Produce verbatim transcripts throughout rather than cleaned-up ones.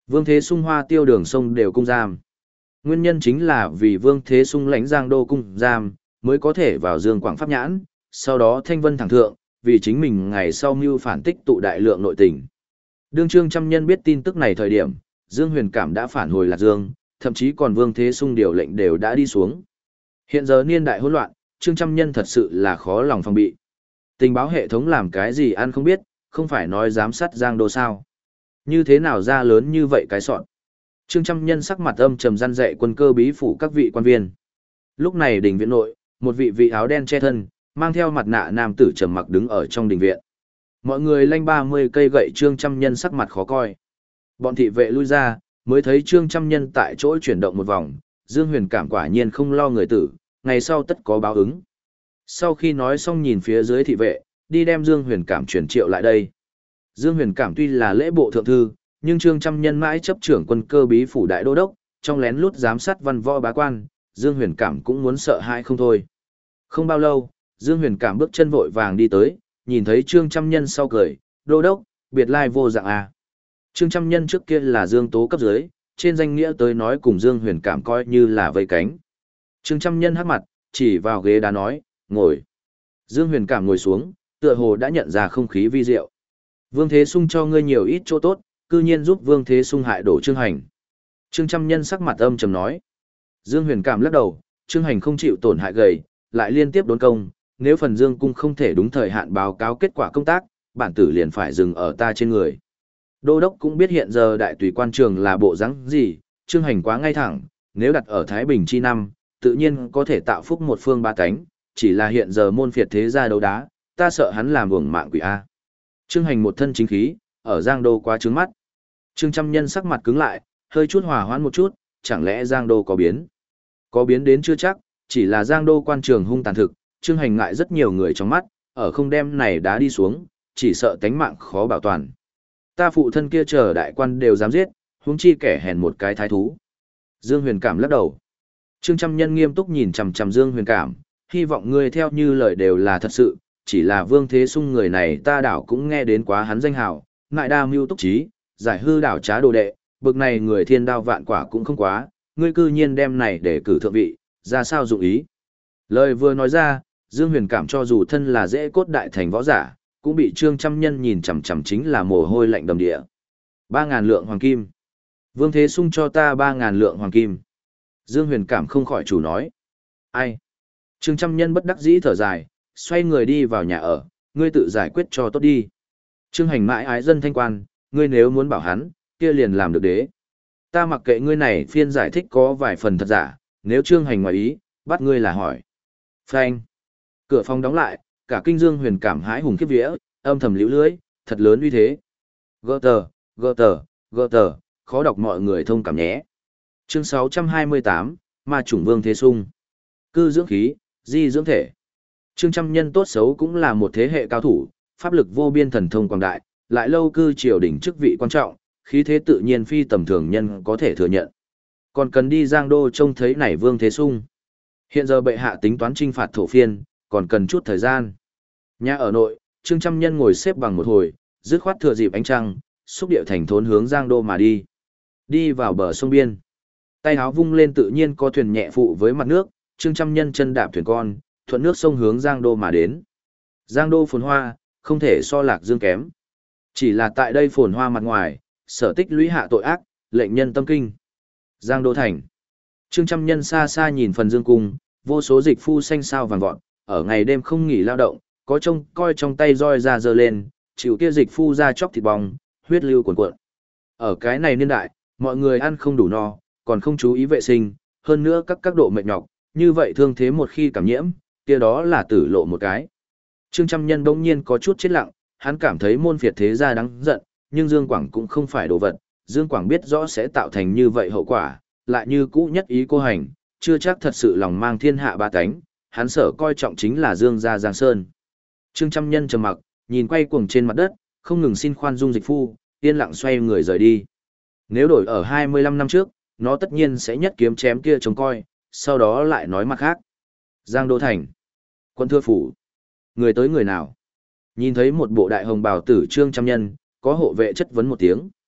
Vương Thế Sung Hoa Tiêu Đường sông đều cung giam. Nguyên nhân chính là vì Vương Thế Sung lãnh Giang Đô cung giam, mới có thể vào Dương Quảng Pháp nhãn, sau đó thanh vân thẳng thượng, vì chính mình ngày sau mưu phản tích tụ đại lượng nội tình. Đương Trương Trăm Nhân biết tin tức này thời điểm, Dương Huyền Cảm đã phản hồi Lạc Dương, thậm chí còn Vương Thế Sung điều lệnh đều đã đi xuống. Hiện giờ niên đại hỗn loạn, Trương Trăm Nhân thật sự là khó lòng phòng bị. Tình báo hệ thống làm cái gì ăn không biết, không phải nói giám sát Giang Đô sao. Như thế nào ra lớn như vậy cái sọn. Trương Trăm Nhân sắc mặt âm trầm răn dạy quân cơ bí phủ các vị quan viên. Lúc này đình viện nội, một vị vị áo đen che thân, mang theo mặt nạ nam tử trầm mặc đứng ở trong đình viện. Mọi người lanh ba mươi cây gậy Trương Trăm Nhân sắc mặt khó coi. Bọn thị vệ lui ra, mới thấy Trương Trăm Nhân tại chỗ chuyển động một vòng, Dương Huyền Cảm quả nhiên không lo người tử, ngày sau tất có báo ứng. Sau khi nói xong nhìn phía dưới thị vệ, đi đem Dương Huyền Cảm chuyển triệu lại đây. Dương Huyền Cảm tuy là lễ bộ thượng thư, nhưng Trương Trăm Nhân mãi chấp trưởng quân cơ bí phủ đại đô đốc, trong lén lút giám sát văn võ bá quan, Dương Huyền Cảm cũng muốn sợ hãi không thôi. Không bao lâu, Dương Huyền Cảm bước chân vội vàng đi tới, nhìn thấy Trương Trăm Nhân sau cười, đô đốc, biệt lai vô dạng à. Trương Trăm Nhân trước kia là Dương Tố cấp dưới, trên danh nghĩa tới nói cùng Dương Huyền Cảm coi như là vây cánh. Trương Trăm Nhân hắc mặt, chỉ vào ghế đá nói, ngồi. Dương Huyền Cảm ngồi xuống, tựa hồ đã nhận ra không khí vi diệu. Vương Thế Sung cho ngươi nhiều ít chỗ tốt, cư nhiên giúp Vương Thế Sung hại đổ Trương Hành. Trương Trăm Nhân sắc mặt âm trầm nói. Dương Huyền Cảm lắc đầu, Trương Hành không chịu tổn hại gầy, lại liên tiếp đốn công, nếu phần Dương cung không thể đúng thời hạn báo cáo kết quả công tác, bản tử liền phải dừng ở ta trên người. Đô đốc cũng biết hiện giờ đại tùy quan trường là bộ dáng gì, Trương Hành quá ngay thẳng, nếu đặt ở Thái Bình chi năm, tự nhiên có thể tạo phúc một phương ba cánh, chỉ là hiện giờ môn phiệt thế gia đấu đá, ta sợ hắn làm uổng mạng quỷ A. Trương Hành một thân chính khí, ở Giang Đô quá trướng mắt. Trương Trăm Nhân sắc mặt cứng lại, hơi chút hòa hoãn một chút, chẳng lẽ Giang Đô có biến? Có biến đến chưa chắc, chỉ là Giang Đô quan trường hung tàn thực, Trương Hành ngại rất nhiều người trong mắt, ở không đem này đá đi xuống, chỉ sợ tánh mạng khó bảo toàn. Ta phụ thân kia chờ đại quan đều dám giết, huống chi kẻ hèn một cái thái thú. Dương Huyền Cảm lắc đầu. Trương Trăm Nhân nghiêm túc nhìn chằm chằm Dương Huyền Cảm, hy vọng ngươi theo như lời đều là thật sự, chỉ là Vương Thế Sung người này ta đảo cũng nghe đến quá hắn danh hào, ngại đa mưu túc trí, giải hư đảo trá đồ đệ, bực này người thiên đao vạn quả cũng không quá, ngươi cư nhiên đem này để cử thượng vị, ra sao dụng ý. Lời vừa nói ra, Dương Huyền Cảm cho dù thân là dễ cốt đại thành võ giả, cũng bị Trương Trăm Nhân nhìn chằm chằm chính là mồ hôi lạnh đầm địa. Ba ngàn lượng hoàng kim. Vương Thế Sung cho ta ba ngàn lượng hoàng kim. Dương Huyền Cảm không khỏi chủ nói. Ai? Trương Trăm Nhân bất đắc dĩ thở dài, xoay người đi vào nhà ở, ngươi tự giải quyết cho tốt đi. Trương Hành mãi ái dân thanh quan, ngươi nếu muốn bảo hắn, kia liền làm được đế. Ta mặc kệ ngươi này phiên giải thích có vài phần thật giả, nếu Trương Hành ngoài ý, bắt ngươi là hỏi. Phanh. Cửa phòng đóng lại, cả kinh Dương Huyền Cảm hãi hùng khiếp vía, âm thầm liễu lưới, thật lớn uy thế. Gơ tờ, gơ tờ, gơ tờ, khó đọc mọi người thông cảm nhé. Chương sáu trăm hai mươi tám, Ma Chủng Vương Thế Sung. Cư dưỡng khí, di dưỡng thể. Trương Trăm Nhân tốt xấu cũng là một thế hệ cao thủ, pháp lực vô biên thần thông quảng đại, lại lâu cư triều đỉnh chức vị quan trọng, khí thế tự nhiên phi tầm thường nhân có thể thừa nhận. Còn cần đi Giang Đô trông thấy này Vương Thế Sung. Hiện giờ bệ hạ tính toán trinh phạt thổ phiên, còn cần chút thời gian. Nhà ở nội, Trương Trăm Nhân ngồi xếp bằng một hồi, dứt khoát thừa dịp ánh trăng, xúc điệu thành thốn hướng Giang Đô mà đi. Đi vào bờ sông biên. Tay áo vung lên tự nhiên có thuyền nhẹ phụ với mặt nước, Trương Trăm Nhân chân đạp thuyền con, thuận nước sông hướng Giang Đô mà đến. Giang Đô phồn hoa, không thể so Lạc Dương kém. Chỉ là tại đây phồn hoa mặt ngoài, sở tích lũy hạ tội ác, lệnh nhân tâm kinh. Giang Đô thành. Trương Trăm Nhân xa xa nhìn phần dương cung, vô số dịch phu xanh sao vàng vọt, ở ngày đêm không nghỉ lao động, có trông coi trong tay roi ra giơ lên, chịu kia dịch phu ra chóc thịt bong, huyết lưu cuồn cuộn. Ở cái này niên đại, mọi người ăn không đủ no, còn không chú ý vệ sinh, hơn nữa các các độ mệt nhọc, như vậy thương thế một khi cảm nhiễm, kia đó là tử lộ một cái. Trương Trăm Nhân bỗng nhiên có chút chết lặng, hắn cảm thấy môn phiệt thế gia đáng giận, nhưng Dương Quảng cũng không phải đồ vật, Dương Quảng biết rõ sẽ tạo thành như vậy hậu quả, lại như cũ nhất ý cô hành, chưa chắc thật sự lòng mang thiên hạ ba cánh, hắn sở coi trọng chính là Dương gia Giang Sơn. Trương Trăm Nhân trầm mặc, nhìn quay cuồng trên mặt đất, không ngừng xin khoan dung dịch phu, yên lặng xoay người rời đi. Nếu đổi ở hai mươi lăm năm trước, nó tất nhiên sẽ nhất kiếm chém kia trông coi, sau đó lại nói mặt khác. Giang Đô Thành. Quân thưa phủ. Người tới người nào? Nhìn thấy một bộ đại hồng bào tử Trương Trăm Nhân, có hộ vệ chất vấn một tiếng.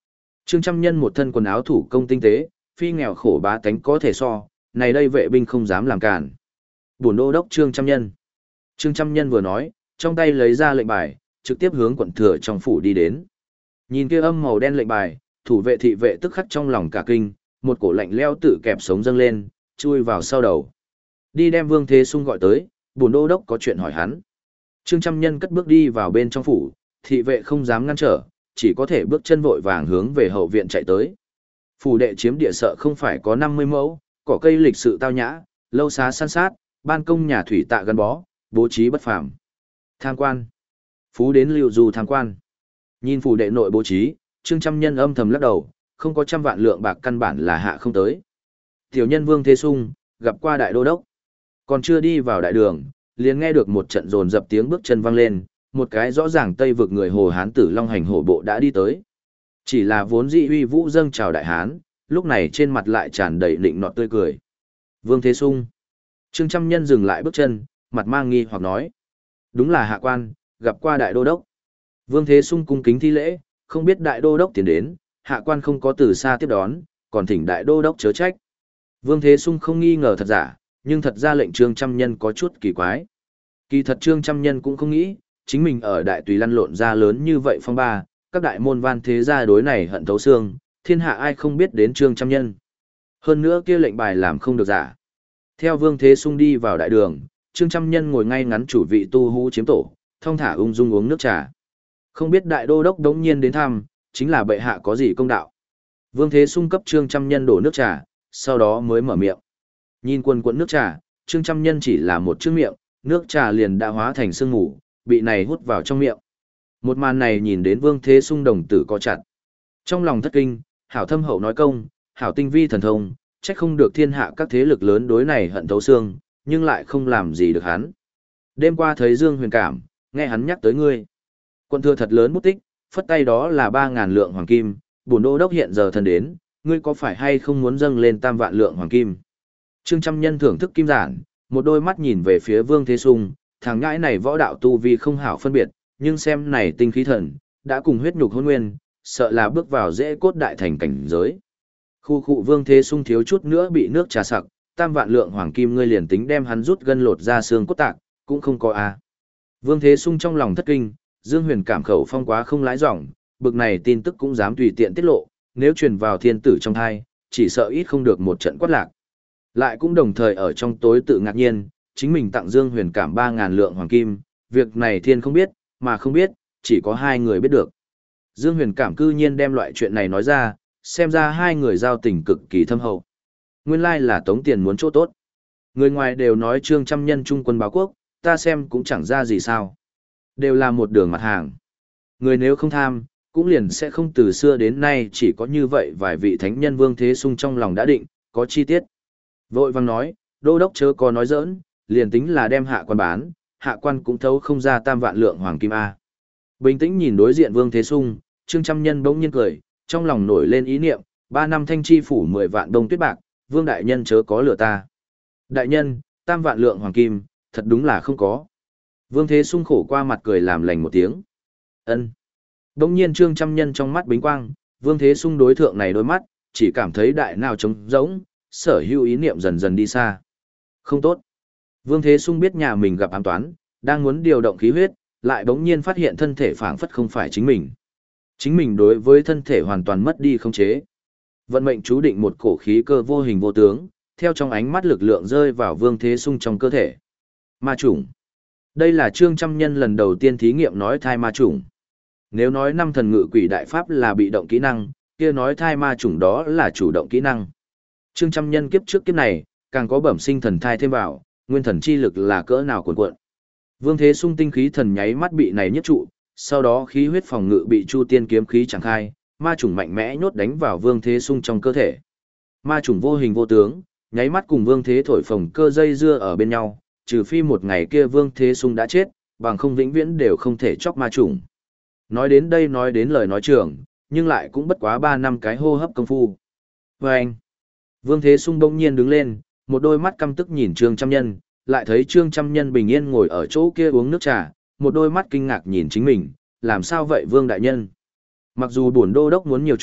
Trương Trăm Nhân một thân quần áo thủ công tinh tế, phi nghèo khổ bá tánh có thể so, này đây vệ binh không dám làm cản. Bổn đô đốc Trương Trăm Nhân. Trương Trăm Nhân vừa nói, trong tay lấy ra lệnh bài, trực tiếp hướng quận thừa trong phủ đi đến. Nhìn kia âm màu đen lệnh bài, thủ vệ thị vệ tức khắc trong lòng cả kinh, một cổ lạnh leo tự kẹp sống dâng lên, chui vào sau đầu. Đi đem Vương Thế Sung gọi tới, bổn đô đốc có chuyện hỏi hắn. Trương Trăm Nhân cất bước đi vào bên trong phủ, thị vệ không dám ngăn trở, chỉ có thể bước chân vội vàng hướng về hậu viện chạy tới. Phủ đệ chiếm địa sợ không phải có năm mươi mẫu, cỏ cây lịch sự tao nhã, lâu xá san sát, ban công nhà thủy tạ gắn bó, bố trí bất phàm. Tham quan. Phú đến lưu du tham quan. Nhìn phủ đệ nội bố trí, Trương Trăm Nhân âm thầm lắc đầu, không có trăm vạn lượng bạc căn bản là hạ không tới. Tiểu nhân Vương Thế Sung, gặp qua đại đô đốc. Còn chưa đi vào đại đường, liền nghe được một trận rồn dập tiếng bước chân vang lên, một cái rõ ràng tây vực người Hồ Hán tử Long Hành hổ bộ đã đi tới. Chỉ là vốn dị uy vũ dâng chào đại hán, lúc này trên mặt lại tràn đầy định nọt tươi cười. Vương Thế Sung. Trương Trăm Nhân dừng lại bước chân, mặt mang nghi hoặc nói. Đúng là hạ quan, gặp qua đại đô đốc. Vương Thế Sung cung kính thi lễ, không biết đại đô đốc tiến đến, hạ quan không có từ xa tiếp đón, còn thỉnh đại đô đốc chớ trách. Vương Thế Sung không nghi ngờ thật giả, nhưng thật ra lệnh Trương Trăm Nhân có chút kỳ quái. Kỳ thật Trương Trăm Nhân cũng không nghĩ, chính mình ở đại tùy lăn lộn ra lớn như vậy phong ba, các đại môn van thế gia đối này hận thấu xương, thiên hạ ai không biết đến Trương Trăm Nhân. Hơn nữa kia lệnh bài làm không được giả. Theo Vương Thế Sung đi vào đại đường, Trương Trăm Nhân ngồi ngay ngắn chủ vị tu hú chiếm tổ, thong thả ung dung uống nước trà. Không biết đại đô đốc đống nhiên đến thăm, chính là bệ hạ có gì công đạo. Vương Thế Sung cấp Trương Trăm Nhân đổ nước trà, sau đó mới mở miệng. Nhìn quần quần nước trà, Trương Trăm Nhân chỉ là một chiếc miệng, nước trà liền đã hóa thành sương mù, bị này hút vào trong miệng. Một màn này nhìn đến Vương Thế Sung đồng tử co chặt. Trong lòng thất kinh, hảo thâm hậu nói công, hảo tinh vi thần thông, trách không được thiên hạ các thế lực lớn đối này hận thấu xương, nhưng lại không làm gì được hắn. Đêm qua thấy Dương Huyền cảm, nghe hắn nhắc tới ngươi. Quân thừa thật lớn bút tích, phất tay đó là ba ngàn lượng hoàng kim, bổn đô đốc hiện giờ thần đến, ngươi có phải hay không muốn dâng lên tam vạn lượng hoàng kim. Trương Trăm Nhân thưởng thức kim giản, một đôi mắt nhìn về phía Vương Thế Sung, thằng ngãi này võ đạo tu vi không hảo phân biệt, nhưng xem này tinh khí thần, đã cùng huyết nhục hôn nguyên, sợ là bước vào dễ cốt đại thành cảnh giới. Khu khu Vương Thế Sung thiếu chút nữa bị nước trà sặc, tam vạn lượng hoàng kim ngươi liền tính đem hắn rút gân lột ra xương cốt tạc, cũng không có a. Vương Thế Sung trong lòng thất kinh, Dương Huyền cảm khẩu phong quá không lái giọng, bực này tin tức cũng dám tùy tiện tiết lộ, nếu truyền vào thiên tử trong thai, chỉ sợ ít không được một trận quát lạc. Lại cũng đồng thời ở trong tối tự ngạc nhiên, chính mình tặng Dương Huyền cảm ba ngàn lượng hoàng kim, việc này thiên không biết, mà không biết, chỉ có hai người biết được. Dương Huyền cảm cư nhiên đem loại chuyện này nói ra, xem ra hai người giao tình cực kỳ thâm hậu. Nguyên lai là tống tiền muốn chỗ tốt. Người ngoài đều nói Trương Trăm Nhân trung quân báo quốc, ta xem cũng chẳng ra gì sao. Đều là một đường mặt hàng. Người nếu không tham, cũng liền sẽ không từ xưa đến nay chỉ có như vậy vài vị thánh nhân Vương Thế Sung trong lòng đã định, có chi tiết. Vội vang nói, đô đốc chớ có nói giỡn, liền tính là đem hạ quan bán, hạ quan cũng thấu không ra tam vạn lượng hoàng kim A. Bình tĩnh nhìn đối diện Vương Thế Sung, Trương Trăm Nhân bỗng nhiên cười, trong lòng nổi lên ý niệm, ba năm thanh chi phủ mười vạn đông tuyết bạc, Vương đại nhân chớ có lừa ta. Đại nhân, tam vạn lượng hoàng kim, thật đúng là không có. Vương Thế Sung khổ qua mặt cười làm lành một tiếng. Ân. Bỗng nhiên Trương Trăm Nhân trong mắt bính quang, Vương Thế Sung đối thượng này đôi mắt, chỉ cảm thấy đại nào trống rỗng, sở hữu ý niệm dần dần đi xa. Không tốt. Vương Thế Sung biết nhà mình gặp ám toán, đang muốn điều động khí huyết, lại bỗng nhiên phát hiện thân thể phảng phất không phải chính mình. Chính mình đối với thân thể hoàn toàn mất đi khống chế. Vận mệnh chú định một cổ khí cơ vô hình vô tướng, theo trong ánh mắt lực lượng rơi vào Vương Thế Sung trong cơ thể. Ma chủng. Đây là Trương Trăm Nhân lần đầu tiên thí nghiệm nói thai ma chủng. Nếu nói năm thần ngự quỷ đại pháp là bị động kỹ năng, kia nói thai ma chủng đó là chủ động kỹ năng. Trương Trăm Nhân kiếp trước kiếp này, càng có bẩm sinh thần thai thêm vào, nguyên thần chi lực là cỡ nào cuồn cuộn. Vương Thế Sung tinh khí thần nháy mắt bị này nhất trụ, sau đó khí huyết phòng ngự bị Chu Tiên kiếm khí chẳng khai, ma chủng mạnh mẽ nhốt đánh vào Vương Thế Sung trong cơ thể. Ma chủng vô hình vô tướng, nháy mắt cùng Vương Thế thổi phồng cơ dây dưa ở bên nhau, trừ phi một ngày kia Vương Thế Sung đã chết, bằng không vĩnh viễn đều không thể chọc ma chủng. Nói đến đây nói đến lời nói trường, nhưng lại cũng bất quá ba năm cái hô hấp công phu. Và anh, Vương Thế Sung bỗng nhiên đứng lên, một đôi mắt căm tức nhìn Trương Trăm Nhân, lại thấy Trương Trăm Nhân bình yên ngồi ở chỗ kia uống nước trà, một đôi mắt kinh ngạc nhìn chính mình, làm sao vậy Vương đại nhân? Mặc dù bổn đô đốc muốn nhiều chút,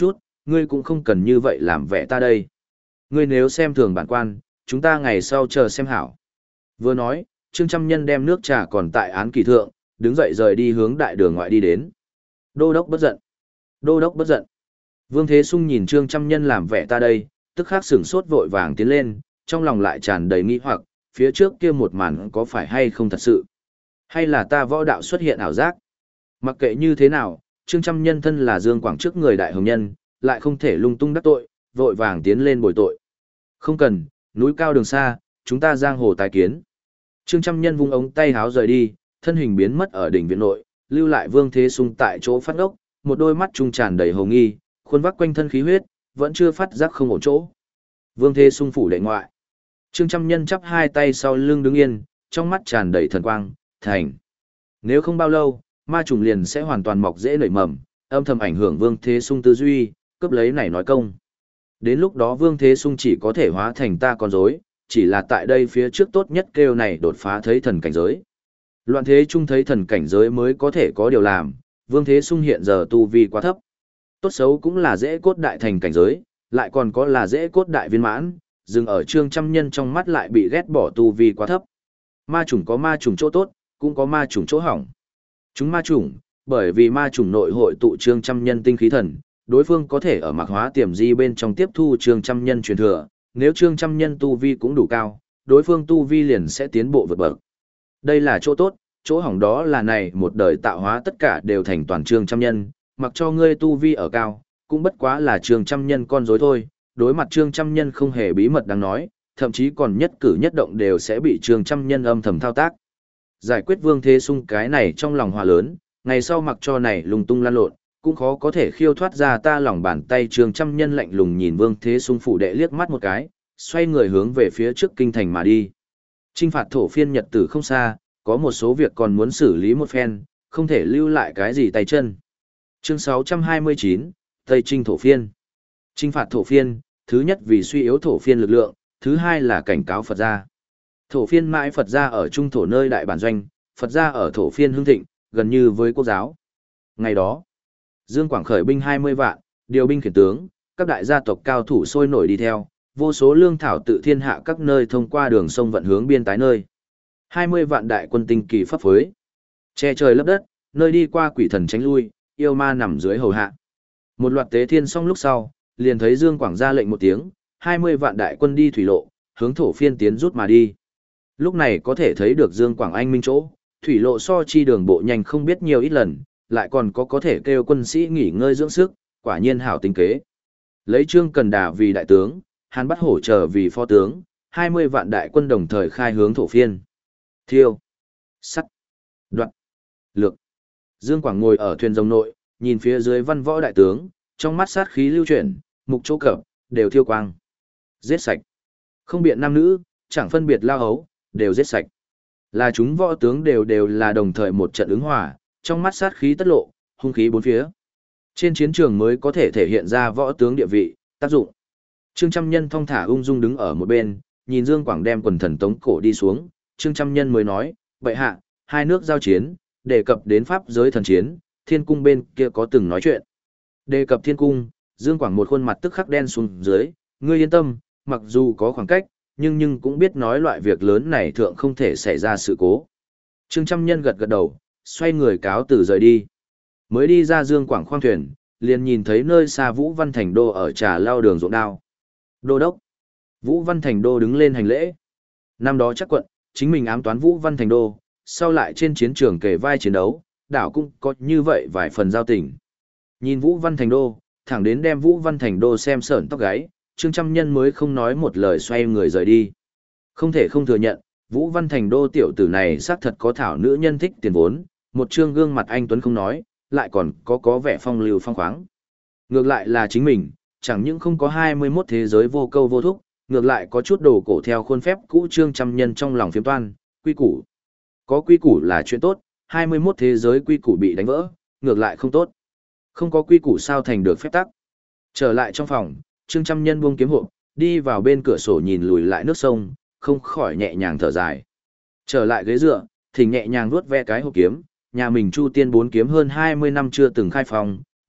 ngươi cũng không cần như vậy làm vẻ ta đây. Ngươi nếu xem thường bản quan, chúng ta ngày sau chờ xem hảo. Vừa nói, Trương Trăm Nhân đem nước trà còn tại án kỳ thượng, đứng dậy rời đi hướng đại đường ngoại đi đến. Đô đốc bất giận. Đô đốc bất giận. Vương Thế Sung nhìn Trương Trăm Nhân làm vẻ ta đây, tức khắc sửng sốt vội vàng tiến lên, trong lòng lại tràn đầy nghi hoặc, phía trước kia một màn có phải hay không thật sự? Hay là ta võ đạo xuất hiện ảo giác? Mặc kệ như thế nào, Trương Trăm Nhân thân là Dương Quảng trước người đại hồng nhân, lại không thể lung tung đắc tội, vội vàng tiến lên bồi tội. Không cần, núi cao đường xa, chúng ta giang hồ tái kiến. Trương Trăm Nhân vung ống tay háo rời đi, thân hình biến mất ở đỉnh viện nội, lưu lại Vương Thế Sung tại chỗ phát ốc, một đôi mắt trung tràn đầy hồ nghi, khuôn vác quanh thân khí huyết, vẫn chưa phát giác không ổn chỗ. Vương Thế Sung phủ đệ ngoại. Trương Trăm Nhân chắp hai tay sau lưng đứng yên, trong mắt tràn đầy thần quang, thành. Nếu không bao lâu, ma trùng liền sẽ hoàn toàn mọc rễ nảy mầm, âm thầm ảnh hưởng Vương Thế Sung tư duy, cướp lấy này nói công. Đến lúc đó Vương Thế Sung chỉ có thể hóa thành ta con rối, chỉ là tại đây phía trước tốt nhất kêu này đột phá thấy thần cảnh giới. Loạn thế chung thấy thần cảnh giới mới có thể có điều làm, Vương Thế Sung hiện giờ tu vi quá thấp. Tốt xấu cũng là dễ cốt đại thành cảnh giới, lại còn có là dễ cốt đại viên mãn, dừng ở Trương Trăm Nhân trong mắt lại bị ghét bỏ tu vi quá thấp. Ma chủng có ma chủng chỗ tốt, cũng có ma chủng chỗ hỏng. Chúng ma chủng, bởi vì ma chủng nội hội tụ Trương Trăm Nhân tinh khí thần, đối phương có thể ở mạc hóa tiềm di bên trong tiếp thu Trương Trăm Nhân truyền thừa, nếu Trương Trăm Nhân tu vi cũng đủ cao, đối phương tu vi liền sẽ tiến bộ vượt bậc. Đây là chỗ tốt, chỗ hỏng đó là này một đời tạo hóa tất cả đều thành toàn Trương Trăm Nhân, mặc cho ngươi tu vi ở cao, cũng bất quá là Trương Trăm Nhân con rối thôi, đối mặt Trương Trăm Nhân không hề bí mật đáng nói, thậm chí còn nhất cử nhất động đều sẽ bị Trương Trăm Nhân âm thầm thao tác. Giải quyết Vương Thế Sung cái này trong lòng hòa lớn, ngày sau mặc cho này lung tung lan lộn, cũng khó có thể khiêu thoát ra ta lòng bàn tay. Trương Trăm Nhân lạnh lùng nhìn Vương Thế Sung phủ đệ liếc mắt một cái, xoay người hướng về phía trước kinh thành mà đi. Chinh phạt thổ phiên nhật tử không xa, có một số việc còn muốn xử lý một phen, không thể lưu lại cái gì tay chân. Chương sáu trăm hai mươi chín, Tây Trinh thổ phiên. Chinh phạt thổ phiên, thứ nhất vì suy yếu thổ phiên lực lượng, thứ hai là cảnh cáo Phật gia. Thổ phiên mãi Phật gia ở trung thổ nơi đại bản doanh, Phật gia ở thổ phiên hưng thịnh, gần như với quốc giáo. Ngày đó, Dương Quảng khởi binh hai mươi vạn, điều binh khiển tướng, các đại gia tộc cao thủ sôi nổi đi theo, vô số lương thảo tự thiên hạ các nơi thông qua đường sông vận hướng biên tái nơi. hai mươi vạn đại quân tinh kỳ pháp phối, che trời lấp đất, nơi đi qua quỷ thần tránh lui, yêu ma nằm dưới hầu hạ. Một loạt tế thiên xong lúc sau, liền thấy Dương Quảng ra lệnh một tiếng, hai mươi vạn đại quân đi thủy lộ, hướng thổ phiên tiến rút mà đi. Lúc này có thể thấy được Dương Quảng anh minh chỗ, thủy lộ so chi đường bộ nhanh không biết nhiều ít lần, lại còn có có thể kêu quân sĩ nghỉ ngơi dưỡng sức, quả nhiên hảo tính kế. Lấy Trương Cần Đà vì đại tướng, Hàn Bắt Hổ trở vì phó tướng, hai mươi vạn đại quân đồng thời khai hướng thổ phiên. Thiêu, sắt, đoạn, lược. Dương Quảng ngồi ở thuyền rồng nội, nhìn phía dưới văn võ đại tướng, trong mắt sát khí lưu chuyển, mục chỗ cập, đều thiêu quang. Giết sạch. Không biện nam nữ, chẳng phân biệt lao hấu, đều giết sạch. Là chúng võ tướng đều đều là đồng thời một trận ứng hỏa, trong mắt sát khí tất lộ, hung khí bốn phía. Trên chiến trường mới có thể thể hiện ra võ tướng địa vị, tác dụng. Trương Trăm Nhân thong thả ung dung đứng ở một bên, nhìn Dương Quảng đem quần thần tống cổ đi xuống, Trương Trăm Nhân mới nói, bệ hạ, hai nước giao chiến, đề cập đến pháp giới thần chiến, thiên cung bên kia có từng nói chuyện. Đề cập thiên cung, Dương Quảng một khuôn mặt tức khắc đen xuống dưới, ngươi yên tâm, mặc dù có khoảng cách, nhưng nhưng cũng biết nói loại việc lớn này thượng không thể xảy ra sự cố. Trương Trăm Nhân gật gật đầu, xoay người cáo từ rời đi. Mới đi ra Dương Quảng khoang thuyền, liền nhìn thấy nơi xa Vũ Văn Thành Đô ở trà lao đường ruộng đao. Đô đốc. Vũ Văn Thành Đô đứng lên hành lễ. Năm đó chắc quận, chính mình ám toán Vũ Văn Thành Đô, sau lại trên chiến trường kề vai chiến đấu, đảo cũng có như vậy vài phần giao tình. Nhìn Vũ Văn Thành Đô, thẳng đến đem Vũ Văn Thành Đô xem sởn tóc gáy, Trương Trăm Nhân mới không nói một lời xoay người rời đi. Không thể không thừa nhận, Vũ Văn Thành Đô tiểu tử này xác thật có thảo nữ nhân thích tiền vốn, một trương gương mặt anh tuấn không nói, lại còn có có vẻ phong lưu phong khoáng. Ngược lại là chính mình, chẳng những không có hai mươi mốt thế giới vô câu vô thúc, ngược lại có chút đồ cổ theo khuôn phép cũ. Trương Trăm Nhân trong lòng phiếm toan, quy củ. Có quy củ là chuyện tốt, hai mươi mốt thế giới quy củ bị đánh vỡ, ngược lại không tốt. Không có quy củ sao thành được phép tắc. Trở lại trong phòng, Trương Trăm Nhân buông kiếm hộp, đi vào bên cửa sổ nhìn lùi lại nước sông, không khỏi nhẹ nhàng thở dài. Trở lại ghế dựa, Thỉnh nhẹ nhàng vuốt ve cái hộp kiếm, nhà mình Chu Tiên bốn kiếm hơn hai mươi năm chưa từng khai phòng,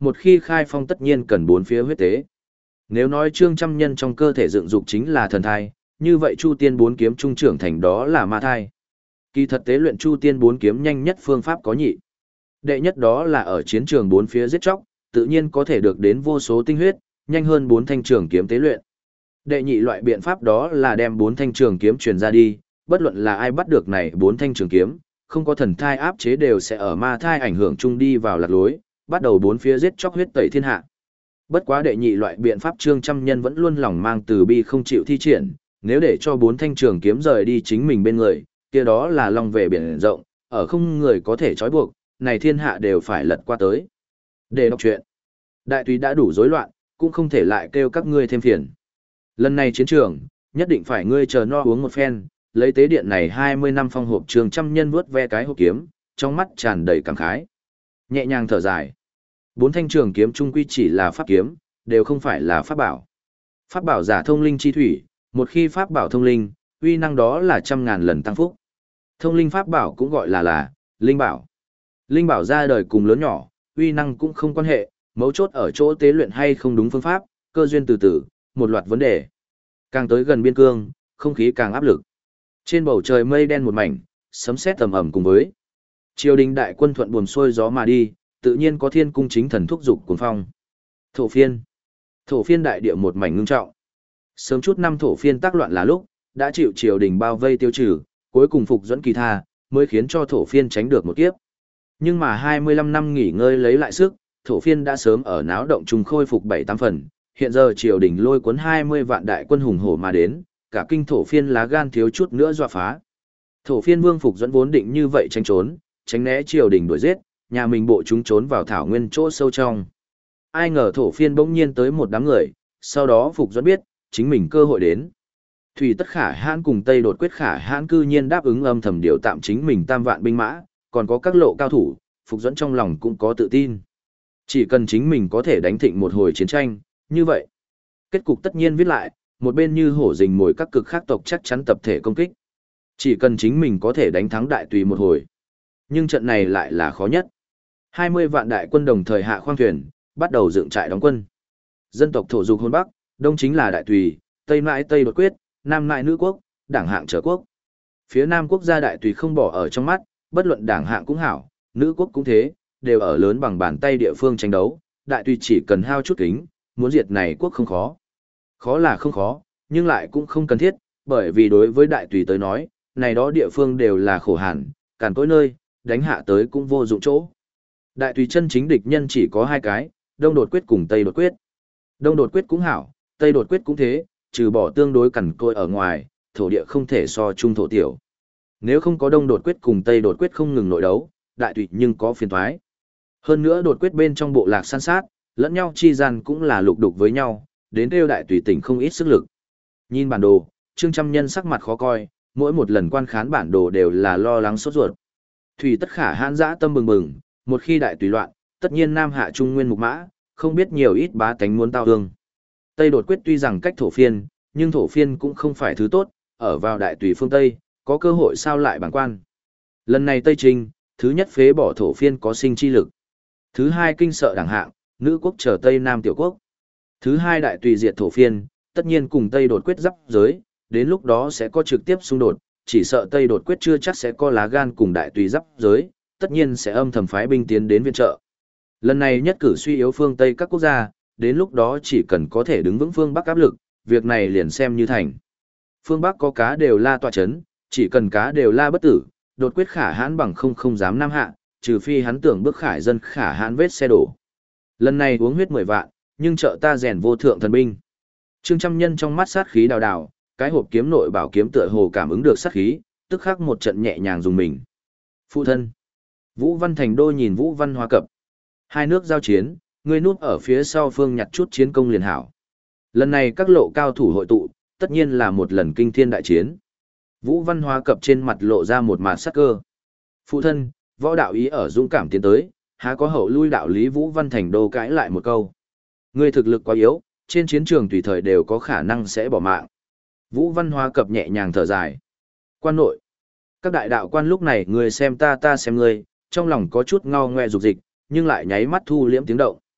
một khi khai phong tất nhiên cần bốn phía huyết tế. Nếu nói Trương Trăm Nhân trong cơ thể dựng dục chính là thần thai, như vậy Chu Tiên bốn kiếm trung trưởng thành đó là ma thai. Kỳ thật tế luyện Chu Tiên bốn kiếm nhanh nhất phương pháp có nhị. Đệ nhất đó là ở chiến trường bốn phía giết chóc, tự nhiên có thể được đến vô số tinh huyết, nhanh hơn bốn thanh trường kiếm tế luyện. Đệ nhị loại biện pháp đó là đem bốn thanh trường kiếm truyền ra đi, bất luận là ai bắt được này bốn thanh trường kiếm, không có thần thai áp chế đều sẽ ở ma thai ảnh hưởng chung đi vào lạc lối, bắt đầu bốn phía giết chóc huyết tẩy thiên hạ. Bất quá đệ nhị loại biện pháp Trương Trăm Nhân vẫn luôn lòng mang từ bi không chịu thi triển, nếu để cho bốn thanh trường kiếm rời đi chính mình bên người, kia đó là long về biển rộng, ở không người có thể trói buộc, này thiên hạ đều phải lật qua tới. Để đọc chuyện, đại túy đã đủ rối loạn, cũng không thể lại kêu các ngươi thêm phiền. Lần này chiến trường, nhất định phải ngươi chờ no uống một phen, lấy tế điện này hai mươi năm phong hộp Trương Trăm Nhân vuốt ve cái hộp kiếm, trong mắt tràn đầy cảm khái. Nhẹ nhàng thở dài. Bốn thanh trường kiếm trung quy chỉ là pháp kiếm, đều không phải là pháp bảo. Pháp bảo giả thông linh chi thủy, một khi pháp bảo thông linh, uy năng đó là trăm ngàn lần tăng phúc. Thông linh pháp bảo cũng gọi là là linh bảo. Linh bảo ra đời cùng lớn nhỏ, uy năng cũng không quan hệ, mấu chốt ở chỗ tế luyện hay không đúng phương pháp, cơ duyên từ từ, một loạt vấn đề. Càng tới gần biên cương, không khí càng áp lực. Trên bầu trời mây đen một mảnh, sấm sét tầm ầm cùng với triều đình đại quân thuận buồm xuôi gió mà đi, tự nhiên có thiên cung chính thần thúc dục cuồng phong. Thổ phiên. Thổ phiên đại địa một mảnh ngưng trọng. Sớm chút năm thổ phiên tác loạn là lúc, đã chịu triều đình bao vây tiêu trừ, cuối cùng phục dẫn kỳ tha, mới khiến cho thổ phiên tránh được một kiếp. Nhưng mà hai mươi lăm năm nghỉ ngơi lấy lại sức, thổ phiên đã sớm ở náo động trùng khôi phục bảy tám phần, hiện giờ triều đình lôi cuốn hai mươi vạn đại quân hùng hổ mà đến, cả kinh thổ phiên lá gan thiếu chút nữa dọa phá. Thổ phiên vương phục dẫn vốn định như vậy tránh trốn, tránh né triều đình đuổi giết, nhà mình bộ chúng trốn vào thảo nguyên chỗ sâu trong. Ai ngờ thổ phiên bỗng nhiên tới một đám người, sau đó phục dẫn biết, chính mình cơ hội đến. Thủy Tất Khả Hãn cùng Tây Đột Quyết Khả Hãn cư nhiên đáp ứng âm thầm điều tạm chính mình tam vạn binh mã, còn có các lộ cao thủ, phục dẫn trong lòng cũng có tự tin. Chỉ cần chính mình có thể đánh thịnh một hồi chiến tranh, như vậy. Kết cục tất nhiên viết lại, một bên như hổ rình mồi các cực khác tộc chắc chắn tập thể công kích. Chỉ cần chính mình có thể đánh thắng đại tùy một hồi. Nhưng trận này lại là khó nhất. hai mươi vạn đại quân đồng thời hạ khoang thuyền, bắt đầu dựng trại đóng quân. Dân tộc thổ dục hôn Bắc, Đông chính là đại tùy, Tây mãi Tây Đột Quyết, Nam mãi nữ quốc, đảng hạng trở quốc. Phía Nam quốc gia đại tùy không bỏ ở trong mắt, bất luận đảng hạng cũng hảo, nữ quốc cũng thế, đều ở lớn bằng bàn tay địa phương tranh đấu, đại tùy chỉ cần hao chút kính, muốn diệt này quốc không khó. Khó là không khó, nhưng lại cũng không cần thiết, bởi vì đối với đại tùy tới nói, này đó địa phương đều là khổ hàn, càn cỗi nơi, đánh hạ tới cũng vô dụng chỗ. Đại tùy chân chính địch nhân chỉ có hai cái, Đông Đột Quyết cùng Tây Đột Quyết. Đông Đột Quyết cũng hảo, Tây Đột Quyết cũng thế, trừ bỏ tương đối cằn cỗi ở ngoài, thổ địa không thể so chung thổ tiểu. Nếu không có Đông Đột Quyết cùng Tây Đột Quyết không ngừng nội đấu, đại tùy nhưng có phiền toái. Hơn nữa Đột Quyết bên trong bộ lạc san sát, lẫn nhau chi gian cũng là lục đục với nhau, đến kêu đại tùy tỉnh không ít sức lực. Nhìn bản đồ, Trương Trăm Nhân sắc mặt khó coi, mỗi một lần quan khán bản đồ đều là lo lắng sốt ruột. Thủy Tất Khả Hãn dã tâm bừng bừng, một khi đại tùy loạn, tất nhiên Nam hạ trung nguyên mục mã, không biết nhiều ít bá tánh muốn tao hương. Tây Đột Quyết tuy rằng cách thổ phiên, nhưng thổ phiên cũng không phải thứ tốt, ở vào đại tùy phương Tây, có cơ hội sao lại bản quan. Lần này Tây Trinh, thứ nhất phế bỏ thổ phiên có sinh chi lực. Thứ hai kinh sợ đảng hạng, nữ quốc trở Tây Nam tiểu quốc. Thứ hai đại tùy diệt thổ phiên, tất nhiên cùng Tây Đột Quyết giáp giới, đến lúc đó sẽ có trực tiếp xung đột, chỉ sợ Tây Đột Quyết chưa chắc sẽ có lá gan cùng đại tùy giáp giới, tất nhiên sẽ âm thầm phái binh tiến đến viện trợ. Lần này nhất cử suy yếu phương Tây các quốc gia, đến lúc đó chỉ cần có thể đứng vững phương Bắc áp lực, việc này liền xem như thành. Phương Bắc có cá đều la tọa chấn, chỉ cần cá đều la bất tử, Đột Quyết Khả Hãn bằng không không dám nam hạ, trừ phi hắn tưởng bước khải dân Khả Hãn vết xe đổ. Lần này uống huyết mười vạn, nhưng trợ ta rèn vô thượng thần binh. Trương Trăm Nhân trong mắt sát khí đào đào, cái hộp kiếm nội bảo kiếm tựa hồ cảm ứng được sát khí, tức khắc một trận nhẹ nhàng dùng mình. Phụ thân. Vũ Văn Thành Đô nhìn Vũ Văn Hoa Cập. Hai nước giao chiến, người núp ở phía sau phương nhặt chút chiến công liền hảo. Lần này các lộ cao thủ hội tụ, tất nhiên là một lần kinh thiên đại chiến. Vũ Văn Hoa Cập trên mặt lộ ra một màn sắc cơ. Phụ thân, võ đạo ý ở dũng cảm tiến tới, há có hậu lui đạo lý. Vũ Văn Thành Đô cãi lại một câu. Người thực lực quá yếu, trên chiến trường tùy thời đều có khả năng sẽ bỏ mạng. Vũ Văn Hoa Cập nhẹ nhàng thở dài. Quan nội. Các đại đạo quan lúc này người xem ta ta xem người, trong lòng có chút ngao ngoe dục dịch, nhưng lại nháy mắt thu liễm tiếng động.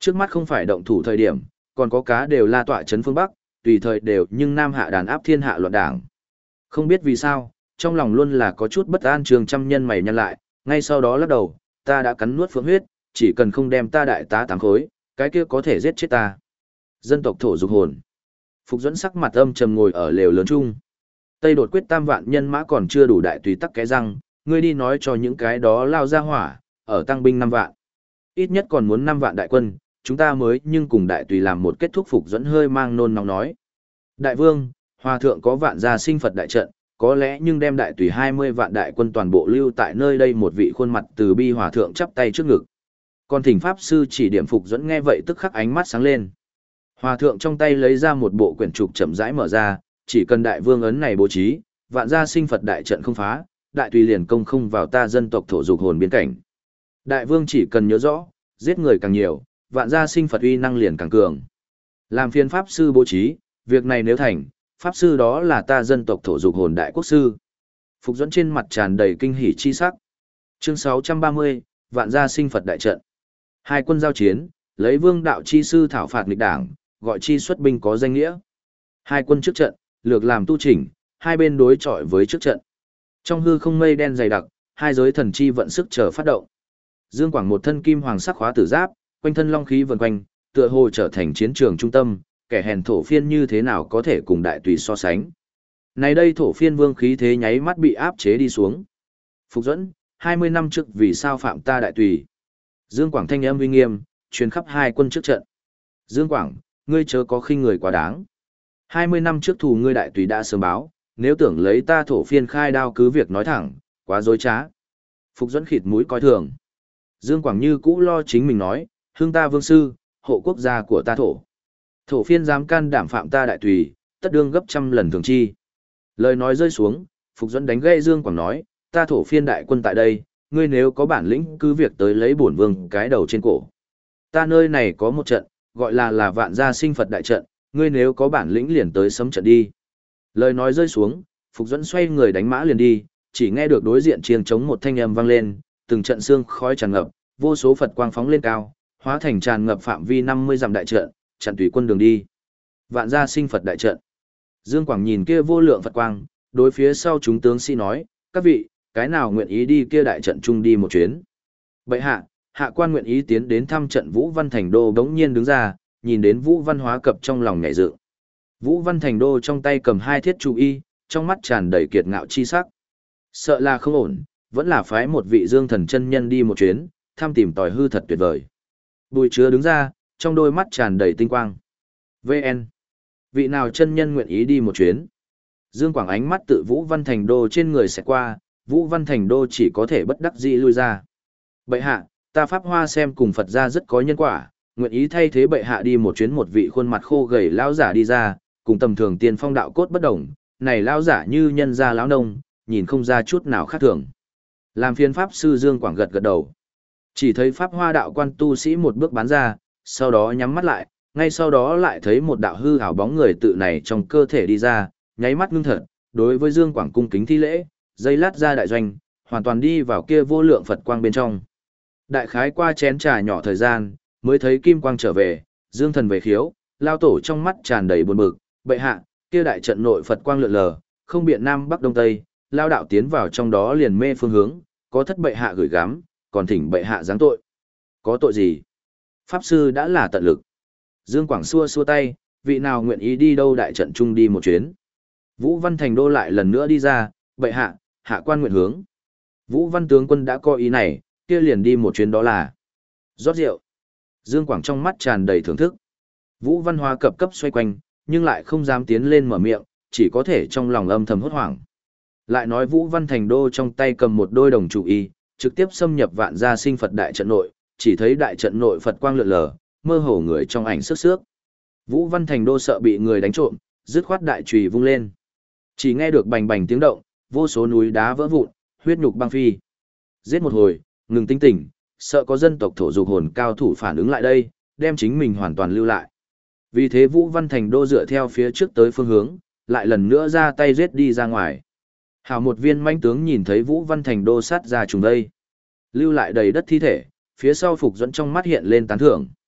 Trước mắt không phải động thủ thời điểm, còn có cá đều la tọa trấn phương Bắc, tùy thời đều nhưng nam hạ đàn áp thiên hạ loạn đảng. Không biết vì sao, trong lòng luôn là có chút bất an. Trường trăm nhân mày nhăn lại, ngay sau đó lắc đầu, ta đã cắn nuốt phượng huyết, chỉ cần không đem ta đại tá tám khối, cái kia có thể giết chết ta. Dân tộc thổ dục hồn. Phục Duẫn sắc mặt âm trầm ngồi ở lều lớn chung. Tây đột quyết tam vạn nhân mã còn chưa đủ đại tùy tắc cái răng, ngươi đi nói cho những cái đó lao ra hỏa, ở tăng binh năm vạn. Ít nhất còn muốn năm vạn đại quân, chúng ta mới nhưng cùng đại tùy làm một kết thúc. Phục Duẫn hơi mang nôn nóng nói. Đại vương, hòa thượng có vạn gia sinh Phật đại trận, có lẽ nhưng đem đại tùy hai mươi vạn đại quân toàn bộ lưu tại nơi đây. Một vị khuôn mặt từ bi hòa thượng chắp tay trước ngực. Còn thỉnh pháp sư chỉ điểm. Phục Duẫn nghe vậy tức khắc ánh mắt sáng lên. Hòa thượng trong tay lấy ra một bộ quyển trục chậm rãi mở ra, chỉ cần đại vương ấn này bố trí, vạn gia sinh Phật đại trận không phá, đại tùy liền công không vào ta dân tộc thổ dục hồn biên cảnh. Đại vương chỉ cần nhớ rõ, giết người càng nhiều, vạn gia sinh Phật uy năng liền càng cường. Làm phiên pháp sư bố trí, việc này nếu thành, pháp sư đó là ta dân tộc thổ dục hồn đại quốc sư. Phục Duẫn trên mặt tràn đầy kinh hỉ chi sắc. Chương sáu trăm ba mươi, vạn gia sinh Phật đại trận. Hai quân giao chiến, lấy vương đạo chi sư thảo phạt nghịch đảng, gọi chi xuất binh có danh nghĩa. Hai quân trước trận, lược làm tu chỉnh, hai bên đối chọi với trước trận. Trong hư không mây đen dày đặc, hai giới thần chi vận sức chờ phát động. Dương Quảng một thân kim hoàng sắc khóa tử giáp, quanh thân long khí vần quanh, tựa hồ trở thành chiến trường trung tâm, kẻ hèn thổ phiên như thế nào có thể cùng đại tùy so sánh. Này đây thổ phiên vương khí thế nháy mắt bị áp chế đi xuống. Phục Duẫn, hai mươi năm trước vì sao phạm ta đại tùy? Dương Quảng thanh âm uy nghiêm, truyền khắp hai quân trước trận. Dương Quảng, ngươi chớ có khinh người quá đáng. hai mươi năm trước thù ngươi đại tùy đã sớm báo, nếu tưởng lấy ta thổ phiên khai đao cứ việc nói thẳng, quá dối trá. Phục Duẫn khịt mũi coi thường. Dương Quảng như cũ lo chính mình nói, hương ta vương sư, hộ quốc gia của ta thổ. Thổ phiên dám can đảm phạm ta đại tùy, tất đương gấp trăm lần thường chi. Lời nói rơi xuống, Phục Duẫn đánh gây Dương Quảng nói, ta thổ phiên đại quân tại đây, ngươi nếu có bản lĩnh cứ việc tới lấy bổn vương cái đầu trên cổ. Ta nơi này có một trận, gọi là là vạn gia sinh Phật đại trận, ngươi nếu có bản lĩnh liền tới sấm trận đi. Lời nói rơi xuống, Phục Duẫn xoay người đánh mã liền đi, chỉ nghe được đối diện chiêng trống một thanh âm vang lên, từng trận xương khói tràn ngập, vô số Phật quang phóng lên cao, hóa thành tràn ngập phạm vi năm mươi dặm đại trận, chặn tùy quân đường đi. Vạn gia sinh Phật đại trận. Dương Quảng nhìn kia vô lượng Phật quang, đối phía sau chúng tướng sĩ nói, các vị, cái nào nguyện ý đi kia đại trận chung đi một chuyến. Bệ hạ, hạ quan nguyện ý tiến đến thăm trận. Vũ Văn Thành Đô đống nhiên đứng ra, nhìn đến Vũ Văn Hóa Cập trong lòng nhảy dựng. Vũ Văn Thành Đô trong tay cầm hai thiết trụ y, trong mắt tràn đầy kiệt ngạo chi sắc. Sợ là không ổn, vẫn là phái một vị Dương Thần chân nhân đi một chuyến, thăm tìm tòi hư thật tuyệt vời. Bùi Chứa đứng ra, trong đôi mắt tràn đầy tinh quang. vê en. Vị nào chân nhân nguyện ý đi một chuyến? Dương Quảng ánh mắt tự Vũ Văn Thành Đô trên người sẽ qua, Vũ Văn Thành Đô chỉ có thể bất đắc dĩ lui ra. Bệ hạ, ta Pháp Hoa xem cùng Phật gia rất có nhân quả, nguyện ý thay thế bệ hạ đi một chuyến. Một vị khuôn mặt khô gầy lão giả đi ra, cùng tầm thường tiên phong đạo cốt bất đồng, này lão giả như nhân gia lão nông, nhìn không ra chút nào khác thường. Làm phiên pháp sư Dương Quảng gật gật đầu. Chỉ thấy Pháp Hoa đạo quan tu sĩ một bước bắn ra, sau đó nhắm mắt lại, ngay sau đó lại thấy một đạo hư ảo bóng người tự này trong cơ thể đi ra, nháy mắt ngưng thật, đối với Dương Quảng cung kính thi lễ, dây lát ra đại doanh, hoàn toàn đi vào kia vô lượng Phật quang bên trong. Đại khái qua chén trà nhỏ thời gian, mới thấy kim quang trở về, Dương Thần về khiếu, lao tổ trong mắt tràn đầy buồn bực, bệ hạ, kia đại trận nội Phật quang lượn lờ, không biện nam bắc đông tây, lao đạo tiến vào trong đó liền mê phương hướng, có thất bệ hạ gửi gắm, còn thỉnh bệ hạ giáng tội. Có tội gì? Pháp sư đã là tận lực. Dương Quảng xua xua tay, vị nào nguyện ý đi đâu đại trận chung đi một chuyến. Vũ Văn Thành Đô lại lần nữa đi ra, bệ hạ, hạ quan nguyện hướng. Vũ Văn tướng quân đã có ý này, kia liền đi một chuyến đó là rót rượu. Dương Quảng trong mắt tràn đầy thưởng thức. Vũ Văn Hóa cập cấp xoay quanh, nhưng lại không dám tiến lên mở miệng, chỉ có thể trong lòng âm thầm hốt hoảng. Lại nói Vũ Văn Thành Đô trong tay cầm một đôi đồng chủ y, trực tiếp xâm nhập vạn gia sinh Phật đại trận nội, chỉ thấy đại trận nội Phật quang lượn lờ, mơ hồ người trong ảnh sức sước. Vũ Văn Thành Đô sợ bị người đánh trộm, dứt khoát đại chùy vung lên. Chỉ nghe được bành bành tiếng động, vô số núi đá vỡ vụn, huyết nhục băng phi. Giết một hồi, ngừng tinh tỉnh, sợ có dân tộc thổ dục hồn cao thủ phản ứng lại đây, đem chính mình hoàn toàn lưu lại. Vì thế Vũ Văn Thành Đô dựa theo phía trước tới phương hướng, lại lần nữa ra tay giết đi ra ngoài. Hảo một viên manh tướng nhìn thấy Vũ Văn Thành Đô sát ra trùng đây, lưu lại đầy đất thi thể, phía sau Phục Duẫn trong mắt hiện lên tán thưởng.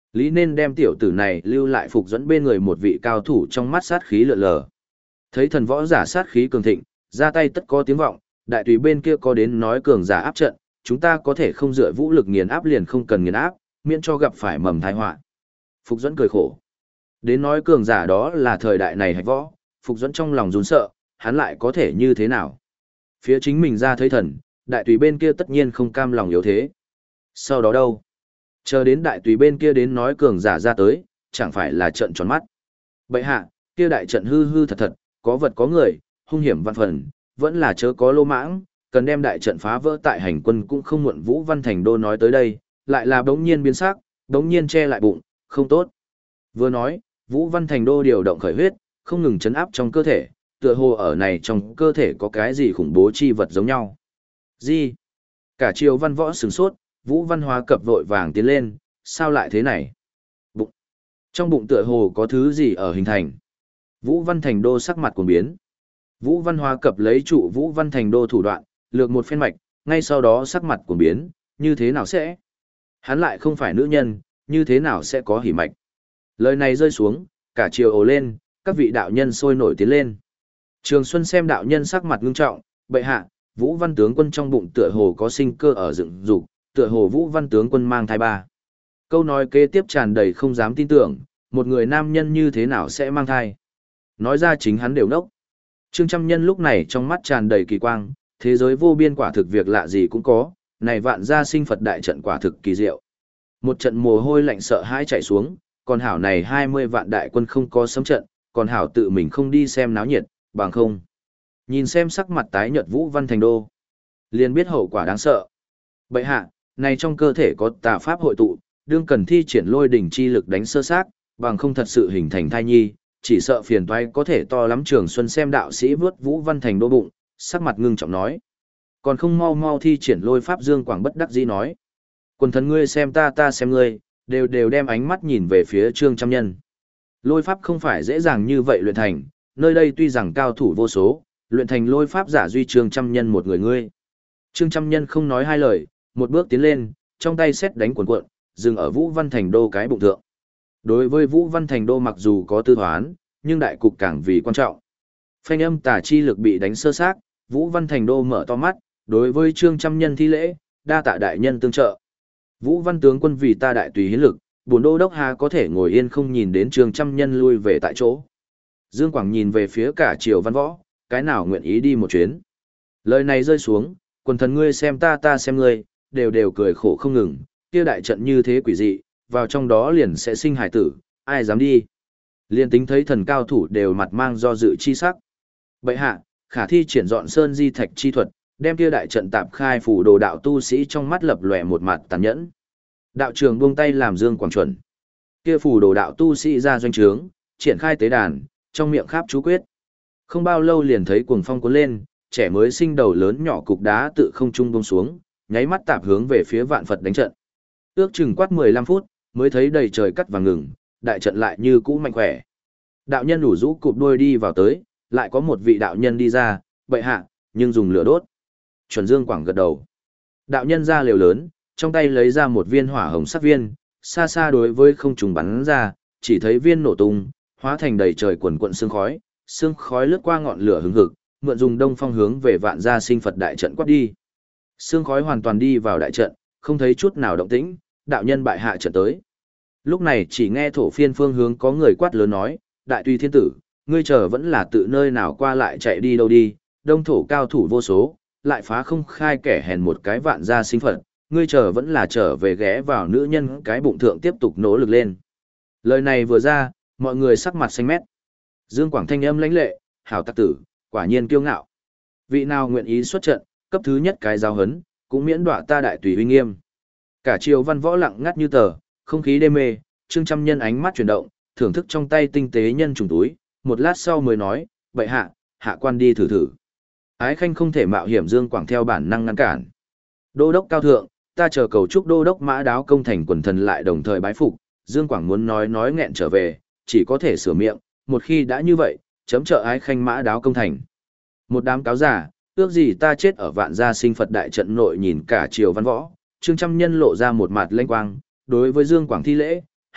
Lý nên đem tiểu tử này lưu lại phục dẫn bên người một vị cao thủ trong mắt sát khí lượn lờ. Thấy thần võ giả sát khí cường thịnh, ra tay tất có tiếng vọng, đại tùy bên kia có đến nói cường giả áp trận, chúng ta có thể không dựa vũ lực nghiền áp liền không cần nghiền áp, miễn cho gặp phải mầm tai họa. Phục dẫn cười khổ. Đến nói cường giả đó là thời đại này hạch võ, Phục dẫn trong lòng run sợ, hắn lại có thể như thế nào? Phía chính mình ra thấy thần, đại tùy bên kia tất nhiên không cam lòng yếu thế. Sau đó đâu? Chờ đến đại tùy bên kia đến nói cường giả ra tới, chẳng phải là trận tròn mắt. Bậy hạ, kia đại trận hư hư thật thật, có vật có người, hung hiểm văn phần, vẫn là chớ có lô mãng, cần đem đại trận phá vỡ tại hành quân cũng không muộn. Vũ Văn Thành Đô nói tới đây, lại là đống nhiên biến sắc, đống nhiên che lại bụng, không tốt. Vừa nói, Vũ Văn Thành Đô điều động khởi huyết, không ngừng chấn áp trong cơ thể, tựa hồ ở này trong cơ thể có cái gì khủng bố chi vật giống nhau. Gì? Cả triều văn võ sửng sốt, Vũ Văn Hóa cập vội vàng tiến lên, sao lại thế này? Bụng. Trong bụng tựa hồ có thứ gì ở hình thành. Vũ Văn Thành Đô sắc mặt cuồng biến. Vũ Văn Hóa cập lấy trụ Vũ Văn Thành Đô thủ đoạn, lược một phen mạch, ngay sau đó sắc mặt cuồng biến, như thế nào sẽ? Hắn lại không phải nữ nhân, như thế nào sẽ có hỉ mạch? Lời này rơi xuống, cả triều ồ lên, các vị đạo nhân sôi nổi tiến lên. Trường Xuân xem đạo nhân sắc mặt ngưng trọng, bệ hạ, Vũ Văn tướng quân trong bụng tựa hồ có sinh cơ ở dựng dục, tựa hồ Vũ Văn tướng quân mang thai ba. Câu nói kế tiếp tràn đầy không dám tin tưởng, một người nam nhân như thế nào sẽ mang thai? Nói ra chính hắn đều nốc. Trương Trăm Nhân lúc này trong mắt tràn đầy kỳ quang, thế giới vô biên quả thực việc lạ gì cũng có, này vạn gia sinh Phật đại trận quả thực kỳ diệu. Một trận mồ hôi lạnh sợ hãi chảy xuống, còn hảo này hai mươi vạn đại quân không có sấm trận, còn hảo tự mình không đi xem náo nhiệt, bằng không. Nhìn xem sắc mặt tái nhợt Vũ Văn Thành Đô, liền biết hậu quả đáng sợ. Bậy hạ, này trong cơ thể có tà pháp hội tụ, đương cần thi triển lôi đỉnh chi lực đánh sơ xác, bằng không thật sự hình thành thai nhi, chỉ sợ phiền toái có thể to lắm. Trường Xuân xem đạo sĩ vớt Vũ Văn Thành Đô bụng, sắc mặt ngưng trọng nói. Còn không mau mau thi triển lôi pháp. Dương Quảng bất đắc dĩ nói. Quần thần ngươi xem ta ta xem ngươi, đều đều đem ánh mắt nhìn về phía Trương Trăm Nhân. Lôi pháp không phải dễ dàng như vậy luyện thành, nơi đây tuy rằng cao thủ vô số, luyện thành lôi pháp giả duy Trương Trăm Nhân một người ngươi. Trương Trăm Nhân không nói hai lời, một bước tiến lên, trong tay xét đánh cuộn cuộn, dừng ở Vũ Văn Thành Đô cái bụng thượng. Đối với Vũ Văn Thành Đô mặc dù có tư thoán, nhưng đại cục càng vì quan trọng. Phanh âm tà chi lực bị đánh sơ xác, Vũ Văn Thành Đô mở to mắt, đối với Trương Trăm Nhân thi lễ, đa tạ đại nhân tương trợ. Vũ Văn tướng quân vì ta đại tùy hiến lực, bổn đô đốc hà có thể ngồi yên không nhìn đến Trương Trăm Nhân lui về tại chỗ. Dương Quảng nhìn về phía cả triều văn võ, cái nào nguyện ý đi một chuyến. Lời này rơi xuống, quần thần ngươi xem ta ta xem ngươi, đều đều cười khổ không ngừng, kia đại trận như thế quỷ dị, vào trong đó liền sẽ sinh hải tử, ai dám đi. Liên tính thấy thần cao thủ đều mặt mang do dự chi sắc. Bậy hạ, khả thi triển dọn sơn di thạch chi thuật, đem kia đại trận tạp khai phủ đồ đạo tu sĩ trong mắt lập lòe một mặt tàn nhẫn. Đạo trường buông tay làm Dương Quảng chuẩn. Kia phủ đồ đạo tu sĩ ra doanh trướng, triển khai tế đàn, trong miệng kháp chú quyết. Không bao lâu liền thấy cuồng phong cuốn lên, trẻ mới sinh đầu lớn nhỏ cục đá tự không trung buông xuống, nháy mắt tạp hướng về phía vạn Phật đánh trận. Ước chừng quát mười lăm phút, mới thấy đầy trời cắt vàng ngừng, đại trận lại như cũ mạnh khỏe. Đạo nhân đủ rũ cụp đuôi đi vào tới, lại có một vị đạo nhân đi ra, bậy hạ, nhưng dùng lửa đốt. Chuẩn Dương Quảng gật đầu. Đạo nhân ra liều lớn, trong tay lấy ra một viên hỏa hồng sắc viên, xa xa đối với không trùng bắn ra, chỉ thấy viên nổ tung, hóa thành đầy trời quần quận sương khói, sương khói lướt qua ngọn lửa hứng hực, mượn dùng đông phong hướng về vạn gia sinh Phật đại trận quát đi. Sương khói hoàn toàn đi vào đại trận, không thấy chút nào động tĩnh, đạo nhân bại hạ trận tới. Lúc này chỉ nghe thổ phiên phương hướng có người quát lớn nói, đại tùy thiên tử, ngươi chờ vẫn là tự nơi nào qua lại chạy đi đâu đi, đông thổ cao thủ vô số, lại phá không khai kẻ hèn một cái vạn gia sinh Phật, ngươi chờ vẫn là trở về ghé vào nữ nhân cái bụng thượng tiếp tục nỗ lực lên. Lời này vừa ra, mọi người sắc mặt xanh mét. Dương Quảng thanh âm lãnh lệ, hảo tắc tử, quả nhiên kiêu ngạo. Vị nào nguyện ý xuất trận, cấp thứ nhất cái giao hấn, cũng miễn đọa ta đại tùy uy nghiêm. Cả triều văn võ lặng ngắt như tờ, không khí đê mê, Trương Trăm Nhân ánh mắt chuyển động, thưởng thức trong tay tinh tế nhân trùng túi, một lát sau mới nói, bậy hạ, hạ quan đi thử thử. Ái khanh không thể mạo hiểm. Dương Quảng theo bản năng ngăn cản. Đô đốc cao thượng, ta chờ cầu chúc đô đốc Mã Đáo công thành quần thần lại đồng thời bái phục. Dương Quảng muốn nói nói nghẹn trở về, chỉ có thể sửa miệng, một khi đã như vậy, chấm trợ ái khanh Mã Đáo công thành. Một đám cáo giả, ước gì ta chết ở vạn gia sinh Phật đại trận nội. Nhìn cả triều văn võ, Trương Trăm Nhân lộ ra một mặt lanh quang, đối với Dương Quảng thi lễ,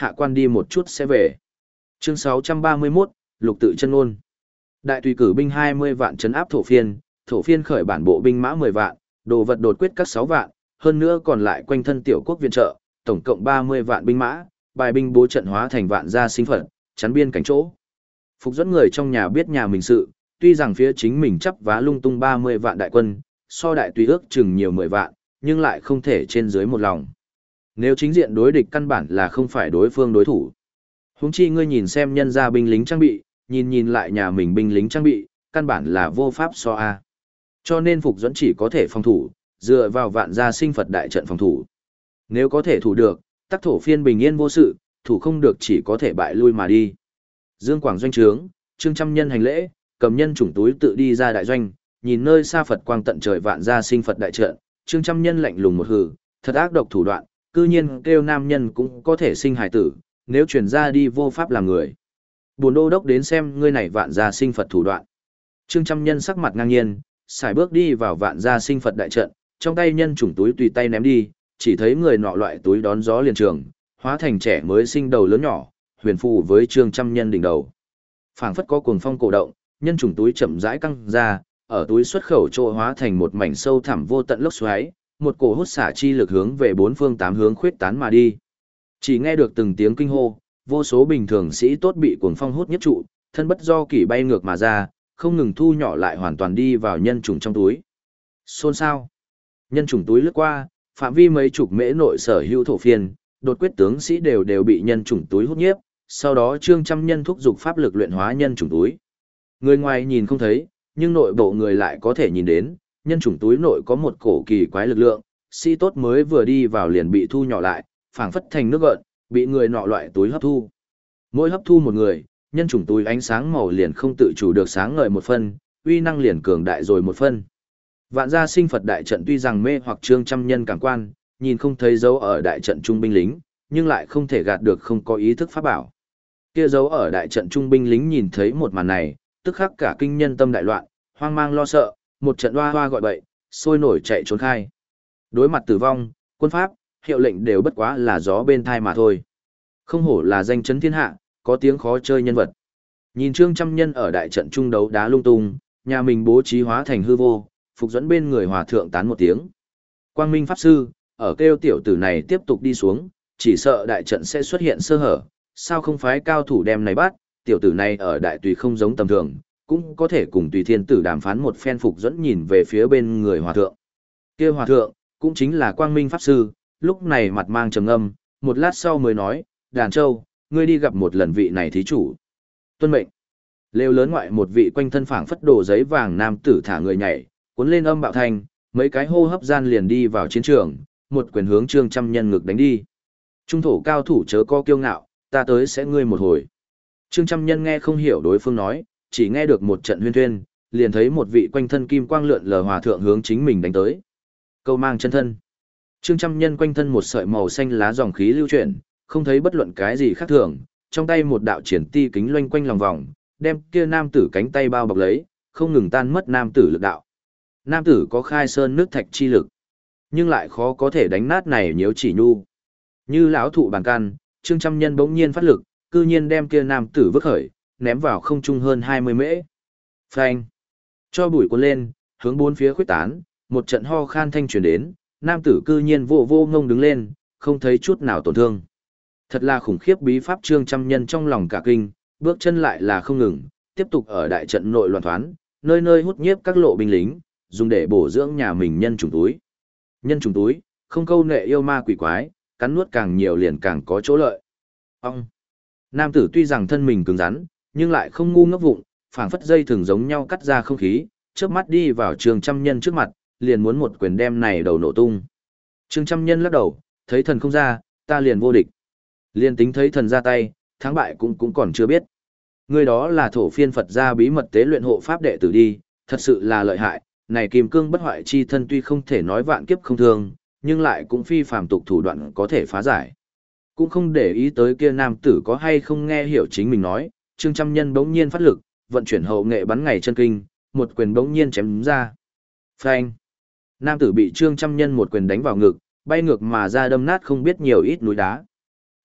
hạ quan đi một chút sẽ về. Chương sáu trăm ba mươi mốt, Lục tự chân ngôn. Đại tùy cử binh hai mươi vạn trấn áp thổ phiên, thổ phiên khởi bản bộ binh mã mười vạn, đồ vật đột quyết các sáu vạn, hơn nữa còn lại quanh thân tiểu quốc viện trợ, tổng cộng ba mươi vạn binh mã, bài binh bố trận hóa thành vạn gia sinh phận, chắn biên cảnh chỗ. Phục dẫn người trong nhà biết nhà mình sự, tuy rằng phía chính mình chấp vá lung tung ba mươi vạn đại quân, so đại tùy ước chừng nhiều mười vạn, nhưng lại không thể trên dưới một lòng. Nếu chính diện đối địch căn bản là không phải đối phương đối thủ. Huống chi ngươi nhìn xem nhân gia binh lính trang bị, nhìn nhìn lại nhà mình binh lính trang bị, căn bản là vô pháp so a. Cho nên Phục dẫn chỉ có thể phòng thủ, dựa vào vạn gia sinh Phật đại trận phòng thủ. Nếu có thể thủ được, tắc thổ phiên bình yên vô sự, thủ không được chỉ có thể bại lui mà đi. Dương Quảng doanh trướng, Trương Trăm Nhân hành lễ, cầm nhân chủng túi tự đi ra đại doanh, nhìn nơi xa Phật quang tận trời vạn gia sinh Phật đại trận, Trương Trăm Nhân lạnh lùng một hừ, thật ác độc thủ đoạn, cư nhiên kêu nam nhân cũng có thể sinh hài tử, nếu truyền ra đi vô pháp làm người. Buồn đô đốc đến xem ngươi này vạn gia sinh Phật thủ đoạn. Trương Trăm Nhân sắc mặt ngang nhiên, xài bước đi vào vạn gia sinh Phật đại trận, trong tay nhân chủng túi tùy tay ném đi, chỉ thấy người nọ loại túi đón gió liền trường, hóa thành trẻ mới sinh đầu lớn nhỏ, huyền phù với Trương Trăm Nhân đỉnh đầu. Phảng phất có cuồng phong cổ động, nhân chủng túi chậm rãi căng ra, ở túi xuất khẩu trô hóa thành một mảnh sâu thẳm vô tận lốc xoáy, một cổ hút xả chi lực hướng về bốn phương tám hướng khuyết tán mà đi. Chỉ nghe được từng tiếng kinh hô, vô số bình thường sĩ tốt bị cuồng phong hút nhất trụ, thân bất do kỷ bay ngược mà ra, không ngừng thu nhỏ lại hoàn toàn đi vào nhân chủng trong túi. Xôn xao. Nhân chủng túi lướt qua, phạm vi mấy chục mễ nội sở hữu thổ phiên, đột quyết tướng sĩ đều đều bị nhân chủng túi hút nhiếp, sau đó Trương Trăm Nhân thúc giục pháp lực luyện hóa nhân chủng túi. Người ngoài nhìn không thấy, nhưng nội bộ người lại có thể nhìn đến, nhân chủng túi nội có một cổ kỳ quái lực lượng, sĩ tốt mới vừa đi vào liền bị thu nhỏ lại, phảng phất thành nước gợn, bị người nọ loại túi hấp thu. Mỗi hấp thu một người, nhân chủng túi ánh sáng màu liền không tự chủ được sáng ngời một phân, uy năng liền cường đại rồi một phân. Vạn gia sinh Phật đại trận tuy rằng mê hoặc Trương Trăm Nhân cảm quan, nhìn không thấy dấu ở đại trận trung binh lính, nhưng lại không thể gạt được không có ý thức pháp bảo. Kia dấu ở đại trận trung binh lính nhìn thấy một màn này, tức khắc cả kinh nhân tâm đại loạn, hoang mang lo sợ, một trận hoa hoa gọi bậy, sôi nổi chạy trốn khai. Đối mặt tử vong, quân pháp, hiệu lệnh đều bất quá là gió bên thai mà thôi. Không hổ là danh chấn thiên hạ, có tiếng khó chơi nhân vật. Nhìn Trương Trăm Nhân ở đại trận trung đấu đá lung tung, nhà mình bố trí hóa thành hư vô, Phục dẫn bên người hòa thượng tán một tiếng. Quang Minh Pháp Sư, ở kêu tiểu tử này tiếp tục đi xuống, chỉ sợ đại trận sẽ xuất hiện sơ hở, sao không phái cao thủ đem này bắt, tiểu tử này ở đại tùy không giống tầm thường, cũng có thể cùng tùy thiên tử đàm phán một phen. Phục dẫn nhìn về phía bên người hòa thượng. Kia hòa thượng, cũng chính là Quang Minh Pháp Sư, lúc này mặt mang trầm ngâm, một lát sau mới nói, Đàn Châu, ngươi đi gặp một lần vị này thí chủ. Tuân mệnh. Lều lớn ngoại một vị quanh thân phảng phất đồ giấy vàng nam tử thả người nhảy, cuốn lên âm bạo thanh, mấy cái hô hấp gian liền đi vào chiến trường, một quyền hướng Trương Trăm Nhân ngực đánh đi. Trung thổ cao thủ chớ có kiêu ngạo, ta tới sẽ ngươi một hồi. Trương Trăm Nhân nghe không hiểu đối phương nói, chỉ nghe được một trận huyên thuyên, liền thấy một vị quanh thân kim quang lượn lờ hòa thượng hướng chính mình đánh tới. Câu mang chân thân. Trương Trăm Nhân quanh thân một sợi màu xanh lá dòng khí lưu chuyển, không thấy bất luận cái gì khác thường, trong tay một đạo triển ti kính loanh quanh lòng vòng, đem kia nam tử cánh tay bao bọc lấy, không ngừng tan mất nam tử lực đạo. Nam tử có khai sơn nước thạch chi lực, nhưng lại khó có thể đánh nát này nhiễu chỉ nhu. Như lão thụ bàn can, Trương Trăm Nhân bỗng nhiên phát lực, cư nhiên đem kia nam tử vứt khởi, ném vào không trung hơn hai mươi mễ. Phanh! Cho bụi cuốn lên, hướng bốn phía khuếch tán, một trận ho khan thanh truyền đến, nam tử cư nhiên vô vô ngông đứng lên, không thấy chút nào tổn thương. Thật là khủng khiếp bí pháp. Trương Trăm Nhân trong lòng cả kinh, bước chân lại là không ngừng, tiếp tục ở đại trận nội loạn thoán, nơi nơi hút nhiếp các lộ binh lính, dùng để bổ dưỡng nhà mình nhân trùng túi. Nhân trùng túi, không câu nệ yêu ma quỷ quái, cắn nuốt càng nhiều liền càng có chỗ lợi. Ông! Nam tử tuy rằng thân mình cứng rắn, nhưng lại không ngu ngốc vụng, phảng phất dây thường giống nhau cắt ra không khí, trước mắt đi vào Trương Trăm Nhân trước mặt, liền muốn một quyền đem này đầu nổ tung. Trương Trăm Nhân lắc đầu, thấy thần không ra, ta liền vô địch. Liên tính thấy thần ra tay, thắng bại cũng cũng còn chưa biết. Người đó là thổ phiên Phật gia bí mật tế luyện hộ pháp đệ tử đi, thật sự là lợi hại, này kim cương bất hoại chi thân tuy không thể nói vạn kiếp không thương, nhưng lại cũng phi phàm tục thủ đoạn có thể phá giải. Cũng không để ý tới kia nam tử có hay không nghe hiểu chính mình nói, Trương Trăm Nhân bỗng nhiên phát lực, vận chuyển hậu nghệ bắn ngày chân kinh, một quyền bỗng nhiên chém ra. Phanh! Nam tử bị Trương Trăm Nhân một quyền đánh vào ngực, bay ngược mà ra đâm nát không biết nhiều ít núi đá.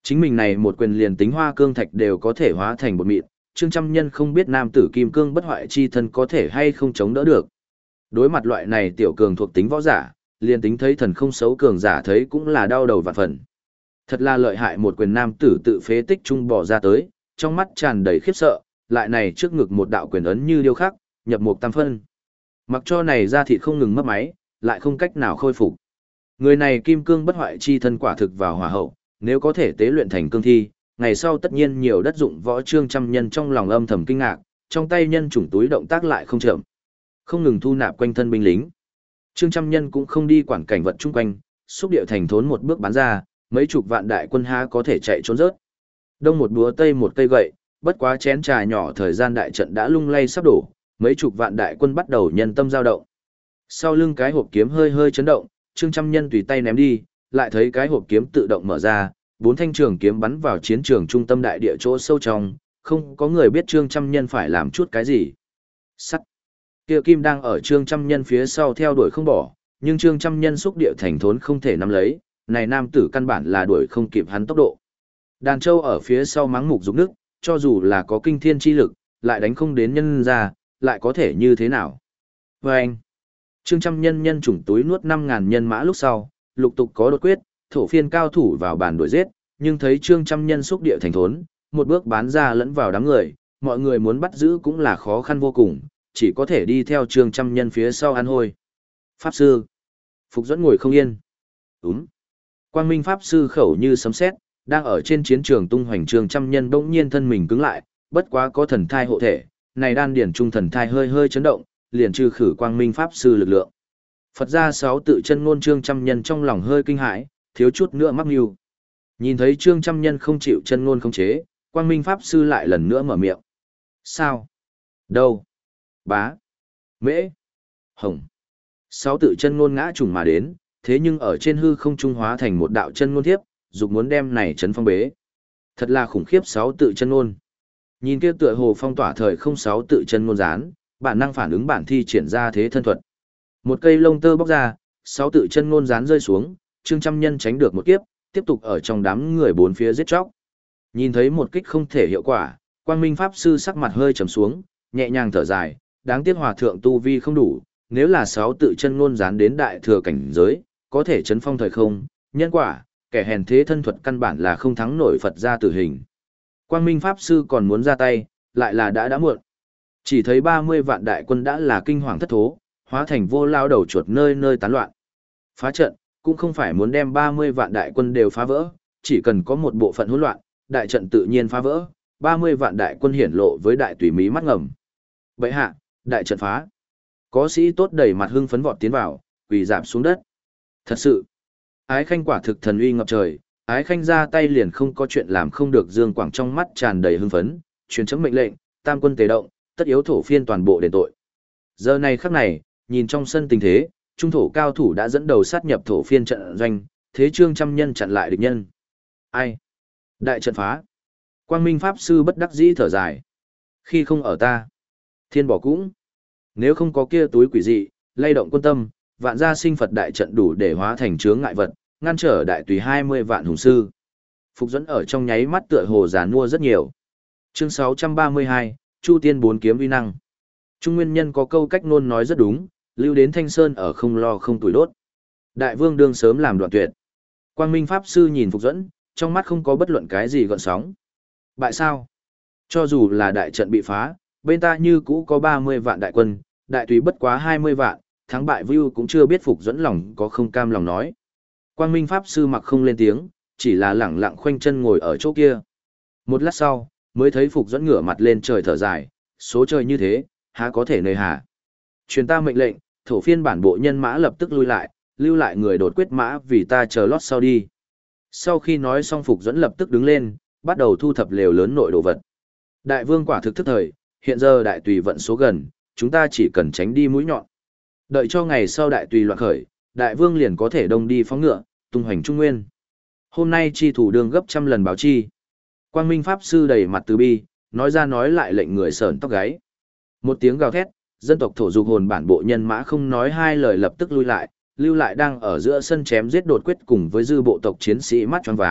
Chính mình này một quyền liền tính hoa cương thạch đều có thể hóa thành bột mịn, Trương Trăm Nhân không biết nam tử kim cương bất hoại chi thân có thể hay không chống đỡ được. Đối mặt loại này tiểu cường thuộc tính võ giả, liền tính thấy thần không xấu cường giả thấy cũng là đau đầu vạn phần. Thật là lợi hại, một quyền nam tử tự phế tích trung bỏ ra tới, trong mắt tràn đầy khiếp sợ, lại này trước ngực một đạo quyền ấn như điêu khắc, nhập một tam phân. Mặc cho này ra thịt không ngừng mất máy, lại không cách nào khôi phục. Người này kim cương bất hoại chi thân quả thực vào hỏa hậu, nếu có thể tế luyện thành cương thi, ngày sau tất nhiên nhiều đất dụng võ. Trương Trăm Nhân trong lòng âm thầm kinh ngạc, trong tay nhân chủng túi động tác lại không chậm, không ngừng thu nạp quanh thân binh lính. Trương Trăm Nhân cũng không đi quản cảnh vật chung quanh, xúc điệu thành thốn một bước bắn ra, mấy chục vạn đại quân há có thể chạy trốn rớt. Đông một búa tây một cây gậy, bất quá chén trà nhỏ thời gian đại trận đã lung lay sắp đổ, mấy chục vạn đại quân bắt đầu nhân tâm dao động. Sau lưng cái hộp kiếm hơi hơi chấn động, Trương Trăm Nhân tùy tay ném đi, lại thấy cái hộp kiếm tự động mở ra, bốn thanh trường kiếm bắn vào chiến trường trung tâm đại địa chỗ sâu trong, không có người biết Trương Trăm Nhân phải làm chút cái gì. Sắt. Kia kim đang ở Trương Trăm Nhân phía sau theo đuổi không bỏ, nhưng Trương Trăm Nhân xúc địa thành thốn không thể nắm lấy, này nam tử căn bản là đuổi không kịp hắn tốc độ. Đàn châu ở phía sau mắng mục dục nước, cho dù là có kinh thiên chi lực, lại đánh không đến nhân ra, lại có thể như thế nào? Và anh, Trương Trăm Nhân nhân chủng túi nuốt năm ngàn nhân mã lúc sau, lục tục có đột quyết, thổ phiên cao thủ vào bàn đuổi giết, nhưng thấy Trương Trăm Nhân xúc địa thành thốn, một bước bán ra lẫn vào đám người, mọi người muốn bắt giữ cũng là khó khăn vô cùng, chỉ có thể đi theo Trương Trăm Nhân phía sau ăn hôi. Pháp sư, Phục Duẫn ngồi không yên. Úm. Quang Minh Pháp sư khẩu như sấm sét, đang ở trên chiến trường tung hoành. Trương Trăm Nhân bỗng nhiên thân mình cứng lại, bất quá có thần thai hộ thể, này đan điển trung thần thai hơi hơi chấn động, liền trừ khử Quang Minh Pháp sư lực lượng. Phật gia sáu tự chân ngôn. Trương Trăm Nhân trong lòng hơi kinh hãi, thiếu chút nữa mắc mưu. Nhìn thấy Trương Trăm Nhân không chịu chân ngôn khống chế, Quang Minh Pháp sư lại lần nữa mở miệng. Sao? Đâu? Bá? Mễ? Hồng? Sáu tự chân ngôn ngã trùng mà đến, thế nhưng ở trên hư không trung hóa thành một đạo chân ngôn thiếp, dục muốn đem này chấn phong bế. Thật là khủng khiếp sáu tự chân ngôn. Nhìn kia tựa hồ phong tỏa thời không sáu tự chân ngôn gián, bản năng phản ứng bản thi triển ra thế thân thuật. Một cây lông tơ bóc ra, sáu tự chân ngôn gián rơi xuống, Trương Trăm Nhân tránh được một kiếp, tiếp tục ở trong đám người bốn phía giết chóc. Nhìn thấy một kích không thể hiệu quả, Quang Minh Pháp sư sắc mặt hơi trầm xuống, nhẹ nhàng thở dài, đáng tiếc hòa thượng tu vi không đủ, nếu là sáu tự chân ngôn gián đến đại thừa cảnh giới, có thể chấn phong thời không, nhân quả, kẻ hèn thế thân thuật căn bản là không thắng nổi Phật gia tử hình. Quang Minh Pháp sư còn muốn ra tay, lại là đã đã muộn. Chỉ thấy ba mươi vạn đại quân đã là kinh hoàng thất thố, hóa thành vô lao đầu chuột nơi nơi tán loạn. Phá trận, cũng không phải muốn đem ba mươi vạn đại quân đều phá vỡ, chỉ cần có một bộ phận hỗn loạn, đại trận tự nhiên phá vỡ, ba mươi vạn đại quân hiển lộ với đại tùy mí mắt ngầm. Vậy hạ, đại trận phá. Có sĩ tốt đầy mặt hưng phấn vọt tiến vào, quỳ rạp xuống đất. Thật sự, Ái Khanh quả thực thần uy ngập trời, Ái Khanh ra tay liền không có chuyện làm không được. Dương Quảng trong mắt tràn đầy hưng phấn, truyền chấm mệnh lệnh, tam quân tề động, tất yếu thổ phiên toàn bộ đền tội. Giờ này khắc này, nhìn trong sân tình thế, trung thổ cao thủ đã dẫn đầu sát nhập thổ phiên trận doanh, thế Trương Trăm Nhân chặn lại địch nhân. Ai? Đại trận phá. Quang Minh Pháp sư bất đắc dĩ thở dài. Khi không ở ta, thiên bỏ cũng. Nếu không có kia túi quỷ dị, lay động quân tâm, vạn gia sinh Phật đại trận đủ để hóa thành chướng ngại vật, ngăn trở đại tùy hai mươi vạn hùng sư. Phục Duẫn ở trong nháy mắt tựa hồ già nua rất nhiều. Chương sáu trăm ba mươi hai, Chu Tiên bốn kiếm uy năng. Trung nguyên nhân có câu cách ngôn nói rất đúng, lưu đến Thanh Sơn ở không lo không tuổi đốt. Đại vương đương sớm làm đoạn tuyệt. Quang Minh Pháp sư nhìn Phục Duẫn, trong mắt không có bất luận cái gì gợn sóng. Bại sao? Cho dù là đại trận bị phá, bên ta như cũ có ba mươi vạn đại quân, đại tùy bất quá hai mươi vạn, thắng bại view cũng chưa biết Phục Duẫn lòng có không cam lòng nói. Quang Minh Pháp sư mặc không lên tiếng, chỉ là lẳng lặng khoanh chân ngồi ở chỗ kia. Một lát sau, mới thấy Phục Duẫn ngửa mặt lên trời thở dài, số trời như thế, há có thể nơi hà. Truyền ta mệnh lệnh, thổ phiên bản bộ nhân mã lập tức lui lại, lưu lại người đột quyết mã vì ta chờ lót sau đi. Sau khi nói xong Phục Duẫn lập tức đứng lên, bắt đầu thu thập lều lớn nội đồ vật. Đại vương quả thực thức thời, hiện giờ đại tùy vận số gần, chúng ta chỉ cần tránh đi mũi nhọn. Đợi cho ngày sau đại tùy loạn khởi, đại vương liền có thể đông đi phóng ngựa, tung hoành trung nguyên. Hôm nay chi thủ đường gấp trăm lần báo chi. Quang Minh Pháp sư đầy mặt từ bi, nói ra nói lại lệnh người sởn tóc gáy. Một tiếng gào thét, dân tộc thổ dục hồn bản bộ nhân mã không nói hai lời lập tức lui lại, lưu lại đang ở giữa sân chém giết đột quyết cùng với dư bộ tộc chiến sĩ mắt choáng váng,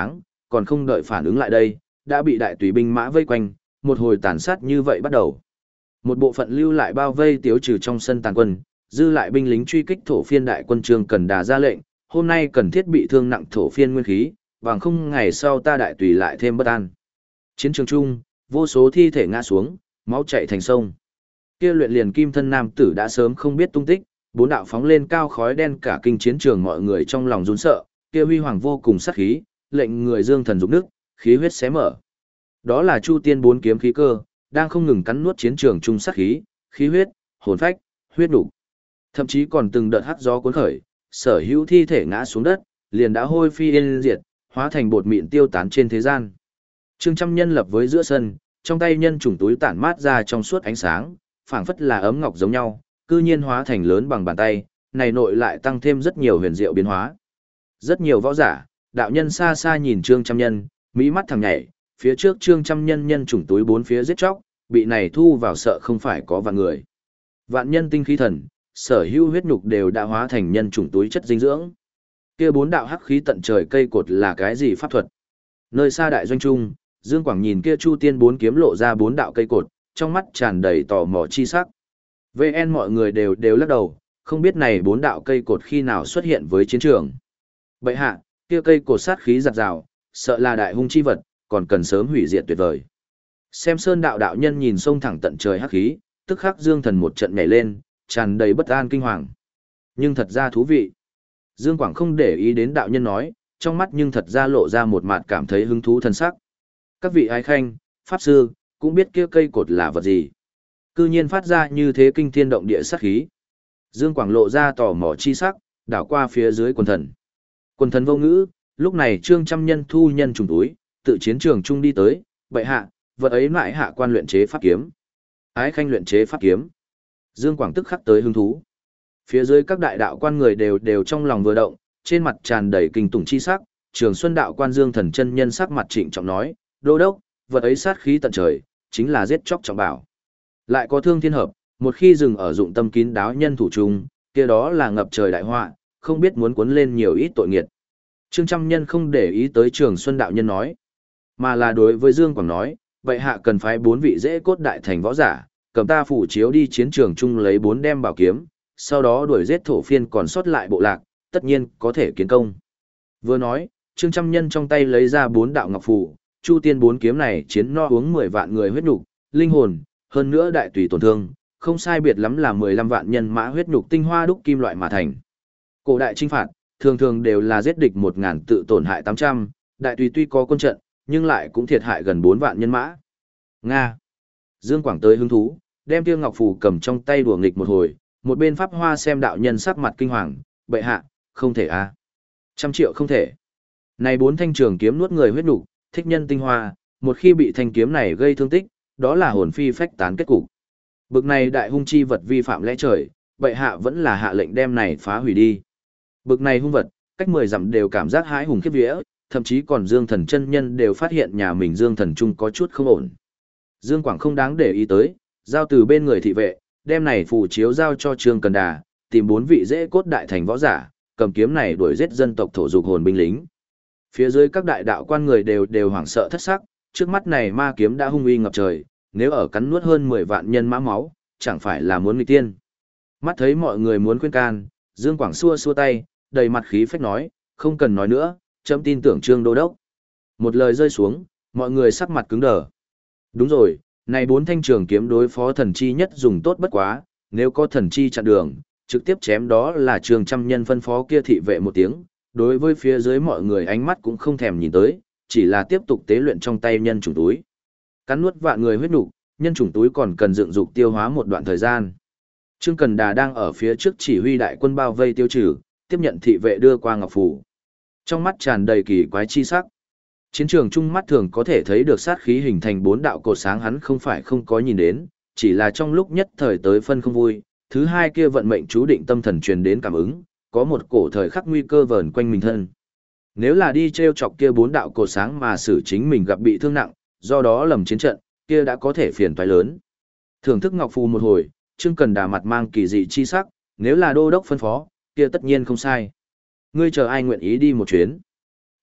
còn không đợi phản ứng lại đây, đã bị đại tùy binh mã vây quanh, một hồi tàn sát như vậy bắt đầu. Một bộ phận lưu lại bao vây tiêu trừ trong sân tàn quân, dư lại binh lính truy kích thổ phiên đại quân Trương Cần Đà ra lệnh, hôm nay cần thiết bị thương nặng thổ phiên nguyên khí, bằng không ngày sau ta đại tùy lại thêm bất an. Chiến trường chung, vô số thi thể ngã xuống, máu chảy thành sông. Kia luyện liền kim thân nam tử đã sớm không biết tung tích, bốn đạo phóng lên cao khói đen cả kinh chiến trường, mọi người trong lòng run sợ, kia huy hoàng vô cùng sát khí, lệnh người dương thần dục nước, khí huyết xé mở. Đó là Chu Tiên bốn kiếm khí cơ, đang không ngừng cắn nuốt chiến trường trung sát khí, khí huyết, hồn phách, huyết đủ. Thậm chí còn từng đợt hắc gió cuốn khởi, sở hữu thi thể ngã xuống đất, liền đã hôi phi yên diệt, hóa thành bột mịn tiêu tán trên thế gian. Trương Trăm Nhân lập với giữa sân, trong tay nhân trùng túi tản mát ra trong suốt ánh sáng, phảng phất là ấm ngọc giống nhau, cư nhiên hóa thành lớn bằng bàn tay, này nội lại tăng thêm rất nhiều huyền diệu biến hóa. Rất nhiều võ giả, đạo nhân xa xa nhìn Trương Trăm Nhân, mỹ mắt thằng nhảy, phía trước Trương Trăm Nhân nhân trùng túi bốn phía giết chóc, bị này thu vào sợ không phải có vạn người. Vạn nhân tinh khí thần, sở hữu huyết nhục đều đã hóa thành nhân trùng túi chất dinh dưỡng. Kia bốn đạo hắc khí tận trời cây cột là cái gì pháp thuật? Nơi xa đại doanh trung, Dương Quảng nhìn kia Chu Tiên bốn kiếm lộ ra bốn đạo cây cột, trong mắt tràn đầy tò mò chi sắc. vê en mọi người đều đều lắc đầu, không biết này bốn đạo cây cột khi nào xuất hiện với chiến trường. Bệ hạ, kia cây cột sát khí giật rào, sợ là đại hung chi vật, còn cần sớm hủy diệt tuyệt vời. Xem Sơn đạo đạo nhân nhìn sông thẳng tận trời hắc khí, tức khắc Dương thần một trận nhảy lên, tràn đầy bất an kinh hoàng. Nhưng thật ra thú vị. Dương Quảng không để ý đến đạo nhân nói, trong mắt nhưng thật ra lộ ra một mặt cảm thấy hứng thú thân sắc. Các vị ái khanh, pháp sư, cũng biết kia cây cột là vật gì. Cư nhiên phát ra như thế kinh thiên động địa sát khí. Dương Quảng lộ ra tò mò chi sắc, đảo qua phía dưới quần thần. Quần thần vô ngữ, lúc này Trương Trăm Nhân thu nhân trùng túi, tự chiến trường trung đi tới, bệ hạ, vật ấy lại hạ quan luyện chế pháp kiếm. Ái khanh luyện chế pháp kiếm. Dương Quảng tức khắc tới hứng thú. Phía dưới các đại đạo quan người đều đều trong lòng vừa động, trên mặt tràn đầy kinh tủng chi sắc, Trường Xuân đạo quan Dương Thần chân nhân sắc mặt trịnh trọng nói, đô đốc, vật ấy sát khí tận trời, chính là giết chóc trọng bảo. Lại có thương thiên hợp, một khi dừng ở dụng tâm kín đáo nhân thủ trung, kia đó là ngập trời đại họa, không biết muốn cuốn lên nhiều ít tội nghiệt. Trương Trăm Nhân không để ý tới Trường Xuân đạo nhân nói, mà là đối với Dương Quảng nói, vậy hạ cần phái bốn vị dễ cốt đại thành võ giả, cầm ta phủ chiếu đi chiến trường chung lấy bốn đem bảo kiếm, sau đó đuổi giết thổ phiên còn sót lại bộ lạc, tất nhiên có thể kiến công. Vừa nói, Trương Trăm Nhân trong tay lấy ra bốn đạo ngọc phù, Chu Tiên bốn kiếm này chiến no uống mười vạn người huyết nhục, linh hồn, hơn nữa đại tùy tổn thương, không sai biệt lắm là mười lăm vạn nhân mã huyết nhục tinh hoa đúc kim loại mà thành. Cổ đại chinh phạt, thường thường đều là giết địch một ngàn tự tổn hại tám trăm, đại tùy tuy có quân trận, nhưng lại cũng thiệt hại gần bốn vạn nhân mã. Nga. Dương Quảng tới hứng thú, đem tiêu ngọc phù cầm trong tay đùa nghịch một hồi, một bên pháp hoa xem đạo nhân sắc mặt kinh hoàng, bệ hạ, không thể a, trăm triệu không thể. Này bốn thanh trường kiếm nuốt người huyết nhục, thích nhân tinh hoa, một khi bị thanh kiếm này gây thương tích, đó là hồn phi phách tán kết cục. Bực này đại hung chi vật vi phạm lẽ trời, bệ hạ vẫn là hạ lệnh đem này phá hủy đi. Bực này hung vật, cách mười dặm đều cảm giác hãi hùng khiếp vía, thậm chí còn Dương Thần chân nhân đều phát hiện nhà mình Dương Thần trung có chút không ổn. Dương Quảng không đáng để ý tới, giao từ bên người thị vệ, đem này phù chiếu giao cho Trương Cần Đà, tìm bốn vị dễ cốt đại thành võ giả, cầm kiếm này đuổi giết dân tộc thổ dục hồn binh lính. Phía dưới các đại đạo quan người đều đều hoảng sợ thất sắc, trước mắt này ma kiếm đã hung uy ngập trời, nếu ở cắn nuốt hơn mười vạn nhân mã máu, chẳng phải là muốn nghịch tiên. Mắt thấy mọi người muốn khuyên can, Dương Quảng xua xua tay, đầy mặt khí phách nói, không cần nói nữa, chấm tin tưởng Trương Đô Đốc. Một lời rơi xuống, mọi người sắc mặt cứng đờ. Đúng rồi, này bốn thanh trường kiếm đối phó thần chi nhất dùng tốt bất quá, nếu có thần chi chặn đường, trực tiếp chém đó là Trường Trăm Nhân phân phó kia thị vệ một tiếng, đối với phía dưới mọi người ánh mắt cũng không thèm nhìn tới, chỉ là tiếp tục tế luyện trong tay nhân chủng túi. Cắn nuốt vạn người huyết nục, nhân chủng túi còn cần dựng dục tiêu hóa một đoạn thời gian. Trương Cần Đà đang ở phía trước chỉ huy đại quân bao vây tiêu trừ, tiếp nhận thị vệ đưa qua ngọc phủ. Trong mắt tràn đầy kỳ quái chi sắc. Chiến trường trung mắt thường có thể thấy được sát khí hình thành bốn đạo cột sáng, hắn không phải không có nhìn đến, chỉ là trong lúc nhất thời tới phân không vui, thứ hai kia vận mệnh chú định tâm thần truyền đến cảm ứng, có một cổ thời khắc nguy cơ vờn quanh mình thân. Nếu là đi treo chọc kia bốn đạo cột sáng mà xử chính mình gặp bị thương nặng, do đó lầm chiến trận, kia đã có thể phiền toái lớn. Thưởng thức ngọc phù một hồi, Trương Cần Đà mặt mang kỳ dị chi sắc, nếu là đô đốc phân phó, kia tất nhiên không sai. Ngươi chờ ai nguyện ý đi một chuyến?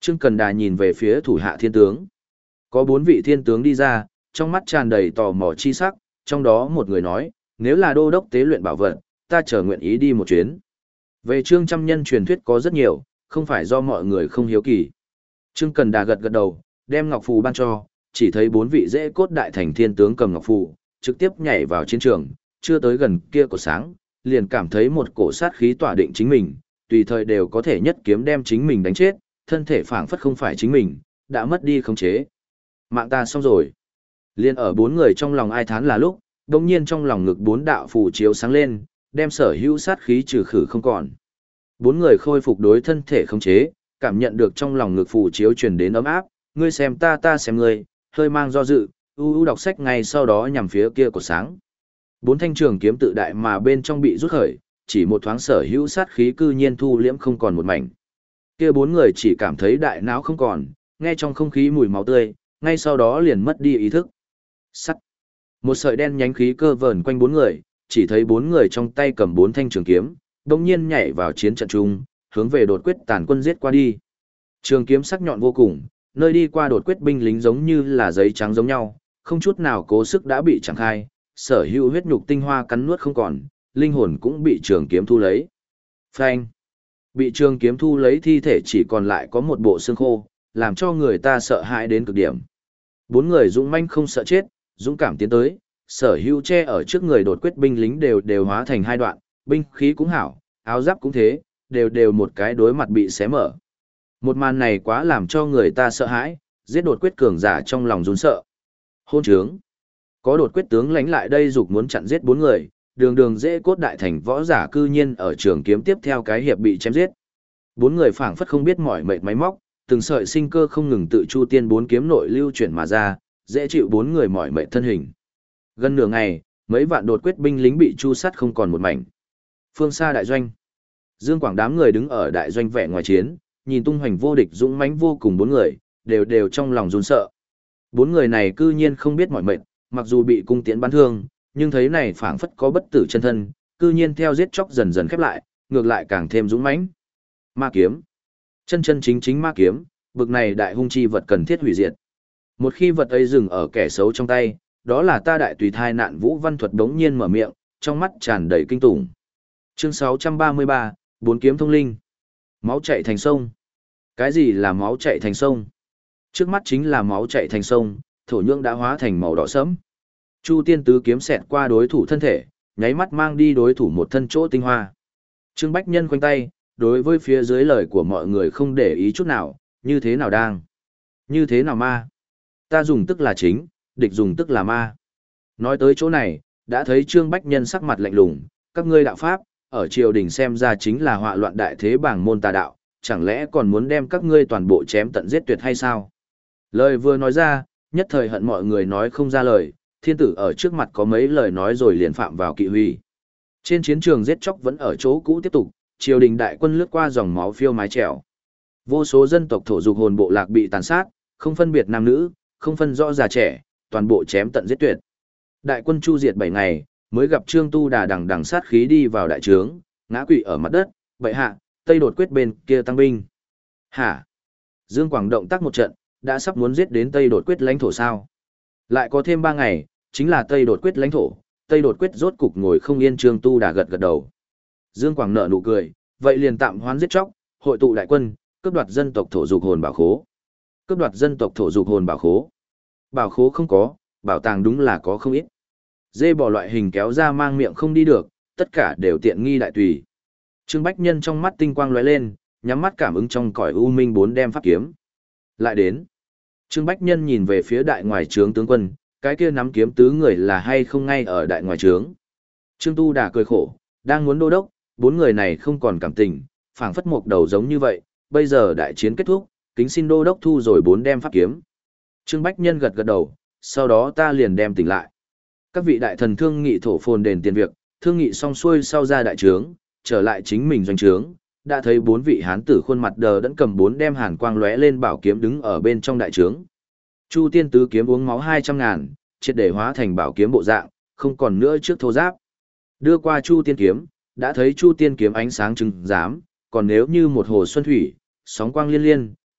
Trương Cần Đà nhìn về phía thủ hạ thiên tướng. Có bốn vị thiên tướng đi ra, trong mắt tràn đầy tò mò chi sắc, trong đó một người nói, nếu là đô đốc tế luyện bảo vật, ta chờ nguyện ý đi một chuyến. Về Trương Trăm Nhân truyền thuyết có rất nhiều, không phải do mọi người không hiếu kỳ. Trương Cần Đà gật gật đầu, đem ngọc phù ban cho, chỉ thấy bốn vị dễ cốt đại thành thiên tướng cầm ngọc phù, trực tiếp nhảy vào chiến trường, chưa tới gần kia của sáng, liền cảm thấy một cổ sát khí tỏa định chính mình, tùy thời đều có thể nhất kiếm đem chính mình đánh chết, thân thể phảng phất không phải chính mình, đã mất đi khống chế. Mạng ta xong rồi. Liên ở bốn người trong lòng ai thán là lúc, đồng nhiên trong lòng ngực bốn đạo phù chiếu sáng lên, đem sở hữu sát khí trừ khử không còn. Bốn người khôi phục đối thân thể khống chế, cảm nhận được trong lòng ngực phù chiếu truyền đến ấm áp, ngươi xem ta ta xem ngươi, hơi mang do dự, u u đọc sách ngay sau đó nhằm phía kia của sáng. Bốn thanh trường kiếm tự đại mà bên trong bị rút khởi, chỉ một thoáng sở hữu sát khí cư nhiên thu liễm không còn một mảnh. Kia bốn người chỉ cảm thấy đại não không còn, nghe trong không khí mùi máu tươi, ngay sau đó liền mất đi ý thức. Sắt. Một sợi đen nhánh khí cơ vờn quanh bốn người, chỉ thấy bốn người trong tay cầm bốn thanh trường kiếm, đồng nhiên nhảy vào chiến trận chung, hướng về đột quyết tàn quân giết qua đi. Trường kiếm sắc nhọn vô cùng, nơi đi qua đột quyết binh lính giống như là giấy trắng giống nhau, không chút nào cố sức đã bị chẳng khai, sở hữu huyết nhục tinh hoa cắn nuốt không còn, linh hồn cũng bị trường kiếm thu lấy. Phanh. Bị trường kiếm thu lấy thi thể chỉ còn lại có một bộ xương khô, làm cho người ta sợ hãi đến cực điểm. Bốn người dũng manh không sợ chết, dũng cảm tiến tới, sở hữu che ở trước người đột quyết binh lính đều đều hóa thành hai đoạn, binh khí cũng hảo, áo giáp cũng thế, đều đều một cái đối mặt bị xé mở. Một màn này quá làm cho người ta sợ hãi, giết đột quyết cường giả trong lòng run sợ. Hôn trướng. Có đột quyết tướng lánh lại đây dục muốn chặn giết bốn người, đường đường dễ cốt đại thành võ giả cư nhiên ở trường kiếm tiếp theo cái hiệp bị chém giết. Bốn người phảng phất không biết mỏi mệt máy móc, từng sợi sinh cơ không ngừng tự chu tiên bốn kiếm nội lưu chuyển mà ra, dễ chịu bốn người mỏi mệt thân hình. Gần nửa ngày, mấy vạn đột quyết binh lính bị chu sát không còn một mảnh. Phương xa đại doanh. Dương Quảng đám người đứng ở đại doanh vẻ ngoài chiến, nhìn tung hoành vô địch dũng mãnh vô cùng bốn người, đều đều trong lòng run sợ. Bốn người này cư nhiên không biết mỏi mệt, mặc dù bị cung tiễn bắn thương, nhưng thấy này phảng phất có bất tử chân thân, cư nhiên theo giết chóc dần dần khép lại, ngược lại càng thêm dũng mãnh. Ma kiếm. Chân chân chính chính ma kiếm, bực này đại hung chi vật cần thiết hủy diệt. Một khi vật ấy dừng ở kẻ xấu trong tay, đó là ta đại tùy thai nạn Vũ Văn Thuật đống nhiên mở miệng, trong mắt tràn đầy kinh tủng. Chương sáu trăm ba mươi ba, bốn kiếm thông linh. Máu chảy thành sông. Cái gì là máu chảy thành sông? Trước mắt chính là máu chảy thành sông, thổ nhưỡng đã hóa thành màu đỏ sẫm. Chu Tiên tứ kiếm xẹt qua đối thủ thân thể, nháy mắt mang đi đối thủ một thân chỗ tinh hoa. Trương Bách Nhân khoanh tay, đối với phía dưới lời của mọi người không để ý chút nào, như thế nào đang, như thế nào ma. Ta dùng tức là chính, địch dùng tức là ma. Nói tới chỗ này, đã thấy Trương Bách Nhân sắc mặt lạnh lùng, các ngươi đạo pháp, ở triều đình xem ra chính là họa loạn đại thế bảng môn tà đạo, chẳng lẽ còn muốn đem các ngươi toàn bộ chém tận giết tuyệt hay sao? Lời vừa nói ra, nhất thời hận mọi người nói không ra lời, thiên tử ở trước mặt có mấy lời nói rồi liền phạm vào kỵ huy. Trên chiến trường giết chóc vẫn ở chỗ cũ tiếp tục, triều đình đại quân lướt qua dòng máu phiêu mái trèo. Vô số dân tộc thổ dục hồn bộ lạc bị tàn sát, không phân biệt nam nữ, không phân rõ già trẻ, toàn bộ chém tận giết tuyệt. Đại quân chu diệt bảy ngày, mới gặp Trương Tu Đà đằng đằng sát khí đi vào đại trướng, ngã quỵ ở mặt đất, bệ hạ, Tây đột quyết bên kia tăng binh. Hả? Dương Quảng động tác một trận, đã sắp muốn giết đến Tây đột quyết lãnh thổ sao? Lại có thêm ba ngày, chính là Tây đột quyết lãnh thổ, Tây đột quyết rốt cục ngồi không yên. Trương Tu Đà gật gật đầu. Dương Quảng nở nụ cười, vậy liền tạm hoán giết chóc, hội tụ đại quân, cướp đoạt dân tộc thổ dục hồn bảo khố. Cướp đoạt dân tộc thổ dục hồn bảo khố. Bảo khố không có, bảo tàng đúng là có không ít. Dê bò loại hình kéo ra mang miệng không đi được, tất cả đều tiện nghi đại tùy. Trương Bách Nhân trong mắt tinh quang lóe lên, nhắm mắt cảm ứng trong cõi u minh bốn đem pháp kiếm. Lại đến. Trương Bách Nhân nhìn về phía đại ngoài trướng tướng quân, cái kia nắm kiếm tứ người là hay không ngay ở đại ngoài trướng. Trương Tu Đà cười khổ, đang muốn đô đốc, bốn người này không còn cảm tình, phảng phất một đầu giống như vậy, bây giờ đại chiến kết thúc, kính xin đô đốc thu rồi bốn đem pháp kiếm. Trương Bách Nhân gật gật đầu, sau đó ta liền đem tỉnh lại. Các vị đại thần thương nghị thổ phồn đền tiền việc, thương nghị xong xuôi sau ra đại trướng, trở lại chính mình doanh trướng, đã thấy bốn vị hán tử khuôn mặt đờ đẫn cầm bốn đem hàn quang lóe lên bảo kiếm đứng ở bên trong đại trướng. Chu Tiên tứ kiếm uống máu hai trăm ngàn, triệt để hóa thành bảo kiếm bộ dạng, không còn nữa trước thô giáp. Đưa qua Chu Tiên kiếm, đã thấy Chu Tiên kiếm ánh sáng trừng giám, còn nếu như một hồ xuân thủy, sóng quang liên liên,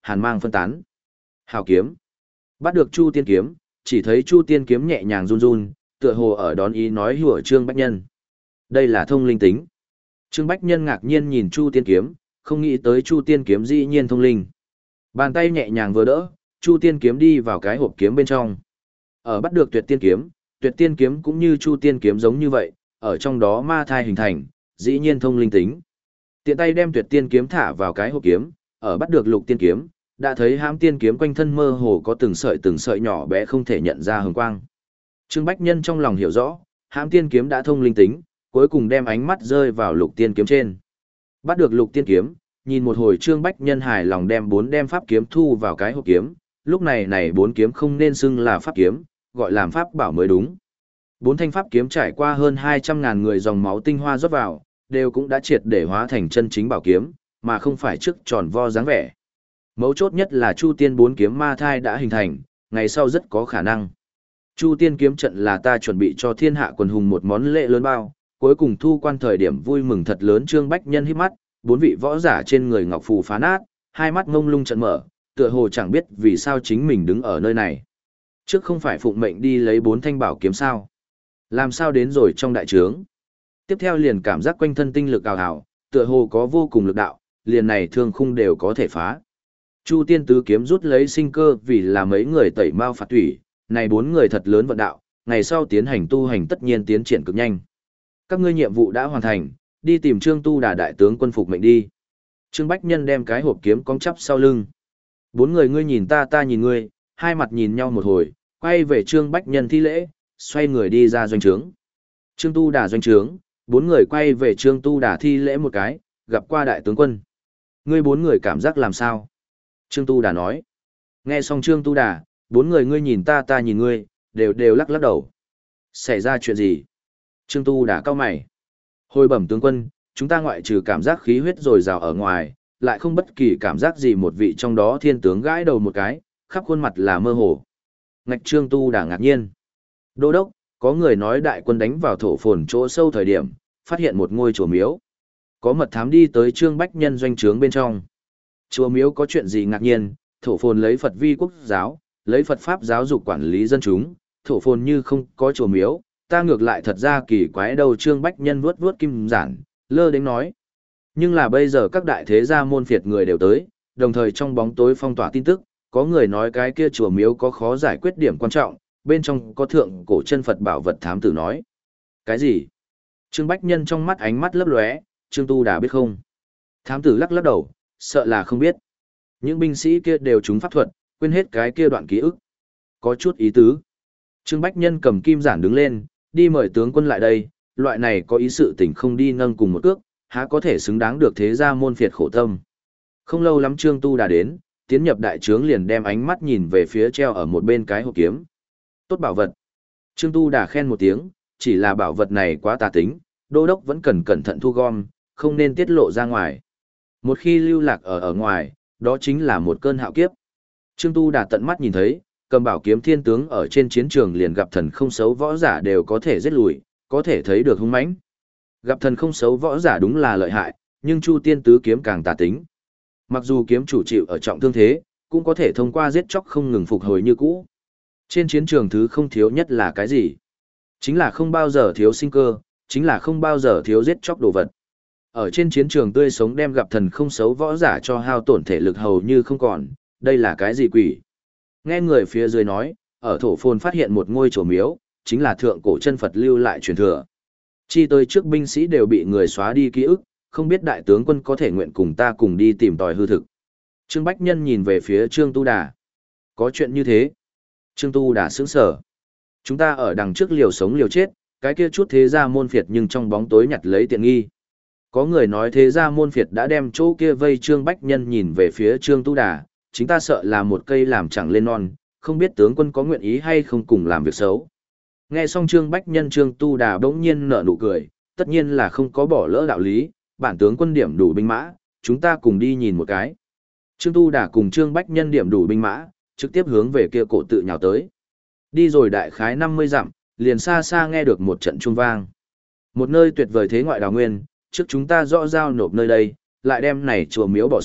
hàn mang phân tán. Hào kiếm. Bắt được Chu Tiên kiếm, chỉ thấy Chu Tiên kiếm nhẹ nhàng run run, tựa hồ ở đón ý nói hùa Trương Bách Nhân. Đây là thông linh tính. Trương Bách Nhân ngạc nhiên nhìn Chu Tiên kiếm, không nghĩ tới Chu Tiên kiếm dĩ nhiên thông linh. Bàn tay nhẹ nhàng vừa đỡ, Chu Tiên kiếm đi vào cái hộp kiếm bên trong. Ở bắt được Tuyệt Tiên kiếm, Tuyệt Tiên kiếm cũng như Chu Tiên kiếm giống như vậy, ở trong đó ma thai hình thành, dĩ nhiên thông linh tính. Tiện tay đem Tuyệt Tiên kiếm thả vào cái hộp kiếm, ở bắt được Lục Tiên kiếm, đã thấy hãm tiên kiếm quanh thân mơ hồ có từng sợi từng sợi nhỏ bé không thể nhận ra hừng quang. Trương Bách Nhân trong lòng hiểu rõ, hãm tiên kiếm đã thông linh tính, cuối cùng đem ánh mắt rơi vào Lục Tiên kiếm trên. Bắt được Lục Tiên kiếm, nhìn một hồi Trương Bách Nhân hài lòng đem bốn đem pháp kiếm thu vào cái hộp kiếm, lúc này này bốn kiếm không nên xưng là pháp kiếm, gọi làm pháp bảo mới đúng. Bốn thanh pháp kiếm trải qua hơn hai trăm ngàn người dòng máu tinh hoa rót vào, đều cũng đã triệt để hóa thành chân chính bảo kiếm, mà không phải trước tròn vo dáng vẻ. Mấu chốt nhất là Chu Tiên bốn kiếm ma thai đã hình thành, ngày sau rất có khả năng. Chu Tiên kiếm trận là ta chuẩn bị cho thiên hạ quần hùng một món lễ lớn bao, cuối cùng thu quan thời điểm vui mừng thật lớn. Trương Bách Nhân hít mắt, bốn vị võ giả trên người ngọc phù phá nát, hai mắt ngông lung trận mở, tựa hồ chẳng biết vì sao chính mình đứng ở nơi này. Trước không phải phụng mệnh đi lấy bốn thanh bảo kiếm sao? Làm sao đến rồi trong đại trướng? Tiếp theo liền cảm giác quanh thân tinh lực ào ào, tựa hồ có vô cùng lực đạo, liền này thương khung đều có thể phá. Chu Tiên tứ kiếm rút lấy sinh cơ vì là mấy người tẩy mao phạt thủy, này bốn người thật lớn vận đạo, ngày sau tiến hành tu hành tất nhiên tiến triển cực nhanh. Các ngươi nhiệm vụ đã hoàn thành, đi tìm Trương Tu Đà đại tướng quân phục mệnh đi. Trương Bách Nhân đem cái hộp kiếm cong chắp sau lưng. Bốn người ngươi nhìn ta ta nhìn ngươi, hai mặt nhìn nhau một hồi, quay về Trương Bách Nhân thi lễ, xoay người đi ra doanh trướng. Trương Tu Đà doanh trướng, bốn người quay về Trương Tu Đà thi lễ một cái, gặp qua đại tướng quân. Ngươi bốn người cảm giác làm sao? Trương Tu Đà nói. Nghe xong Trương Tu Đà, bốn người ngươi nhìn ta ta nhìn ngươi, đều đều lắc lắc đầu. Xảy ra chuyện gì? Trương Tu Đà cau mày. Hồi bẩm tướng quân, chúng ta ngoại trừ cảm giác khí huyết dồi dào ở ngoài, lại không bất kỳ cảm giác gì. Một vị trong đó thiên tướng gãi đầu một cái, khắp khuôn mặt là mơ hồ. Ngạch Trương Tu Đà ngạc nhiên. Đô đốc, có người nói đại quân đánh vào thổ phồn chỗ sâu thời điểm, phát hiện một ngôi chùa miếu. Có mật thám đi tới Trương Bách Nhân doanh trướng bên trong. Chùa miếu có chuyện gì ngạc nhiên, thổ phồn lấy Phật vi quốc giáo, lấy Phật pháp giáo dục quản lý dân chúng, thổ phồn như không có chùa miếu, ta ngược lại thật ra kỳ quái đâu. Trương Bách Nhân vuốt vuốt kim giản, lơ đến nói. Nhưng là bây giờ các đại thế gia môn phiệt người đều tới, đồng thời trong bóng tối phong tỏa tin tức, có người nói cái kia chùa miếu có khó giải quyết điểm quan trọng, bên trong có thượng cổ chân Phật bảo vật. Thám tử nói. Cái gì? Trương Bách Nhân trong mắt ánh mắt lấp lóe, Trương Tu Đà biết không? Thám tử lắc lắc đầu, sợ là không biết. Những binh sĩ kia đều trúng pháp thuật, quên hết cái kia đoạn ký ức. Có chút ý tứ. Trương Bách Nhân cầm kim giản đứng lên, đi mời tướng quân lại đây, loại này có ý sự tình không đi nâng cùng một cước, há có thể xứng đáng được thế gia môn phiệt khổ tâm. Không lâu lắm Trương Tu Đà đến, tiến nhập đại trướng liền đem ánh mắt nhìn về phía treo ở một bên cái hộp kiếm. Tốt bảo vật. Trương Tu Đà khen một tiếng, chỉ là bảo vật này quá tà tính, đô đốc vẫn cần cẩn thận thu gom, không nên tiết lộ ra ngoài. Một khi lưu lạc ở ở ngoài, đó chính là một cơn hạo kiếp. Trương Tu Đà tận mắt nhìn thấy, cầm bảo kiếm thiên tướng ở trên chiến trường liền gặp thần không xấu võ giả đều có thể giết lùi, có thể thấy được hung mãnh. Gặp thần không xấu võ giả đúng là lợi hại, nhưng Chu Tiên tứ kiếm càng tà tính. Mặc dù kiếm chủ chịu ở trọng thương thế, cũng có thể thông qua giết chóc không ngừng phục hồi như cũ. Trên chiến trường thứ không thiếu nhất là cái gì? Chính là không bao giờ thiếu sinh cơ, chính là không bao giờ thiếu giết chóc đồ vật. Ở trên chiến trường tươi sống đem gặp thần không xấu võ giả cho hao tổn thể lực hầu như không còn, đây là cái gì quỷ? Nghe người phía dưới nói, ở thổ phồn phát hiện một ngôi chùa miếu, chính là thượng cổ chân Phật lưu lại truyền thừa. Chi tới trước binh sĩ đều bị người xóa đi ký ức, không biết đại tướng quân có thể nguyện cùng ta cùng đi tìm tòi hư thực. Trương Bách Nhân nhìn về phía Trương Tu Đà. Có chuyện như thế. Trương Tu Đà sững sờ. Chúng ta ở đằng trước liều sống liều chết, cái kia chút thế gia môn phiệt nhưng trong bóng tối nhặt lấy tiện nghi. Có người nói thế gia môn phiệt đã đem chỗ kia vây Trương Bách Nhân nhìn về phía Trương Tu Đà, chính ta sợ là một cây làm chẳng lên non, không biết tướng quân có nguyện ý hay không cùng làm việc xấu. Nghe xong Trương Bách Nhân Trương Tu Đà bỗng nhiên nở nụ cười, tất nhiên là không có bỏ lỡ đạo lý, bản tướng quân điểm đủ binh mã, chúng ta cùng đi nhìn một cái. Trương Tu Đà cùng Trương Bách Nhân điểm đủ binh mã, trực tiếp hướng về kia cổ tự nhào tới. Đi rồi đại khái năm mươi dặm, liền xa xa nghe được một trận chuông vang. Một nơi tuyệt vời thế ngoại đào nguyên, trước chúng ta rõ giao nộp nơi đây, lại đem này chùa miếu bỏ sót,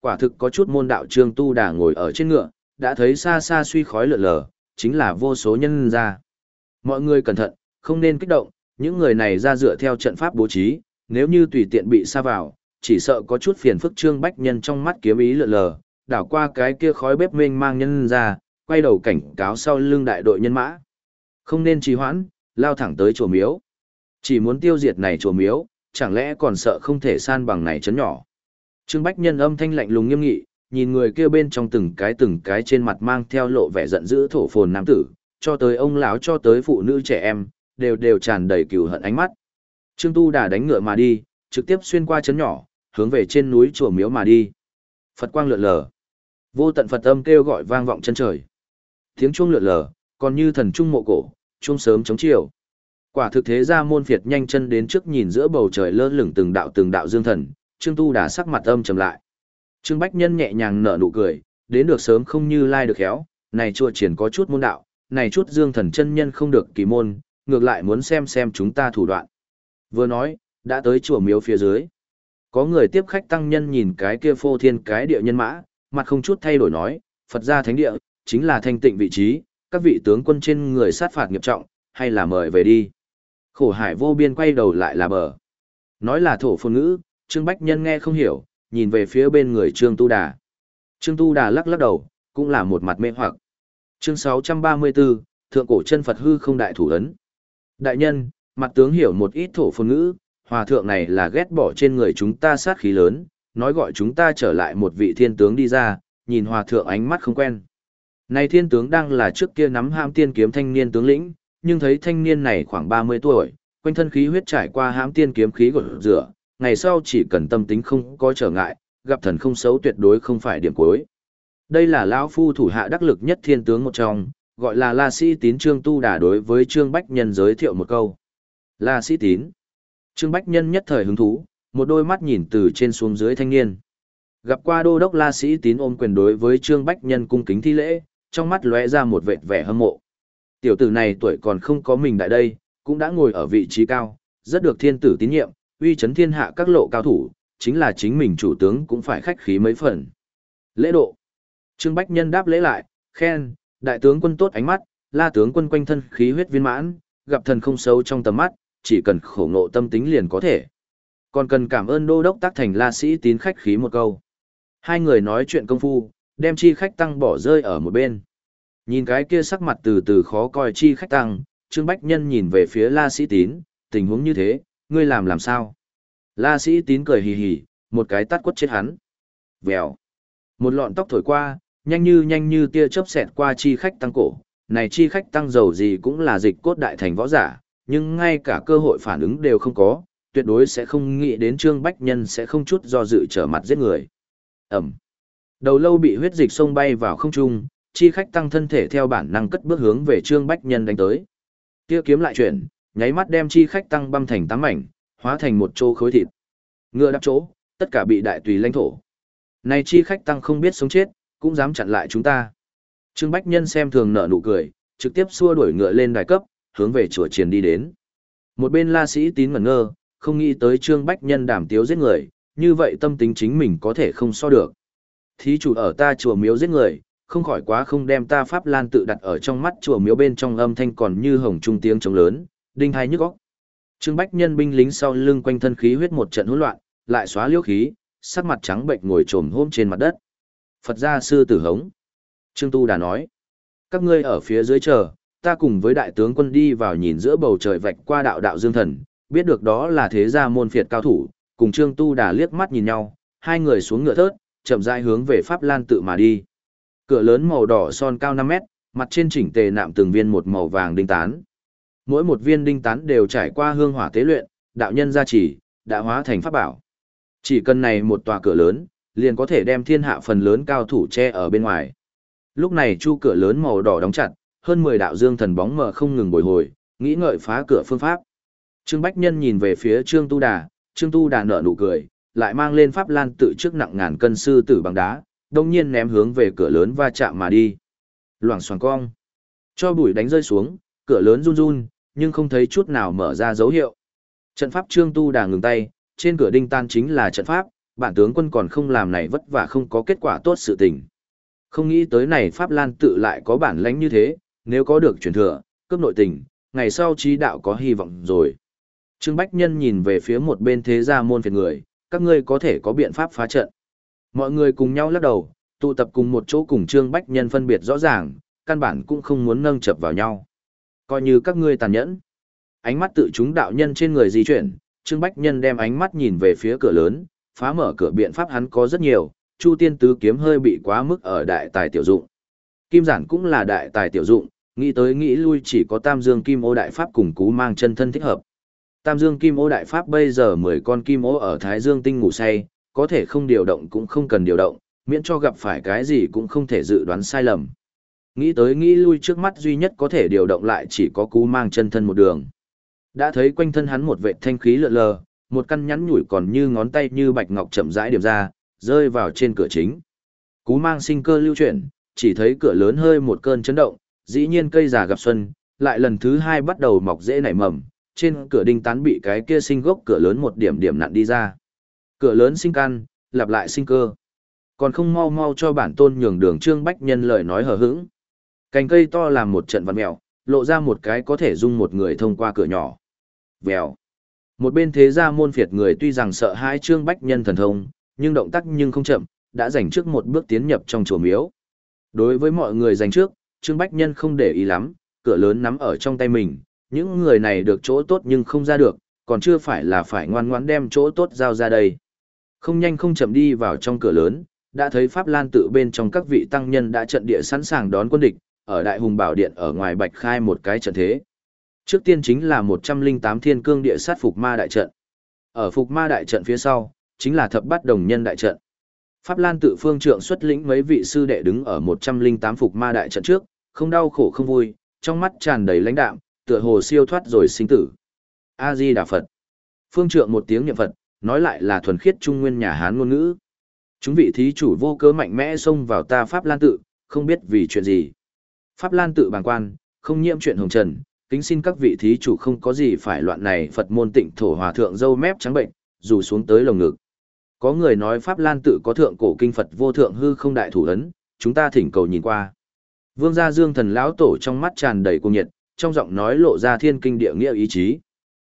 Quả thực có chút môn đạo Trương Tu Đà ngồi ở trên ngựa, đã thấy xa xa suy khói lượn lờ, chính là vô số nhân ra. Mọi người cẩn thận, không nên kích động, những người này ra dựa theo trận pháp bố trí, nếu như tùy tiện bị sa vào, chỉ sợ có chút phiền phức. Trương Bách Nhân trong mắt kiếm ý lượn lờ, đảo qua cái kia khói bếp mênh mang nhân ra, quay đầu cảnh cáo sau lưng đại đội nhân mã. Không nên trì hoãn, lao thẳng tới chùa miếu. Chỉ muốn tiêu diệt này chùa miếu, chẳng lẽ còn sợ không thể san bằng này chấn nhỏ. Trương Bách Nhân âm thanh lạnh lùng nghiêm nghị, nhìn người kia bên trong từng cái từng cái trên mặt mang theo lộ vẻ giận dữ thổ phồn nam tử, cho tới ông lão cho tới phụ nữ trẻ em, đều đều tràn đầy cừu hận ánh mắt. Trương Tu Đà đánh ngựa mà đi, trực tiếp xuyên qua chấn nhỏ, hướng về trên núi chùa miếu mà đi. Phật quang lượn lờ, vô tận Phật âm kêu gọi vang vọng chân trời. Tiếng chuông lượn lờ, còn như thần trung mộ cổ, chuông sớm chống chiều. Quả thực thế ra môn phiệt nhanh chân đến trước, nhìn giữa bầu trời lơ lửng từng đạo từng đạo dương thần, Trương Tu Đà sắc mặt âm trầm lại. Trương Bách Nhân nhẹ nhàng nở nụ cười, đến được sớm không như lai được khéo, này chùa triển có chút môn đạo, này chút dương thần chân nhân không được kỳ môn, ngược lại muốn xem xem chúng ta thủ đoạn. Vừa nói, đã tới chùa miếu phía dưới. Có người tiếp khách tăng nhân nhìn cái kia phô thiên cái địa nhân mã, mặt không chút thay đổi nói, Phật gia thánh địa, chính là thanh tịnh vị trí, các vị tướng quân trên người sát phạt nghiệp trọng, hay là mời về đi. Khổ hải vô biên quay đầu lại là bờ. Nói là thổ phồn ngữ, Trương Bách Nhân nghe không hiểu, nhìn về phía bên người Trương Tu Đà. Trương Tu Đà lắc lắc đầu, cũng là một mặt mê hoặc. Chương sáu trăm ba mươi tư, Thượng cổ chân Phật hư không đại thủ ấn. Đại nhân, mặt tướng hiểu một ít thổ phồn ngữ, hòa thượng này là ghét bỏ trên người chúng ta sát khí lớn, nói gọi chúng ta trở lại một vị thiên tướng đi ra, nhìn hòa thượng ánh mắt không quen. Này thiên tướng đang là trước kia nắm hãm tiên kiếm thanh niên tướng lĩnh, nhưng thấy thanh niên này khoảng ba mươi tuổi, quanh thân khí huyết trải qua hãm tiên kiếm khí gột rửa, ngày sau chỉ cần tâm tính không có trở ngại, gặp thần không xấu tuyệt đối không phải điểm cuối. Đây là lão phu thủ hạ đắc lực nhất thiên tướng một trong, gọi là La Sĩ Tín. Trương Tu Đà đối với Trương Bách Nhân giới thiệu một câu. La Sĩ Tín. Trương Bách Nhân nhất thời hứng thú, một đôi mắt nhìn từ trên xuống dưới thanh niên. Gặp qua đô đốc La Sĩ Tín ôm quyền đối với Trương Bách Nhân cung kính thi lễ, trong mắt lóe ra một vệt vẻ hâm mộ. Tiểu tử này tuổi còn không có mình đại đây, cũng đã ngồi ở vị trí cao, rất được thiên tử tín nhiệm, uy chấn thiên hạ các lộ cao thủ, chính là chính mình chủ tướng cũng phải khách khí mấy phần. Lễ độ. Trương Bách Nhân đáp lễ lại, khen, đại tướng quân tốt ánh mắt, La tướng quân quanh thân khí huyết viên mãn, gặp thần không xấu trong tầm mắt, chỉ cần khổ ngộ tâm tính liền có thể. Còn cần cảm ơn đô đốc tác thành La Sĩ Tín khách khí một câu. Hai người nói chuyện công phu, đem chi khách tăng bỏ rơi ở một bên. Nhìn cái kia sắc mặt từ từ khó coi chi khách tăng, Trương Bách Nhân nhìn về phía La Sĩ Tín, tình huống như thế, ngươi làm làm sao? La Sĩ Tín cười hì hì, một cái tát quất chết hắn. Vèo. Một lọn tóc thổi qua, nhanh như nhanh như tia chớp xẹt qua chi khách tăng cổ. Này chi khách tăng dầu gì cũng là dịch cốt đại thành võ giả, nhưng ngay cả cơ hội phản ứng đều không có, tuyệt đối sẽ không nghĩ đến Trương Bách Nhân sẽ không chút do dự trở mặt giết người. Ẩm. Đầu lâu bị huyết dịch xông bay vào không trung, chi khách tăng thân thể theo bản năng cất bước hướng về Trương Bách Nhân đánh tới. Tia kiếm lại chuyển, nháy mắt đem chi khách tăng băm thành tám mảnh, hóa thành một chỗ khối thịt. Ngựa đắp chỗ, tất cả bị đại tùy lãnh thổ. Này chi khách tăng không biết sống chết, cũng dám chặn lại chúng ta. Trương Bách Nhân xem thường nở nụ cười, trực tiếp xua đuổi ngựa lên đài cấp, hướng về chùa chiền đi đến. Một bên La Sĩ Tín ngẩn ngơ, không nghĩ tới Trương Bách Nhân đảm tiếu giết người, như vậy tâm tính chính mình có thể không so được. Thí chủ ở ta chùa miếu giết người, không khỏi quá không đem ta Pháp Lan tự đặt ở trong mắt. Chùa miếu bên trong âm thanh còn như hồng trung tiếng trống lớn, đinh hai nhức óc. Trương Bách Nhân binh lính sau lưng quanh thân khí huyết một trận hỗn loạn, lại xóa liễu khí, sắc mặt trắng bệnh ngồi trồm hôm trên mặt đất. Phật gia sư tử hống. Trương Tu Đà nói, các ngươi ở phía dưới chờ, ta cùng với đại tướng quân đi vào nhìn giữa bầu trời vạch qua đạo đạo dương thần, biết được đó là thế gia môn phiệt cao thủ, cùng Trương Tu Đà liếc mắt nhìn nhau, hai người xuống ngựa thớt, chậm rãi hướng về Pháp Lan tự mà đi. Cửa lớn màu đỏ son cao năm mét, mặt trên chỉnh tề nạm từng viên một màu vàng đinh tán. Mỗi một viên đinh tán đều trải qua hương hỏa tế luyện, đạo nhân gia trì, đã hóa thành pháp bảo. Chỉ cần này một tòa cửa lớn, liền có thể đem thiên hạ phần lớn cao thủ che ở bên ngoài. Lúc này chu cửa lớn màu đỏ đóng chặt, hơn mười đạo dương thần bóng mờ không ngừng bồi hồi, nghĩ ngợi phá cửa phương pháp. Trương Bách Nhân nhìn về phía Trương Tu Đà, Trương Tu Đà nở nụ cười, lại mang lên Pháp Lan tự trước nặng ngàn cân sư tử bằng đá, đồng nhiên ném hướng về cửa lớn va chạm mà đi. Loảng xoảng cong. Cho bụi đánh rơi xuống, cửa lớn run run, nhưng không thấy chút nào mở ra dấu hiệu. Trận pháp Trương Tu Đà ngừng tay, trên cửa đinh tan chính là trận pháp, bản tướng quân còn không làm này vất vả không có kết quả tốt sự tình. Không nghĩ tới này Pháp Lan tự lại có bản lãnh như thế, nếu có được truyền thừa, cướp nội tình, ngày sau trí đạo có hy vọng rồi. Trương Bách Nhân nhìn về phía một bên thế gia môn phiệt người, các ngươi có thể có biện pháp phá trận. Mọi người cùng nhau lắc đầu, tụ tập cùng một chỗ cùng Trương Bách Nhân phân biệt rõ ràng, căn bản cũng không muốn nâng chập vào nhau. Coi như các ngươi tàn nhẫn. Ánh mắt tự chúng đạo nhân trên người di chuyển, Trương Bách Nhân đem ánh mắt nhìn về phía cửa lớn, phá mở cửa biện pháp hắn có rất nhiều, Chu Tiên Tứ Kiếm hơi bị quá mức ở đại tài tiểu dụng. Kim Giản cũng là đại tài tiểu dụng, nghĩ tới nghĩ lui chỉ có Tam Dương Kim Ô Đại Pháp cùng Cú Mang Chân Thân thích hợp. Tam Dương Kim Ô Đại Pháp bây giờ mười con kim ô ở Thái Dương Tinh ngủ say, có thể không điều động cũng không cần điều động, miễn cho gặp phải cái gì cũng không thể dự đoán sai lầm. Nghĩ tới nghĩ lui trước mắt duy nhất có thể điều động lại chỉ có Cú Mang Chân Thân một đường. Đã thấy quanh thân hắn một vệt thanh khí lượn lờ, một căn nhắn nhủi còn như ngón tay như bạch ngọc chậm rãi điểm ra, rơi vào trên cửa chính. Cú Mang sinh cơ lưu chuyển, chỉ thấy cửa lớn hơi một cơn chấn động, dĩ nhiên cây già gặp xuân, lại lần thứ hai bắt đầu mọc rễ nảy mầm, trên cửa đinh tán bị cái kia sinh gốc cửa lớn một điểm điểm nặn đi ra. Cửa lớn sinh căn, lặp lại sinh cơ. Còn không mau mau cho bản tôn nhường đường. Trương Bách Nhân lời nói hờ hững. Cành cây to làm một trận vặn mèo, lộ ra một cái có thể dung một người thông qua cửa nhỏ. Vèo. Một bên thế gia môn phiệt người tuy rằng sợ hãi Trương Bách Nhân thần thông, nhưng động tác nhưng không chậm, đã giành trước một bước tiến nhập trong chùa miếu. Đối với mọi người giành trước, Trương Bách Nhân không để ý lắm, cửa lớn nắm ở trong tay mình, những người này được chỗ tốt nhưng không ra được, còn chưa phải là phải ngoan ngoãn đem chỗ tốt giao ra đây. Không nhanh không chậm đi vào trong cửa lớn, đã thấy Pháp Lan tự bên trong các vị tăng nhân đã trận địa sẵn sàng đón quân địch, ở Đại Hùng Bảo Điện ở ngoài bạch khai một cái trận thế. Trước tiên chính là một trăm linh tám thiên cương địa sát Phục Ma đại trận. Ở Phục Ma đại trận phía sau, chính là thập bát đồng nhân đại trận. Pháp Lan tự phương trượng xuất lĩnh mấy vị sư đệ đứng ở một trăm linh tám Phục Ma đại trận trước, không đau khổ không vui, trong mắt tràn đầy lãnh đạm, tựa hồ siêu thoát rồi sinh tử. A Di Đà Phật. Phương trượng một tiếng niệm Phật, nói lại là thuần khiết trung nguyên nhà Hán ngôn ngữ. Chúng vị thí chủ vô cớ mạnh mẽ xông vào ta Pháp Lan tự, không biết vì chuyện gì. Pháp Lan tự bàng quan, không nhiễm chuyện hồng trần, kính xin các vị thí chủ không có gì phải loạn này. Phật môn Tịnh Thổ hòa thượng râu mép trắng bệnh, dù xuống tới lồng ngực. Có người nói Pháp Lan tự có thượng cổ kinh Phật vô thượng hư không đại thủ ấn, chúng ta thỉnh cầu nhìn qua. Vương gia Dương Thần lão tổ trong mắt tràn đầy cuồng nhiệt, trong giọng nói lộ ra thiên kinh địa nghĩa ý chí.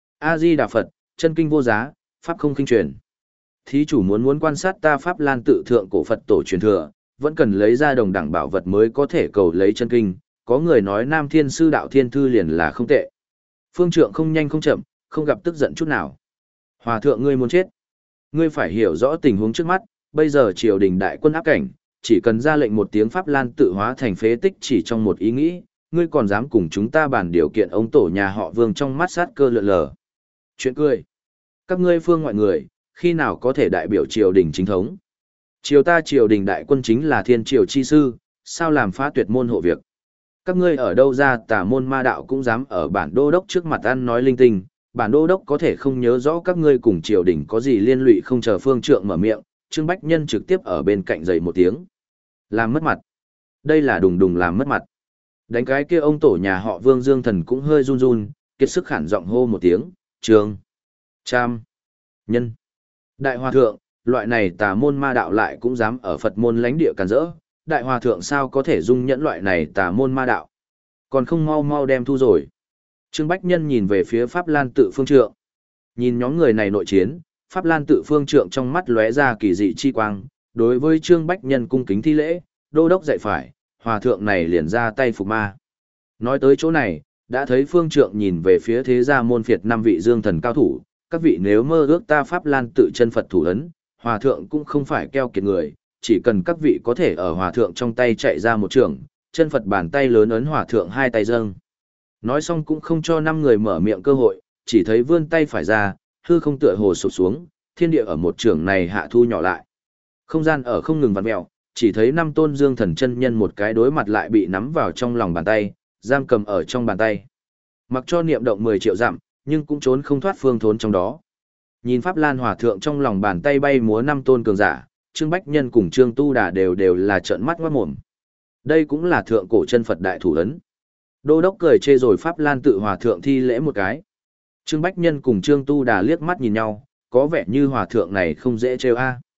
A Di Đà Phật, chân kinh vô giá, pháp không kinh truyền. Thí chủ muốn muốn quan sát ta Pháp Lan tự thượng cổ Phật tổ truyền thừa, vẫn cần lấy ra đồng đẳng bảo vật mới có thể cầu lấy chân kinh. Có người nói Nam Thiên Sư Đạo Thiên Thư liền là không tệ. Phương trượng không nhanh không chậm, không gặp tức giận chút nào. Hòa thượng ngươi muốn chết. Ngươi phải hiểu rõ tình huống trước mắt, bây giờ triều đình đại quân áp cảnh, chỉ cần ra lệnh một tiếng Pháp Lan tự hóa thành phế tích chỉ trong một ý nghĩ, ngươi còn dám cùng chúng ta bàn điều kiện ông tổ nhà họ Vương trong mắt sát cơ lượn lờ. Chuyện cười. Các ngươi phương ngoại người, khi nào có thể đại biểu triều đình chính thống? Triều ta triều đình đại quân chính là thiên triều chi sư, sao làm phá tuyệt môn hộ việc? Các ngươi ở đâu ra tà môn ma đạo cũng dám ở bản đô đốc trước mặt ăn nói linh tinh, bản đô đốc có thể không nhớ rõ các ngươi cùng triều đình có gì liên lụy không chờ phương trượng mở miệng, Trương Bách Nhân trực tiếp ở bên cạnh giày một tiếng. Làm mất mặt. Đây là đùng đùng làm mất mặt. Đánh cái kia ông tổ nhà họ Vương Dương Thần cũng hơi run run, kiệt sức khản giọng hô một tiếng, Trường, Trăm, Nhân. Đại Hòa Thượng, loại này tà môn ma đạo lại cũng dám ở Phật môn lãnh địa càn rỡ, Đại Hòa Thượng sao có thể dung nhẫn loại này tà môn ma đạo. Còn không mau mau đem thu rồi. Trương Bách Nhân nhìn về phía Pháp Lan tự phương trượng. Nhìn nhóm người này nội chiến, Pháp Lan tự phương trượng trong mắt lóe ra kỳ dị chi quang, đối với Trương Bách Nhân cung kính thi lễ, đô đốc dạy phải, hòa thượng này liền ra tay phục ma. Nói tới chỗ này, đã thấy phương trượng nhìn về phía thế gia môn phiệt năm vị dương thần cao thủ, các vị nếu mơ ước ta Pháp Lan tự chân Phật thủ ấn, hòa thượng cũng không phải keo kiệt người, chỉ cần các vị có thể ở hòa thượng trong tay chạy ra một trường, chân Phật bàn tay lớn ấn hòa thượng hai tay dâng. Nói xong cũng không cho năm người mở miệng cơ hội, chỉ thấy vươn tay phải ra, hư không tựa hồ sụp xuống, thiên địa ở một trường này hạ thu nhỏ lại. Không gian ở không ngừng vặn mèo, chỉ thấy năm tôn dương thần chân nhân một cái đối mặt lại bị nắm vào trong lòng bàn tay, giam cầm ở trong bàn tay. Mặc cho niệm động mười triệu dặm, nhưng cũng trốn không thoát phương thốn trong đó. Nhìn Pháp Lan hòa thượng trong lòng bàn tay bay múa năm tôn cường giả, Trương Bách Nhân cùng Trương Tu Đà đều đều là trợn mắt ngoát mồm. Đây cũng là thượng cổ chân Phật đại thủ ấn. Đô đốc cười chê rồi Pháp Lan tự hòa thượng thi lễ một cái. Trương Bách Nhân cùng Trương Tu Đà liếc mắt nhìn nhau, có vẻ như hòa thượng này không dễ trêu a.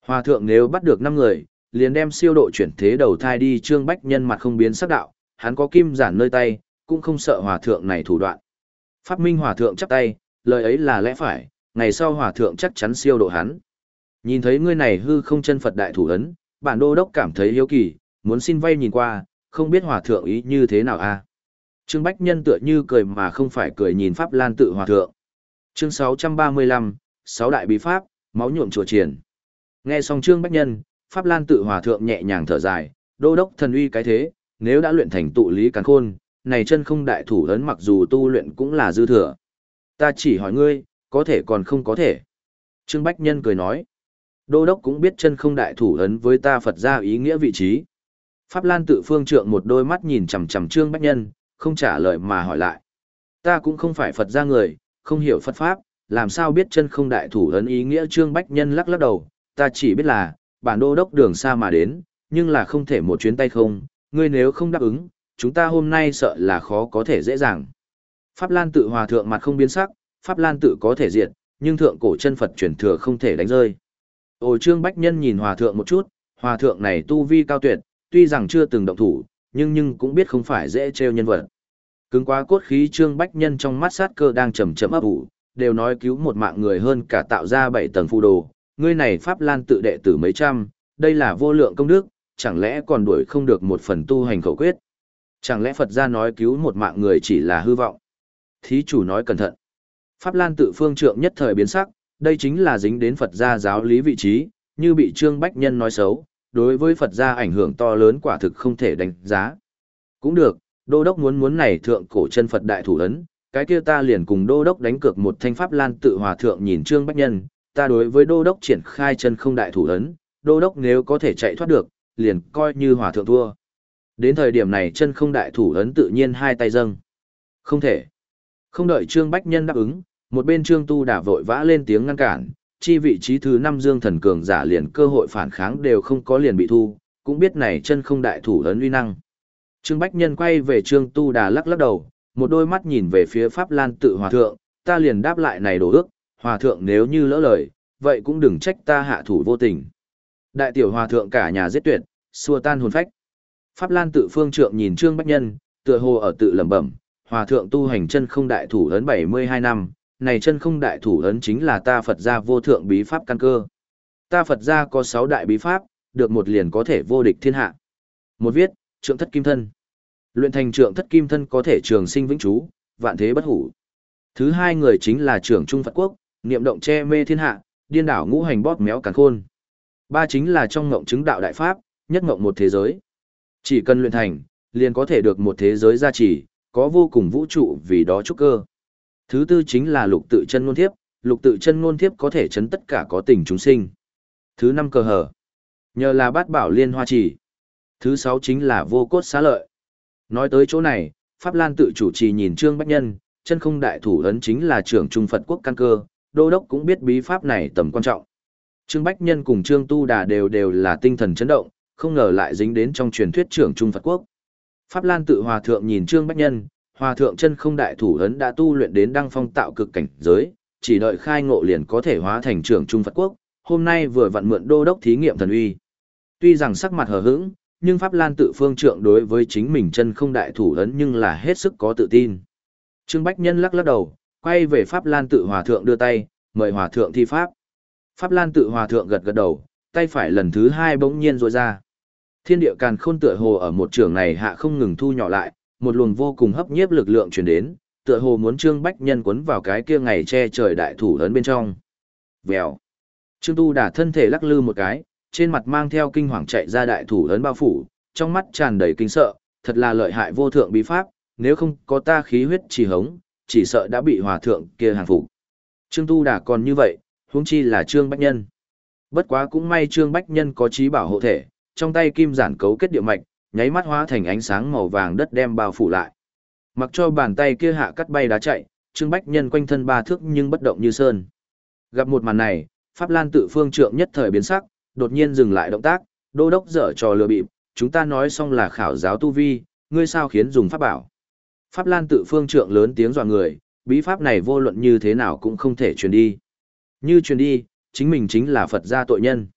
Hòa thượng nếu bắt được năm người, liền đem siêu độ chuyển thế đầu thai đi. Trương Bách Nhân mặt không biến sắc đạo, hắn có kim giản nơi tay, cũng không sợ hòa thượng này thủ đoạn. Pháp Minh hòa thượng chắp tay, lời ấy là lẽ phải, ngày sau hòa thượng chắc chắn siêu độ hắn. Nhìn thấy ngươi này hư không chân Phật đại thủ ấn, bản đô đốc cảm thấy hiếu kỳ, muốn xin vay nhìn qua, không biết hòa thượng ý như thế nào a? Trương Bách Nhân tựa như cười mà không phải cười nhìn Pháp Lan Tự hòa thượng. Chương sáu trăm ba mươi lăm, sáu đại bí pháp, máu nhuộm chùa triển. Nghe xong Trương Bách Nhân, Pháp Lan Tự hòa thượng nhẹ nhàng thở dài, đô đốc thần uy cái thế, nếu đã luyện thành tụ lý càn khôn, này chân không đại thủ ấn mặc dù tu luyện cũng là dư thừa. Ta chỉ hỏi ngươi, có thể còn không có thể. Trương Bách Nhân cười nói, đô đốc cũng biết chân không đại thủ ấn với ta Phật ra ý nghĩa vị trí. Pháp Lan Tự phương trượng một đôi mắt nhìn chằm chằm Trương Bách Nhân, không trả lời mà hỏi lại. Ta cũng không phải Phật ra người, không hiểu Phật Pháp, làm sao biết chân không đại thủ ấn ý nghĩa. Trương Bách Nhân lắc lắc đầu, ta chỉ biết là, bản đô đốc đường xa mà đến, nhưng là không thể một chuyến tay không, ngươi nếu không đáp ứng, chúng ta hôm nay sợ là khó có thể dễ dàng. Pháp Lan Tự hòa thượng mặt không biến sắc, Pháp Lan Tự có thể diệt, nhưng thượng cổ chân Phật truyền thừa không thể đánh rơi. Ồ, Trương Bách Nhân nhìn hòa thượng một chút, hòa thượng này tu vi cao tuyệt, tuy rằng chưa từng động thủ, nhưng nhưng cũng biết không phải dễ trêu nhân vật. Cứng quá cốt khí. Trương Bách Nhân trong mắt sát cơ đang chậm chậm ấp ủ, đều nói cứu một mạng người hơn cả tạo ra bảy tầng phù đồ, ngươi này Pháp Lan Tự đệ tử mấy trăm, đây là vô lượng công đức, chẳng lẽ còn đuổi không được một phần tu hành khẩu quyết? Chẳng lẽ Phật gia nói cứu một mạng người chỉ là hư vọng? Thí chủ nói cẩn thận. Pháp Lan Tự phương trượng nhất thời biến sắc, đây chính là dính đến Phật gia giáo lý vị trí, như bị Trương Bách Nhân nói xấu, đối với Phật gia ảnh hưởng to lớn quả thực không thể đánh giá. Cũng được, đô đốc muốn muốn này thượng cổ chân Phật đại thủ ấn, cái kia ta liền cùng đô đốc đánh cược một thanh. Pháp Lan Tự hòa thượng nhìn Trương Bách Nhân, ta đối với đô đốc triển khai chân không đại thủ ấn, đô đốc nếu có thể chạy thoát được, liền coi như hòa thượng thua. Đến thời điểm này chân không đại thủ ấn tự nhiên hai tay dâng. Không thể. Không đợi Trương Bách Nhân đáp ứng, một bên Trương Tu Đà vội vã lên tiếng ngăn cản, chi vị trí thứ năm dương thần cường giả liền cơ hội phản kháng đều không có liền bị thu, cũng biết này chân không đại thủ ấn uy năng. Trương Bách Nhân quay về Trương Tu Đà lắc lắc đầu, một đôi mắt nhìn về phía Pháp Lan Tự hòa thượng, ta liền đáp lại này đồ ước, hòa thượng nếu như lỡ lời, vậy cũng đừng trách ta hạ thủ vô tình. Đại tiểu hòa thượng cả nhà giết tuyệt, xua tan hồn phách. Pháp Lan Tự phương trượng nhìn Trương Bách Nhân, tựa hồ ở tự lẩm bẩm, hòa thượng tu hành chân không đại thủ ấn bảy mươi hai năm, này chân không đại thủ ấn chính là ta Phật gia vô thượng bí pháp căn cơ. Ta Phật gia có sáu đại bí pháp, được một liền có thể vô địch thiên hạ. Một viết, trượng thất kim thân. Luyện thành trượng thất kim thân có thể trường sinh vĩnh trú, vạn thế bất hủ. Thứ hai người chính là trưởng trung Phật quốc, niệm động che mê thiên hạ, điên đảo ngũ hành bóp méo càn khôn. Ba chính là trong ngộng chứng đạo đại pháp, nhất ngộng một thế giới. Chỉ cần luyện thành, liền có thể được một thế giới gia trì, có vô cùng vũ trụ vì đó chúc cơ. Thứ tư chính là lục tự chân ngôn thiếp, lục tự chân ngôn thiếp có thể chấn tất cả có tình chúng sinh. Thứ năm cờ hở, nhờ là bát bảo liên hoa chỉ. Thứ sáu chính là vô cốt xá lợi. Nói tới chỗ này, Pháp Lan Tự chủ trì nhìn Trương Bách Nhân, chân không đại thủ ấn chính là trưởng trung Phật quốc căn cơ, đô đốc cũng biết bí pháp này tầm quan trọng. Trương Bách Nhân cùng Trương Tu Đà đều đều là tinh thần chấn động, không ngờ lại dính đến trong truyền thuyết trưởng trung Phật quốc. Pháp Lan Tự hòa thượng nhìn Trương Bách Nhân, hòa thượng chân không đại thủ ấn đã tu luyện đến đăng phong tạo cực cảnh giới, chỉ đợi khai ngộ liền có thể hóa thành trưởng trung Phật quốc, hôm nay vừa vặn mượn đô đốc thí nghiệm thần uy. Tuy rằng sắc mặt hờ hững, nhưng Pháp Lan Tự phương trượng đối với chính mình chân không đại thủ ấn nhưng là hết sức có tự tin. Trương Bách Nhân lắc lắc đầu, quay về Pháp Lan Tự hòa thượng đưa tay, mời hòa thượng thi pháp. Pháp Lan Tự hòa thượng gật gật đầu, tay phải lần thứ hai bỗng nhiên rối ra. Thiên địa càn khôn tựa hồ ở một trường này hạ không ngừng thu nhỏ lại, một luồng vô cùng hấp nhiếp lực lượng truyền đến, tựa hồ muốn Trương Bách Nhân cuốn vào cái kia ngày che trời đại thủ ấn bên trong. Vèo. Trương Tu Đà thân thể lắc lư một cái, trên mặt mang theo kinh hoàng chạy ra đại thủ ấn bao phủ, trong mắt tràn đầy kinh sợ, thật là lợi hại vô thượng bí pháp, nếu không có ta khí huyết trì hống, chỉ sợ đã bị hòa thượng kia hàng phục. Trương Tu Đà còn như vậy, huống chi là Trương Bách Nhân. Bất quá cũng may Trương Bách Nhân có trí bảo hộ thể, trong tay kim giản cấu kết địa mạch, nháy mắt hóa thành ánh sáng màu vàng đất đem bao phủ lại. Mặc cho bàn tay kia hạ cắt bay đá chạy, Trương Bách Nhân quanh thân ba thước nhưng bất động như sơn. Gặp một màn này, Pháp Lan Tự phương trượng nhất thời biến sắc, đột nhiên dừng lại động tác, đô đốc dở trò lừa bịp, chúng ta nói xong là khảo giáo tu vi, ngươi sao khiến dùng pháp bảo. Pháp Lan Tự phương trượng lớn tiếng dọa người, bí pháp này vô luận như thế nào cũng không thể truyền đi. Như truyền đi, chính mình chính là Phật gia tội nhân.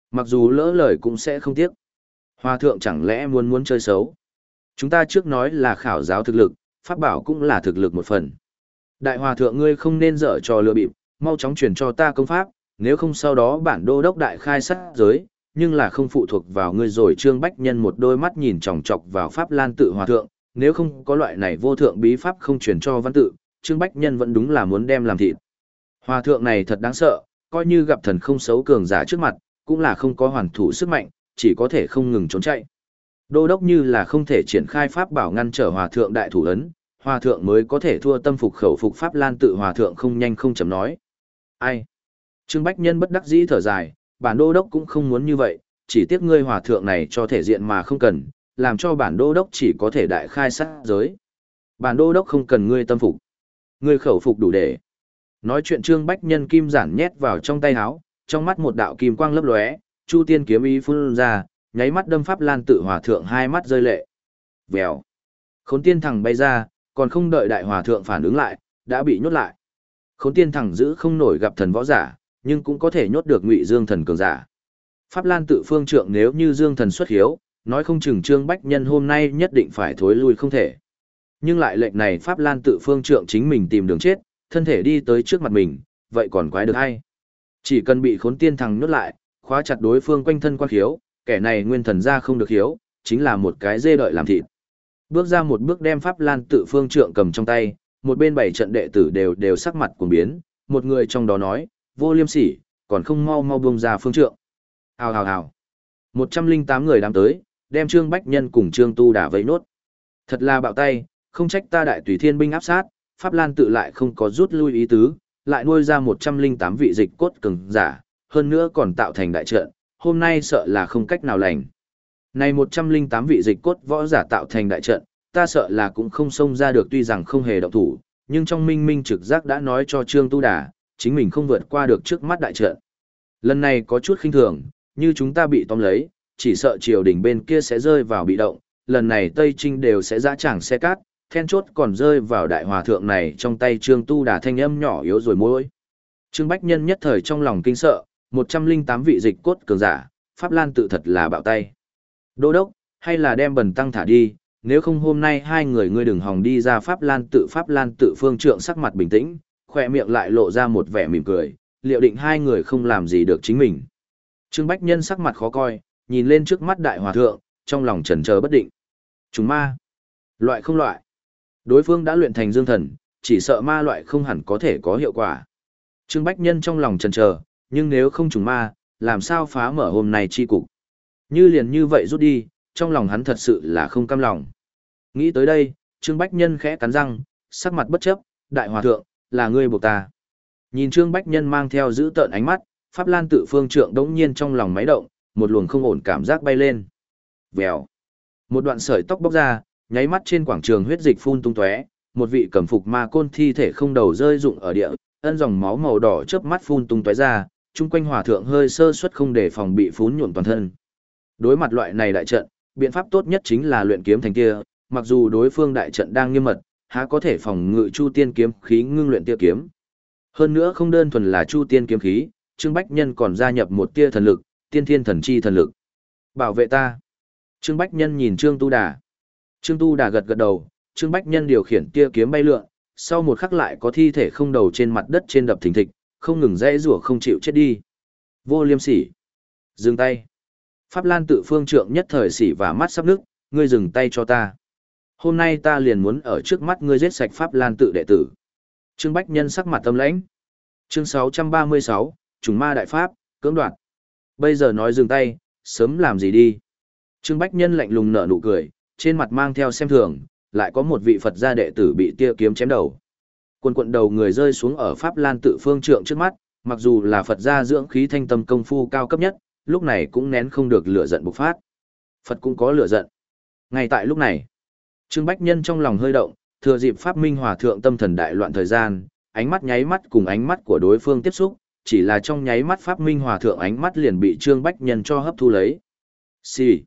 Mặc dù lỡ lời cũng sẽ không tiếc. Hòa thượng chẳng lẽ muốn muốn chơi xấu? Chúng ta trước nói là khảo giáo thực lực, pháp bảo cũng là thực lực một phần. Đại hòa thượng ngươi không nên dở trò lừa bịp, mau chóng truyền cho ta công pháp, nếu không sau đó bản đô đốc đại khai sát giới, nhưng là không phụ thuộc vào ngươi rồi. Trương Bách Nhân một đôi mắt nhìn chòng chọc vào pháp lan tự hòa thượng, nếu không có loại này vô thượng bí pháp không truyền cho văn tự, Trương Bách Nhân vẫn đúng là muốn đem làm thịt. Hòa thượng này thật đáng sợ, coi như gặp thần không xấu cường giả trước mặt, cũng là không có hoàn thủ sức mạnh, chỉ có thể không ngừng trốn chạy. Đô đốc như là không thể triển khai pháp bảo ngăn trở hòa thượng đại thủ ấn, hòa thượng mới có thể thua tâm phục khẩu phục pháp lan tự hòa thượng không nhanh không chậm nói. Ai? Trương Bách Nhân bất đắc dĩ thở dài, bản đô đốc cũng không muốn như vậy, chỉ tiếc ngươi hòa thượng này cho thể diện mà không cần, làm cho bản đô đốc chỉ có thể đại khai sát giới. Bản đô đốc không cần ngươi tâm phục, ngươi khẩu phục đủ để. Nói chuyện Trương Bách Nhân kim giản nhét vào trong tay áo, trong mắt một đạo kim quang lấp lóe, Chu Tiên kiếm ý phun ra, nháy mắt đâm pháp lan tự hòa thượng hai mắt rơi lệ. Vèo. Khốn tiên thẳng bay ra, còn không đợi đại hòa thượng phản ứng lại, đã bị nhốt lại. Khốn tiên thẳng giữ không nổi gặp thần võ giả, nhưng cũng có thể nhốt được Ngụy Dương thần cường giả. Pháp lan tự phương trượng nếu như Dương thần xuất hiếu, nói không chừng Trương Bách Nhân hôm nay nhất định phải thối lui không thể. Nhưng lại lệnh này Pháp lan tự phương trượng chính mình tìm đường chết, thân thể đi tới trước mặt mình, vậy còn quái được hay? Chỉ cần bị khốn tiên thằng nhốt lại, khóa chặt đối phương quanh thân quan khiếu, kẻ này nguyên thần ra không được hiếu, chính là một cái dê đợi làm thịt. Bước ra một bước đem Pháp lan tự phương trượng cầm trong tay, một bên bảy trận đệ tử đều đều sắc mặt cuồng biến, một người trong đó nói, vô liêm sỉ, còn không mau mau buông ra phương trượng. Hào hào hào. một trăm lẻ tám người đám tới, đem Trương Bách Nhân cùng Trương Tu Đả vây nốt. Thật là bạo tay, không trách ta đại tùy thiên binh áp sát, Pháp Lan tự lại không có rút lui ý tứ, lại nuôi ra một trăm lẻ tám vị dịch cốt cường giả, hơn nữa còn tạo thành đại trận, hôm nay sợ là không cách nào lành. Này một trăm lẻ tám vị dịch cốt võ giả tạo thành đại trận, ta sợ là cũng không xông ra được, tuy rằng không hề động thủ, nhưng trong minh minh trực giác đã nói cho Trương Tu Đà, chính mình không vượt qua được trước mắt đại trận. Lần này có chút khinh thường, như chúng ta bị tóm lấy, chỉ sợ triều đình bên kia sẽ rơi vào bị động, lần này Tây Trinh đều sẽ dã tràng xe cát, then chốt còn rơi vào đại hòa thượng này trong tay Trương Tu Đà thanh âm nhỏ yếu rồi môi. Trương Bách Nhân nhất thời trong lòng kinh sợ, một trăm lẻ tám vị dịch cốt cường giả, Pháp Lan tự thật là bạo tay. Đô đốc, hay là đem Bần tăng thả đi, nếu không hôm nay hai người ngươi đừng hòng đi ra. Pháp Lan tự Pháp Lan tự phương trượng sắc mặt bình tĩnh, khỏe miệng lại lộ ra một vẻ mỉm cười, liệu định hai người không làm gì được chính mình. Trương Bách Nhân sắc mặt khó coi, nhìn lên trước mắt đại hòa thượng, trong lòng chần chờ bất định. Chúng ma, loại không loại. Đối phương đã luyện thành dương thần, chỉ sợ ma loại không hẳn có thể có hiệu quả. Trương Bách Nhân trong lòng chần chờ, nhưng nếu không trùng ma, làm sao phá mở hôm nay chi cục. Như liền như vậy rút đi, trong lòng hắn thật sự là không cam lòng. Nghĩ tới đây, Trương Bách Nhân khẽ cắn răng, sắc mặt bất chấp, đại hòa thượng, là ngươi buộc ta. Nhìn Trương Bách Nhân mang theo dữ tợn ánh mắt, Pháp Lan tự phương trượng đống nhiên trong lòng máy động, một luồng không ổn cảm giác bay lên. Vèo. Một đoạn sợi tóc bóc ra, nháy mắt trên quảng trường huyết dịch phun tung tóe, một vị cầm phục ma côn thi thể không đầu rơi rụng ở địa, ân dòng máu màu đỏ chớp mắt phun tung tóe ra, chung quanh hòa thượng hơi sơ suất không để phòng bị phún nhuộm toàn thân. Đối mặt loại này đại trận, biện pháp tốt nhất chính là luyện kiếm thành kia, mặc dù đối phương đại trận đang nghiêm mật, há có thể phòng ngự Chu Tiên kiếm khí ngưng luyện tia kiếm. Hơn nữa không đơn thuần là Chu Tiên kiếm khí, Trương Bách Nhân còn gia nhập một tia thần lực, Tiên Thiên thần chi thần lực. Bảo vệ ta. Trương Bách Nhân nhìn Trương Tu Đà. Trương Tu Đà gật gật đầu, Trương Bách Nhân điều khiển tia kiếm bay lượn, sau một khắc lại có thi thể không đầu trên mặt đất trên đập thình thịch, không ngừng dãy rủa không chịu chết đi. Vô liêm sỉ. Dừng tay. Pháp Lan tự phương trượng nhất thời sỉ và mắt sắp nước, ngươi dừng tay cho ta. Hôm nay ta liền muốn ở trước mắt ngươi giết sạch Pháp Lan tự đệ tử. Trương Bách Nhân sắc mặt tâm lãnh. Chương sáu trăm ba mươi sáu, Trùng ma đại pháp, cưỡng đoạt. Bây giờ nói dừng tay, sớm làm gì đi. Trương Bách Nhân lạnh lùng nở nụ cười, trên mặt mang theo xem thường, lại có một vị Phật gia đệ tử bị tia kiếm chém đầu. Quần quận đầu người rơi xuống ở Pháp Lan tự phương trượng trước mắt, mặc dù là Phật gia dưỡng khí thanh tâm công phu cao cấp nhất, lúc này cũng nén không được lửa giận bộc phát. Phật cũng có lửa giận. Ngay tại lúc này, Trương Bách Nhân trong lòng hơi động, thừa dịp Pháp Minh Hòa thượng tâm thần đại loạn thời gian, ánh mắt nháy mắt cùng ánh mắt của đối phương tiếp xúc, chỉ là trong nháy mắt Pháp Minh Hòa thượng ánh mắt liền bị Trương Bách Nhân cho hấp thu lấy. Xì,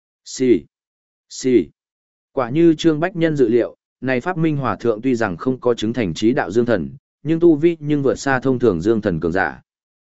xì, xì. Quả như Trương Bách Nhân dự liệu, này Pháp Minh Hòa thượng tuy rằng không có chứng thành trí đạo dương thần, nhưng tu vi nhưng vượt xa thông thường dương thần cường giả.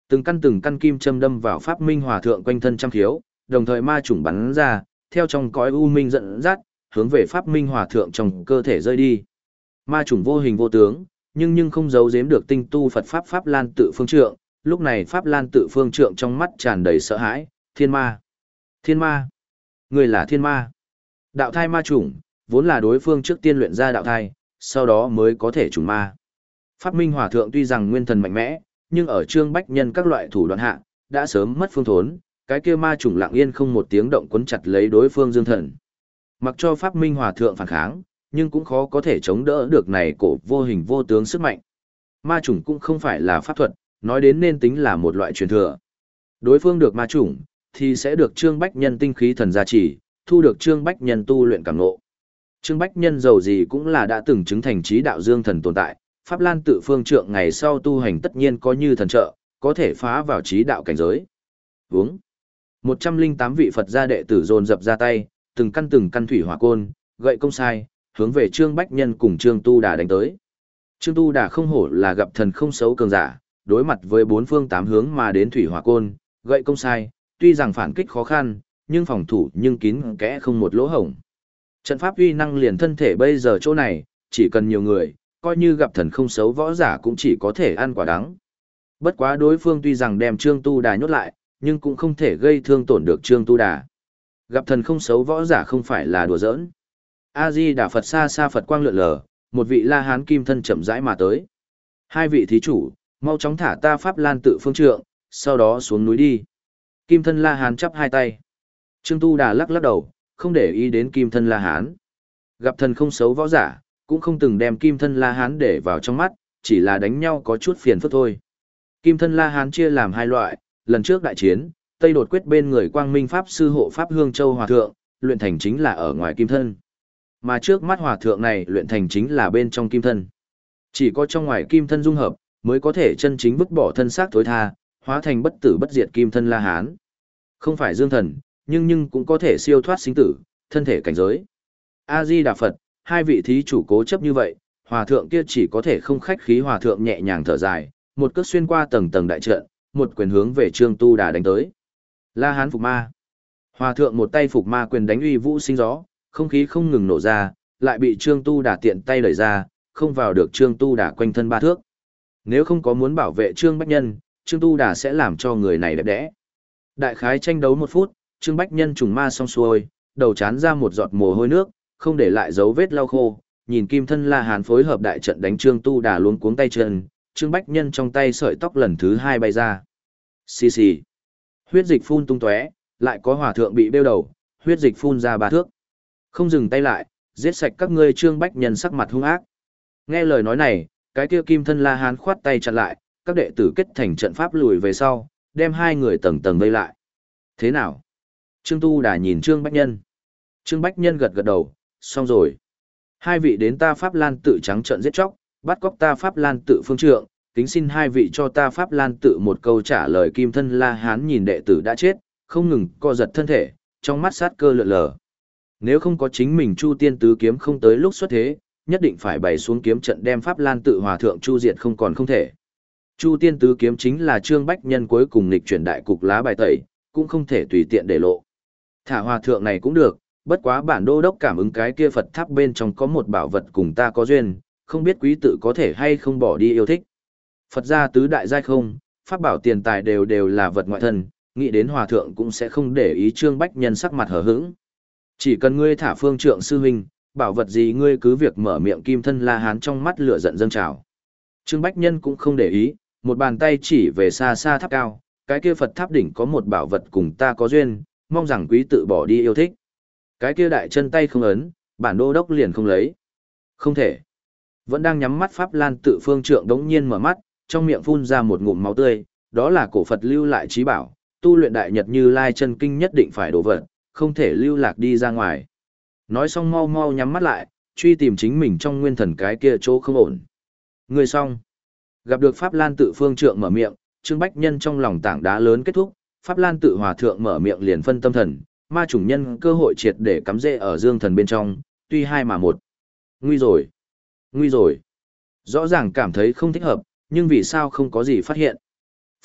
Từng căn từng căn kim châm đâm vào Pháp Minh Hòa thượng quanh thân trăm khiếu, đồng thời ma chủng bắn ra, theo trong cõi u minh dẫn dắt, hướng về Pháp Minh Hòa thượng trong cơ thể rơi đi. Ma chủng vô hình vô tướng, nhưng nhưng không giấu giếm được tinh tu Phật Pháp Pháp Lan Tự Phương Trượng, lúc này Pháp Lan Tự Phương Trượng trong mắt tràn đầy sợ hãi, thiên ma, thiên ma, người là thiên ma. Đạo thai ma chủng, vốn là đối phương trước tiên luyện ra đạo thai, sau đó mới có thể trùng ma. Pháp Minh Hòa thượng tuy rằng nguyên thần mạnh mẽ, nhưng ở Trương Bách Nhân các loại thủ đoạn hạ, đã sớm mất phương thốn, cái kia ma chủng lặng yên không một tiếng động quấn chặt lấy đối phương dương thần. Mặc cho Pháp Minh Hòa thượng phản kháng, nhưng cũng khó có thể chống đỡ được này cổ vô hình vô tướng sức mạnh. Ma chủng cũng không phải là pháp thuật, nói đến nên tính là một loại truyền thừa. Đối phương được ma chủng, thì sẽ được Trương Bách Nhân tinh khí thần gia trì, thu được Trương Bách Nhân tu luyện cảm ngộ. Trương Bách Nhân giàu gì cũng là đã từng chứng thành trí đạo dương thần tồn tại, Pháp Lan Tự Phương Trượng ngày sau tu hành tất nhiên có như thần trợ, có thể phá vào trí đạo cảnh giới. Vướng. một trăm lẻ tám vị Phật gia đệ tử dồn dập ra tay, từng căn từng căn thủy hỏa côn, gậy công sai, hướng về Trương Bách Nhân cùng Trương Tu Đà đánh tới. Trương Tu Đà không hổ là gặp thần không xấu cường giả, đối mặt với bốn phương tám hướng mà đến thủy hỏa côn, gậy công sai, tuy rằng phản kích khó khăn, nhưng phòng thủ nhưng kín kẽ không một lỗ hổng. Trận pháp uy năng liền thân thể bây giờ chỗ này, chỉ cần nhiều người, coi như gặp thần không xấu võ giả cũng chỉ có thể ăn quả đắng. Bất quá đối phương tuy rằng đem Trương Tu Đà nhốt lại, nhưng cũng không thể gây thương tổn được Trương Tu Đà. Gặp thần không xấu võ giả không phải là đùa giỡn. A Di Đà Phật, xa xa Phật quang lượn lờ, một vị La Hán kim thân chậm rãi mà tới. Hai vị thí chủ, mau chóng thả ta Pháp Lan Tự Phương Trượng, sau đó xuống núi đi. Kim thân La Hán chắp hai tay. Trương Tu Đà lắc lắc đầu, không để ý đến kim thân La Hán. Gặp thần không xấu võ giả, cũng không từng đem kim thân La Hán để vào trong mắt, chỉ là đánh nhau có chút phiền phức thôi. Kim thân La Hán chia làm hai loại, lần trước đại chiến, Tây đột quyết bên người Quang Minh Pháp sư hộ Pháp Hương Châu Hòa Thượng, luyện thành chính là ở ngoài kim thân. Mà trước mắt Hòa Thượng này luyện thành chính là bên trong kim thân. Chỉ có trong ngoài kim thân dung hợp, mới có thể chân chính vứt bỏ thân xác tối tha, hóa thành bất tử bất diệt kim thân La Hán. Không phải dương thần, nhưng nhưng cũng có thể siêu thoát sinh tử, thân thể cảnh giới. A-di Đà Phật, hai vị thí chủ cố chấp như vậy, Hòa Thượng kia chỉ có thể không khách khí. Hòa Thượng nhẹ nhàng thở dài, một cước xuyên qua tầng tầng đại trận, một quyền hướng về Trương Tu Đà đánh tới. La Hán phục ma. Hòa Thượng một tay phục ma quyền đánh uy vũ sinh gió, không khí không ngừng nổ ra, lại bị Trương Tu Đà tiện tay đẩy ra, không vào được Trương Tu Đà quanh thân ba thước. Nếu không có muốn bảo vệ Trương Bách Nhân, Trương Tu Đà sẽ làm cho người này đẹp đẽ. Đại khái tranh đấu một phút, Trương Bách Nhân trùng ma xong xuôi, đầu chán ra một giọt mồ hôi nước, không để lại dấu vết lau khô, nhìn kim thân La Hán phối hợp đại trận đánh Trương Tu Đà luống cuống tay chân, Trương Bách Nhân trong tay sợi tóc lần thứ hai bay ra. Xì xì. Huyết dịch phun tung tóe, lại có Hòa Thượng bị bêu đầu, huyết dịch phun ra ba thước. Không dừng tay lại, giết sạch các ngươi. Trương Bách Nhân sắc mặt hung ác. Nghe lời nói này, cái kia kim thân La Hán khoát tay chặn lại, các đệ tử kết thành trận pháp lùi về sau, đem hai người tầng tầng vây lại. Thế nào? Trương Tu Đà nhìn Trương Bách Nhân. Trương Bách Nhân gật gật đầu, xong rồi. Hai vị đến ta Pháp Lan Tự trắng trợn giết chóc, bắt cóc ta Pháp Lan Tự Phương Trượng, kính xin hai vị cho ta Pháp Lan Tự một câu trả lời. Kim thân La Hán nhìn đệ tử đã chết, không ngừng co giật thân thể, trong mắt sát cơ lượn lờ. Nếu không có chính mình Chu Tiên Tứ Kiếm không tới lúc xuất thế, nhất định phải bày xuống kiếm trận đem Pháp Lan Tự Hòa Thượng chu diệt không còn không thể. Chu Tiên Tứ Kiếm chính là Trương Bách Nhân cuối cùng nghịch chuyển đại cục lá bài tẩy, cũng không thể tùy tiện để lộ. Thả Hòa Thượng này cũng được, bất quá bản đô đốc cảm ứng cái kia Phật tháp bên trong có một bảo vật cùng ta có duyên, không biết quý tự có thể hay không bỏ đi yêu thích. Phật gia tứ đại giai không, pháp bảo tiền tài đều đều là vật ngoại thân, nghĩ đến Hòa Thượng cũng sẽ không để ý. Trương Bách Nhân sắc mặt hờ hững. Chỉ cần ngươi thả Phương Trượng sư huynh, bảo vật gì ngươi cứ việc mở miệng. Kim thân La Hán trong mắt lửa giận dâng trào. Trương Bách Nhân cũng không để ý, một bàn tay chỉ về xa xa tháp cao, cái kia Phật tháp đỉnh có một bảo vật cùng ta có duyên, mong rằng quý tự bỏ đi yêu thích. Cái kia đại chân tay không ấn, bản đô đốc liền không lấy. Không thể. Vẫn đang nhắm mắt Pháp Lan Tự Phương Trượng đống nhiên mở mắt, trong miệng phun ra một ngụm máu tươi, đó là cổ Phật lưu lại trí bảo, tu luyện đại nhật Như Lai chân kinh nhất định phải đổ vật, không thể lưu lạc đi ra ngoài. Nói xong mau mau nhắm mắt lại, truy tìm chính mình trong nguyên thần cái kia chỗ không ổn. Người xong. Gặp được Pháp Lan Tự Phương Trượng mở miệng, Trương Bách Nhân trong lòng tảng đá lớn kết thúc, Pháp Lan Tự Hòa Thượng mở miệng liền phân tâm thần, ma chủng nhân cơ hội triệt để cắm rễ ở dương thần bên trong, tuy hai mà một. Nguy rồi. Nguy rồi. Rõ ràng cảm thấy không thích hợp, nhưng vì sao không có gì phát hiện.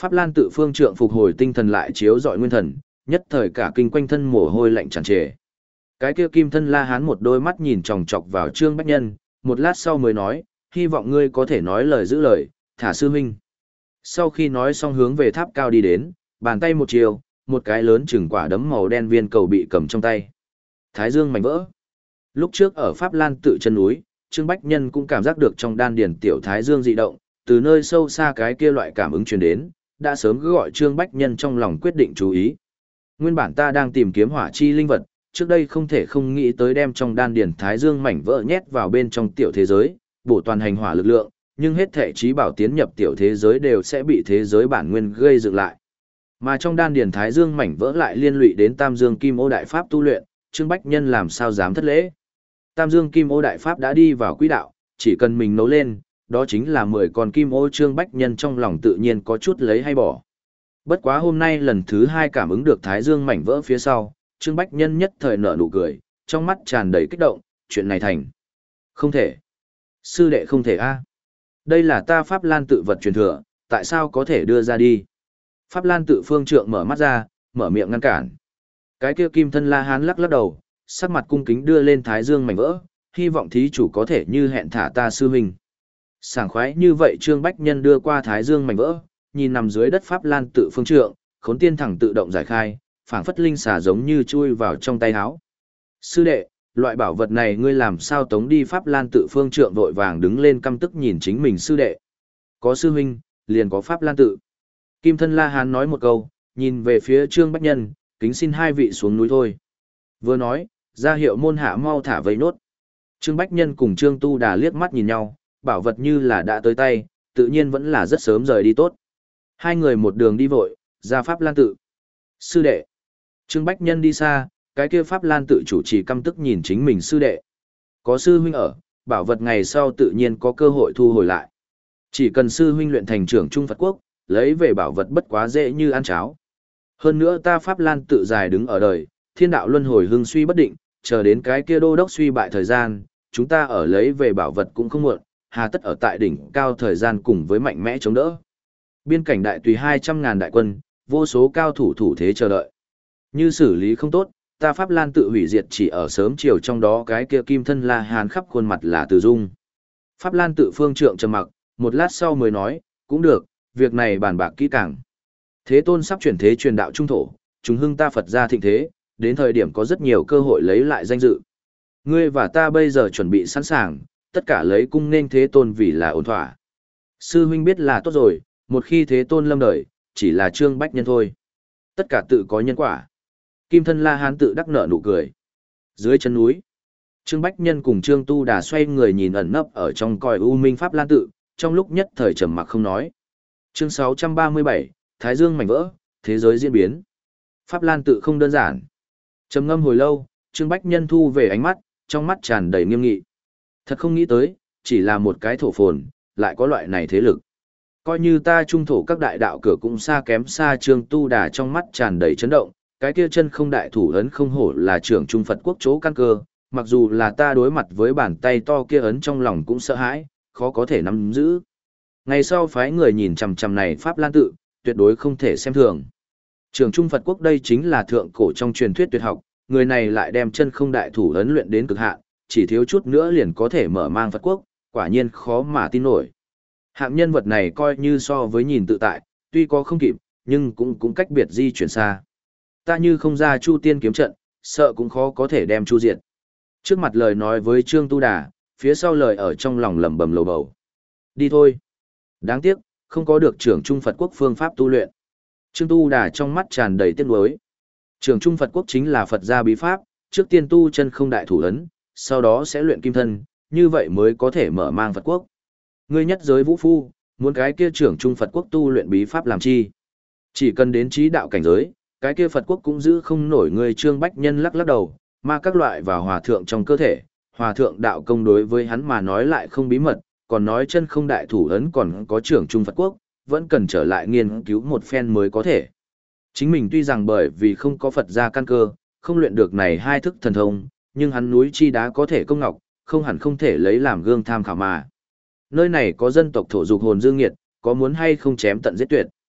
Pháp Lan tự phương trượng phục hồi tinh thần lại chiếu dọi nguyên thần, nhất thời cả kinh quanh thân mồ hôi lạnh tràn trề. Cái kia kim thân La Hán một đôi mắt nhìn chòng chọc vào Trương Bách Nhân, một lát sau mới nói, hy vọng ngươi có thể nói lời giữ lời, thả sư huynh. Sau khi nói xong hướng về tháp cao đi đến, bàn tay một chiều, một cái lớn chừng quả đấm màu đen viên cầu bị cầm trong tay. Thái dương mảnh vỡ. Lúc trước ở Pháp Lan tự chân núi, Trương Bách Nhân cũng cảm giác được trong đan điền tiểu thái dương dị động, từ nơi sâu xa cái kia loại cảm ứng truyền đến, đã sớm cứ gọi Trương Bách Nhân trong lòng quyết định chú ý. Nguyên bản ta đang tìm kiếm hỏa chi linh vật, trước đây không thể không nghĩ tới đem trong đan điền thái dương mảnh vỡ nhét vào bên trong tiểu thế giới, bổ toàn hành hỏa lực lượng, nhưng hết thể trí bảo tiến nhập tiểu thế giới đều sẽ bị thế giới bản nguyên gây dựng lại. Mà trong đan điền thái dương mảnh vỡ lại liên lụy đến Tam Dương Kim Ô đại pháp tu luyện, Trương Bách Nhân làm sao dám thất lễ. Tam Dương Kim Ô đại pháp đã đi vào quỹ đạo, chỉ cần mình nấu lên, đó chính là mười con kim ô. Trương Bách Nhân trong lòng tự nhiên có chút lấy hay bỏ. Bất quá hôm nay lần thứ hai cảm ứng được thái dương mảnh vỡ phía sau, Trương Bách Nhân nhất thời nở nụ cười, trong mắt tràn đầy kích động, chuyện này thành. Không thể. Sư đệ không thể a. Đây là ta Pháp Lan tự vật truyền thừa, tại sao có thể đưa ra đi? Pháp Lan tự phương trượng mở mắt ra, mở miệng ngăn cản. Cái kia kim thân La Hán lắc lắc đầu, sắc mặt cung kính đưa lên thái dương mảnh vỡ, hy vọng thí chủ có thể như hẹn thả ta sư huynh. Sảng khoái như vậy Trương Bách Nhân đưa qua thái dương mảnh vỡ, nhìn nằm dưới đất Pháp Lan tự phương trượng, khốn tiên thẳng tự động giải khai, phảng phất linh xà giống như chui vào trong tay áo. Sư đệ, loại bảo vật này ngươi làm sao tống đi? Pháp Lan tự phương trượng vội vàng đứng lên căm tức nhìn chính mình sư đệ. Có sư huynh, liền có Pháp Lan tự. Kim thân La Hán nói một câu, nhìn về phía Trương Bách Nhân, kính xin hai vị xuống núi thôi. Vừa nói, ra hiệu môn hạ mau thả vây nốt. Trương Bách Nhân cùng Trương Tu Đà liếc mắt nhìn nhau, bảo vật như là đã tới tay, tự nhiên vẫn là rất sớm rời đi tốt. Hai người một đường đi vội, ra Pháp Lan tự. Sư đệ. Trương Bách Nhân đi xa, cái kia Pháp Lan tự chủ trì căm tức nhìn chính mình sư đệ. Có sư huynh ở, bảo vật ngày sau tự nhiên có cơ hội thu hồi lại. Chỉ cần sư huynh luyện thành trưởng trung Phật quốc, lấy về bảo vật bất quá dễ như ăn cháo. Hơn nữa ta Pháp Lan tự dài đứng ở đời, thiên đạo luân hồi hưng suy bất định, chờ đến cái kia đô đốc suy bại thời gian, chúng ta ở lấy về bảo vật cũng không muộn, hà tất ở tại đỉnh cao thời gian cùng với mạnh mẽ chống đỡ. Biên cảnh đại tùy hai trăm ngàn đại quân, vô số cao thủ thủ thế chờ đợi. Như xử lý không tốt, ta Pháp Lan tự hủy diệt chỉ ở sớm chiều, trong đó cái kia kim thân La Hán khắp khuôn mặt là Từ Dung. Pháp Lan tự phương trượng trầm mặc, một lát sau mới nói, cũng được, việc này bàn bạc kỹ càng. Thế Tôn sắp chuyển thế truyền đạo trung thổ, chúng hưng ta Phật gia thịnh thế, đến thời điểm có rất nhiều cơ hội lấy lại danh dự. Ngươi và ta bây giờ chuẩn bị sẵn sàng, tất cả lấy cung nên Thế Tôn vì là ổn thỏa. Sư huynh biết là tốt rồi, một khi Thế Tôn lâm đời, chỉ là Trương Bách Nhân thôi. Tất cả tự có nhân quả. Kim thân La Hán tự đắc nở nụ cười. Dưới chân núi, Trương Bách Nhân cùng Trương Tu Đà xoay người nhìn ẩn nấp ở trong còi u minh Pháp Lan tự, trong lúc nhất thời trầm mặc không nói. Chương sáu trăm ba mươi bảy, Thái Dương mảnh vỡ, thế giới diễn biến. Pháp Lan tự không đơn giản. Trầm ngâm hồi lâu, Trương Bách Nhân thu về ánh mắt, trong mắt tràn đầy nghiêm nghị. Thật không nghĩ tới, chỉ là một cái thổ phồn, lại có loại này thế lực. Coi như ta trung thổ các đại đạo cửa cũng xa kém xa. Trương Tu Đà trong mắt tràn đầy chấn động, cái kia chân không đại thủ ấn không hổ là trưởng trung Phật quốc chỗ căn cơ, mặc dù là ta đối mặt với bàn tay to kia ấn trong lòng cũng sợ hãi, khó có thể nắm giữ. Ngày sau phái người nhìn chằm chằm này Pháp Lan tự, tuyệt đối không thể xem thường. Trưởng trung Phật quốc đây chính là thượng cổ trong truyền thuyết tuyệt học, người này lại đem chân không đại thủ ấn luyện đến cực hạn, chỉ thiếu chút nữa liền có thể mở mang Phật quốc, quả nhiên khó mà tin nổi. Hạng nhân vật này coi như so với nhìn tự tại, tuy có không kịp, nhưng cũng cũng cách biệt di chuyển xa. Ta như không ra Chu Tiên kiếm trận, sợ cũng khó có thể đem chu diệt. Trước mặt lời nói với Trương Tu Đà, phía sau lời ở trong lòng lẩm bẩm lầu bầu. Đi thôi. Đáng tiếc, không có được trưởng trung Phật quốc phương pháp tu luyện. Trương Tu Đà trong mắt tràn đầy tiếc nuối. Trưởng trung Phật quốc chính là Phật gia bí pháp, trước tiên tu chân không đại thủ ấn, sau đó sẽ luyện kim thân, như vậy mới có thể mở mang Phật quốc. Ngươi nhất giới vũ phu, muốn cái kia trưởng trung Phật quốc tu luyện bí pháp làm chi? Chỉ cần đến trí đạo cảnh giới, cái kia Phật quốc cũng giữ không nổi. Người Trương Bách Nhân lắc lắc đầu, mà các loại và hòa thượng trong cơ thể, hòa thượng đạo công đối với hắn mà nói lại không bí mật, còn nói chân không đại thủ ấn còn có trưởng trung Phật quốc, vẫn cần trở lại nghiên cứu một phen mới có thể. Chính mình tuy rằng bởi vì không có Phật gia căn cơ, không luyện được này hai thức thần thông, nhưng hắn núi chi đá có thể công ngọc, không hẳn không thể lấy làm gương tham khảo mà. Nơi này có dân tộc thổ dục hồn dương nghiệt, có muốn hay không chém tận giết tuyệt.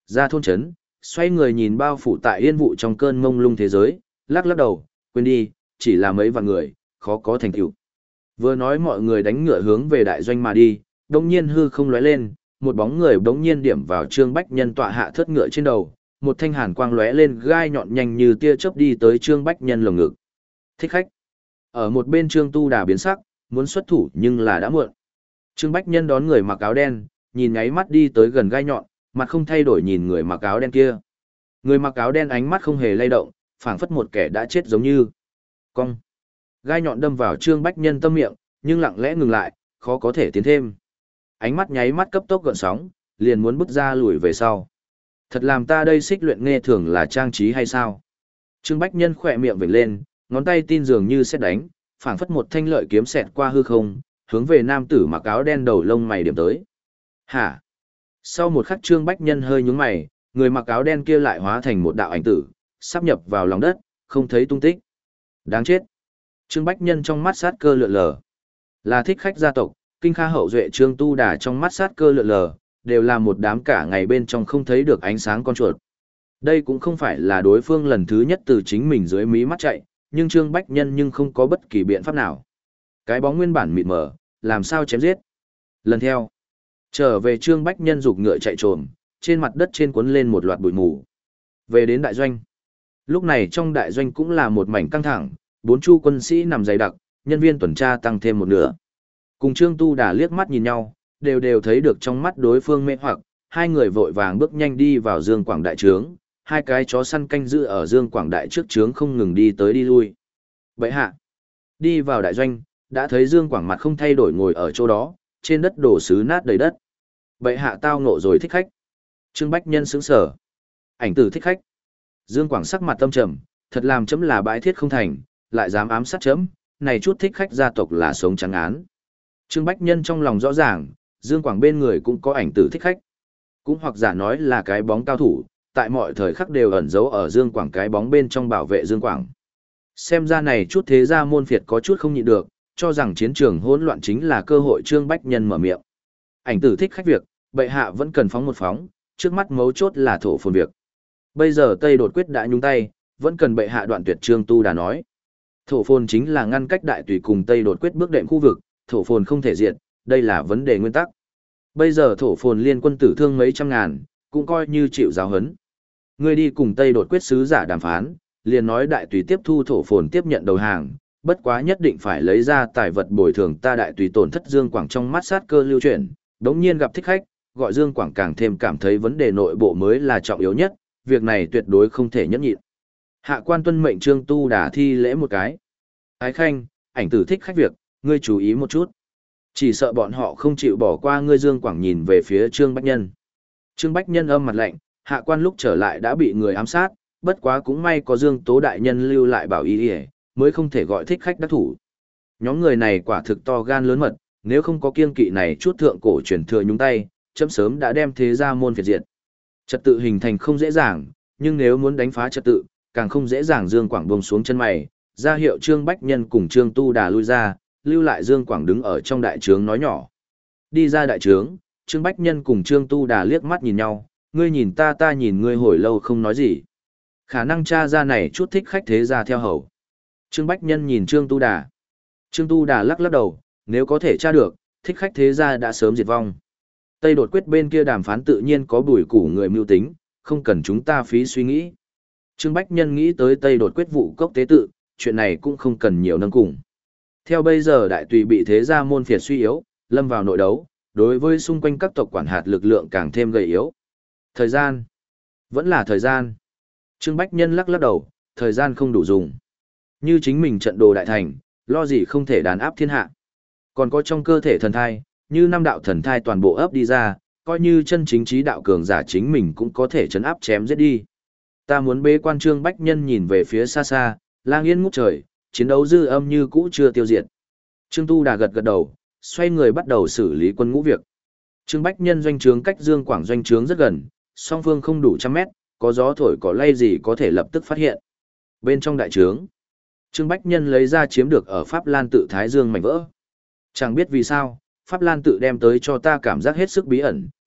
Ra thôn trấn, xoay người nhìn bao phủ tại yên vụ trong cơn mông lung thế giới, lắc lắc đầu, quên đi, chỉ là mấy vạn người, khó có thành tựu. Vừa nói mọi người đánh ngựa hướng về đại doanh mà đi, đống nhiên hư không lóe lên, một bóng người đống nhiên điểm vào Trương Bách Nhân tọa hạ thất ngựa trên đầu, một thanh hàn quang lóe lên gai nhọn nhanh như tia chớp đi tới Trương Bách Nhân lồng ngực. Thích khách. Ở một bên Trương Tu Đà biến sắc, muốn xuất thủ nhưng là đã muộn. Trương Bách Nhân đón người mặc áo đen, nhìn ngáy mắt đi tới gần gai nhọn, mặt không thay đổi nhìn người mặc áo đen kia. Người mặc áo đen ánh mắt không hề lay động, phảng phất một kẻ đã chết giống như. Cong. Gai nhọn đâm vào Trương Bách Nhân tâm miệng, nhưng lặng lẽ ngừng lại, khó có thể tiến thêm. Ánh mắt nháy mắt cấp tốc gợn sóng, liền muốn bước ra lùi về sau. Thật làm ta đây xích luyện nghe thường là trang trí hay sao? Trương Bách Nhân khỏe miệng vểnh lên, ngón tay tin dường như xét đánh, phảng phất một thanh lợi kiếm xẹt qua hư không, hướng về nam tử mặc áo đen đầu lông mày điểm tới. Hả? Sau một khắc Trương Bách Nhân hơi nhướng mày, người mặc áo đen kia lại hóa thành một đạo ảnh tử, sắp nhập vào lòng đất, không thấy tung tích. Đáng chết. Trương Bách Nhân trong mắt sát cơ lượn lờ. Là thích khách gia tộc, kinh kha hậu duệ Trương Tu Đà trong mắt sát cơ lượn lờ, đều là một đám cả ngày bên trong không thấy được ánh sáng con chuột. Đây cũng không phải là đối phương lần thứ nhất từ chính mình dưới mí mắt chạy, nhưng Trương Bách Nhân nhưng không có bất kỳ biện pháp nào. Cái bóng nguyên bản mịt mờ, làm sao chém giết. Lần theo, trở về Trương Bách Nhân giục ngựa chạy trồm, trên mặt đất trên cuốn lên một loạt bụi mù. Về đến đại doanh. Lúc này trong đại doanh cũng là một mảnh căng thẳng, bốn chu quân sĩ nằm dày đặc, nhân viên tuần tra tăng thêm một nửa. Cùng Trương Tu Đà liếc mắt nhìn nhau, đều đều thấy được trong mắt đối phương mê hoặc, hai người vội vàng bước nhanh đi vào Dương Quảng đại trướng, hai cái chó săn canh giữ ở Dương Quảng đại trước trướng không ngừng đi tới đi lui. Vậy hạ, đi vào đại doanh, đã thấy Dương Quảng mặt không thay đổi ngồi ở chỗ đó, trên đất đổ sứ nát đầy đất. Bệ hạ tao ngộ rồi thích khách. Trương Bách Nhân sững sờ. Ảnh tử thích khách. Dương Quảng sắc mặt tâm trầm, thật làm chấm là bãi thiết không thành, lại dám ám sát chấm, này chút thích khách gia tộc là sống trắng án. Trương Bách Nhân trong lòng rõ ràng, Dương Quảng bên người cũng có ảnh tử thích khách. Cũng hoặc giả nói là cái bóng cao thủ, tại mọi thời khắc đều ẩn giấu ở Dương Quảng cái bóng bên trong bảo vệ Dương Quảng. Xem ra này chút thế gia môn phiệt có chút không nhịn được, cho rằng chiến trường hỗn loạn chính là cơ hội Trương Bách Nhân mở miệng. Ảnh tử thích khách việc, bệ hạ vẫn cần phóng một phóng, trước mắt mấu chốt là thổ phồn việc. Bây giờ Tây đột quyết đã nhúng tay, vẫn cần bệ hạ đoạn tuyệt. Trương Tu Đà nói. Thổ phồn chính là ngăn cách đại tùy cùng Tây đột quyết bước đệm khu vực, thổ phồn không thể diệt, đây là vấn đề nguyên tắc. Bây giờ thổ phồn liên quân tử thương mấy trăm ngàn, cũng coi như chịu giáo hấn. Ngươi đi cùng Tây đột quyết sứ giả đàm phán, liền nói đại tùy tiếp thu thổ phồn tiếp nhận đầu hàng, bất quá nhất định phải lấy ra tài vật bồi thường ta đại tùy tổn thất. Dương Quảng trong mắt sát cơ lưu chuyển, đống nhiên gặp thích khách, gọi Dương Quảng càng thêm cảm thấy vấn đề nội bộ mới là trọng yếu nhất, việc này tuyệt đối không thể nhẫn nhịn. Hạ quan tuân mệnh. Trương Tu Đà thi lễ một cái. Ái khanh, ảnh tử thích khách việc, ngươi chú ý một chút. Chỉ sợ bọn họ không chịu bỏ qua ngươi. Dương Quảng nhìn về phía Trương Bách Nhân. Trương Bách Nhân âm mặt lạnh, hạ quan lúc trở lại đã bị người ám sát, bất quá cũng may có Dương Tố đại nhân lưu lại bảo y y, mới không thể gọi thích khách đắc thủ. Nhóm người này quả thực to gan lớn mật, nếu không có kiêng kỵ này chút thượng cổ truyền thừa nhúng tay, chấm sớm đã đem thế gia môn phiệt diệt. Trật tự hình thành không dễ dàng, nhưng nếu muốn đánh phá trật tự, càng không dễ dàng. Dương Quảng buông xuống chân mày, ra hiệu Trương Bách Nhân cùng Trương Tu Đà lui ra, lưu lại Dương Quảng đứng ở trong đại trướng nói nhỏ. Đi ra đại trướng, Trương Bách Nhân cùng Trương Tu Đà liếc mắt nhìn nhau, ngươi nhìn ta ta nhìn ngươi hồi lâu không nói gì. Khả năng tra ra này chút thích khách thế gia theo hầu. Trương Bách Nhân nhìn Trương Tu Đà. Trương Tu Đà lắc lắc đầu, nếu có thể tra được, thích khách thế gia đã sớm diệt vong. Tây đột quyết bên kia đàm phán tự nhiên có bùi củ người mưu tính, không cần chúng ta phí suy nghĩ. Trương Bách Nhân nghĩ tới Tây đột quyết vụ cốc tế tự, chuyện này cũng không cần nhiều nâng cùng. Theo bây giờ đại tùy bị thế gia môn phiệt suy yếu, lâm vào nội đấu, đối với xung quanh các tộc quản hạt lực lượng càng thêm gầy yếu. Thời gian, vẫn là thời gian. Trương Bách Nhân lắc lắc đầu, thời gian không đủ dùng. Như chính mình trận đồ đại thành, lo gì không thể đàn áp thiên hạ. Còn có trong cơ thể thần thai, như năm đạo thần thai toàn bộ ấp đi ra, coi như chân chính trí đạo cường giả chính mình cũng có thể chấn áp chém giết đi. Ta muốn bế quan. Trương Bách Nhân nhìn về phía xa xa, lang yên ngút trời, chiến đấu dư âm như cũ chưa tiêu diệt. Trương Tu Đà gật gật đầu, xoay người bắt đầu xử lý quân ngũ việc. Trương Bách Nhân doanh trướng cách Dương Quảng doanh trướng rất gần, song phương không đủ trăm mét, có gió thổi có lay gì có thể lập tức phát hiện. Bên trong đại trướng, Trương Bách Nhân lấy ra chiếm được ở Pháp Lan tự Thái Dương mảnh vỡ. Chẳng biết vì sao, Pháp Lan tự đem tới cho ta cảm giác hết sức bí ẩn,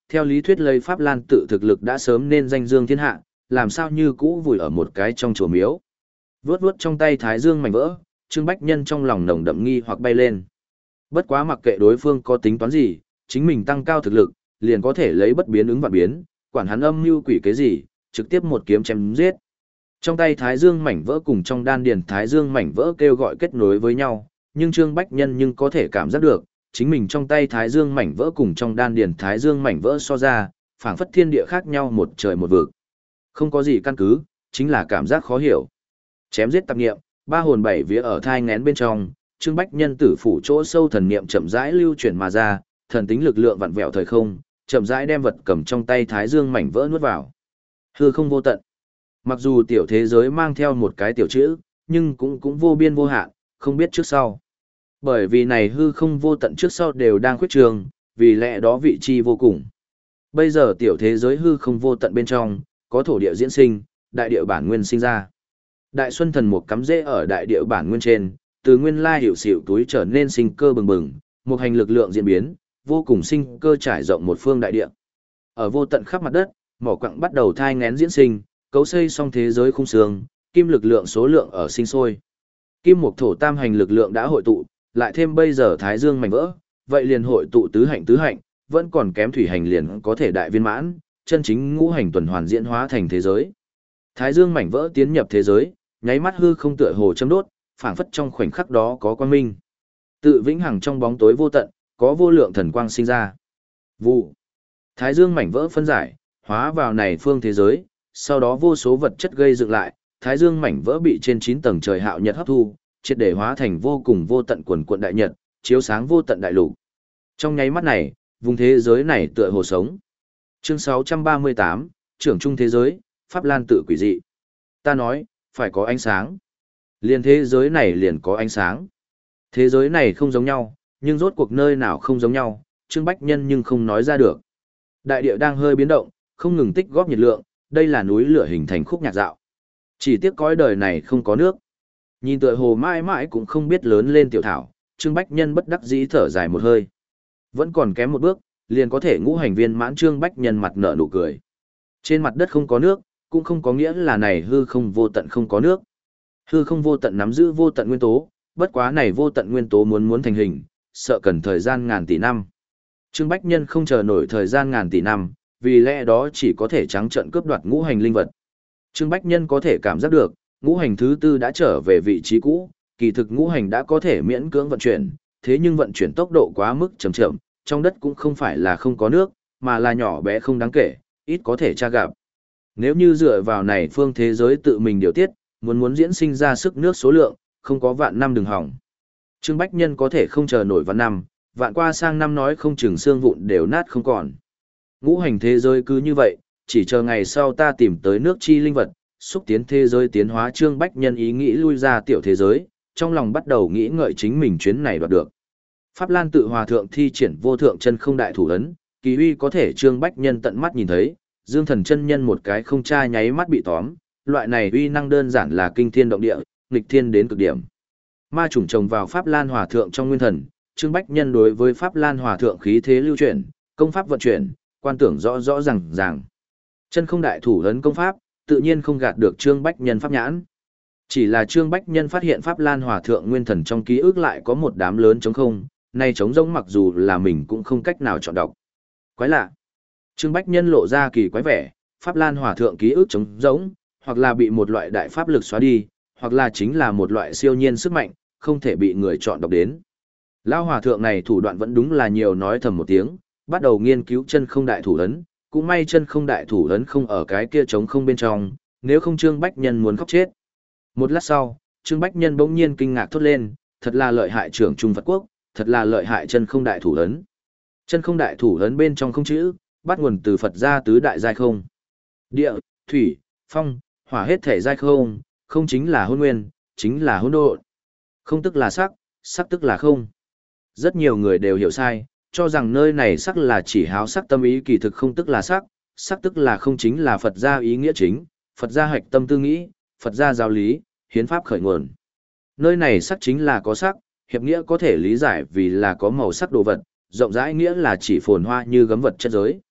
theo lý thuyết lấy Pháp Lan tự thực lực đã sớm nên danh dương thiên hạ, làm sao như cũ vùi ở một cái trong chùa miếu. Vướt vướt trong tay thái dương mảnh vỡ, Trương Bách Nhân trong lòng nồng đậm nghi hoặc bay lên. Bất quá mặc kệ đối phương có tính toán gì, chính mình tăng cao thực lực, liền có thể lấy bất biến ứng vạn biến, quản hắn âm mưu quỷ cái gì, trực tiếp một kiếm chém giết. Trong tay thái dương mảnh vỡ cùng trong đan điền thái dương mảnh vỡ kêu gọi kết nối với nhau, nhưng Trương Bách Nhân nhưng có thể cảm giác được, chính mình trong tay thái dương mảnh vỡ cùng trong đan điền thái dương mảnh vỡ so ra, phảng phất thiên địa khác nhau một trời một vực. Không có gì căn cứ, chính là cảm giác khó hiểu. Chém giết tạp niệm, ba hồn bảy vía ở thai nghén bên trong, Trương Bách Nhân tử phủ chỗ sâu thần niệm chậm rãi lưu chuyển mà ra, thần tính lực lượng vặn vẹo thời không, chậm rãi đem vật cầm trong tay thái dương mảnh vỡ nuốt vào. Hư không vô tận. Mặc dù tiểu thế giới mang theo một cái tiểu chữ, nhưng cũng cũng vô biên vô hạn, không biết trước sau. Bởi vì này hư không vô tận trước sau đều đang khuyết trường, vì lẽ đó vị trí vô cùng. Bây giờ tiểu thế giới hư không vô tận bên trong, có thổ địa diễn sinh, đại địa bản nguyên sinh ra. Đại xuân thần mục cắm rễ ở đại địa bản nguyên trên, từ nguyên lai hiệu xịu túi trở nên sinh cơ bừng bừng, một hành lực lượng diễn biến, vô cùng sinh cơ trải rộng một phương đại địa. Ở vô tận khắp mặt đất, mỏ quặng bắt đầu thai nghén diễn sinh, cấu xây xong thế giới khung xương, kim lực lượng số lượng ở sinh sôi. Kim mộc thổ tam hành lực lượng đã hội tụ, lại thêm bây giờ thái dương mảnh vỡ, vậy liền hội tụ tứ hạnh tứ hạnh, vẫn còn kém thủy hành liền có thể đại viên mãn, chân chính ngũ hành tuần hoàn diễn hóa thành thế giới. Thái dương mảnh vỡ tiến nhập thế giới, nháy mắt hư không tựa hồ châm đốt, phảng phất trong khoảnh khắc đó có quang minh. Tự vĩnh hằng trong bóng tối vô tận, có vô lượng thần quang sinh ra. Vụ. Thái dương mảnh vỡ phân giải, hóa vào này phương thế giới, sau đó vô số vật chất gây dựng lại, thái dương mảnh vỡ bị trên chín tầng trời hạo nhật hấp thu, triệt để hóa thành vô cùng vô tận quần quận đại nhật, chiếu sáng vô tận đại lục. Trong nháy mắt này, vùng thế giới này tựa hồ sống. Chương sáu trăm ba mươi tám, trưởng trung thế giới, Pháp Lan tự quỷ dị. Ta nói, phải có ánh sáng. Liền thế giới này liền có ánh sáng. Thế giới này không giống nhau, nhưng rốt cuộc nơi nào không giống nhau, Trương Bách Nhân nhưng không nói ra được. Đại địa đang hơi biến động, không ngừng tích góp nhiệt lượng, đây là núi lửa hình thành khúc nhạc dạo. Chỉ tiếc cõi đời này không có nước. Nhìn tựa hồ mãi mãi cũng không biết lớn lên tiểu thảo, Trương Bách Nhân bất đắc dĩ thở dài một hơi. Vẫn còn kém một bước, liền có thể ngũ hành viên mãn. Trương Bách Nhân mặt nở nụ cười. Trên mặt đất không có nước, cũng không có nghĩa là này hư không vô tận không có nước. Hư không vô tận nắm giữ vô tận nguyên tố, bất quá này vô tận nguyên tố muốn muốn thành hình, sợ cần thời gian ngàn tỷ năm. Trương Bách Nhân không chờ nổi thời gian ngàn tỷ năm, vì lẽ đó chỉ có thể trắng trợn cướp đoạt ngũ hành linh vật. Trương Bách Nhân có thể cảm giác được, ngũ hành thứ tư đã trở về vị trí cũ, kỳ thực ngũ hành đã có thể miễn cưỡng vận chuyển, thế nhưng vận chuyển tốc độ quá mức chậm chậm, trong đất cũng không phải là không có nước, mà là nhỏ bé không đáng kể, ít có thể tra gặp. Nếu như dựa vào này phương thế giới tự mình điều tiết, muốn muốn diễn sinh ra sức nước số lượng, không có vạn năm đừng hỏng. Trương Bách Nhân có thể không chờ nổi vạn năm, vạn qua sang năm nói không chừng xương vụn đều nát không còn. Ngũ hành thế giới cứ như vậy, chỉ chờ ngày sau ta tìm tới nước chi linh vật, xúc tiến thế giới tiến hóa. Trương Bách Nhân ý nghĩ lui ra tiểu thế giới, trong lòng bắt đầu nghĩ ngợi chính mình chuyến này đoạt được. Pháp Lan tự hòa thượng thi triển vô thượng chân không đại thủ ấn, kỳ uy có thể Trương Bách Nhân tận mắt nhìn thấy, Dương Thần chân nhân một cái không tra nháy mắt bị tóm, loại này uy năng đơn giản là kinh thiên động địa, nghịch thiên đến cực điểm. Ma chủng trồng vào Pháp Lan hòa thượng trong nguyên thần, Trương Bách Nhân đối với Pháp Lan hòa thượng khí thế lưu chuyển, công pháp vận chuyển, quan tưởng rõ rõ ràng ràng. Chân không đại thủ ấn công pháp, tự nhiên không gạt được Trương Bách Nhân pháp nhãn. Chỉ là Trương Bách Nhân phát hiện Pháp Lan hòa thượng nguyên thần trong ký ức lại có một đám lớn trống không, nay trống rỗng mặc dù là mình cũng không cách nào chọn đọc. Quái lạ. Trương Bách Nhân lộ ra kỳ quái vẻ, Pháp Lan hòa thượng ký ức trống rỗng, hoặc là bị một loại đại pháp lực xóa đi, hoặc là chính là một loại siêu nhiên sức mạnh, không thể bị người chọn đọc đến. Lão hòa thượng này thủ đoạn vẫn đúng là nhiều, nói thầm một tiếng, bắt đầu nghiên cứu chân không đại thủ ấn, cũng may chân không đại thủ ấn không ở cái kia trống không bên trong, nếu không Trương Bách Nhân muốn khóc chết. Một lát sau, Trương Bách Nhân bỗng nhiên kinh ngạc thốt lên, thật là lợi hại trưởng trung Phật quốc, thật là lợi hại chân không đại thủ ấn. Chân không đại thủ ấn bên trong không chữ, bắt nguồn từ Phật gia tứ đại giai không. Địa, thủy, phong, hỏa hết thể giai không, không chính là hôn nguyên, chính là hỗn độn. Không tức là sắc, sắc tức là không. Rất nhiều người đều hiểu sai, cho rằng nơi này sắc là chỉ háo sắc tâm ý, kỳ thực không tức là sắc, sắc tức là không, chính là Phật gia ý nghĩa chính, Phật gia hạch tâm tư nghĩ, Phật gia giáo lý, hiến pháp khởi nguồn. Nơi này sắc chính là có sắc, hiệp nghĩa có thể lý giải vì là có màu sắc đồ vật, rộng rãi nghĩa là chỉ phồn hoa như gấm vật chất giới.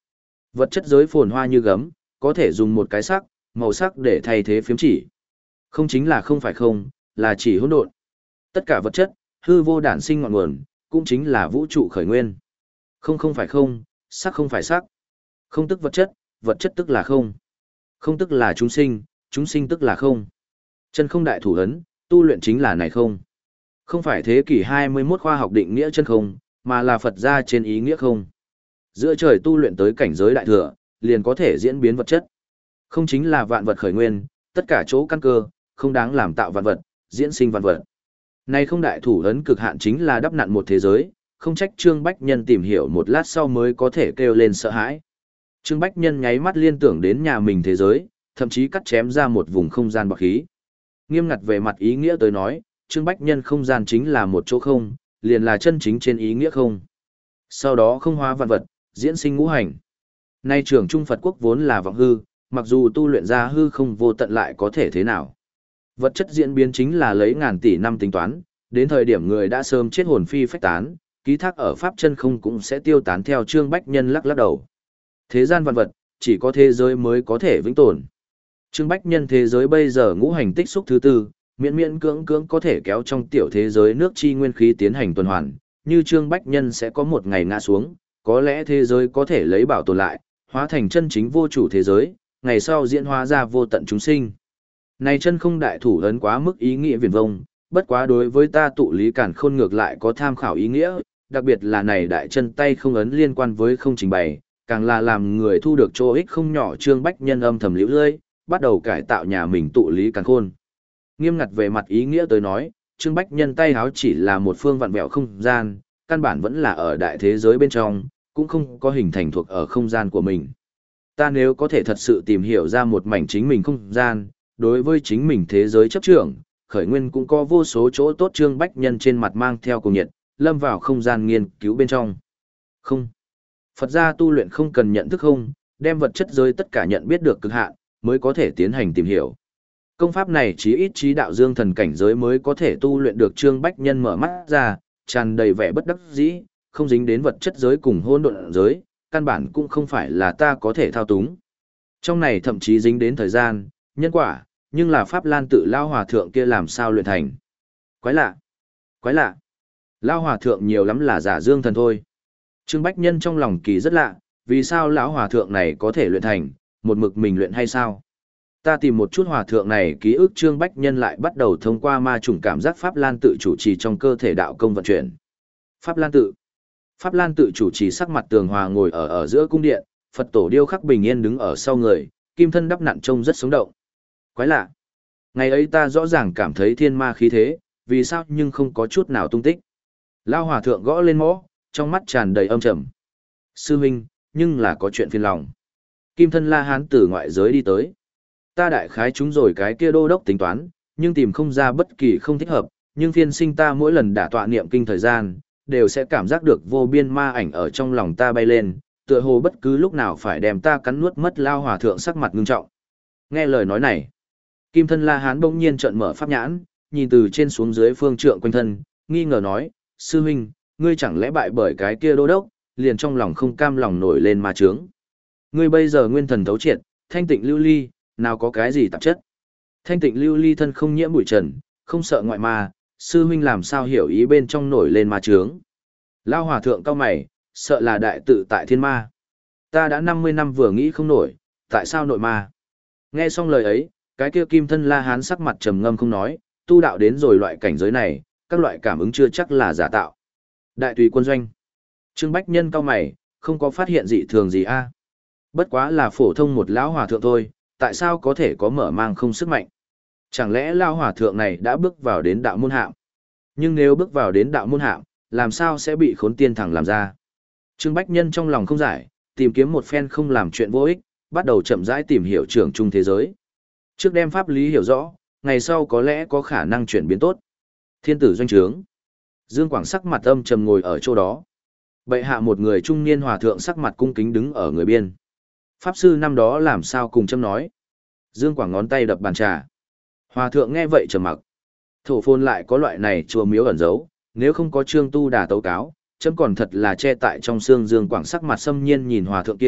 Vật chất giới phồn hoa như gấm, có thể dùng một cái sắc, màu sắc để thay thế phiếm chỉ. Không chính là không phải không, là chỉ hỗn độn. Tất cả vật chất, hư vô đản sinh ngọn nguồn, cũng chính là vũ trụ khởi nguyên. Không không phải không, sắc không phải sắc. Không tức vật chất, vật chất tức là không. Không tức là chúng sinh, chúng sinh tức là không. Chân không đại thủ ấn, tu luyện chính là này không. Không phải thế kỷ hai mươi mốt khoa học định nghĩa chân không, mà là Phật gia trên ý nghĩa không. Giữa trời tu luyện tới cảnh giới đại thừa, liền có thể diễn biến vật chất. Không chính là vạn vật khởi nguyên, tất cả chỗ căn cơ, không đáng làm tạo vạn vật, diễn sinh vạn vật. Này không đại thủ ấn cực hạn chính là đắp nặn một thế giới, không trách Trương Bách Nhân tìm hiểu một lát sau mới có thể kêu lên sợ hãi. Trương Bách Nhân nháy mắt liên tưởng đến nhà mình thế giới, thậm chí cắt chém ra một vùng không gian bạc khí. Nghiêm ngặt về mặt ý nghĩa tới nói, Trương Bách Nhân không gian chính là một chỗ không, liền là chân chính trên ý nghĩa không. Sau đó không hóa vạn vật, diễn sinh ngũ hành. Nay trưởng Trung Phật quốc vốn là vọng hư, mặc dù tu luyện ra hư không vô tận lại có thể thế nào. Vật chất diễn biến chính là lấy ngàn tỷ năm tính toán, đến thời điểm người đã sớm chết hồn phi phách tán, ký thác ở pháp chân không cũng sẽ tiêu tán theo Trương Bách Nhân lắc lắc đầu. Thế gian vạn vật, chỉ có thế giới mới có thể vĩnh tồn. Trương Bách Nhân thế giới bây giờ ngũ hành tích xúc thứ tư, miễn miễn cưỡng cưỡng có thể kéo trong tiểu thế giới nước chi nguyên khí tiến hành tuần hoàn, như Trương Bách Nhân sẽ có một ngày ngã xuống, có lẽ thế giới có thể lấy bảo tồn lại, hóa thành chân chính vô chủ thế giới, ngày sau diễn hóa ra vô tận chúng sinh. Này chân không đại thủ ấn quá mức ý nghĩa viển vông, bất quá đối với ta tụ lý cản khôn ngược lại có tham khảo ý nghĩa, đặc biệt là này đại chân tay không ấn liên quan với không trình bày, càng là làm người thu được chỗ ích không nhỏ. Trương Bách Nhân âm thầm liễu lơi, bắt đầu cải tạo nhà mình tụ lý cản khôn. Nghiêm ngặt về mặt ý nghĩa tới nói, Trương Bách Nhân tay háo chỉ là một phương vặn vẹo không gian, căn bản vẫn là ở đại thế giới bên trong, cũng không có hình thành thuộc ở không gian của mình. Ta nếu có thể thật sự tìm hiểu ra một mảnh chính mình không gian, đối với chính mình thế giới chấp trưởng, khởi nguyên cũng có vô số chỗ tốt. Trương Bách Nhân trên mặt mang theo cùng nhiệt, lâm vào không gian nghiên cứu bên trong. Không. Phật gia tu luyện không cần nhận thức không, đem vật chất giới tất cả nhận biết được cực hạn, mới có thể tiến hành tìm hiểu. Công pháp này chí ít trí đạo dương thần cảnh giới mới có thể tu luyện được. Trương Bách Nhân mở mắt ra, tràn đầy vẻ bất đắc dĩ, không dính đến vật chất giới cùng hỗn độn giới, căn bản cũng không phải là ta có thể thao túng. Trong này thậm chí dính đến thời gian, nhân quả, nhưng là Pháp Lan tự Lao Hòa Thượng kia làm sao luyện thành. Quái lạ, quái lạ. Lao Hòa Thượng nhiều lắm là giả dương thần thôi. Trương Bách Nhân trong lòng kỳ rất lạ, vì sao lão Hòa Thượng này có thể luyện thành, một mực mình luyện hay sao? Ta tìm một chút Hòa Thượng này ký ức. Trương Bách Nhân lại bắt đầu thông qua ma chủng cảm giác Pháp Lan tự chủ trì trong cơ thể đạo công vận chuyển. Pháp Lan tự. Pháp Lan tự chủ trì sắc mặt tường hòa ngồi ở ở giữa cung điện, Phật tổ điêu khắc bình yên đứng ở sau người, kim thân đắp nặn trông rất sống động. Quái lạ. Ngày ấy ta rõ ràng cảm thấy thiên ma khí thế, vì sao nhưng không có chút nào tung tích. Lao Hòa Thượng gõ lên mõ, trong mắt tràn đầy âm trầm. Sư huynh, nhưng là có chuyện phiền lòng. Kim thân La Hán từ ngoại giới đi tới. Ta đại khái chúng rồi cái kia đô đốc tính toán, nhưng tìm không ra bất kỳ không thích hợp, nhưng phiên sinh ta mỗi lần đả tọa niệm kinh thời gian, đều sẽ cảm giác được vô biên ma ảnh ở trong lòng ta bay lên, tựa hồ bất cứ lúc nào phải đem ta cắn nuốt mất. Lao Hòa Thượng sắc mặt ngưng trọng. Nghe lời nói này, Kim thân La Hán bỗng nhiên trợn mở pháp nhãn, nhìn từ trên xuống dưới phương trượng quanh thân, nghi ngờ nói, sư huynh, ngươi chẳng lẽ bại bởi cái kia đô đốc, liền trong lòng không cam lòng nổi lên ma trướng. Ngươi bây giờ nguyên thần thấu triệt, thanh tịnh lưu ly, nào có cái gì tạp chất. Thanh tịnh lưu ly thân không nhiễm bụi trần, không sợ ngoại ma, sư huynh làm sao hiểu ý bên trong nổi lên ma trướng. Lao Hòa Thượng cao mày, sợ là đại tự tại thiên ma. Ta đã năm mươi năm vừa nghĩ không nổi, tại sao nội ma? Nghe xong lời ấy, cái kia kim thân La Hán sắc mặt trầm ngâm không nói, tu đạo đến rồi loại cảnh giới này, các loại cảm ứng chưa chắc là giả tạo. Đại tùy quân doanh. Trương Bách Nhân cao mày, không có phát hiện dị thường gì a. Bất quá là phổ thông một lão hòa thượng thôi, tại sao có thể có mở mang không sức mạnh? Chẳng lẽ lão hòa thượng này đã bước vào đến đạo môn hạm? Nhưng nếu bước vào đến đạo môn hạm, làm sao sẽ bị khốn tiên thẳng làm ra? Trương Bách Nhân trong lòng không giải, tìm kiếm một phen không làm chuyện vô ích, bắt đầu chậm rãi tìm hiểu trưởng trung thế giới. Trước đem pháp lý hiểu rõ, ngày sau có lẽ có khả năng chuyển biến tốt. Thiên tử doanh trướng. Dương Quảng sắc mặt âm trầm ngồi ở chỗ đó. Bệ hạ một người trung niên hòa thượng sắc mặt cung kính đứng ở người biên. Pháp sư năm đó làm sao cùng châm nói. Dương Quảng ngón tay đập bàn trà. Hòa thượng nghe vậy trầm mặc. Thổ phồn lại có loại này chùa miếu ẩn giấu, nếu không có Trương Tu Đà tấu cáo, chấm còn thật là che tại trong xương. Dương Quảng sắc mặt xâm nhiên nhìn hòa thượng kia,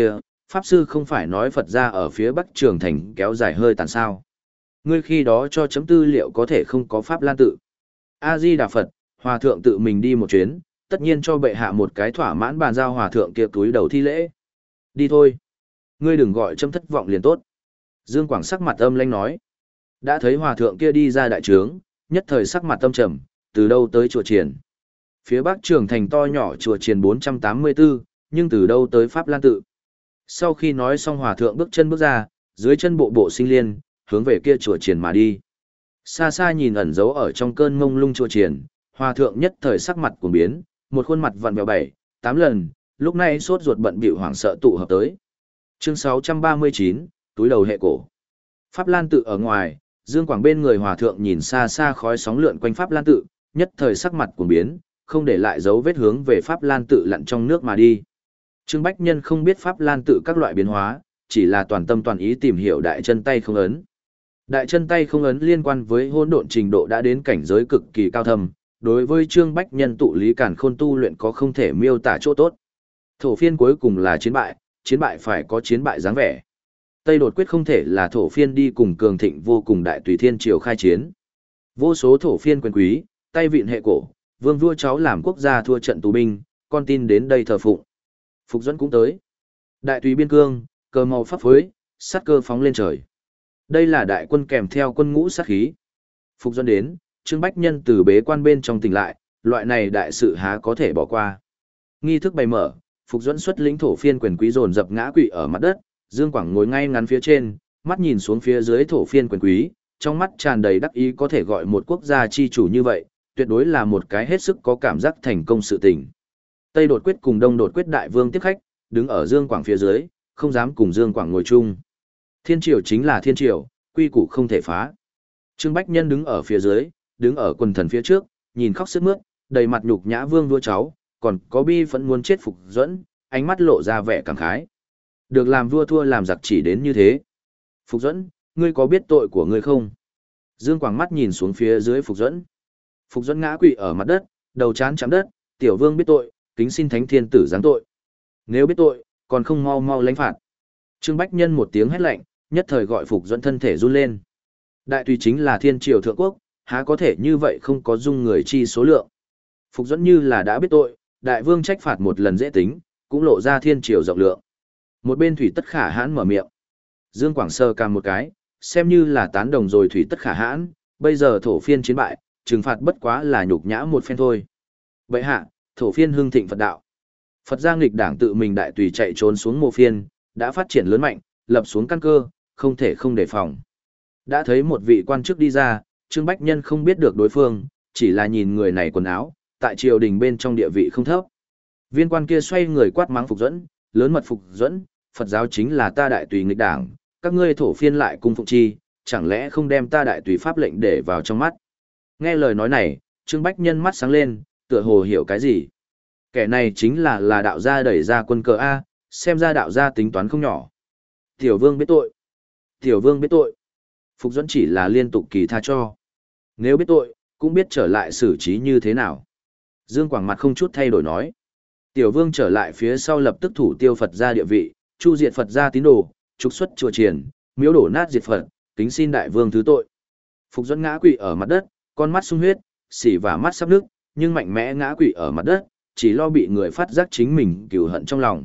Pháp Sư không phải nói Phật ra ở phía Bắc Trường Thành kéo dài hơi tàn sao. Ngươi khi đó cho chấm tư liệu có thể không có Pháp Lan tự. A-di-đà Phật, Hòa Thượng tự mình đi một chuyến, tất nhiên cho bệ hạ một cái thỏa mãn bàn giao Hòa Thượng kia túi đầu thi lễ. Đi thôi. Ngươi đừng gọi chấm thất vọng liền tốt. Dương Quảng sắc mặt âm lãnh nói. Đã thấy Hòa Thượng kia đi ra đại trướng, nhất thời sắc mặt âm trầm, từ đâu tới chùa Triền. Phía Bắc Trường Thành to nhỏ chùa Triền bốn trăm tám mươi tư, nhưng từ đâu tới Pháp Lan tự. Sau khi nói xong Hòa Thượng bước chân bước ra, dưới chân bộ bộ sinh liên, hướng về kia chùa Triền mà đi. Xa xa nhìn ẩn giấu ở trong cơn mông lung chùa Triền, Hòa Thượng nhất thời sắc mặt cuồng biến, một khuôn mặt vặn vẹo bảy, tám lần, lúc này sốt ruột bận bịu hoảng sợ tụ hợp tới. Chương sáu trăm ba mươi chín, túi đầu hệ cổ. Pháp Lan tự ở ngoài, Dương Quảng bên người Hòa Thượng nhìn xa xa khói sóng lượn quanh Pháp Lan tự, nhất thời sắc mặt cuồng biến, không để lại dấu vết hướng về Pháp Lan tự lặn trong nước mà đi. Trương Bách Nhân không biết Pháp Lan tự các loại biến hóa, chỉ là toàn tâm toàn ý tìm hiểu đại chân tay không ấn. Đại chân tay không ấn liên quan với hỗn độn trình độ đã đến cảnh giới cực kỳ cao thâm, đối với Trương Bách Nhân tụ lý càn khôn tu luyện có không thể miêu tả chỗ tốt. Thổ phiên cuối cùng là chiến bại, chiến bại phải có chiến bại dáng vẻ. Tây đột quyết không thể là thổ phiên đi cùng cường thịnh vô cùng đại tùy thiên triều khai chiến. Vô số thổ phiên quyền quý, tay vịn hệ cổ, vương vua cháu làm quốc gia thua trận tù binh, con tin đến đây thờ phụng. Phục dẫn cũng tới. Đại tùy biên cương, cờ màu pháp phối, sát cơ phóng lên trời. Đây là đại quân kèm theo quân ngũ sát khí. Phục dẫn đến, Trương Bách Nhân từ bế quan bên trong tỉnh lại, loại này đại sự há có thể bỏ qua. Nghi thức bày mở, Phục dẫn xuất lĩnh thổ phiên quyền quý dồn dập ngã quỵ ở mặt đất, Dương Quảng ngồi ngay ngắn phía trên, mắt nhìn xuống phía dưới thổ phiên quyền quý, trong mắt tràn đầy đắc ý có thể gọi một quốc gia chi chủ như vậy, tuyệt đối là một cái hết sức có cảm giác thành công sự tình. Tây đột quyết cùng Đông đột quyết đại vương tiếp khách, đứng ở Dương Quảng phía dưới, không dám cùng Dương Quảng ngồi chung. Thiên triều chính là thiên triều, quy củ không thể phá. Trương Bách Nhân đứng ở phía dưới, đứng ở quần thần phía trước, nhìn khóc sướt mướt, đầy mặt nhục nhã vương vua cháu, còn có bi phẫn muốn chết Phục dẫn, ánh mắt lộ ra vẻ cảm khái. Được làm vua thua làm giặc chỉ đến như thế. Phục dẫn, ngươi có biết tội của ngươi không? Dương Quảng mắt nhìn xuống phía dưới Phục dẫn. Phục dẫn ngã quỵ ở mặt đất, đầu chán chạm đất, tiểu vương biết tội, kính xin thánh thiên tử giáng tội. Nếu biết tội, còn không mau mau lãnh phạt. Trương Bách Nhân một tiếng hét lạnh, nhất thời gọi Phục dẫn thân thể run lên. Đại tùy chính là thiên triều thượng quốc, há có thể như vậy không có dung người chi số lượng. Phục dẫn như là đã biết tội, đại vương trách phạt một lần dễ tính, cũng lộ ra thiên triều rộng lượng. Một bên Thủy Tất Khả Hãn mở miệng. Dương Quảng sơ cằm một cái, xem như là tán đồng rồi Thủy Tất Khả Hãn, bây giờ thổ phiên chiến bại, trừng phạt bất quá là nhục nhã một phen thôi. Vậy hạ, thổ phiên hưng thịnh Phật đạo. Phật gia nghịch đảng tự mình đại tùy chạy trốn xuống mộ phiên, đã phát triển lớn mạnh, lập xuống căn cơ, không thể không đề phòng. Đã thấy một vị quan chức đi ra, Trương Bách Nhân không biết được đối phương, chỉ là nhìn người này quần áo, tại triều đình bên trong địa vị không thấp. Viên quan kia xoay người quát mắng Phục dẫn, lớn mật Phục dẫn, Phật giáo chính là ta đại tùy nghịch đảng, các ngươi thổ phiên lại cung phụng chi, chẳng lẽ không đem ta đại tùy pháp lệnh để vào trong mắt. Nghe lời nói này, Trương Bách Nhân mắt sáng lên, tựa hồ hiểu cái gì. Kẻ này chính là là đạo gia đẩy ra quân cờ A, xem ra đạo gia tính toán không nhỏ. Tiểu vương biết tội. Tiểu vương biết tội. Phục dẫn chỉ là liên tục kỳ tha cho. Nếu biết tội, cũng biết trở lại xử trí như thế nào. Dương Quảng mặt không chút thay đổi nói. Tiểu vương trở lại phía sau lập tức thủ tiêu Phật gia địa vị, chu diệt Phật gia tín đồ, trục xuất chùa Triền, miếu đổ nát diệt Phật, kính xin đại vương thứ tội. Phục dẫn ngã quỵ ở mặt đất, con mắt sung huyết, xỉ và mắt sắp nước, nhưng mạnh mẽ ngã quỵ ở mặt đất, chỉ lo bị người phát giác chính mình cừu hận trong lòng.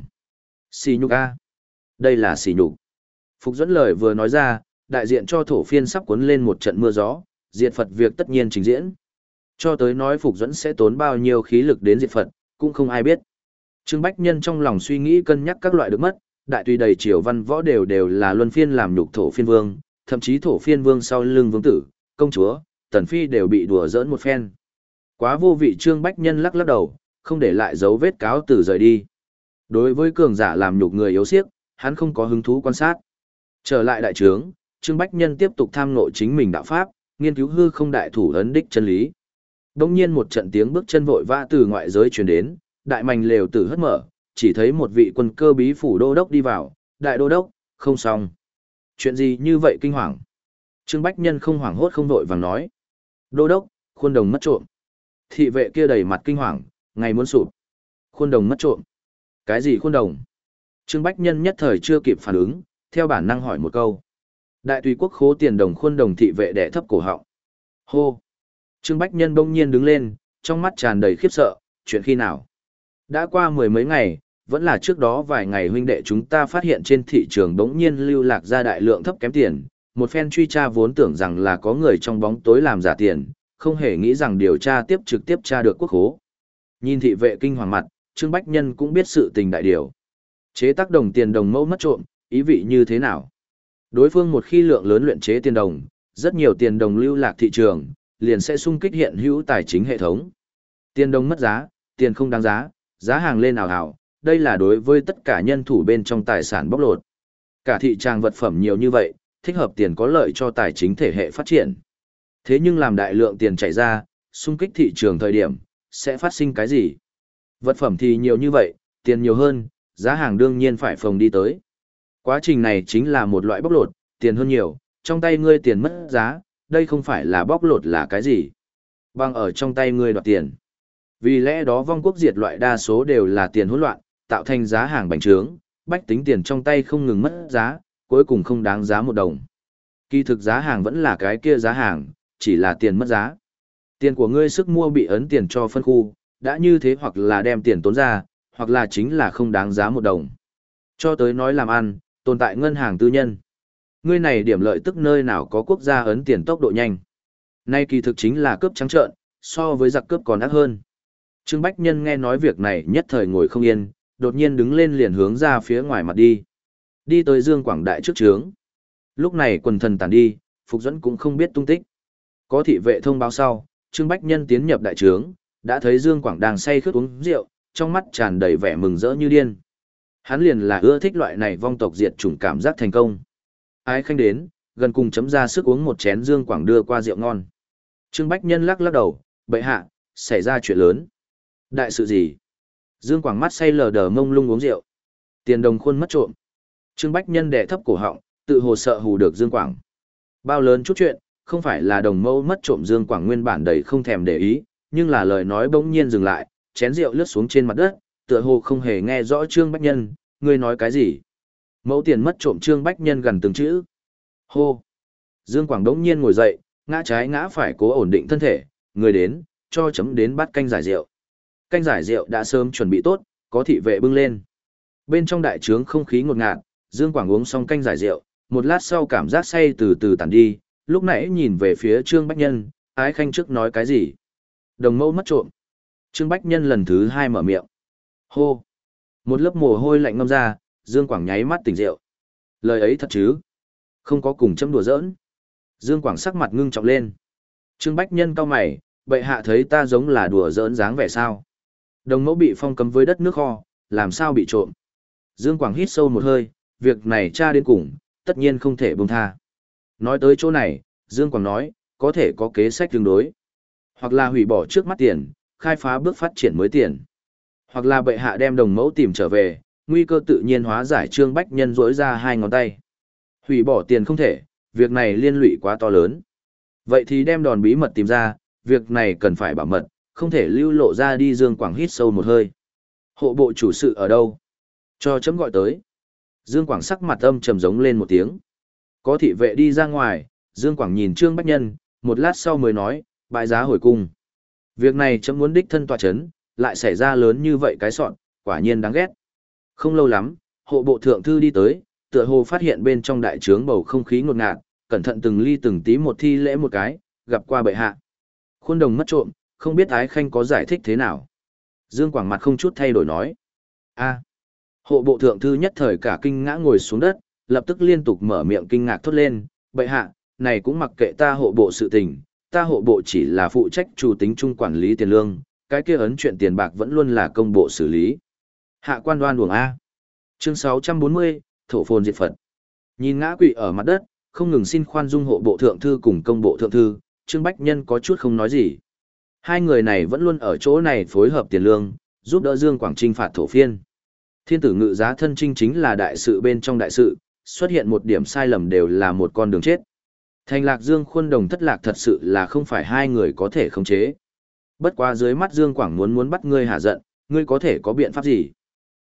Xỉ nhục a, đây là xỉ nhục. Phục dẫn lời vừa nói ra, đại diện cho thổ phiên sắp cuốn lên một trận mưa gió, diệt Phật việc tất nhiên trình diễn. Cho tới nói Phục dẫn sẽ tốn bao nhiêu khí lực đến diệt Phật, cũng không ai biết. Trương Bách Nhân trong lòng suy nghĩ cân nhắc các loại được mất, đại tùy đầy triều văn võ đều đều là luân phiên làm nhục thổ phiên vương, thậm chí thổ phiên vương sau lưng vương tử, công chúa, tần phi đều bị đùa giỡn một phen. Quá vô vị. Trương Bách Nhân lắc lắc đầu, không để lại dấu vết cáo từ rời đi. Đối với cường giả làm nhục người yếu xiếc, hắn không có hứng thú quan sát. Trở lại đại trướng, Trương Bách Nhân tiếp tục tham ngộ chính mình đạo pháp, nghiên cứu hư không đại thủ ấn đích chân lý. Đông nhiên một trận tiếng bước chân vội vã từ ngoại giới truyền đến, đại mành lều tử hất mở, chỉ thấy một vị quân cơ bí phủ đô đốc đi vào, đại đô đốc, không xong. Chuyện gì như vậy kinh hoàng? Trương Bách Nhân không hoảng hốt không vội vàng nói. Đô đốc, khuôn đồng mất trộm. Thị vệ kia đầy mặt kinh hoàng, ngày muốn sụp. Khuôn đồng mất trộm. Cái gì khuôn đồng? Trương Bách Nhân nhất thời chưa kịp phản ứng, theo bản năng hỏi một câu. Đại tùy quốc khố tiền đồng khuôn đồng thị vệ đẻ thấp cổ họng. Hô! Trương Bách Nhân bỗng nhiên đứng lên, trong mắt tràn đầy khiếp sợ, chuyện khi nào? Đã qua mười mấy ngày, vẫn là trước đó vài ngày huynh đệ chúng ta phát hiện trên thị trường bỗng nhiên lưu lạc ra đại lượng thấp kém tiền, một phen truy tra vốn tưởng rằng là có người trong bóng tối làm giả tiền, không hề nghĩ rằng điều tra tiếp trực tiếp tra được quốc khố. Nhìn thị vệ kinh hoàng mặt, Trương Bách Nhân cũng biết sự tình đại điều. Chế tác đồng tiền đồng mẫu mất trộm, ý vị như thế nào? Đối phương một khi lượng lớn luyện chế tiền đồng, rất nhiều tiền đồng lưu lạc thị trường, liền sẽ xung kích hiện hữu tài chính hệ thống. Tiền đồng mất giá, tiền không đáng giá, giá hàng lên ảo ảo, đây là đối với tất cả nhân thủ bên trong tài sản bóc lột. Cả thị trường vật phẩm nhiều như vậy, thích hợp tiền có lợi cho tài chính thể hệ phát triển. Thế nhưng làm đại lượng tiền chảy ra, xung kích thị trường thời điểm, sẽ phát sinh cái gì? Vật phẩm thì nhiều như vậy, tiền nhiều hơn, giá hàng đương nhiên phải phồng đi tới. Quá trình này chính là một loại bóc lột, tiền hơn nhiều, trong tay ngươi tiền mất giá, đây không phải là bóc lột là cái gì? Bằng ở trong tay ngươi đoạt tiền. Vì lẽ đó vong quốc diệt loại đa số đều là tiền hỗn loạn, tạo thành giá hàng bành trướng, bách tính tiền trong tay không ngừng mất giá, cuối cùng không đáng giá một đồng. Kỳ thực giá hàng vẫn là cái kia giá hàng, chỉ là tiền mất giá. Tiền của ngươi sức mua bị ấn tiền cho phân khu, đã như thế hoặc là đem tiền tốn ra, hoặc là chính là không đáng giá một đồng. Cho tới nói làm ăn, tồn tại ngân hàng tư nhân. Ngươi này điểm lợi tức nơi nào có quốc gia ấn tiền tốc độ nhanh. Nay kỳ thực chính là cướp trắng trợn, so với giặc cướp còn ác hơn. Trương Bách Nhân nghe nói việc này nhất thời ngồi không yên, đột nhiên đứng lên liền hướng ra phía ngoài mặt đi. Đi tới Dương Quảng Đại trước trướng. Lúc này quần thần tản đi, Phục Duẫn cũng không biết tung tích. Có thị vệ thông báo sau, Trương Bách Nhân tiến nhập đại trướng, đã thấy Dương Quảng đang say khướt uống rượu, trong mắt tràn đầy vẻ mừng rỡ như điên. Hắn liền là ưa thích loại này vong tộc diệt chủng cảm giác thành công. Ái Khanh đến, gần cùng chấm ra sức uống một chén Dương Quảng đưa qua rượu ngon. Trương Bách Nhân lắc lắc đầu, bệ hạ, xảy ra chuyện lớn. Đại sự gì? Dương Quảng mắt say lờ đờ mông lung uống rượu. Tiền đồng khuôn mất trộm. Trương Bách Nhân đè thấp cổ họng, tự hồ sợ hù được Dương Quảng. Bao lớn chút chuyện, không phải là đồng mẫu mất trộm. Dương Quảng nguyên bản đầy không thèm để ý, nhưng là lời nói bỗng nhiên dừng lại, chén rượu lướt xuống trên mặt đất, tựa hồ không hề nghe rõ Trương Bách Nhân, ngươi nói cái gì? Mẫu tiền mất trộm. Trương Bách Nhân gần từng chữ. Hô! Dương Quảng đống nhiên ngồi dậy, ngã trái ngã phải cố ổn định thân thể, người đến, cho chấm đến bắt canh giải rượu. Canh giải rượu đã sớm chuẩn bị tốt, có thị vệ bưng lên. Bên trong đại trướng không khí ngột ngạt, Dương Quảng uống xong canh giải rượu, một lát sau cảm giác say từ từ tản đi, lúc nãy nhìn về phía Trương Bách Nhân, Ái Khanh trước nói cái gì? Đồng mẫu mất trộm. Trương Bách Nhân lần thứ hai mở miệng. Hô! Một lớp mồ hôi lạnh ngâm ra, Dương Quảng nháy mắt tỉnh rượu. Lời ấy thật chứ? Không có cùng chấm đùa giỡn. Dương Quảng sắc mặt ngưng trọng lên. Trương Bách Nhân cau mày, bệ hạ thấy ta giống là đùa giỡn dáng vẻ sao? Đồng mẫu bị phong cấm với đất nước kho, làm sao bị trộm? Dương Quảng hít sâu một hơi, việc này tra đến cùng, tất nhiên không thể buông tha. Nói tới chỗ này, Dương Quảng nói, có thể có kế sách tương đối. Hoặc là hủy bỏ trước mắt tiền, khai phá bước phát triển mới tiền. Hoặc là bệ hạ đem đồng mẫu tìm trở về, nguy cơ tự nhiên hóa giải. Trương Bách Nhân rỗi ra hai ngón tay. Hủy bỏ tiền không thể, việc này liên lụy quá to lớn. Vậy thì đem đòn bí mật tìm ra, việc này cần phải bảo mật, không thể lưu lộ ra đi. Dương Quảng hít sâu một hơi. Hộ bộ chủ sự ở đâu? Cho chấm gọi tới. Dương Quảng sắc mặt âm trầm giống lên một tiếng. Có thị vệ đi ra ngoài, Dương Quảng nhìn Trương Bách Nhân, một lát sau mới nói, bại giá hồi cung. Việc này chấm muốn đích thân tọa chấn, lại xảy ra lớn như vậy cái sọn, quả nhiên đáng ghét. Không lâu lắm, hộ bộ thượng thư đi tới, tựa hồ phát hiện bên trong đại trướng bầu không khí ngột ngạt, cẩn thận từng ly từng tí một thi lễ một cái, gặp qua bệ hạ. Khuôn đồng mất trộm, không biết Ái Khanh có giải thích thế nào. Dương Quảng mặt không chút thay đổi nói. A. Hộ bộ thượng thư nhất thời cả kinh ngã ngồi xuống đất, lập tức liên tục mở miệng kinh ngạc thốt lên, bệ hạ, này cũng mặc kệ ta hộ bộ sự tình, ta hộ bộ chỉ là phụ trách chủ tính chung quản lý tiền lương, cái kia ấn chuyện tiền bạc vẫn luôn là công bộ xử lý. Hạ quan đoan uổng A. Chương sáu trăm bốn mươi, Thổ phồn diệt Phật. Nhìn ngã quỵ ở mặt đất, không ngừng xin khoan dung hộ bộ thượng thư cùng công bộ thượng thư, Trương Bách Nhân có chút không nói gì. Hai người này vẫn luôn ở chỗ này phối hợp tiền lương, giúp đỡ Dương Quảng trinh phạt thổ phiên. Thiên tử ngự giá thân chinh chính là đại sự bên trong đại sự, xuất hiện một điểm sai lầm đều là một con đường chết. Thành Lạc Dương khuôn đồng thất lạc thật sự là không phải hai người có thể khống chế. Bất quá dưới mắt Dương Quảng muốn muốn bắt ngươi hạ giận, ngươi có thể có biện pháp gì?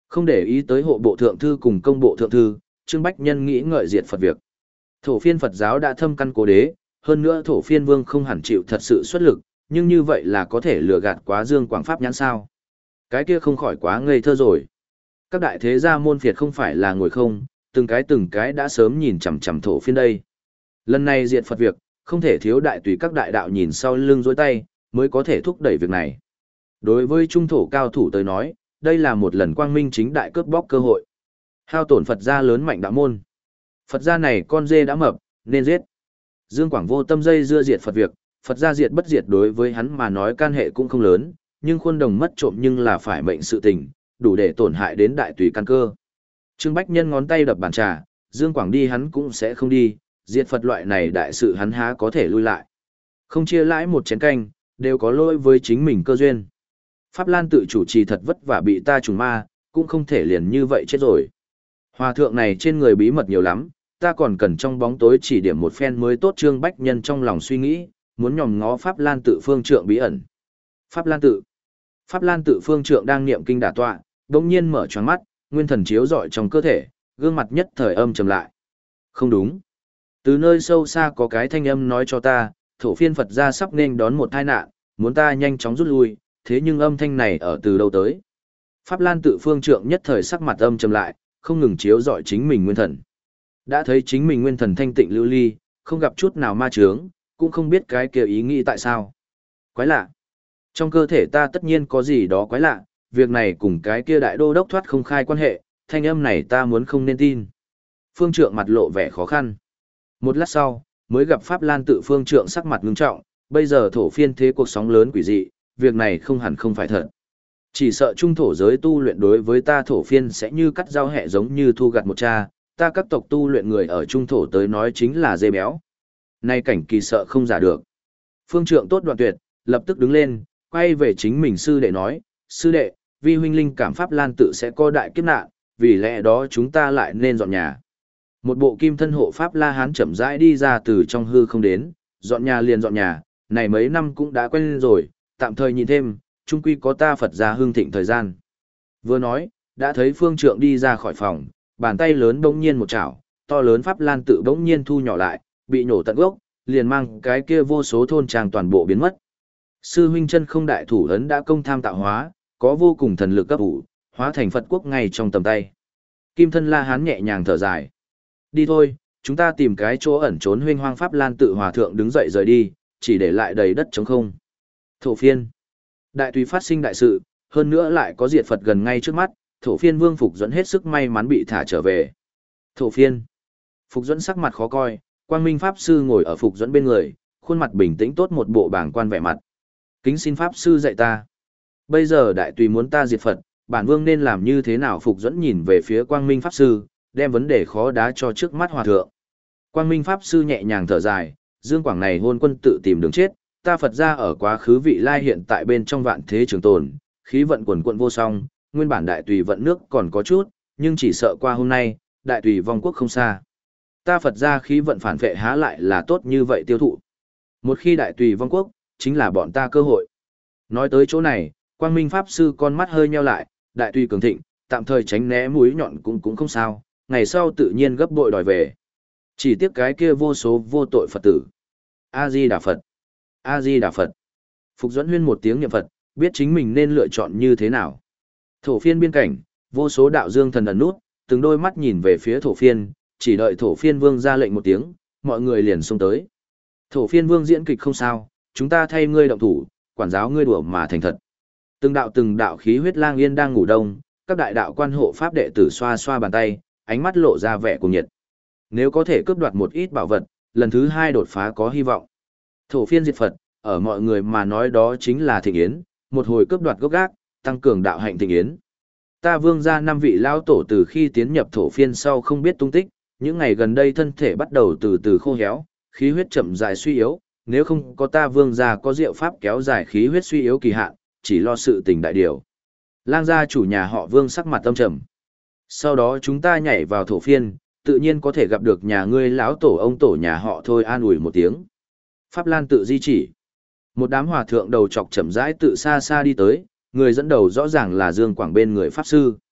Không để ý tới hộ bộ thượng thư cùng công bộ thượng thư, Trương Bách Nhân nghĩ ngợi diệt Phật việc. Thổ phiên Phật giáo đã thâm căn cố đế, hơn nữa thổ phiên vương không hẳn chịu thật sự xuất lực, nhưng như vậy là có thể lừa gạt quá Dương Quảng Pháp nhãn sao. Cái kia không khỏi quá ngây thơ rồi. Các đại thế gia môn phiệt không phải là ngồi không, từng cái từng cái đã sớm nhìn chằm chằm thổ phiên đây. Lần này diệt Phật việc, không thể thiếu đại tùy các đại đạo nhìn sau lưng dối tay, mới có thể thúc đẩy việc này. Đối với trung thổ cao thủ tới nói, đây là một lần quang minh chính đại cướp bóc cơ hội. Hao tổn Phật gia lớn mạnh đạo môn. Phật gia này con dê đã mập, nên giết. Dương Quảng vô tâm dây dưa diệt Phật việc, Phật gia diệt bất diệt đối với hắn mà nói can hệ cũng không lớn, nhưng khuôn đồng mất trộm nhưng là phải mệnh sự tình, đủ để tổn hại đến đại tùy căn cơ. Trương Bách Nhân ngón tay đập bàn trà, Dương Quảng đi hắn cũng sẽ không đi, diệt Phật loại này đại sự hắn há có thể lui lại. Không chia lãi một chén canh, đều có lỗi với chính mình cơ duyên. Pháp Lan tự chủ trì thật vất vả bị ta trùng ma, cũng không thể liền như vậy chết rồi. Hòa thượng này trên người bí mật nhiều lắm, ta còn cần trong bóng tối chỉ điểm một phen mới tốt. Trương Bách Nhân trong lòng suy nghĩ, muốn nhòm ngó Pháp Lan tự phương trượng bí ẩn. Pháp Lan tự. Pháp Lan tự phương trượng đang niệm kinh đả tọa, đột nhiên mở choáng mắt, nguyên thần chiếu rọi trong cơ thể, gương mặt nhất thời âm trầm lại. Không đúng. Từ nơi sâu xa có cái thanh âm nói cho ta, thổ phiên Phật gia sắp nên đón một tai nạn, muốn ta nhanh chóng rút lui, thế nhưng âm thanh này ở từ đâu tới? Pháp Lan tự phương trượng nhất thời sắc mặt âm trầm lại, không ngừng chiếu rọi chính mình nguyên thần. Đã thấy chính mình nguyên thần thanh tịnh lưu ly, không gặp chút nào ma chướng, cũng không biết cái kia ý nghĩ tại sao. Quái lạ. Trong cơ thể ta tất nhiên có gì đó quái lạ, việc này cùng cái kia đại đô đốc thoát không khai quan hệ, thanh âm này ta muốn không nên tin. Phương trượng mặt lộ vẻ khó khăn. Một lát sau, mới gặp Pháp Lan tự phương trượng sắc mặt ngưng trọng, bây giờ thổ phiên thế cuộc sóng lớn quỷ dị, việc này không hẳn không phải thật. Chỉ sợ trung thổ giới tu luyện đối với ta thổ phiên sẽ như cắt rau hẹ giống như thu gặt một cha, ta các tộc tu luyện người ở trung thổ tới nói chính là dê béo. Nay cảnh kỳ sợ không giả được. Phương trượng tốt đoạn tuyệt, lập tức đứng lên, quay về chính mình sư đệ nói, sư đệ, vi huynh linh cảm Pháp Lan tự sẽ có đại kiếp nạn, vì lẽ đó chúng ta lại nên dọn nhà. Một bộ kim thân hộ Pháp La Hán chậm rãi đi ra từ trong hư không đến, dọn nhà liền dọn nhà, này mấy năm cũng đã quen rồi, tạm thời nhìn thêm, chung quy có ta Phật gia hương thịnh thời gian. Vừa nói, đã thấy phương trượng đi ra khỏi phòng, bàn tay lớn bỗng nhiên một chảo, to lớn Pháp Lan tự bỗng nhiên thu nhỏ lại, bị nổ tận gốc, liền mang cái kia vô số thôn trang toàn bộ biến mất. Sư huynh chân không đại thủ ấn đã công tham tạo hóa, có vô cùng thần lực cấp ủ, hóa thành Phật quốc ngay trong tầm tay. Kim thân La Hán nhẹ nhàng thở dài. Đi thôi, chúng ta tìm cái chỗ ẩn trốn huynh hoang. Pháp Lan tự hòa thượng đứng dậy rời đi, chỉ để lại đầy đất trống không. Thổ phiên. Đại tùy phát sinh đại sự, hơn nữa lại có diệt Phật gần ngay trước mắt, thổ phiên vương Phục Duẫn hết sức may mắn bị thả trở về. Thổ phiên. Phục Duẫn sắc mặt khó coi, Quang Minh Pháp Sư ngồi ở Phục Duẫn bên người, khuôn mặt bình tĩnh tốt một bộ bảng quan vẻ mặt. Kính xin Pháp Sư dạy ta. Bây giờ đại tùy muốn ta diệt Phật, bản vương nên làm như thế nào? Phục Duẫn nhìn về phía Quang Minh Pháp Sư, đem vấn đề khó đá cho trước mắt hòa thượng. Quang Minh Pháp Sư nhẹ nhàng thở dài, Dương Quảng này hôn quân tự tìm đường chết, ta Phật gia ở quá khứ vị lai hiện tại bên trong vạn thế trường tồn, khí vận quần quận vô song, nguyên bản đại tùy vận nước còn có chút, nhưng chỉ sợ qua hôm nay, đại tùy vong quốc không xa. Ta Phật gia khí vận phản vệ há lại là tốt như vậy tiêu thụ. Một khi đại tùy vong quốc, chính là bọn ta cơ hội. Nói tới chỗ này, Quang Minh Pháp Sư con mắt hơi nheo lại, đại tùy cường thịnh, tạm thời tránh né mũi nhọn cũng cũng không sao, ngày sau tự nhiên gấp bội đòi về. Chỉ tiếc cái kia vô số vô tội Phật tử. A-di-đà Phật. A-di-đà Phật. Phục Duẫn huyên một tiếng niệm Phật, biết chính mình nên lựa chọn như thế nào. Thổ phiên biên cảnh, vô số đạo dương thần ẩn nút, từng đôi mắt nhìn về phía thổ phiên, chỉ đợi thổ phiên vương ra lệnh một tiếng, mọi người liền xông tới. Thổ phiên vương diễn kịch không sao, chúng ta thay ngươi động thủ, quản giáo ngươi đùa mà thành thật. Từng đạo từng đạo khí huyết lang yên đang ngủ đông, các đại đạo quan hộ pháp đệ tử xoa xoa bàn tay, ánh mắt lộ ra vẻ cuồng nhiệt. Nếu có thể cướp đoạt một ít bảo vật, lần thứ hai đột phá có hy vọng. Thổ phiên diệt Phật, ở mọi người mà nói đó chính là thịnh yến, một hồi cướp đoạt gốc gác, tăng cường đạo hạnh thịnh yến. Ta vương gia năm vị lao tổ từ khi tiến nhập thổ phiên sau không biết tung tích, những ngày gần đây thân thể bắt đầu từ từ khô héo, khí huyết chậm rãi suy yếu, nếu không có ta vương gia có diệu pháp kéo dài khí huyết suy yếu kỳ hạn, chỉ lo sự tình đại điều. Lang gia chủ nhà họ Vương sắc mặt tâm trầm. Sau đó chúng ta nhảy vào thổ phiên, tự nhiên có thể gặp được nhà ngươi lão tổ ông tổ nhà họ thôi, an ủi một tiếng. Pháp Lan tự di chỉ. Một đám hòa thượng đầu chọc chậm rãi tự xa xa đi tới, người dẫn đầu rõ ràng là Dương Quảng bên người Pháp Sư.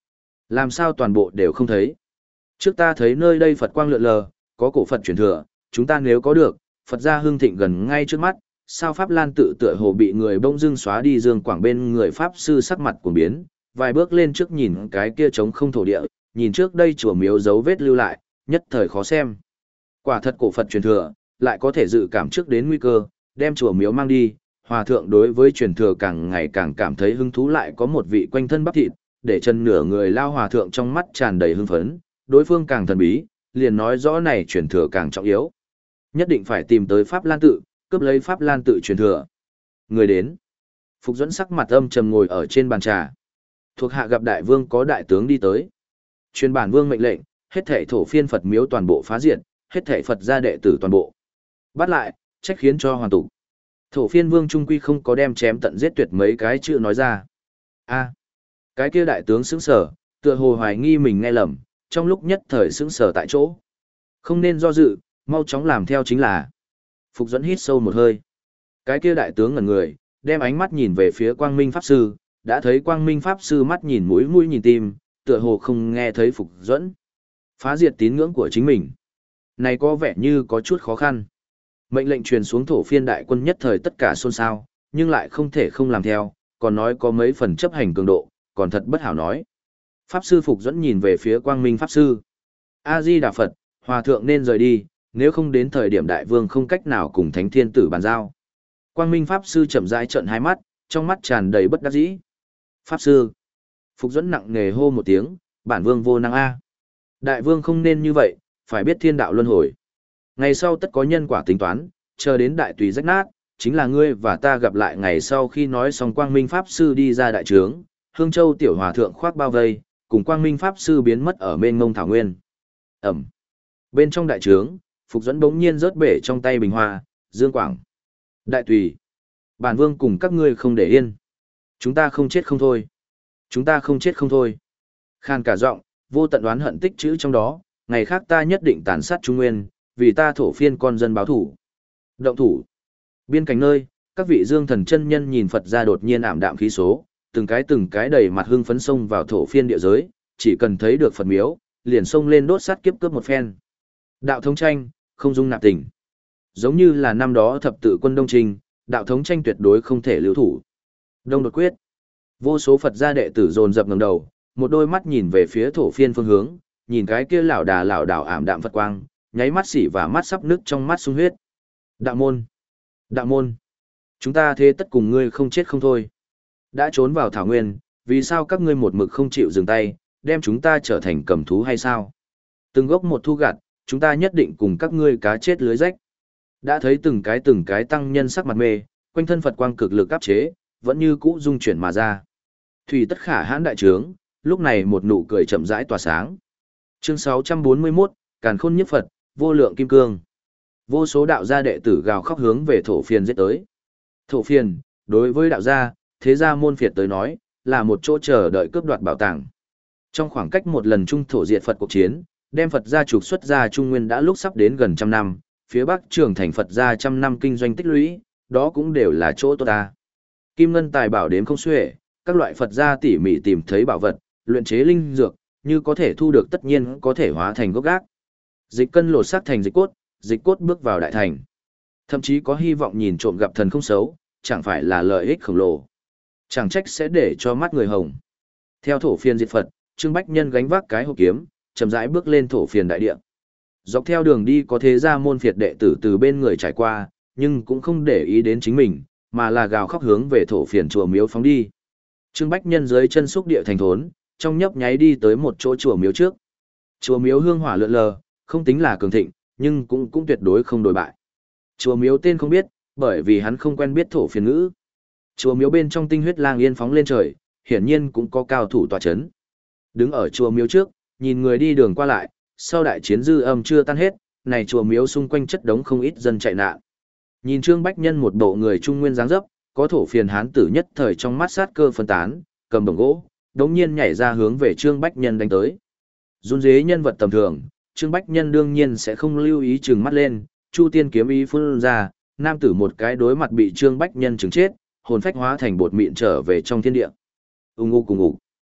Làm sao toàn bộ đều không thấy? Trước ta thấy nơi đây Phật quang lượn lờ, có cổ Phật truyền thừa, chúng ta nếu có được, Phật gia hưng thịnh gần ngay trước mắt, sao Pháp Lan tự tựa hồ bị người bỗng dưng xóa đi Dương Quảng bên người Pháp sư sắc mặt cuồng biến, vài bước lên trước nhìn cái kia trống không thổ địa, nhìn trước đây chùa miếu dấu vết lưu lại, nhất thời khó xem. Quả thật cổ Phật truyền thừa, lại có thể dự cảm trước đến nguy cơ, đem chùa miếu mang đi, hòa thượng đối với truyền thừa càng ngày càng cảm thấy hứng thú lại có một vị quanh thân bắp thịt, để chân nửa người lao hòa thượng trong mắt tràn đầy hưng phấn, đối phương càng thần bí, liền nói rõ này truyền thừa càng trọng yếu. Nhất định phải tìm tới Pháp Lan tự, cướp lấy Pháp Lan tự truyền thừa. Người đến. Phục Duẫn sắc mặt âm trầm ngồi ở trên bàn trà. Thuộc hạ gặp đại vương có đại tướng đi tới. Truyền bản vương mệnh lệnh, hết thảy thổ phiên Phật miếu toàn bộ phá diệt, hết thảy Phật gia đệ tử toàn bộ bắt lại, trách khiến cho hoàn tục. Thổ phiên vương trung quy không có đem chém tận giết tuyệt mấy cái chữ nói ra. A, cái kia đại tướng sững sờ, tựa hồ hoài nghi mình nghe lầm, trong lúc nhất thời sững sờ tại chỗ. Không nên do dự, mau chóng làm theo chính là. Phục Duẫn hít sâu một hơi. Cái kia đại tướng ngẩn người, đem ánh mắt nhìn về phía Quang Minh Pháp Sư, đã thấy Quang Minh Pháp Sư mắt nhìn mũi mũi nhìn tim, tựa hồ không nghe thấy Phục Duẫn. Phá diệt tín ngưỡng của chính mình. Này có vẻ như có chút khó khăn. Mệnh lệnh truyền xuống thổ phiên đại quân nhất thời tất cả xôn xao, nhưng lại không thể không làm theo, còn nói có mấy phần chấp hành cường độ, còn thật bất hảo nói. Pháp Sư Phục Duẫn nhìn về phía Quang Minh Pháp Sư. A-di-đà Phật, Hòa thượng nên rời đi, nếu không đến thời điểm đại vương không cách nào cùng Thánh Thiên Tử bàn giao. Quang Minh Pháp Sư chậm rãi trợn hai mắt, trong mắt tràn đầy bất đắc dĩ. Pháp Sư. Phục Duẫn nặng nề hô một tiếng, bản vương vô năng A. Đại vương không nên như vậy, phải biết thiên đạo luân hồi. Ngày sau tất có nhân quả tính toán, chờ đến đại tùy rách nát, chính là ngươi và ta gặp lại ngày sau khi nói xong Quang Minh Pháp Sư đi ra đại trướng, Hương Châu tiểu hòa thượng khoác bao vây, cùng Quang Minh Pháp Sư biến mất ở mênh mông thảo nguyên. Ẩm. Bên trong đại trướng, Phục Duẫn bỗng nhiên rớt bể trong tay bình hoa, Dương Quảng. Đại tùy. Bản vương cùng các ngươi không để yên. Chúng ta không chết không thôi. Chúng ta không chết không thôi. Khan cả giọng, vô tận đoán hận tích chữ trong đó, ngày khác ta nhất định tàn sát Trung Nguyên, vì ta thổ phiên con dân báo thủ. Động thủ. Biên cảnh nơi, các vị dương thần chân nhân nhìn Phật ra đột nhiên ảm đạm khí số, từng cái từng cái đầy mặt hưng phấn xông vào thổ phiên địa giới, chỉ cần thấy được Phật miếu, liền xông lên đốt sát kiếp cướp một phen. Đạo thống tranh, không dung nạp tình. Giống như là năm đó thập tự quân Đông Trình, đạo thống tranh tuyệt đối không thể lưu thủ. Đông đột quyết. Vô số Phật gia đệ tử dồn dập ngẩng đầu, một đôi mắt nhìn về phía thổ phiên phương hướng, nhìn cái kia lão đà lão đảo ảm đạm Phật quang, nháy mắt xỉ và mắt sắp nứt trong mắt sung huyết. Đạo môn. Đạo môn. Chúng ta thế tất cùng ngươi không chết không thôi. Đã trốn vào thảo nguyên, vì sao các ngươi một mực không chịu dừng tay, đem chúng ta trở thành cầm thú hay sao? Từng gốc một thu gặt, chúng ta nhất định cùng các ngươi cá chết lưới rách. Đã thấy từng cái từng cái tăng nhân sắc mặt mê, quanh thân Phật quang cực lực áp chế, vẫn như cũ dung chuyển mà ra. Thủy tất khả hãn đại trướng, lúc này một nụ cười chậm rãi tỏa sáng. Chương sáu trăm bốn mươi mốt, Càn Khôn Nhất Phật, vô lượng kim cương. Vô số đạo gia đệ tử gào khóc hướng về thổ phiên giết tới. Thổ phiên, đối với đạo gia, thế gia môn phiệt tới nói, là một chỗ chờ đợi cướp đoạt bảo tàng. Trong khoảng cách một lần trung thổ diệt Phật cuộc chiến, đem Phật gia trục xuất ra Trung Nguyên đã lúc sắp đến gần trăm năm, phía Bắc trưởng thành Phật gia trăm năm kinh doanh tích lũy, đó cũng đều là chỗ tốt ta. Kim ngân tài bảo đếm không xuể, các loại Phật gia tỉ mỉ tìm thấy bảo vật, luyện chế linh dược, như có thể thu được tất nhiên có thể hóa thành gốc gác. Dịch cân lột xác thành dịch cốt, dịch cốt bước vào đại thành. Thậm chí có hy vọng nhìn trộm gặp thần không xấu, chẳng phải là lợi ích khổng lồ. Chẳng trách sẽ để cho mắt người hồng. Theo thổ phiên diệt Phật, Trương Bách Nhân gánh vác cái hộp kiếm, chậm rãi bước lên thổ phiên đại địa. Dọc theo đường đi có thế gia môn phiệt đệ tử từ bên người trải qua, nhưng cũng không để ý đến chính mình, mà là gào khóc hướng về thổ phiền chùa miếu phóng đi. Trương Bách Nhân dưới chân xúc địa thành thốn, trong nhấp nháy đi tới một chỗ chùa miếu trước. Chùa miếu hương hỏa lượn lờ, không tính là cường thịnh, nhưng cũng cũng tuyệt đối không đổi bại. Chùa miếu tên không biết, bởi vì hắn không quen biết thổ phiền ngữ. Chùa miếu bên trong tinh huyết lang yên phóng lên trời, hiển nhiên cũng có cao thủ tọa chấn. Đứng ở chùa miếu trước, nhìn người đi đường qua lại, sau đại chiến dư âm chưa tan hết, này chùa miếu xung quanh chất đống không ít dân chạy nạn. Nhìn Trương Bách Nhân một bộ người trung nguyên dáng dấp, có thổ phiền hán tử nhất thời trong mắt sát cơ phân tán, cầm đồng gỗ, đống nhiên nhảy ra hướng về Trương Bách Nhân đánh tới. Run dế nhân vật tầm thường, Trương Bách Nhân đương nhiên sẽ không lưu ý trừng mắt lên, Chu Tiên kiếm ý phun ra, nam tử một cái đối mặt bị Trương Bách Nhân trừng chết, hồn phách hóa thành bột mịn trở về trong thiên địa. Ùng ục cùng ục.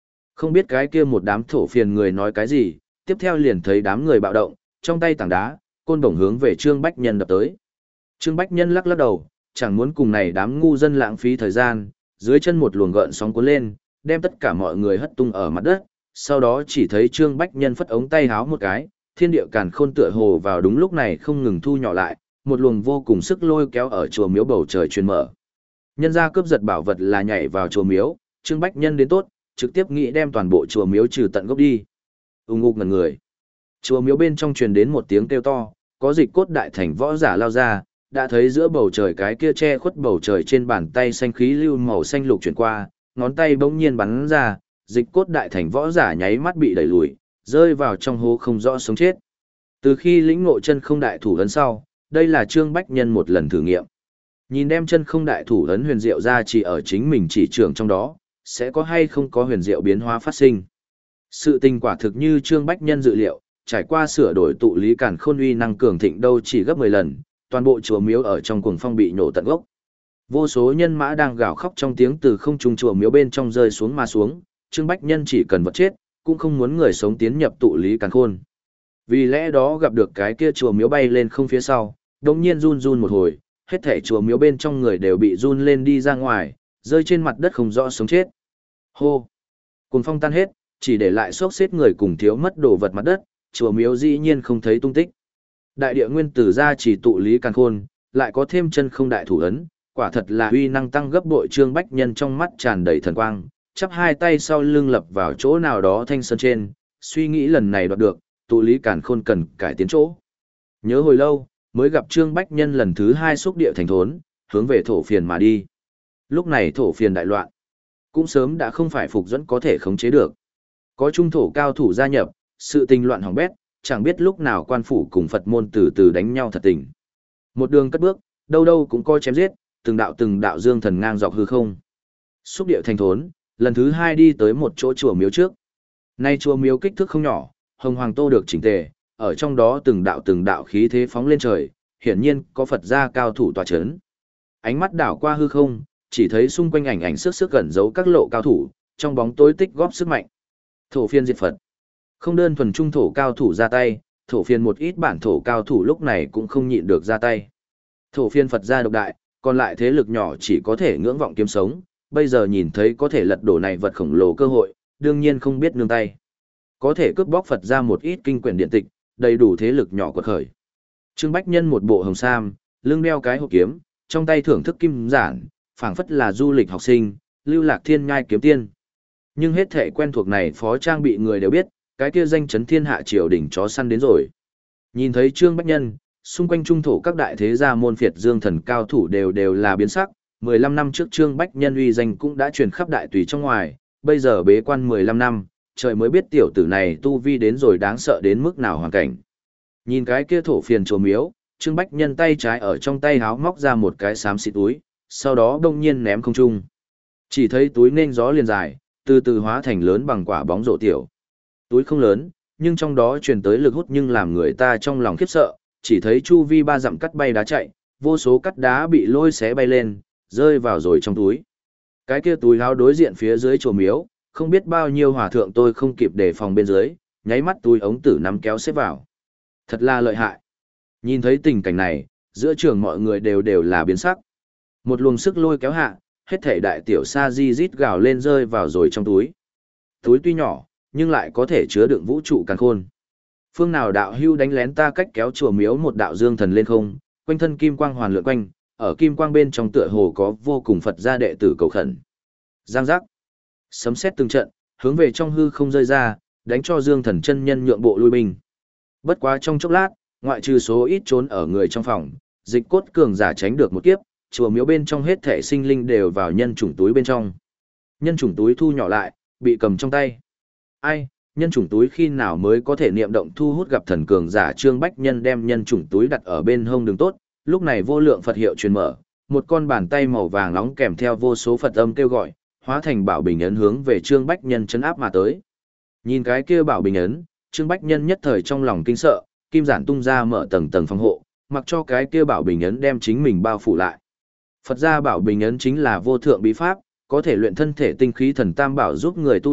Không biết cái kia một đám thổ phiền người nói cái gì, tiếp theo liền thấy đám người bạo động, trong tay tảng đá, côn bổng hướng về Trương Bách Nhân đập tới. Trương Bách Nhân lắc lắc đầu, chẳng muốn cùng này đám ngu dân lãng phí thời gian, dưới chân một luồng gợn sóng cuốn lên, đem tất cả mọi người hất tung ở mặt đất, sau đó chỉ thấy Trương Bách Nhân phất ống tay háo một cái, thiên địa càn khôn tựa hồ vào đúng lúc này không ngừng thu nhỏ lại, một luồng vô cùng sức lôi kéo ở chùa miếu bầu trời truyền mở. Nhân gia cướp giật bảo vật là nhảy vào chùa miếu, Trương Bách Nhân đến tốt, trực tiếp nghĩ đem toàn bộ chùa miếu trừ tận gốc đi. Ùng ục ngẩn người. Chùa miếu bên trong truyền đến một tiếng kêu to, có dịch cốt đại thành võ giả lao ra, đã thấy giữa bầu trời cái kia che khuất bầu trời trên bàn tay xanh khí lưu màu xanh lục chuyển qua, ngón tay bỗng nhiên bắn ra, dịch cốt đại thành võ giả nháy mắt bị đẩy lùi, rơi vào trong hố không rõ sống chết. Từ khi lĩnh ngộ chân không đại thủ ấn sau, đây là Trương Bách Nhân một lần thử nghiệm. Nhìn đem chân không đại thủ ấn huyền diệu ra chỉ ở chính mình chỉ trường trong đó, sẽ có hay không có huyền diệu biến hóa phát sinh. Sự tình quả thực như Trương Bách Nhân dự liệu, trải qua sửa đổi tụ lý càn khôn uy năng cường thịnh đâu chỉ gấp mười lần, toàn bộ chùa miếu ở trong cuồng phong bị nổ tận gốc. Vô số nhân mã đang gào khóc trong tiếng từ không trung chùa miếu bên trong rơi xuống mà xuống, Trương Bách Nhân chỉ cần vật chết, cũng không muốn người sống tiến nhập tụ lý càn khôn. Vì lẽ đó gặp được cái kia chùa miếu bay lên không phía sau, đột nhiên run run một hồi, hết thảy chùa miếu bên trong người đều bị run lên đi ra ngoài, rơi trên mặt đất không rõ sống chết. Hô! Cuồng phong tan hết, chỉ để lại xốc xếp người cùng thiếu mất đồ vật mặt đất, chùa miếu dĩ nhiên không thấy tung tích. Đại địa nguyên tử ra chỉ tụ lý càn khôn, lại có thêm chân không đại thủ ấn, quả thật là uy năng tăng gấp bội. Trương Bách Nhân trong mắt tràn đầy thần quang, chắp hai tay sau lưng lập vào chỗ nào đó thanh sơn trên, suy nghĩ lần này đoạt được, tụ lý càn khôn cần cải tiến chỗ. Nhớ hồi lâu, mới gặp Trương Bách Nhân lần thứ hai xúc địa thành thốn, hướng về thổ phiền mà đi. Lúc này thổ phiền đại loạn, cũng sớm đã không phải Phục Duẫn có thể khống chế được. Có trung thổ cao thủ gia nhập, sự tình loạn hỏng bét, chẳng biết lúc nào quan phủ cùng Phật môn từ từ đánh nhau thật tình. Một đường cất bước, đâu đâu cũng coi chém giết, từng đạo từng đạo dương thần ngang dọc hư không. Xúc địa thành thốn, lần thứ hai đi tới một chỗ chùa miếu trước. Nay chùa miếu kích thước không nhỏ, hồng hoàng tô được chỉnh tề, ở trong đó từng đạo từng đạo khí thế phóng lên trời, hiển nhiên có Phật gia cao thủ tọa chấn. Ánh mắt đảo qua hư không, chỉ thấy xung quanh ảnh ảnh sức sức gần giấu các lộ cao thủ, trong bóng tối tích góp sức mạnh. Thổ phiên diệt Phật. Không đơn thuần trung thổ cao thủ ra tay, thổ phiên một ít bản thổ cao thủ lúc này cũng không nhịn được ra tay. Thổ phiên Phật gia độc đại, còn lại thế lực nhỏ chỉ có thể ngưỡng vọng kiếm sống, bây giờ nhìn thấy có thể lật đổ này vật khổng lồ cơ hội, đương nhiên không biết nương tay. Có thể cướp bóc Phật gia một ít kinh quyển điện tịch, đầy đủ thế lực nhỏ quật khởi. Trương Bách Nhân một bộ hồng sam, lưng đeo cái hộp kiếm, trong tay thưởng thức kim giản, phảng phất là du lịch học sinh, lưu lạc thiên nhai kiếm tiên. Nhưng hết thể quen thuộc này phó trang bị người đều biết, cái kia danh chấn thiên hạ triều đỉnh chó săn đến rồi. Nhìn thấy Trương Bách Nhân, xung quanh trung thổ các đại thế gia môn phiệt dương thần cao thủ đều đều là biến sắc. mười lăm năm trước Trương Bách Nhân uy danh cũng đã truyền khắp đại tùy trong ngoài, bây giờ bế quan mười lăm năm, trời mới biết tiểu tử này tu vi đến rồi đáng sợ đến mức nào hoàn cảnh. Nhìn cái kia thổ phiền chùa miếu, Trương Bách Nhân tay trái ở trong tay háo móc ra một cái xám xịt túi, sau đó đông nhiên ném không trung. Chỉ thấy túi nên gió liền dài, từ từ hóa thành lớn bằng quả bóng rổ tiểu. Túi không lớn, nhưng trong đó truyền tới lực hút nhưng làm người ta trong lòng khiếp sợ, chỉ thấy chu vi ba dặm cắt bay đá chạy, vô số cắt đá bị lôi xé bay lên, rơi vào rồi trong túi. Cái kia túi áo đối diện phía dưới chùa miếu, không biết bao nhiêu hòa thượng tôi không kịp đề phòng bên dưới, nháy mắt túi ống tử nắm kéo xếp vào. Thật là lợi hại. Nhìn thấy tình cảnh này, giữa trường mọi người đều đều là biến sắc. Một luồng sức lôi kéo hạ, hết thể đại tiểu sa di rít gào lên rơi vào rồi trong túi. Túi tuy nhỏ, nhưng lại có thể chứa đựng vũ trụ càn khôn. Phương nào đạo hưu đánh lén ta cách kéo chùa miếu một đạo dương thần lên không, quanh thân kim quang hoàn lượn quanh, ở kim quang bên trong tựa hồ có vô cùng Phật gia đệ tử cầu khẩn. Giang giác. Sấm sét từng trận, hướng về trong hư không rơi ra, đánh cho Dương Thần chân nhân nhượng bộ lui binh. Bất quá trong chốc lát, ngoại trừ số ít trốn ở người trong phòng, dịch cốt cường giả tránh được một kiếp, chùa miếu bên trong hết thể sinh linh đều vào nhân chủng túi bên trong. Nhân chủng túi thu nhỏ lại, bị cầm trong tay. Ai, nhân chủng túi khi nào mới có thể niệm động thu hút gặp thần cường giả? Trương Bách Nhân đem nhân chủng túi đặt ở bên hông đường tốt, lúc này vô lượng Phật hiệu truyền mở, một con bàn tay màu vàng nóng kèm theo vô số Phật âm kêu gọi, hóa thành bảo bình ấn hướng về Trương Bách Nhân chấn áp mà tới. Nhìn cái kia bảo bình ấn, Trương Bách Nhân nhất thời trong lòng kinh sợ, kim giản tung ra mở tầng tầng phòng hộ, mặc cho cái kia bảo bình ấn đem chính mình bao phủ lại. Phật gia bảo bình ấn chính là vô thượng bí pháp, có thể luyện thân thể tinh khí thần tam bảo giúp người tu luyện,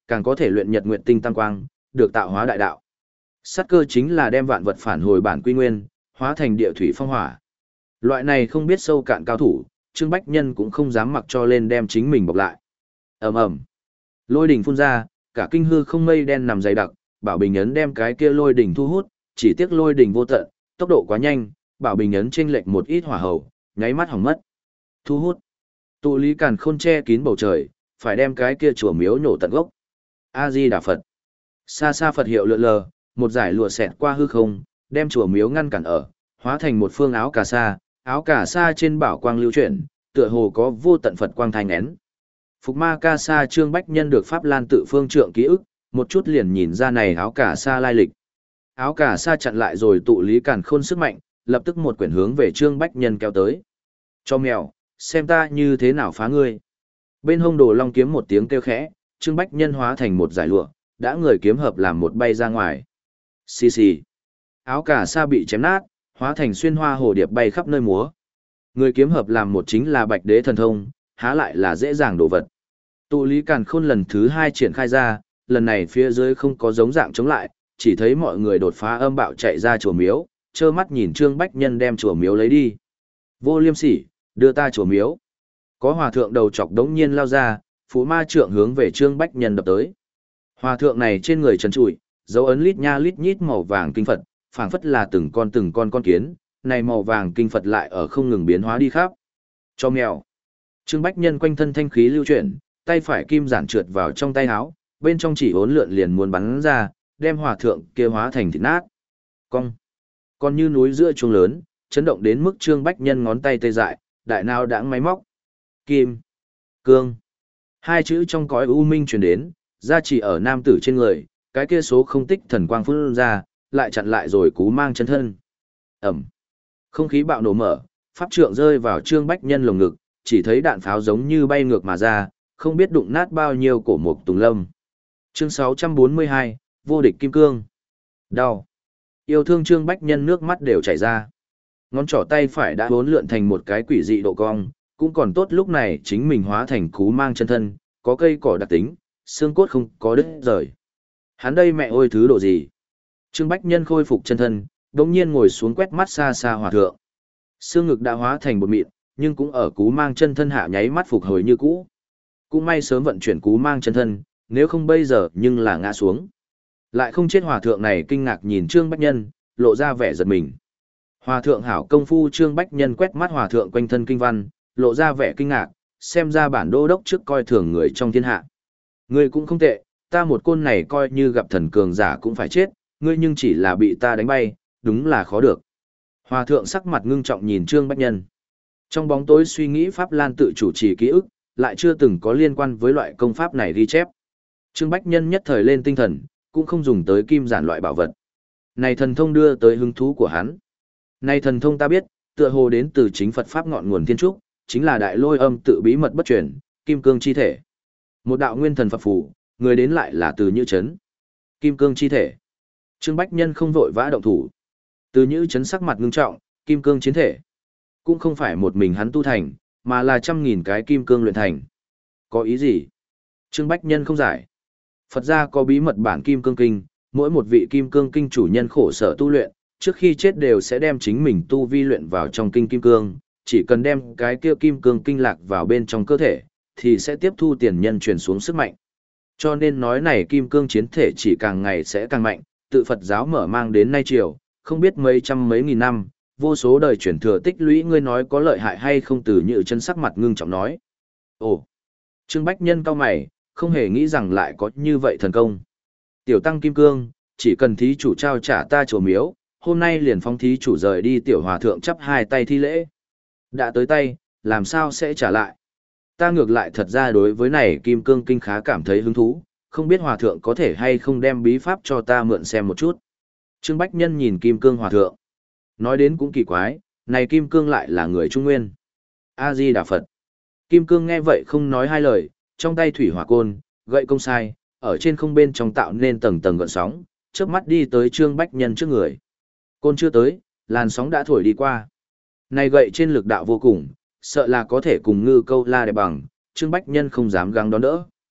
càng có thể luyện nhật nguyệt tinh tăng quang, được tạo hóa đại đạo. Sát cơ chính là đem vạn vật phản hồi bản quy nguyên, hóa thành địa thủy phong hỏa. Loại này không biết sâu cạn cao thủ, Trương Bách Nhân cũng không dám mặc cho lên đem chính mình bọc lại. Ầm ầm. Lôi đỉnh phun ra, cả kinh hư không mây đen nằm dày đặc, Bảo Bình ấn đem cái kia lôi đỉnh thu hút, chỉ tiếc lôi đỉnh vô tận, tốc độ quá nhanh, Bảo Bình ấn chênh lệch một ít hỏa hầu, nháy mắt hỏng mất. Thu hút. Tụ lý càn khôn che kín bầu trời, phải đem cái kia chùa miếu nhổ tận gốc. A Di Đà Phật. Xa xa Phật hiệu lượn lờ, một dải lụa xẹt qua hư không, đem chùa miếu ngăn cản ở, hóa thành một phương áo cà sa, áo cà sa trên bảo quang lưu chuyển, tựa hồ có vô tận Phật quang thanh nén. Phục ma ca sa Trương Bách Nhân được Pháp Lan tự phương trượng ký ức, một chút liền nhìn ra này áo cà sa lai lịch. Áo cà sa chặn lại rồi tụ lý càn khôn sức mạnh, lập tức một quyển hướng về Trương Bách Nhân kéo tới. Cho mèo, xem ta như thế nào phá ngươi. Bên hông đồ long kiếm một tiếng kêu khẽ, Trương Bách Nhân hóa thành một giải lụa, đã người kiếm hợp làm một bay ra ngoài. Xì xì. Áo cà sa bị chém nát, hóa thành xuyên hoa hồ điệp bay khắp nơi múa. Người kiếm hợp làm một chính là bạch đế thần thông, há lại là dễ dàng đổ vật. Tụ lý càn khôn lần thứ hai triển khai ra, lần này phía dưới không có giống dạng chống lại, chỉ thấy mọi người đột phá âm bạo chạy ra chùa miếu, trơ mắt nhìn Trương Bách Nhân đem chùa miếu lấy đi. Vô liêm sỉ, đưa ta chùa miếu. Có hòa thượng đầu chọc đống nhiên lao ra, phú ma trượng hướng về Trương Bách Nhân đập tới. Hòa thượng này trên người trần trụi, dấu ấn lít nha lít nhít màu vàng kinh Phật, phảng phất là từng con từng con con kiến, này màu vàng kinh Phật lại ở không ngừng biến hóa đi khắp. Cho mèo. Trương Bách Nhân quanh thân thanh khí lưu chuyển, tay phải kim giản trượt vào trong tay áo, bên trong chỉ hỗn lượn liền muốn bắn ra, đem hòa thượng kia hóa thành thịt nát. Cong. Còn như núi giữa chuông lớn, chấn động đến mức Trương Bách Nhân ngón tay tê dại, đại nào đãng máy móc. Kim. Cương. Hai chữ trong cõi u minh truyền đến, ra chỉ ở nam tử trên người, cái kia số không tích thần quang phun ra, lại chặn lại rồi cú mang chân thân. Ẩm. Không khí bạo nổ mở, pháp trượng rơi vào Trương Bách Nhân lồng ngực, chỉ thấy đạn pháo giống như bay ngược mà ra, không biết đụng nát bao nhiêu cổ mục tùng lâm. Chương sáu trăm bốn mươi hai, vô địch kim cương. Đau. Yêu thương Trương Bách Nhân nước mắt đều chảy ra. Ngón trỏ tay phải đã uốn lượn thành một cái quỷ dị độ cong, cũng còn tốt lúc này chính mình hóa thành cú mang chân thân, có cây cỏ đặc tính, xương cốt không có đứt rời. Hắn đây mẹ ôi thứ độ gì? Trương Bách Nhân khôi phục chân thân, đột nhiên ngồi xuống quét mắt xa xa hòa thượng. Xương ngực đã hóa thành bột mịn, nhưng cũng ở cú mang chân thân hạ nháy mắt phục hồi như cũ. Cũng may sớm vận chuyển cú mang chân thân, nếu không bây giờ nhưng là ngã xuống. Lại không chết hòa thượng này kinh ngạc nhìn Trương Bách Nhân, lộ ra vẻ giật mình. Hòa thượng hảo công phu Trương Bách Nhân quét mắt hòa thượng quanh thân kinh văn, lộ ra vẻ kinh ngạc, xem ra bản đô đốc trước coi thường người trong thiên hạ. Ngươi cũng không tệ, ta một côn này coi như gặp thần cường giả cũng phải chết, ngươi nhưng chỉ là bị ta đánh bay, đúng là khó được. Hòa thượng sắc mặt ngưng trọng nhìn Trương Bách Nhân. Trong bóng tối suy nghĩ Pháp Lan tự chủ trì ký ức, lại chưa từng có liên quan với loại công pháp này ghi chép. Trương Bách Nhân nhất thời lên tinh thần, cũng không dùng tới kim giản loại bảo vật. Này thần thông đưa tới hứng thú của hắn. Này thần thông ta biết, tựa hồ đến từ chính Phật Pháp ngọn nguồn thiên trúc, chính là đại lôi âm tự bí mật bất truyền, kim cương chi thể. Một đạo nguyên thần Phật phù, người đến lại là từ Nhữ Chấn. Kim cương chi thể. Trương Bách Nhân không vội vã động thủ. Từ Nhữ Chấn sắc mặt ngưng trọng, kim cương chiến thể. Cũng không phải một mình hắn tu thành, mà là trăm nghìn cái kim cương luyện thành. Có ý gì? Trương Bách Nhân không giải. Phật gia có bí mật bản kim cương kinh, mỗi một vị kim cương kinh chủ nhân khổ sở tu luyện, trước khi chết đều sẽ đem chính mình tu vi luyện vào trong kinh kim cương, chỉ cần đem cái kia kim cương kinh lạc vào bên trong cơ thể, thì sẽ tiếp thu tiền nhân truyền xuống sức mạnh. Cho nên nói này kim cương chiến thể chỉ càng ngày sẽ càng mạnh, tự Phật giáo mở mang đến nay triều, không biết mấy trăm mấy nghìn năm, vô số đời truyền thừa tích lũy, ngươi nói có lợi hại hay không? Từ Nhữ Chân sắc mặt ngưng trọng nói. Ồ! Trương Bách Nhân cau mày, không hề nghĩ rằng lại có như vậy thần công. Tiểu tăng kim cương, chỉ cần thí chủ trao trả ta chùa miếu, hôm nay liền phóng thí chủ rời đi. Tiểu hòa thượng chắp hai tay thi lễ. Đã tới tay, làm sao sẽ trả lại? Ta ngược lại thật ra đối với này kim cương kinh khá cảm thấy hứng thú, không biết hòa thượng có thể hay không đem bí pháp cho ta mượn xem một chút. Trương Bách Nhân nhìn kim cương hòa thượng. Nói đến cũng kỳ quái, này kim cương lại là người Trung Nguyên. A-di Đà Phật. Kim cương nghe vậy không nói hai lời, trong tay thủy hỏa côn, gậy công sai, ở trên không bên trong tạo nên tầng tầng gợn sóng, chớp mắt đi tới Trương Bách Nhân trước người. Côn chưa tới, làn sóng đã thổi đi qua. Này gậy trên lực đạo vô cùng, sợ là có thể cùng ngư câu la để bằng, Trương Bách Nhân không dám gắng đón đỡ.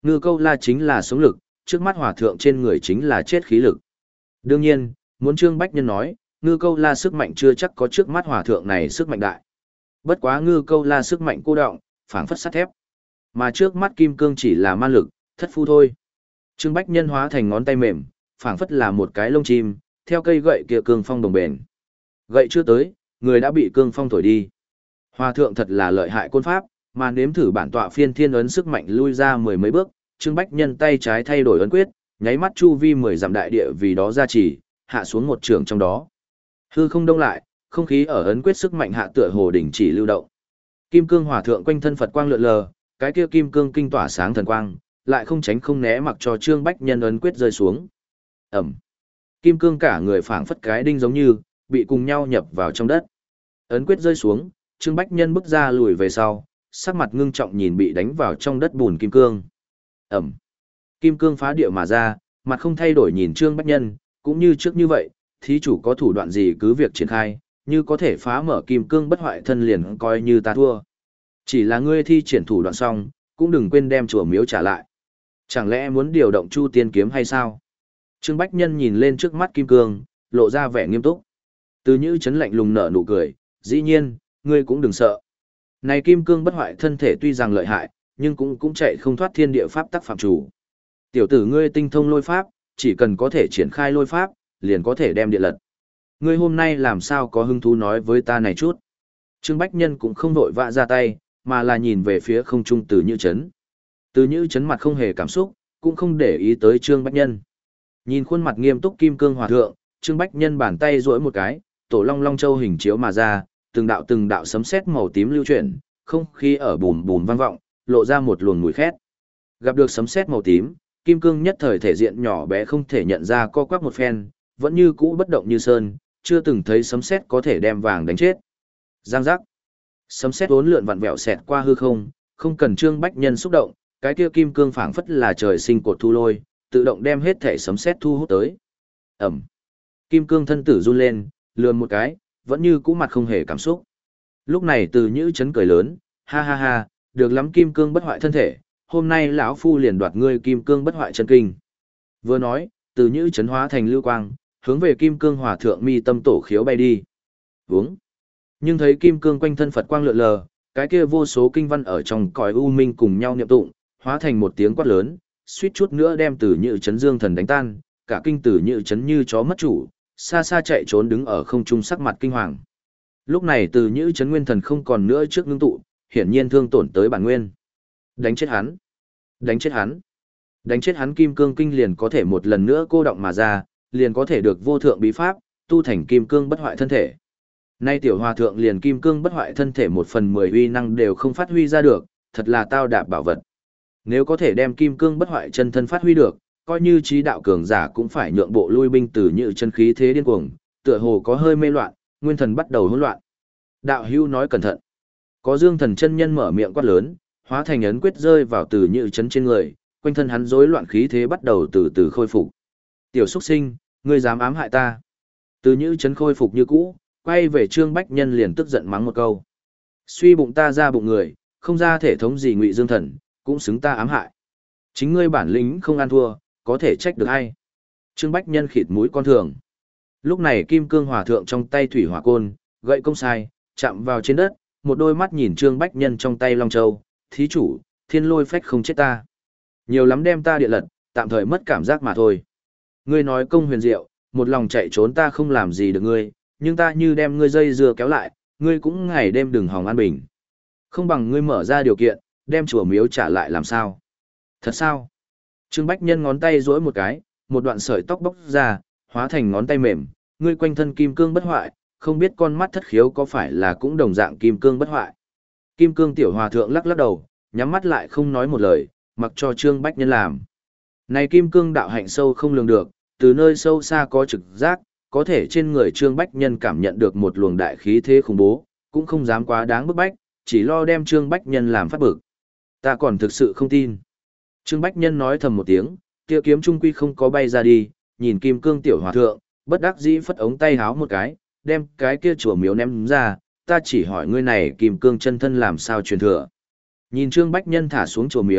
Ngư câu la chính là sống lực, trước mắt hòa thượng trên người chính là chết khí lực. Đương nhiên, muốn Trương Bách Nhân nói, ngư câu la sức mạnh chưa chắc có trước mắt hòa thượng này sức mạnh đại. Bất quá ngư câu la sức mạnh cô động, phảng phất sắt thép. Mà trước mắt kim cương chỉ là ma lực, thất phu thôi. Trương Bách Nhân hóa thành ngón tay mềm, phảng phất là một cái lông chim, theo cây gậy kia cương phong đồng bền. Gậy chưa tới, người đã bị cương phong thổi đi. Hòa thượng thật là lợi hại côn pháp, mà nếm thử bản tọa phiên thiên ấn sức mạnh lui ra mười mấy bước, Trương Bách Nhân tay trái thay đổi ấn quyết, nháy mắt chu vi mười dặm đại địa vì đó ra chỉ, hạ xuống một trường trong đó. Hư không đông lại, không khí ở ấn quyết sức mạnh hạ tựa hồ đỉnh chỉ lưu động. Kim cương hòa thượng quanh thân Phật quang lượn lờ, cái kia kim cương kinh tỏa sáng thần quang, lại không tránh không né mặc cho Trương Bách Nhân ấn quyết rơi xuống. Ẩm. Kim cương cả người phảng phất cái đinh giống như bị cùng nhau nhập vào trong đất. Ấn quyết rơi xuống, Trương Bách Nhân bước ra lùi về sau, sắc mặt ngưng trọng nhìn bị đánh vào trong đất bùn kim cương. Ẩm. Kim cương phá địa mà ra, mặt không thay đổi nhìn Trương Bách Nhân, cũng như trước như vậy, thí chủ có thủ đoạn gì cứ việc triển khai, như có thể phá mở kim cương bất hoại thân liền coi như ta thua. Chỉ là ngươi thi triển thủ đoạn xong, cũng đừng quên đem chùa miếu trả lại. Chẳng lẽ muốn điều động Chu Tiên kiếm hay sao? Trương Bách Nhân nhìn lên trước mắt kim cương, lộ ra vẻ nghiêm túc. Từ Nhữ chấn lạnh lùng nở nụ cười, dĩ nhiên, ngươi cũng đừng sợ. Này kim cương bất hoại thân thể tuy rằng lợi hại, nhưng cũng cũng chạy không thoát thiên địa pháp tắc phạm chủ. Tiểu tử ngươi tinh thông lôi pháp, chỉ cần có thể triển khai lôi pháp, liền có thể đem địa lật. Ngươi hôm nay làm sao có hứng thú nói với ta này chút? Trương Bách Nhân cũng không vội vã ra tay, mà là nhìn về phía không trung Từ Nhữ chấn. Từ Nhữ chấn mặt không hề cảm xúc, cũng không để ý tới Trương Bách Nhân. Nhìn khuôn mặt nghiêm túc kim cương hòa thượng, Trương Bách Nhân bàn tay duỗi một cái, tổ long long châu hình chiếu mà ra, từng đạo từng đạo sấm sét màu tím lưu chuyển, không khí ở bùm bùm vang vọng, lộ ra một luồng mùi khét. Gặp được sấm sét màu tím, kim cương nhất thời thể diện nhỏ bé không thể nhận ra co quắp một phen, vẫn như cũ bất động như sơn, chưa từng thấy sấm sét có thể đem vàng đánh chết. Giang giác. Sấm sét uốn lượn vặn vẹo xẹt qua hư không, không cần Trương Bách Nhân xúc động, cái kia kim cương phảng phất là trời sinh cột thu lôi, tự động đem hết thể sấm sét thu hút tới. Ẩm. Kim cương thân tử run lên, lườm một cái, vẫn như cũ mặt không hề cảm xúc. Lúc này Từ Nhữ chấn cười lớn, ha ha ha, được lắm kim cương bất hoại thân thể, hôm nay lão phu liền đoạt ngươi kim cương bất hoại chân kinh. Vừa nói, Từ Nhữ chấn hóa thành lưu quang, hướng về kim cương hòa thượng mi tâm tổ khiếu bay đi. Vướng. Nhưng thấy kim cương quanh thân Phật quang lượn lờ, cái kia vô số kinh văn ở trong cõi u minh cùng nhau niệm tụng, hóa thành một tiếng quát lớn, suýt chút nữa đem Từ Nhữ chấn dương thần đánh tan, cả kinh Từ Nhữ chấn như chó mất chủ, xa xa chạy trốn đứng ở không trung sắc mặt kinh hoàng. Lúc này Từ Nhữ chấn nguyên thần không còn nữa trước ngưng tụ, hiển nhiên thương tổn tới bản nguyên. Đánh chết hắn! Đánh chết hắn! Đánh chết hắn kim cương kinh liền có thể một lần nữa cô động mà ra, liền có thể được vô thượng bí pháp, tu thành kim cương bất hoại thân thể. Nay tiểu hòa thượng liền kim cương bất hoại thân thể một phần mười uy năng đều không phát huy ra được, thật là tao đạp bảo vật. Nếu có thể đem kim cương bất hoại chân thân phát huy được, coi như trí đạo cường giả cũng phải nhượng bộ lui binh Từ Nhữ chân khí thế điên cuồng, tựa hồ có hơi mê loạn, nguyên thần bắt đầu hỗn loạn. Đạo hữu nói cẩn thận. Có Dương Thần chân nhân mở miệng quát lớn, hóa thành ấn quyết rơi vào Từ Nhữ chấn trên người, quanh thân hắn rối loạn khí thế bắt đầu từ từ khôi phục. Tiểu xuất sinh, ngươi dám ám hại ta? Từ Nhữ chấn khôi phục như cũ, quay về Trương Bách Nhân liền tức giận mắng một câu. Suy bụng ta ra bụng người, không ra thể thống gì Ngụy Dương Thần, cũng xứng ta ám hại. Chính ngươi bản lĩnh không ăn thua, có thể trách được ai? Trương Bách Nhân khịt mũi con thường. Lúc này kim cương hòa thượng trong tay thủy hỏa côn, gậy công sai, chạm vào trên đất, một đôi mắt nhìn Trương Bách Nhân trong tay long châu, thí chủ, thiên lôi phách không chết ta. Nhiều lắm đem ta địa lật, tạm thời mất cảm giác mà thôi. Ngươi nói công huyền diệu, một lòng chạy trốn ta không làm gì được ngươi, nhưng ta như đem ngươi dây dưa kéo lại, ngươi cũng ngày đêm đừng hòng an bình. Không bằng ngươi mở ra điều kiện, đem chùa miếu trả lại làm sao? Thật sao? Trương Bách Nhân ngón tay duỗi một cái, một đoạn sợi tóc bóc ra, hóa thành ngón tay mềm, ngươi quanh thân kim cương bất hoại, không biết con mắt thất khiếu có phải là cũng đồng dạng kim cương bất hoại. Kim cương tiểu hòa thượng lắc lắc đầu, nhắm mắt lại không nói một lời, mặc cho Trương Bách Nhân làm. Này kim cương đạo hạnh sâu không lường được, từ nơi sâu xa có trực giác, có thể trên người Trương Bách Nhân cảm nhận được một luồng đại khí thế khủng bố, cũng không dám quá đáng bức bách, chỉ lo đem Trương Bách Nhân làm phát bực. Ta còn thực sự không tin. Trương Bách Nhân nói thầm một tiếng, kia kiếm trung quy không có bay ra đi, nhìn kim cương tiểu hòa thượng, bất đắc dĩ phất ống tay háo một cái, đem cái kia chùa miếu ném ra, ta chỉ hỏi ngươi này kim cương chân thân làm sao truyền thừa. Nhìn Trương Bách Nhân thả xuống chùa miếu,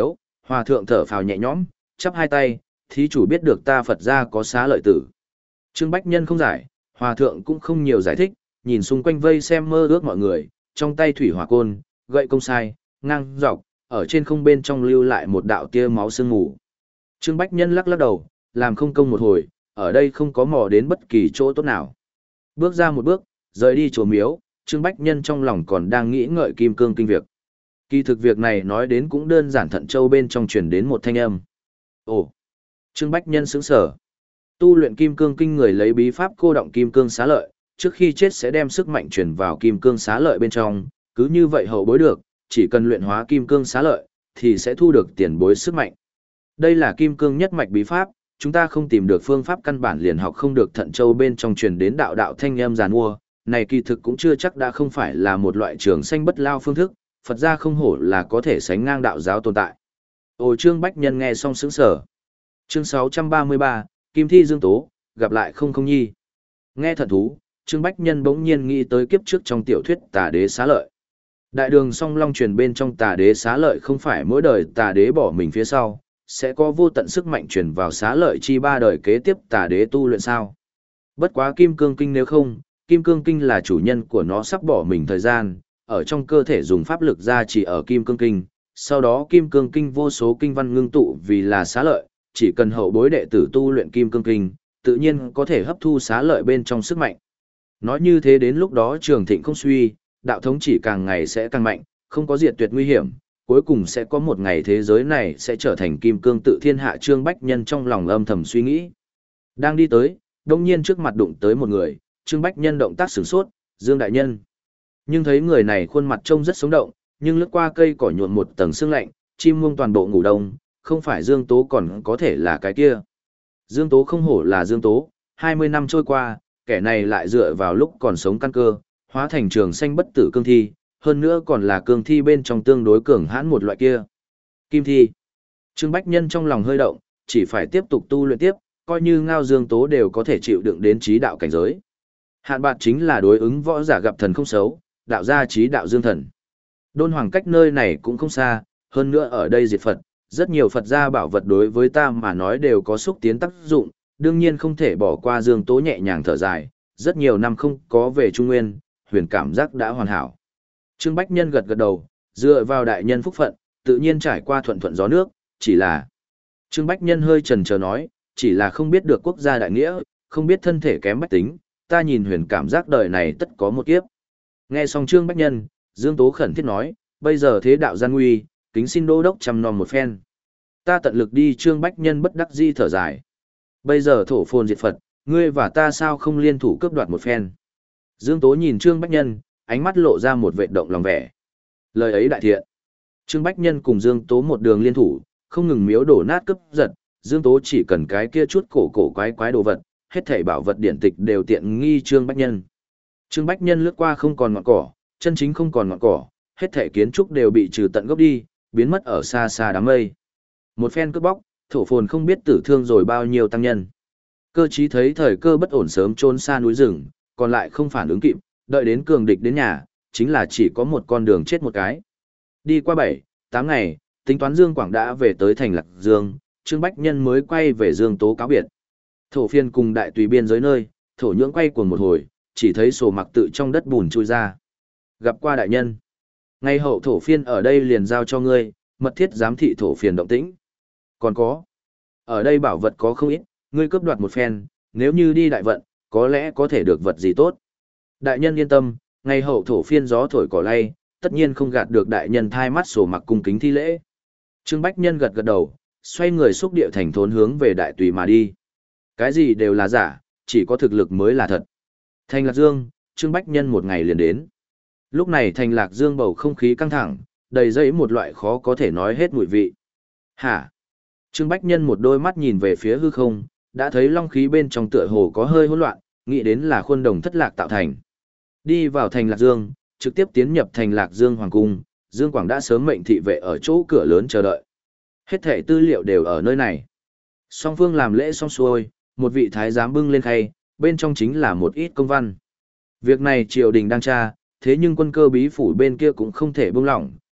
Hòa thượng thở phào nhẹ nhõm, chắp hai tay, thí chủ biết được ta Phật gia có xá lợi tử. Trương Bách Nhân không giải, hòa thượng cũng không nhiều giải thích, nhìn xung quanh vây xem mơ ước mọi người, trong tay thủy hỏa côn, gậy công sai, ngang dọc, ở trên không bên trong lưu lại một đạo tia máu sương mù. Trương Bách Nhân lắc lắc đầu, làm không công một hồi, ở đây không có mò đến bất kỳ chỗ tốt nào. Bước ra một bước, rời đi chùa miếu, Trương Bách Nhân trong lòng còn đang nghĩ ngợi kim cương kinh việc. Kỳ thực việc này nói đến cũng đơn giản, thận châu bên trong truyền đến một thanh âm. Ồ! Trương Bách Nhân sững sờ. Tu luyện kim cương kinh người lấy bí pháp cô động kim cương xá lợi, trước khi chết sẽ đem sức mạnh truyền vào kim cương xá lợi bên trong, cứ như vậy hậu bối được, chỉ cần luyện hóa kim cương xá lợi, thì sẽ thu được tiền bối sức mạnh. Đây là kim cương nhất mạch bí pháp, chúng ta không tìm được phương pháp căn bản liền học không được, thận châu bên trong truyền đến đạo đạo thanh âm giàn mua, này kỳ thực cũng chưa chắc đã không phải là một loại trường sanh bất lao phương thức, Phật gia không hổ là có thể sánh ngang đạo giáo tồn tại. Ồ, Trương Bách Nhân nghe xong sững sờ. Chương sáu trăm ba mươi ba, Kim Thi Dương Tố, gặp lại không không nhi. Nghe thận thú, Trương Bách Nhân bỗng nhiên nghĩ tới kiếp trước trong tiểu thuyết Tà Đế Xá Lợi. Đại đường song long truyền bên trong Tà Đế Xá Lợi không phải mỗi đời Tà Đế bỏ mình phía sau, sẽ có vô tận sức mạnh truyền vào xá lợi chi ba đời kế tiếp Tà Đế tu luyện sao. Bất quá Kim Cương Kinh nếu không, Kim Cương Kinh là chủ nhân của nó sắp bỏ mình thời gian, ở trong cơ thể dùng pháp lực ra chỉ ở Kim Cương Kinh, sau đó Kim Cương Kinh vô số kinh văn ngưng tụ vì là xá lợi, chỉ cần hậu bối đệ tử tu luyện Kim Cương Kinh, tự nhiên có thể hấp thu xá lợi bên trong sức mạnh. Nói như thế đến lúc đó trường thịnh không suy, đạo thống chỉ càng ngày sẽ càng mạnh, không có diệt tuyệt nguy hiểm, cuối cùng sẽ có một ngày thế giới này sẽ trở thành kim cương tự thiên hạ. Trương Bách Nhân trong lòng âm thầm suy nghĩ. Đang đi tới, đông nhiên trước mặt đụng tới một người, Trương Bách Nhân động tác sửng sốt, Dương Đại Nhân. Nhưng thấy người này khuôn mặt trông rất sống động, nhưng lướt qua cây cỏ nhuộm một tầng sương lạnh, chim muông toàn bộ ngủ đông, không phải Dương Tố còn có thể là cái kia. Dương Tố không hổ là Dương Tố, hai mươi năm trôi qua, kẻ này lại dựa vào lúc còn sống căn cơ, hóa thành trường sanh bất tử cương thi, hơn nữa còn là cương thi bên trong tương đối cường hãn một loại kia. Kim thi. Trương Bách Nhân trong lòng hơi động, chỉ phải tiếp tục tu luyện tiếp, coi như ngao Dương Tố đều có thể chịu đựng đến trí đạo cảnh giới. Hạn bạt chính là đối ứng võ giả gặp thần không xấu, đạo gia trí đạo dương thần. Đôn Hoàng cách nơi này cũng không xa, hơn nữa ở đây diệt Phật, rất nhiều Phật gia bảo vật đối với ta mà nói đều có xúc tiến tác dụng, đương nhiên không thể bỏ qua. Dương Tố nhẹ nhàng thở dài, rất nhiều năm không có về Trung Nguyên, huyền cảm giác đã hoàn hảo. Trương Bách Nhân gật gật đầu, dựa vào đại nhân phúc phận, tự nhiên trải qua thuận thuận gió nước, chỉ là... Trương Bách Nhân hơi chần chờ nói, chỉ là không biết được quốc gia đại nghĩa, không biết thân thể kém bách tính, ta nhìn huyền cảm giác đời này tất có một kiếp. Nghe xong Trương Bách Nhân, Dương Tố khẩn thiết nói, bây giờ thế đạo gian nguy, kính xin đô đốc chăm nom một phen. Ta tận lực đi. Trương Bách Nhân bất đắc dĩ thở dài. Bây giờ thổ phồn diệt Phật, ngươi và ta sao không liên thủ cướp đoạt một phen. Dương Tố nhìn Trương Bách Nhân, ánh mắt lộ ra một vệt động lòng vẻ. Lời ấy đại thiện. Trương Bách Nhân cùng Dương Tố một đường liên thủ, không ngừng miếu đổ nát cướp giật, Dương Tố chỉ cần cái kia chút cổ cổ quái quái đồ vật, hết thảy bảo vật điển tịch đều tiện nghi Trương Bách Nhân. Trương Bách Nhân lướt qua không còn ngọn cỏ, chân chính không còn ngọn cỏ, hết thảy kiến trúc đều bị trừ tận gốc đi, biến mất ở xa xa đám mây. Một phen cướp bóc, thổ phồn không biết tử thương rồi bao nhiêu tăng nhân. Cơ trí thấy thời cơ bất ổn sớm trốn xa núi rừng, còn lại không phản ứng kịp, đợi đến cường địch đến nhà, chính là chỉ có một con đường chết một cái. Đi qua bảy, tám ngày, tính toán Dương Quảng đã về tới thành Lạc Dương, Trương Bách Nhân mới quay về Dương Tố cáo biệt. Thổ phiên cùng đại tùy biên giới nơi, thổ nhưỡng quay cuồng một hồi, chỉ thấy sổ mặc tự trong đất bùn chui ra. Gặp qua đại nhân. Ngay hậu thổ phiên ở đây liền giao cho ngươi, mật thiết giám thị thổ phiền động tĩnh. Còn có, ở đây bảo vật có không ít, ngươi cướp đoạt một phen, nếu như đi đại vận, có lẽ có thể được vật gì tốt. Đại nhân yên tâm, ngày hậu thổ phiên gió thổi cỏ lay, tất nhiên không gạt được đại nhân thai mắt sổ mặc cung kính thi lễ. Trương Bách Nhân gật gật đầu, xoay người xúc địa thành thốn hướng về đại tùy mà đi. Cái gì đều là giả, chỉ có thực lực mới là thật. Thành Lạc Dương, Trương Bách Nhân một ngày liền đến. Lúc này thành Lạc Dương bầu không khí căng thẳng, đầy dẫy một loại khó có thể nói hết mùi vị. Hả? Trương Bách Nhân một đôi mắt nhìn về phía hư không, đã thấy long khí bên trong tựa hồ có hơi hỗn loạn, nghĩ đến là khuôn đồng thất lạc tạo thành. Đi vào thành Lạc Dương, trực tiếp tiến nhập thành Lạc Dương Hoàng Cung, Dương Quảng đã sớm mệnh thị vệ ở chỗ cửa lớn chờ đợi. Hết thảy tư liệu đều ở nơi này. Song phương làm lễ xong xuôi, một vị thái giám bưng lên khay, bên trong chính là một ít công văn. Việc này triều đình đang tra, thế nhưng quân cơ bí phủ bên kia cũng không thể buông lỏng,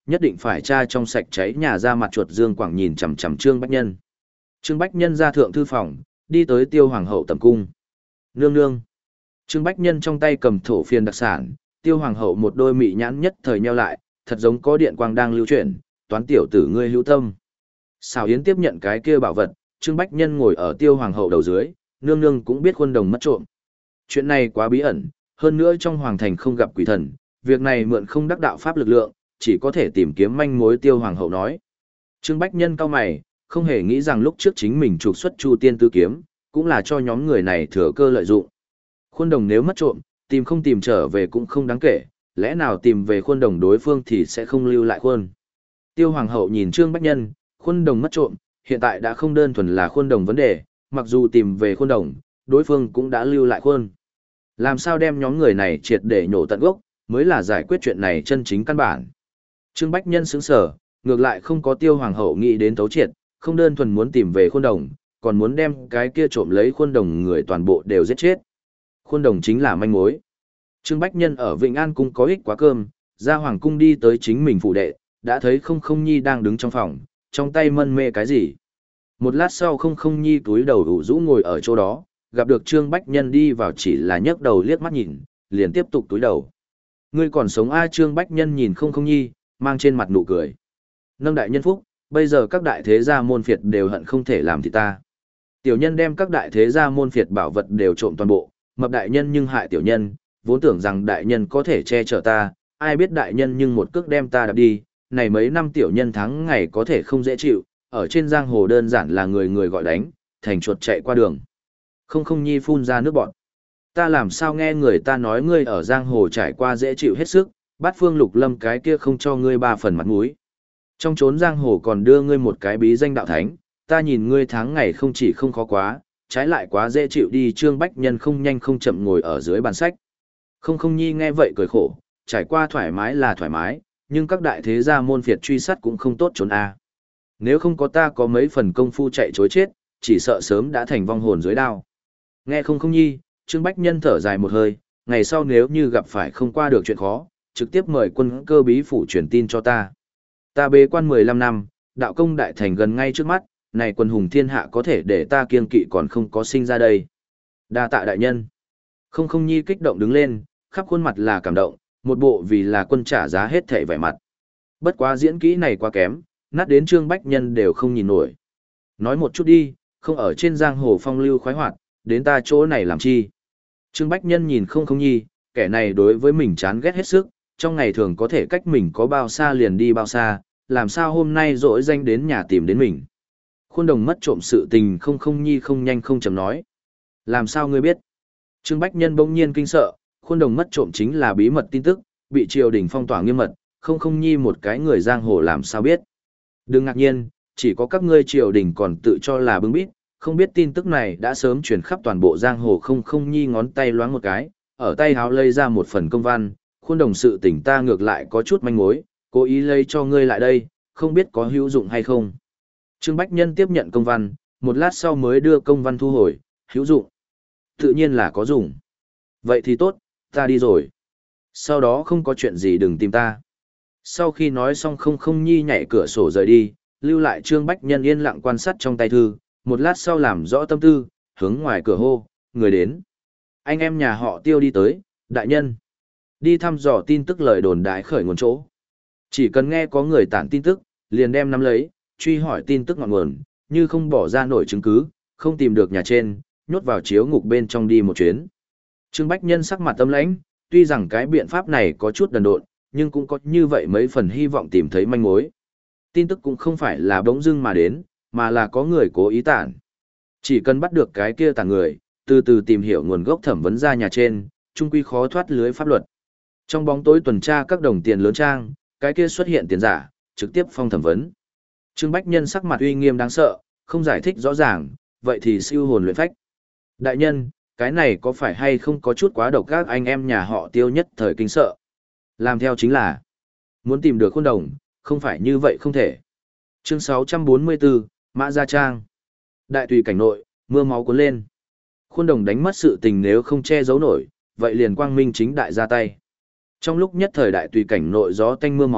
nhất định phải tra trong sạch cháy nhà ra mặt chuột Dương Quảng nhìn chằm chằm Trương Bách Nhân. Trương Bách Nhân ra thượng thư phòng, đi tới Tiêu Hoàng hậu tầm cung. Nương nương. Trương Bách Nhân trong tay cầm thổ phiên đặc sản, Tiêu Hoàng hậu một đôi mị nhãn nhất thời nheo lại, thật giống có điện quang đang lưu chuyển, toán tiểu tử ngươi hữu tâm. Xào Yến tiếp nhận cái kia bảo vật, Trương Bách Nhân ngồi ở Tiêu Hoàng hậu đầu dưới, nương nương cũng biết khuôn đồng mất trộm. Chuyện này quá bí ẩn, hơn nữa trong hoàng thành không gặp quỷ thần, việc này mượn không đắc đạo pháp lực lượng, chỉ có thể tìm kiếm manh mối. Tiêu Hoàng hậu nói. Trương Bách Nhân cau mày, không hề nghĩ rằng lúc trước chính mình trục xuất Chu Tiên Tứ Kiếm, cũng là cho nhóm người này thừa cơ lợi dụng. Khuôn đồng nếu mất trộm, tìm không tìm trở về cũng không đáng kể, lẽ nào tìm về khuôn đồng đối phương thì sẽ không lưu lại khuôn. Tiêu Hoàng hậu nhìn Trương Bách Nhân, khuôn đồng mất trộm, hiện tại đã không đơn thuần là khuôn đồng vấn đề, mặc dù tìm về khuôn đồng, đối phương cũng đã lưu lại khuôn. Làm sao đem nhóm người này triệt để nhổ tận gốc, mới là giải quyết chuyện này chân chính căn bản. Trương Bách Nhân sững sờ, ngược lại không có Tiêu Hoàng hậu nghĩ đến thấu triệt, không đơn thuần muốn tìm về khuôn đồng, còn muốn đem cái kia trộm lấy khuôn đồng người toàn bộ đều giết chết. Khuôn đồng chính là manh mối. Trương Bách Nhân ở Vịnh An cung có ích quá cơm, ra hoàng cung đi tới chính mình phủ đệ, đã thấy Không Không Nhi đang đứng trong phòng, trong tay mân mê cái gì. Một lát sau Không Không Nhi túi đầu ủ rũ ngồi ở chỗ đó, gặp được Trương Bách Nhân đi vào chỉ là nhấc đầu liếc mắt nhìn, liền tiếp tục túi đầu. Ngươi còn sống a? Trương Bách Nhân nhìn Không Không Nhi, mang trên mặt nụ cười. Nâng đại nhân phúc, bây giờ các đại thế gia môn phiệt đều hận không thể làm thì ta. Tiểu nhân đem các đại thế gia môn phiệt bảo vật đều trộm toàn bộ, mập đại nhân nhưng hại tiểu nhân, vốn tưởng rằng đại nhân có thể che chở ta, ai biết đại nhân nhưng một cước đem ta đạp đi, này mấy năm tiểu nhân tháng ngày có thể không dễ chịu, ở trên giang hồ đơn giản là người người gọi đánh, thành chuột chạy qua đường. Không Không Nhi phun ra nước bọt. Ta làm sao nghe người ta nói ngươi ở giang hồ trải qua dễ chịu hết sức, Bát Phương Lục Lâm cái kia không cho ngươi ba phần mặt mũi. Trong chốn giang hồ còn đưa ngươi một cái bí danh đạo thánh, ta nhìn ngươi tháng ngày không chỉ không khó quá, trái lại quá dễ chịu đi. Trương Bách Nhân không nhanh không chậm ngồi ở dưới bàn sách. Không Không Nhi nghe vậy cười khổ, trải qua thoải mái là thoải mái, nhưng các đại thế gia môn phiệt truy sát cũng không tốt trốn a. Nếu không có ta có mấy phần công phu chạy chối chết, chỉ sợ sớm đã thành vong hồn dưới đao. Nghe Không Không Nhi, Trương Bách Nhân thở dài một hơi, ngày sau nếu như gặp phải không qua được chuyện khó, trực tiếp mời quân cơ bí phủ truyền tin cho ta. Ta bế quan mười lăm năm, đạo công đại thành gần ngay trước mắt, này quân hùng thiên hạ có thể để ta kiêng kỵ còn không có sinh ra đây. Đa tạ đại nhân. Không Không Nhi kích động đứng lên, khắp khuôn mặt là cảm động, một bộ vì là quân trả giá hết thảy vẻ mặt. Bất quá diễn kỹ này quá kém, nát đến Trương Bách Nhân đều không nhìn nổi. Nói một chút đi, không ở trên giang hồ phong lưu khoái hoạt, đến ta chỗ này làm chi? Trương Bách Nhân nhìn Không Không Nhi, kẻ này đối với mình chán ghét hết sức, trong ngày thường có thể cách mình có bao xa liền đi bao xa, làm sao hôm nay dỗi danh đến nhà tìm đến mình. Khuôn đồng mất trộm sự tình Không Không Nhi không nhanh không chậm nói. Làm sao ngươi biết? Trương Bách Nhân bỗng nhiên kinh sợ, khuôn đồng mất trộm chính là bí mật tin tức, bị triều đình phong tỏa nghiêm mật, Không Không Nhi một cái người giang hồ làm sao biết. Đừng ngạc nhiên, chỉ có các ngươi triều đình còn tự cho là bưng bít, không biết tin tức này đã sớm truyền khắp toàn bộ giang hồ. Không Không Nhi ngón tay loáng một cái, ở tay háo lây ra một phần công văn, khuôn đồng sự tình ta ngược lại có chút manh mối, cố ý lây cho ngươi lại đây, không biết có hữu dụng hay không. Trương Bách Nhân tiếp nhận công văn, một lát sau mới đưa công văn thu hồi, hữu dụng. Tự nhiên là có dụng. Vậy thì tốt, ta đi rồi. Sau đó không có chuyện gì đừng tìm ta. Sau khi nói xong Không Không Nhi nhảy cửa sổ rời đi, lưu lại Trương Bách Nhân yên lặng quan sát trong tay thư, một lát sau làm rõ tâm tư, hướng ngoài cửa hô, người đến. Anh em nhà họ Tiêu đi tới, đại nhân. Đi thăm dò tin tức lời đồn đại khởi nguồn chỗ. Chỉ cần nghe có người tản tin tức, liền đem nắm lấy, truy hỏi tin tức ngọn nguồn, như không bỏ ra nổi chứng cứ, không tìm được nhà trên, nhốt vào chiếu ngục bên trong đi một chuyến. Trương Bách Nhân sắc mặt tâm lãnh, tuy rằng cái biện pháp này có chút đần độn, nhưng cũng có như vậy mấy phần hy vọng tìm thấy manh mối. Tin tức cũng không phải là bỗng dưng mà đến, mà là có người cố ý tản. Chỉ cần bắt được cái kia tản người, từ từ tìm hiểu nguồn gốc thẩm vấn ra nhà trên, chung quy khó thoát lưới pháp luật. Trong bóng tối tuần tra các đồng tiền lớn trang, cái kia xuất hiện tiền giả, trực tiếp phong thẩm vấn. Trương Bách Nhân sắc mặt uy nghiêm đáng sợ, không giải thích rõ ràng, vậy thì siêu hồn luyện phách. Đại nhân, cái này có phải hay không có chút quá độc các anh em nhà họ Tiêu nhất thời kinh sợ. Làm theo chính là, muốn tìm được khuôn đồng, không phải như vậy không thể. Chương sáu trăm bốn mươi bốn, Mã Gia Trang. Đại tùy cảnh nội, mưa máu cuốn lên. Khuôn đồng đánh mất sự tình nếu không che giấu nổi, vậy liền quang minh chính đại ra tay. Trong lúc nhất thời đại tùy cảnh nội gió tanh mưa máu,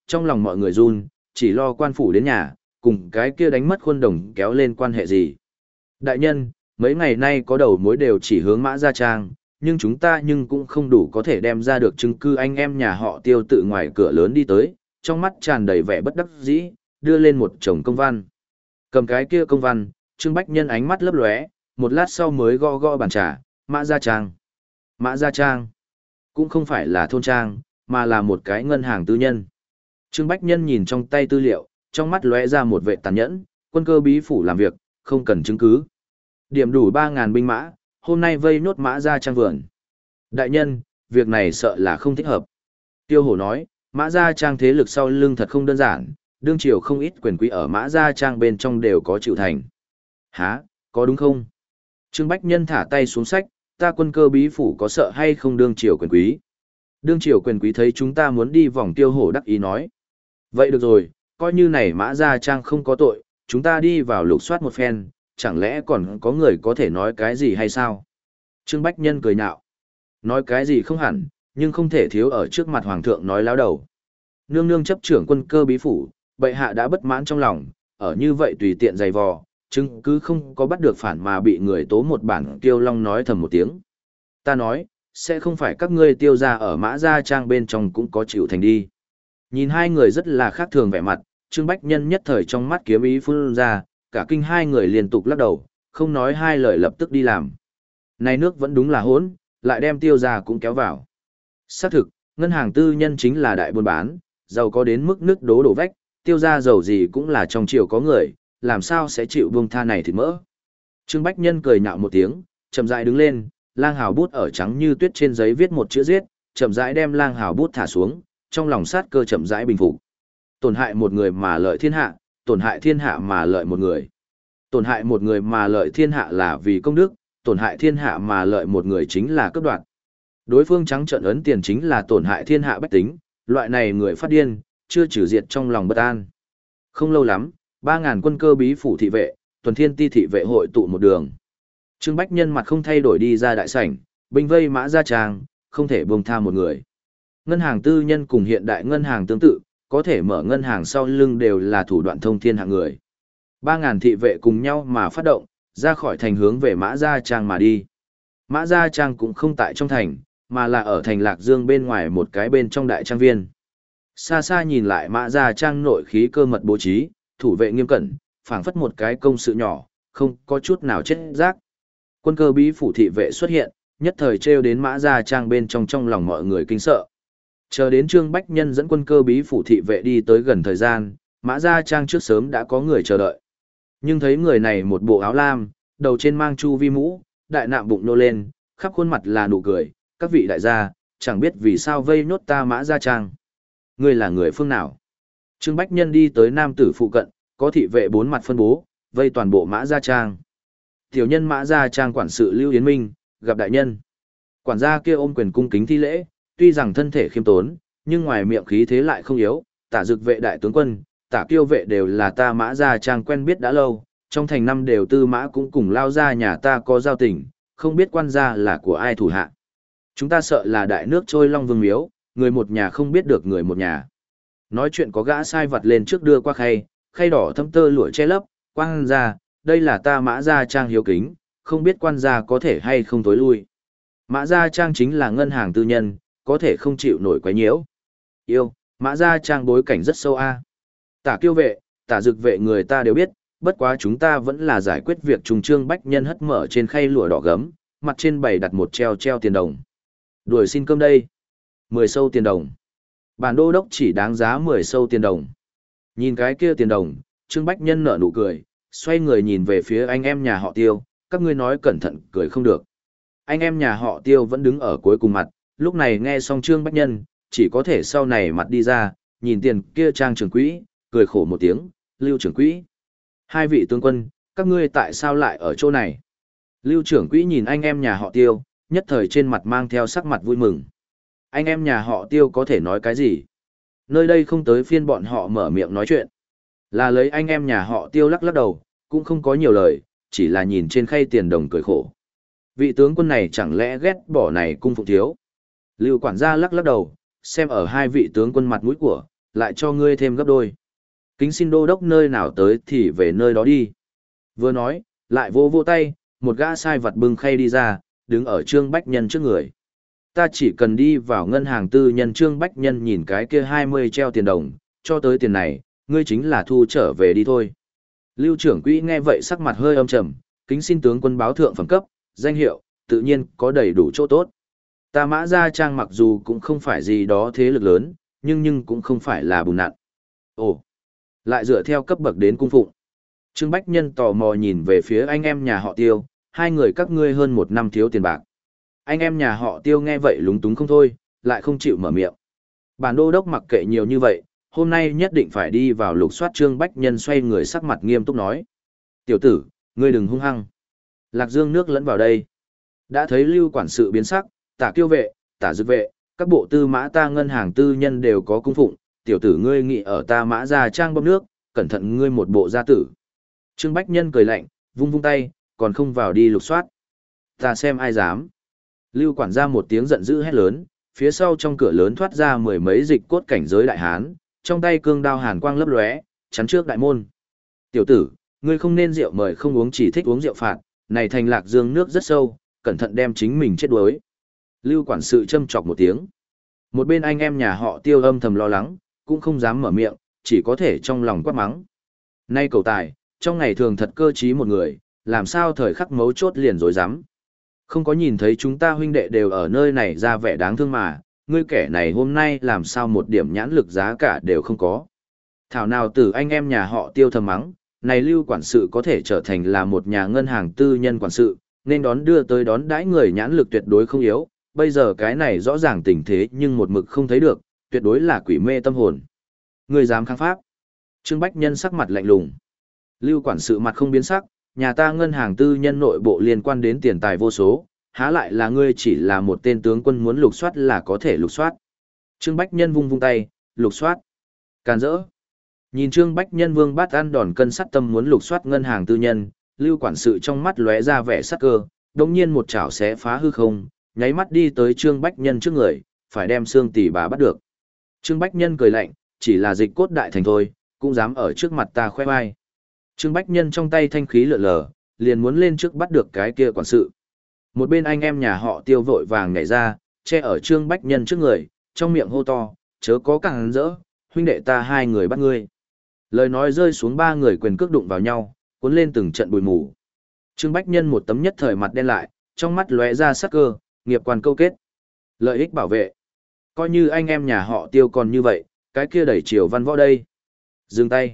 trong lòng mọi người run, chỉ lo quan phủ đến nhà, cùng cái kia đánh mất khuôn đồng kéo lên quan hệ gì. Đại nhân, mấy ngày nay có đầu mối đều chỉ hướng Mã Gia Trang, nhưng chúng ta nhưng cũng không đủ có thể đem ra được chứng cứ. Anh em nhà họ Tiêu tự ngoài cửa lớn đi tới, trong mắt tràn đầy vẻ bất đắc dĩ, đưa lên một chồng công văn. Cầm cái kia công văn, Trương Bách Nhân ánh mắt lấp lóe, một lát sau mới gõ gõ bàn trà, Mã Gia Trang. Mã Gia Trang, cũng không phải là thôn trang, mà là một cái ngân hàng tư nhân. Trương Bách Nhân nhìn trong tay tư liệu, trong mắt lóe ra một vẻ tàn nhẫn, quân cơ bí phủ làm việc, không cần chứng cứ. Điểm đủ ba ngàn binh mã, hôm nay vây nốt Mã Gia Trang vườn. Đại nhân, việc này sợ là không thích hợp. Tiêu Hổ nói, Mã Gia Trang thế lực sau lưng thật không đơn giản, đương triều không ít quyền quý ở Mã Gia Trang bên trong đều có chịu thành. Hả, có đúng không? Trương Bách Nhân thả tay xuống sách, ta quân cơ bí phủ có sợ hay không đương triều quyền quý? Đương triều quyền quý thấy chúng ta muốn đi vòng. Tiêu Hổ đắc ý nói. Vậy được rồi, coi như này Mã Gia Trang không có tội, chúng ta đi vào lục soát một phen, chẳng lẽ còn có người có thể nói cái gì hay sao? Trương Bách Nhân cười nhạo. Nói cái gì không hẳn, nhưng không thể thiếu ở trước mặt hoàng thượng nói láo đầu. Nương nương chấp trưởng quân cơ bí phủ, bệ hạ đã bất mãn trong lòng, ở như vậy tùy tiện giày vò, chứng cứ không có bắt được phản mà bị người tố một bản. Tiêu Long nói thầm một tiếng. Ta nói, sẽ không phải các ngươi Tiêu gia ở Mã Gia Trang bên trong cũng có chịu thành đi. Nhìn hai người rất là khác thường vẻ mặt, Trương Bách Nhân nhất thời trong mắt kiếm ý phun ra, cả kinh hai người liên tục lắc đầu, không nói hai lời lập tức đi làm. Này nước vẫn đúng là hỗn, lại đem Tiêu gia cũng kéo vào. Xác thực, ngân hàng tư nhân chính là đại buôn bán, giàu có đến mức nước đố đổ vách, Tiêu gia giàu gì cũng là trong triều có người, làm sao sẽ chịu buông tha này thịt mỡ. Trương Bách Nhân cười nhạo một tiếng, chậm rãi đứng lên, lang hào bút ở trắng như tuyết trên giấy viết một chữ giết, chậm rãi đem lang hào bút thả xuống, trong lòng sát cơ chậm rãi bình phục. Tổn hại một người mà lợi thiên hạ, tổn hại thiên hạ mà lợi một người. Tổn hại một người mà lợi thiên hạ là vì công đức, tổn hại thiên hạ mà lợi một người chính là cướp đoạt. Đối phương trắng trợn ấn tiền chính là tổn hại thiên hạ bách tính, loại này người phát điên, chưa trừ diệt trong lòng bất an. Không lâu lắm, ba ngàn quân cơ bí phủ thị vệ, tuần thiên ti thị vệ hội tụ một đường. Trương Bách Nhân mặt không thay đổi đi ra đại sảnh, binh vây Mã Gia Trang, không thể buông tha một người. Ngân hàng tư nhân cùng hiện đại ngân hàng tương tự, có thể mở ngân hàng sau lưng đều là thủ đoạn thông thiên hạng người. Ba ngàn thị vệ cùng nhau mà phát động, ra khỏi thành hướng về Mã Gia Trang mà đi. Mã Gia Trang cũng không tại trong thành, mà là ở thành Lạc Dương bên ngoài một cái bên trong đại trang viên. Xa xa nhìn lại Mã Gia Trang nội khí cơ mật bố trí, thủ vệ nghiêm cẩn, phảng phất một cái công sự nhỏ, không có chút nào chết rác. Quân cơ bí phủ thị vệ xuất hiện, nhất thời trêu đến Mã Gia Trang bên trong trong lòng mọi người kinh sợ. Chờ đến Trương Bách Nhân dẫn quân cơ bí phủ thị vệ đi tới gần thời gian, Mã Gia Trang trước sớm đã có người chờ đợi. Nhưng thấy người này một bộ áo lam, đầu trên mang chu vi mũ, đại nạm bụng nô lên, khắp khuôn mặt là nụ cười, các vị đại gia, chẳng biết vì sao vây nốt ta Mã Gia Trang. Ngươi là người phương nào? Trương Bách Nhân đi tới nam tử phụ cận, có thị vệ bốn mặt phân bố, vây toàn bộ Mã Gia Trang. Tiểu nhân Mã Gia Trang quản sự Lưu Yến Minh, gặp đại nhân. Quản gia kia ôm quyền cung kính thi lễ, tuy rằng thân thể khiêm tốn, nhưng ngoài miệng khí thế lại không yếu, Tả Dực vệ đại tướng quân, Tả Kiêu vệ đều là ta Mã Gia Trang quen biết đã lâu, trong thành năm đều tư mã cũng cùng lao ra nhà ta có giao tình, không biết quan gia là của ai thủ hạ. Chúng ta sợ là đại nước trôi long vương miếu, người một nhà không biết được người một nhà. Nói chuyện có gã sai vặt lên trước đưa qua khay, khay đỏ thâm tơ lụa che lấp, quan gia, đây là ta Mã Gia Trang hiếu kính, không biết quan gia có thể hay không tối lui. Mã Gia Trang chính là ngân hàng tư nhân, có thể không chịu nổi quấy nhiễu. Yêu, Mã Gia Trang bối cảnh rất sâu a. Tả Kiêu vệ, Tả Dực vệ người ta đều biết, bất quá chúng ta vẫn là giải quyết việc trùng. Trương Bách Nhân hất mở trên khay lụa đỏ gấm, mặt trên bày đặt một treo treo tiền đồng. Đuổi xin cơm đây. Mười sâu tiền đồng. Bản đô đốc chỉ đáng giá mười sâu tiền đồng. Nhìn cái kia tiền đồng, Trương Bách Nhân nở nụ cười, xoay người nhìn về phía anh em nhà họ Tiêu, các ngươi nói cẩn thận cười không được. Anh em nhà họ Tiêu vẫn đứng ở cuối cùng mặt, lúc này nghe xong Trương Bách Nhân, chỉ có thể sau này mặt đi ra, nhìn tiền kia Trang trưởng quỹ, cười khổ một tiếng, Lưu trưởng quỹ. Hai vị tướng quân, các ngươi tại sao lại ở chỗ này? Lưu trưởng quỹ nhìn anh em nhà họ Tiêu, nhất thời trên mặt mang theo sắc mặt vui mừng. Anh em nhà họ Tiêu có thể nói cái gì? Nơi đây không tới phiên bọn họ mở miệng nói chuyện. Là lấy anh em nhà họ Tiêu lắc lắc đầu, cũng không có nhiều lời, chỉ là nhìn trên khay tiền đồng cười khổ. Vị tướng quân này chẳng lẽ ghét bỏ này cung phụng thiếu? Lưu quản gia lắc lắc đầu, xem ở hai vị tướng quân mặt mũi của, lại cho ngươi thêm gấp đôi. Kính xin đô đốc nơi nào tới thì về nơi đó đi. Vừa nói, lại vô vô tay, một gã sai vặt bưng khay đi ra, đứng ở Trương Bách Nhân trước người. Ta chỉ cần đi vào ngân hàng tư nhân. Trương Bách Nhân nhìn cái kia hai mươi treo tiền đồng, cho tới tiền này, ngươi chính là thu trở về đi thôi. Lưu trưởng quỹ nghe vậy sắc mặt hơi âm trầm, kính xin tướng quân báo thượng phẩm cấp, danh hiệu, tự nhiên có đầy đủ chỗ tốt. Ta Mã Gia Trang mặc dù cũng không phải gì đó thế lực lớn, nhưng nhưng cũng không phải là bùn nặn. Ồ, lại dựa theo cấp bậc đến cung phụng. Trương Bách Nhân tò mò nhìn về phía anh em nhà họ Tiêu, hai người các ngươi hơn một năm thiếu tiền bạc. Anh em nhà họ Tiêu nghe vậy lúng túng không thôi, lại không chịu mở miệng. Bản đô đốc mặc kệ nhiều như vậy, hôm nay nhất định phải đi vào lục soát. Trương Bách Nhân xoay người sắc mặt nghiêm túc nói. Tiểu tử, ngươi đừng hung hăng. Lạc Dương nước lẫn vào đây. Đã thấy Lưu quản sự biến sắc, Tả Kiêu vệ, Tả Dực vệ, các bộ tư mã ta ngân hàng tư nhân đều có cung phụng, tiểu tử ngươi nghĩ ở ta Mã Gia Trang bơm nước, cẩn thận ngươi một bộ gia tử. Trương Bách Nhân cười lạnh, vung vung tay, còn không vào đi lục soát. Ta xem ai dám. Lưu quản gia một tiếng giận dữ hét lớn, phía sau trong cửa lớn thoát ra mười mấy dịch cốt cảnh giới đại hán, trong tay cương đao hàn quang lấp lóe, chắn trước đại môn. Tiểu tử, ngươi không nên rượu mời không uống, chỉ thích uống rượu phạt, này thành Lạc Dương nước rất sâu, cẩn thận đem chính mình chết đuối. Lưu quản sự châm chọc một tiếng. Một bên anh em nhà họ Tiêu âm thầm lo lắng, cũng không dám mở miệng, chỉ có thể trong lòng quát mắng. Nay cầu tài, trong ngày thường thật cơ trí một người, làm sao thời khắc mấu chốt liền rối rắm. Không có nhìn thấy chúng ta huynh đệ đều ở nơi này ra vẻ đáng thương mà, ngươi kẻ này hôm nay làm sao một điểm nhãn lực giá cả đều không có. Thảo nào từ anh em nhà họ Tiêu thầm mắng, này Lưu quản sự có thể trở thành là một nhà ngân hàng tư nhân quản sự, nên đón đưa tới đón đãi người nhãn lực tuyệt đối không yếu, bây giờ cái này rõ ràng tình thế nhưng một mực không thấy được, tuyệt đối là quỷ mê tâm hồn. Ngươi dám kháng pháp? Trương Bách Nhân sắc mặt lạnh lùng. Lưu quản sự mặt không biến sắc, nhà ta ngân hàng tư nhân nội bộ liên quan đến tiền tài vô số, há lại là ngươi chỉ là một tên tướng quân muốn lục soát là có thể lục soát. Trương Bách Nhân vung vung tay, lục soát. Càn rỡ. Nhìn Trương Bách Nhân vương bát ăn đòn cân sắt tâm muốn lục soát ngân hàng tư nhân, Lưu quản sự trong mắt lóe ra vẻ sắc cơ, đồng nhiên một chảo xé phá hư không, nháy mắt đi tới Trương Bách Nhân trước người, phải đem xương tỷ bà bắt được. Trương Bách Nhân cười lạnh, chỉ là dịch cốt đại thành thôi, cũng dám ở trước mặt ta khoe vai. Trương Bách Nhân trong tay thanh khí lượn lờ, liền muốn lên trước bắt được cái kia quản sự. Một bên anh em nhà họ Tiêu vội vàng nhảy ra, che ở Trương Bách Nhân trước người, trong miệng hô to, chớ có càng rỡ, huynh đệ ta hai người bắt ngươi. Lời nói rơi xuống, ba người quyền cước đụng vào nhau, cuốn lên từng trận bụi mù. Trương Bách Nhân một tấm nhất thời mặt đen lại, trong mắt lóe ra sắc cơ, nghiệp quan câu kết. Lợi ích bảo vệ. Coi như anh em nhà họ Tiêu còn như vậy, cái kia đẩy chiều văn võ đây. Dừng tay.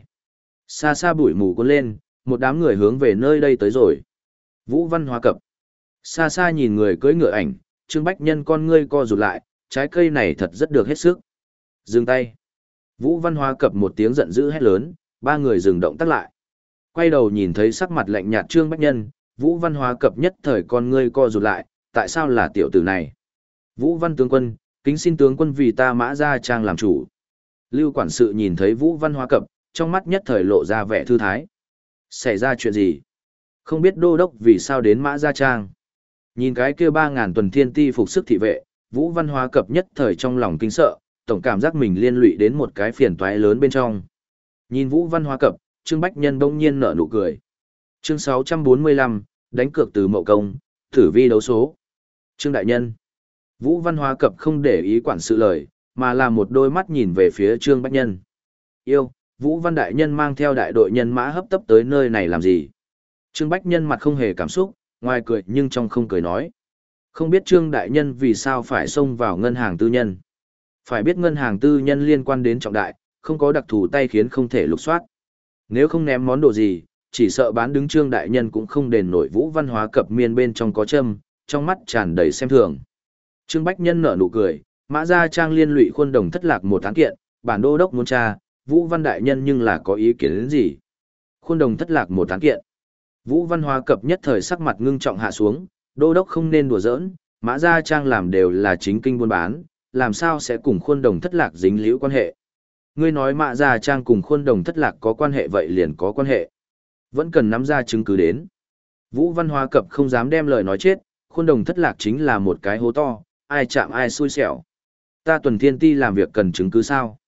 Xa xa bụi mù cuốn lên, một đám người hướng về nơi đây tới rồi. Vũ Văn Hóa cập. Xa xa nhìn người cưỡi ngựa ảnh, Trương Bách Nhân con ngươi co rụt lại, trái cây này thật rất được hết sức. Dừng tay. Vũ Văn Hóa cập một tiếng giận dữ hét lớn, ba người dừng động tác lại. Quay đầu nhìn thấy sắc mặt lạnh nhạt Trương Bách Nhân, Vũ Văn Hóa cập nhất thời con ngươi co rụt lại, tại sao là tiểu tử này? Vũ Văn tướng quân, kính xin tướng quân vì ta Mã Gia Trang làm chủ. Lưu quản sự nhìn thấy Vũ Văn Hóa cập, trong mắt nhất thời lộ ra vẻ thư thái. Xảy ra chuyện gì? Không biết đô đốc vì sao đến Mã Gia Trang. Nhìn cái kia ba ngàn tuần thiên ti phục sức thị vệ, Vũ Văn Hóa cập nhất thời trong lòng kinh sợ, tổng cảm giác mình liên lụy đến một cái phiền toái lớn bên trong. Nhìn Vũ Văn Hóa cập, Trương Bách Nhân bỗng nhiên nở nụ cười. Chương sáu trăm bốn mươi lăm, đánh cược từ Mậu Công, thử vi đấu số. Trương đại nhân. Vũ Văn Hóa cập không để ý quản sự lời, mà là một đôi mắt nhìn về phía Trương Bách Nhân. Yêu, Vũ Văn đại nhân mang theo đại đội nhân mã hấp tấp tới nơi này làm gì? Trương Bách Nhân mặt không hề cảm xúc, ngoài cười nhưng trong không cười nói. Không biết Trương đại nhân vì sao phải xông vào ngân hàng tư nhân. Phải biết ngân hàng tư nhân liên quan đến trọng đại, không có đặc thù tay khiến không thể lục soát. Nếu không ném món đồ gì, chỉ sợ bán đứng Trương đại nhân cũng không đền nổi. Vũ Văn Hóa cập miên bên trong có châm, trong mắt tràn đầy xem thường. Trương Bách Nhân nở nụ cười, Mã Gia Trang liên lụy Khuôn Đồng thất lạc một án kiện, bản đô đốc muốn tra, Vũ Văn đại nhân nhưng là có ý kiến đến gì? Khuôn Đồng thất lạc một án kiện. Vũ Văn Hóa cập nhất thời sắc mặt ngưng trọng hạ xuống, đô đốc không nên đùa giỡn, Mã Gia Trang làm đều là chính kinh buôn bán, làm sao sẽ cùng Khuôn Đồng thất lạc dính liễu quan hệ? Ngươi nói Mã Gia Trang cùng Khuôn Đồng thất lạc có quan hệ vậy liền có quan hệ. Vẫn cần nắm ra chứng cứ đến. Vũ Văn Hóa cập không dám đem lời nói chết, Khuôn Đồng thất lạc chính là một cái hố to, ai chạm ai xui xẻo. Ta Tuần Thiên Ti làm việc cần chứng cứ sao?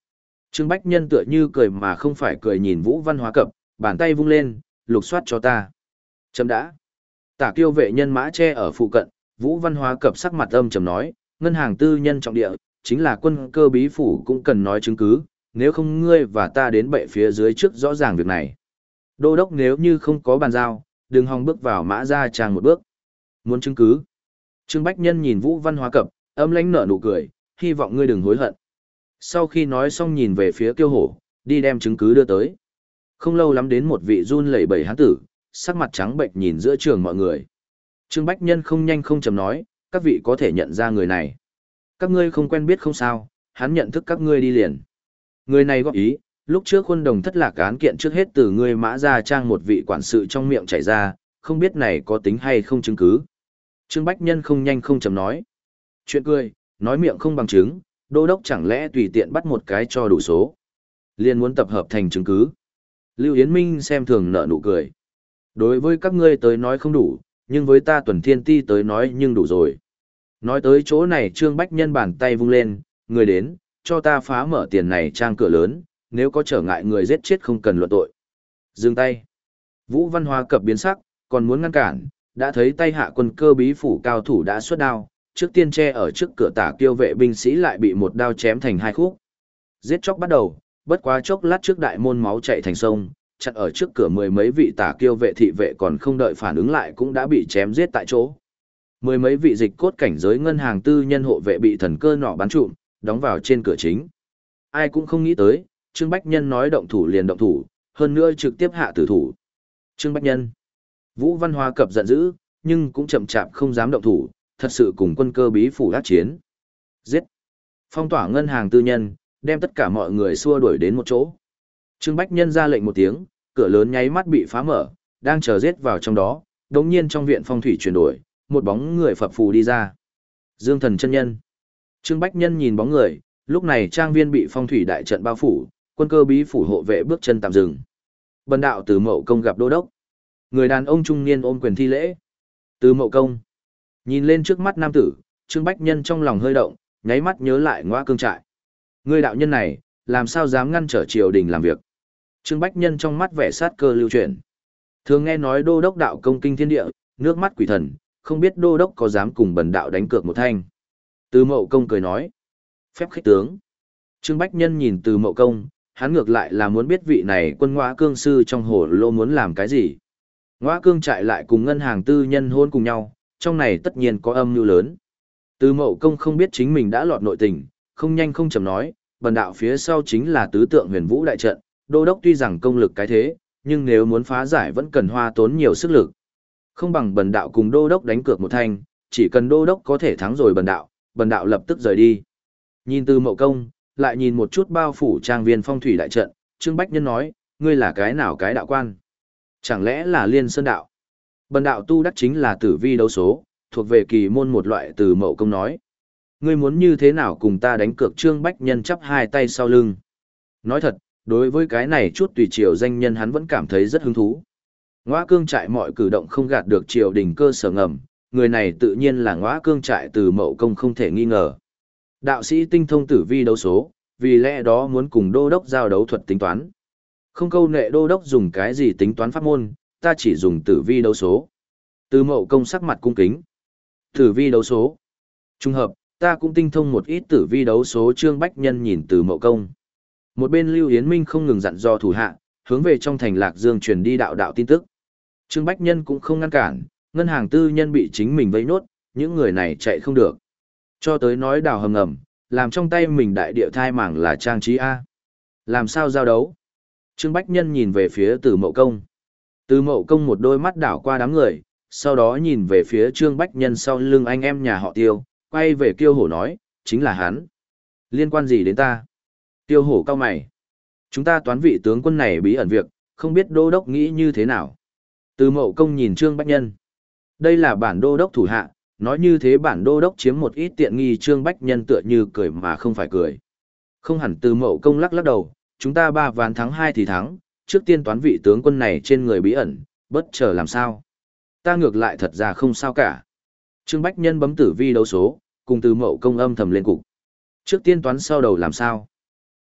Trương Bách Nhân tựa như cười mà không phải cười nhìn Vũ Văn Hóa Cập, bàn tay vung lên, lục soát cho ta. Chấm đã. Tả Kiêu vệ nhân mã che ở phụ cận, Vũ Văn Hóa Cập sắc mặt âm trầm nói, ngân hàng tư nhân trọng địa, chính là quân cơ bí phủ cũng cần nói chứng cứ, nếu không ngươi và ta đến bệ phía dưới trước rõ ràng việc này. Đô đốc nếu như không có bàn giao, đừng hòng bước vào mã gia trang một bước. Muốn chứng cứ. Trương Bách Nhân nhìn Vũ Văn Hóa Cập, âm lãnh nở nụ cười, hy vọng ngươi đừng hối hận. Sau khi nói xong nhìn về phía Kiêu Hổ, đi đem chứng cứ đưa tới. Không lâu lắm đến một vị run lẩy bẩy hán tử, sắc mặt trắng bệnh nhìn giữa trường mọi người. Trương Bách Nhân không nhanh không chậm nói, các vị có thể nhận ra người này. Các ngươi không quen biết không sao, hắn nhận thức các ngươi đi liền. Người này góp ý, lúc trước Khuân Đồng thất lạc án kiện trước hết từ ngươi mã gia trang một vị quản sự trong miệng chảy ra, không biết này có tính hay không chứng cứ. Trương Bách Nhân không nhanh không chậm nói. Chuyện cười, nói miệng không bằng chứng, đô đốc chẳng lẽ tùy tiện bắt một cái cho đủ số. Liền muốn tập hợp thành chứng cứ. Lưu Yến Minh xem thường nở nụ cười. Đối với các ngươi tới nói không đủ, nhưng với ta Tuần Thiên Ti tới nói nhưng đủ rồi. Nói tới chỗ này Trương Bách Nhân bàn tay vung lên, người đến, cho ta phá mở tiền này trang cửa lớn, nếu có trở ngại người giết chết không cần luận tội. Dừng tay. Vũ Văn Hóa Cập biến sắc, còn muốn ngăn cản, đã thấy tay hạ quân cơ bí phủ cao thủ đã xuất đao, trước tiên che ở trước cửa Tả Kiêu vệ binh sĩ lại bị một đao chém thành hai khúc. Giết chóc bắt đầu, bất quá chốc lát trước đại môn máu chảy thành sông, chặn ở trước cửa mười mấy vị Tả Kiêu vệ thị vệ còn không đợi phản ứng lại cũng đã bị chém giết tại chỗ. Mười mấy vị dịch cốt cảnh giới ngân hàng tư nhân hộ vệ bị thần cơ nỏ bắn trụm, đóng vào trên cửa chính. Ai cũng không nghĩ tới, Trương Bách Nhân nói động thủ liền động thủ, hơn nữa trực tiếp hạ tử thủ. Trương Bách Nhân. Vũ Văn Hóa Cập giận dữ, nhưng cũng chậm chạp không dám động thủ, thật sự cùng quân cơ bí phủ ác chiến. Giết. Phong tỏa ngân hàng tư nhân, đem tất cả mọi người xua đuổi đến một chỗ. Trương Bách Nhân ra lệnh một tiếng, cửa lớn nháy mắt bị phá mở, đang chờ giết vào trong đó, đống nhiên trong viện phong thủy chuyển đổi, một bóng người phập phù đi ra. Dương Thần chân nhân. Trương Bách Nhân nhìn bóng người, lúc này trang viên bị phong thủy đại trận bao phủ, quân cơ bí phủ hộ vệ bước chân tạm dừng. Bần đạo Từ Mậu Công gặp đô đốc. Người đàn ông trung niên ôm quyền thi lễ. Từ Mậu Công. Nhìn lên trước mắt nam tử, Trương Bách Nhân trong lòng hơi động, nháy mắt nhớ lại Ngõa Cương trại. Người đạo nhân này, làm sao dám ngăn trở triều đình làm việc. Trương Bách Nhân trong mắt vẻ sát cơ lưu chuyển. Thường nghe nói đô đốc đạo công kinh thiên địa, nước mắt quỷ thần, không biết đô đốc có dám cùng bần đạo đánh cược một thanh. Từ Mậu Công cười nói. Phép khích tướng. Trương Bách Nhân nhìn Từ Mậu Công, hắn ngược lại là muốn biết vị này quân Ngõa Cương sư trong hồ lô muốn làm cái gì. Ngõa Cương trại lại cùng ngân hàng tư nhân hôn cùng nhau, trong này tất nhiên có âm mưu lớn. Từ Mậu Công không biết chính mình đã lọt nội tình, không nhanh không chậm nói, bần đạo phía sau chính là tứ tượng huyền vũ đại trận, đô đốc tuy rằng công lực cái thế, nhưng nếu muốn phá giải vẫn cần hoa tốn nhiều sức lực. Không bằng bần đạo cùng đô đốc đánh cược một thanh, chỉ cần đô đốc có thể thắng rồi bần đạo, bần đạo lập tức rời đi. Nhìn Từ Mậu Công, lại nhìn một chút bao phủ trang viên phong thủy đại trận, Trương Bách Nhân nói, ngươi là cái nào cái đạo quan? Chẳng lẽ là Liên Sơn đạo? Bần đạo tu đắc chính là tử vi đấu số, thuộc về kỳ môn một loại. Từ Mậu Công nói. Ngươi muốn như thế nào cùng ta đánh cược? Trương Bách Nhân chắp hai tay sau lưng. Nói thật, đối với cái này chút tùy triều danh nhân hắn vẫn cảm thấy rất hứng thú. Ngõa Cương trại mọi cử động không gạt được triều đình cơ sở ngầm, người này tự nhiên là Ngõa Cương trại Từ Mậu Công không thể nghi ngờ. Đạo sĩ tinh thông tử vi đấu số, vì lẽ đó muốn cùng đô đốc giao đấu thuật tính toán. Không câu nệ đô đốc dùng cái gì tính toán pháp môn, ta chỉ dùng tử vi đấu số. Từ Mậu Công sắc mặt cung kính. Tử vi đấu số. Trung hợp, ta cũng tinh thông một ít tử vi đấu số. Trương Bách Nhân nhìn Từ Mậu Công. Một bên Lưu Yến Minh không ngừng dặn dò thủ hạ, hướng về trong thành Lạc Dương truyền đi đạo đạo tin tức. Trương Bách Nhân cũng không ngăn cản, ngân hàng tư nhân bị chính mình vây nốt, những người này chạy không được. Cho tới nói đào hầm ngầm, làm trong tay mình đại địa thai mảng là trang trí A. Làm sao giao đấu? Trương Bách Nhân nhìn về phía Từ Mậu Công. Từ Mậu Công một đôi mắt đảo qua đám người, sau đó nhìn về phía Trương Bách Nhân sau lưng anh em nhà họ Tiêu, quay về Kiêu Hổ nói, chính là hắn. Liên quan gì đến ta? Tiêu Hổ cau mày. Chúng ta toán vị tướng quân này bí ẩn việc, không biết đô đốc nghĩ như thế nào. Từ Mậu Công nhìn Trương Bách Nhân. Đây là bản đô đốc thủ hạ, nói như thế bản đô đốc chiếm một ít tiện nghi. Trương Bách Nhân tựa như cười mà không phải cười. Không hẳn. Từ Mậu Công lắc lắc đầu, chúng ta ba ván thắng hai thì thắng, trước tiên toán vị tướng quân này trên người bí ẩn, bất chờ làm sao. Ta ngược lại thật ra không sao cả. Trương Bách Nhân bấm tử vi đấu số, cùng Từ Mậu Công âm thầm lên cục. Trước tiên toán sau đầu làm sao.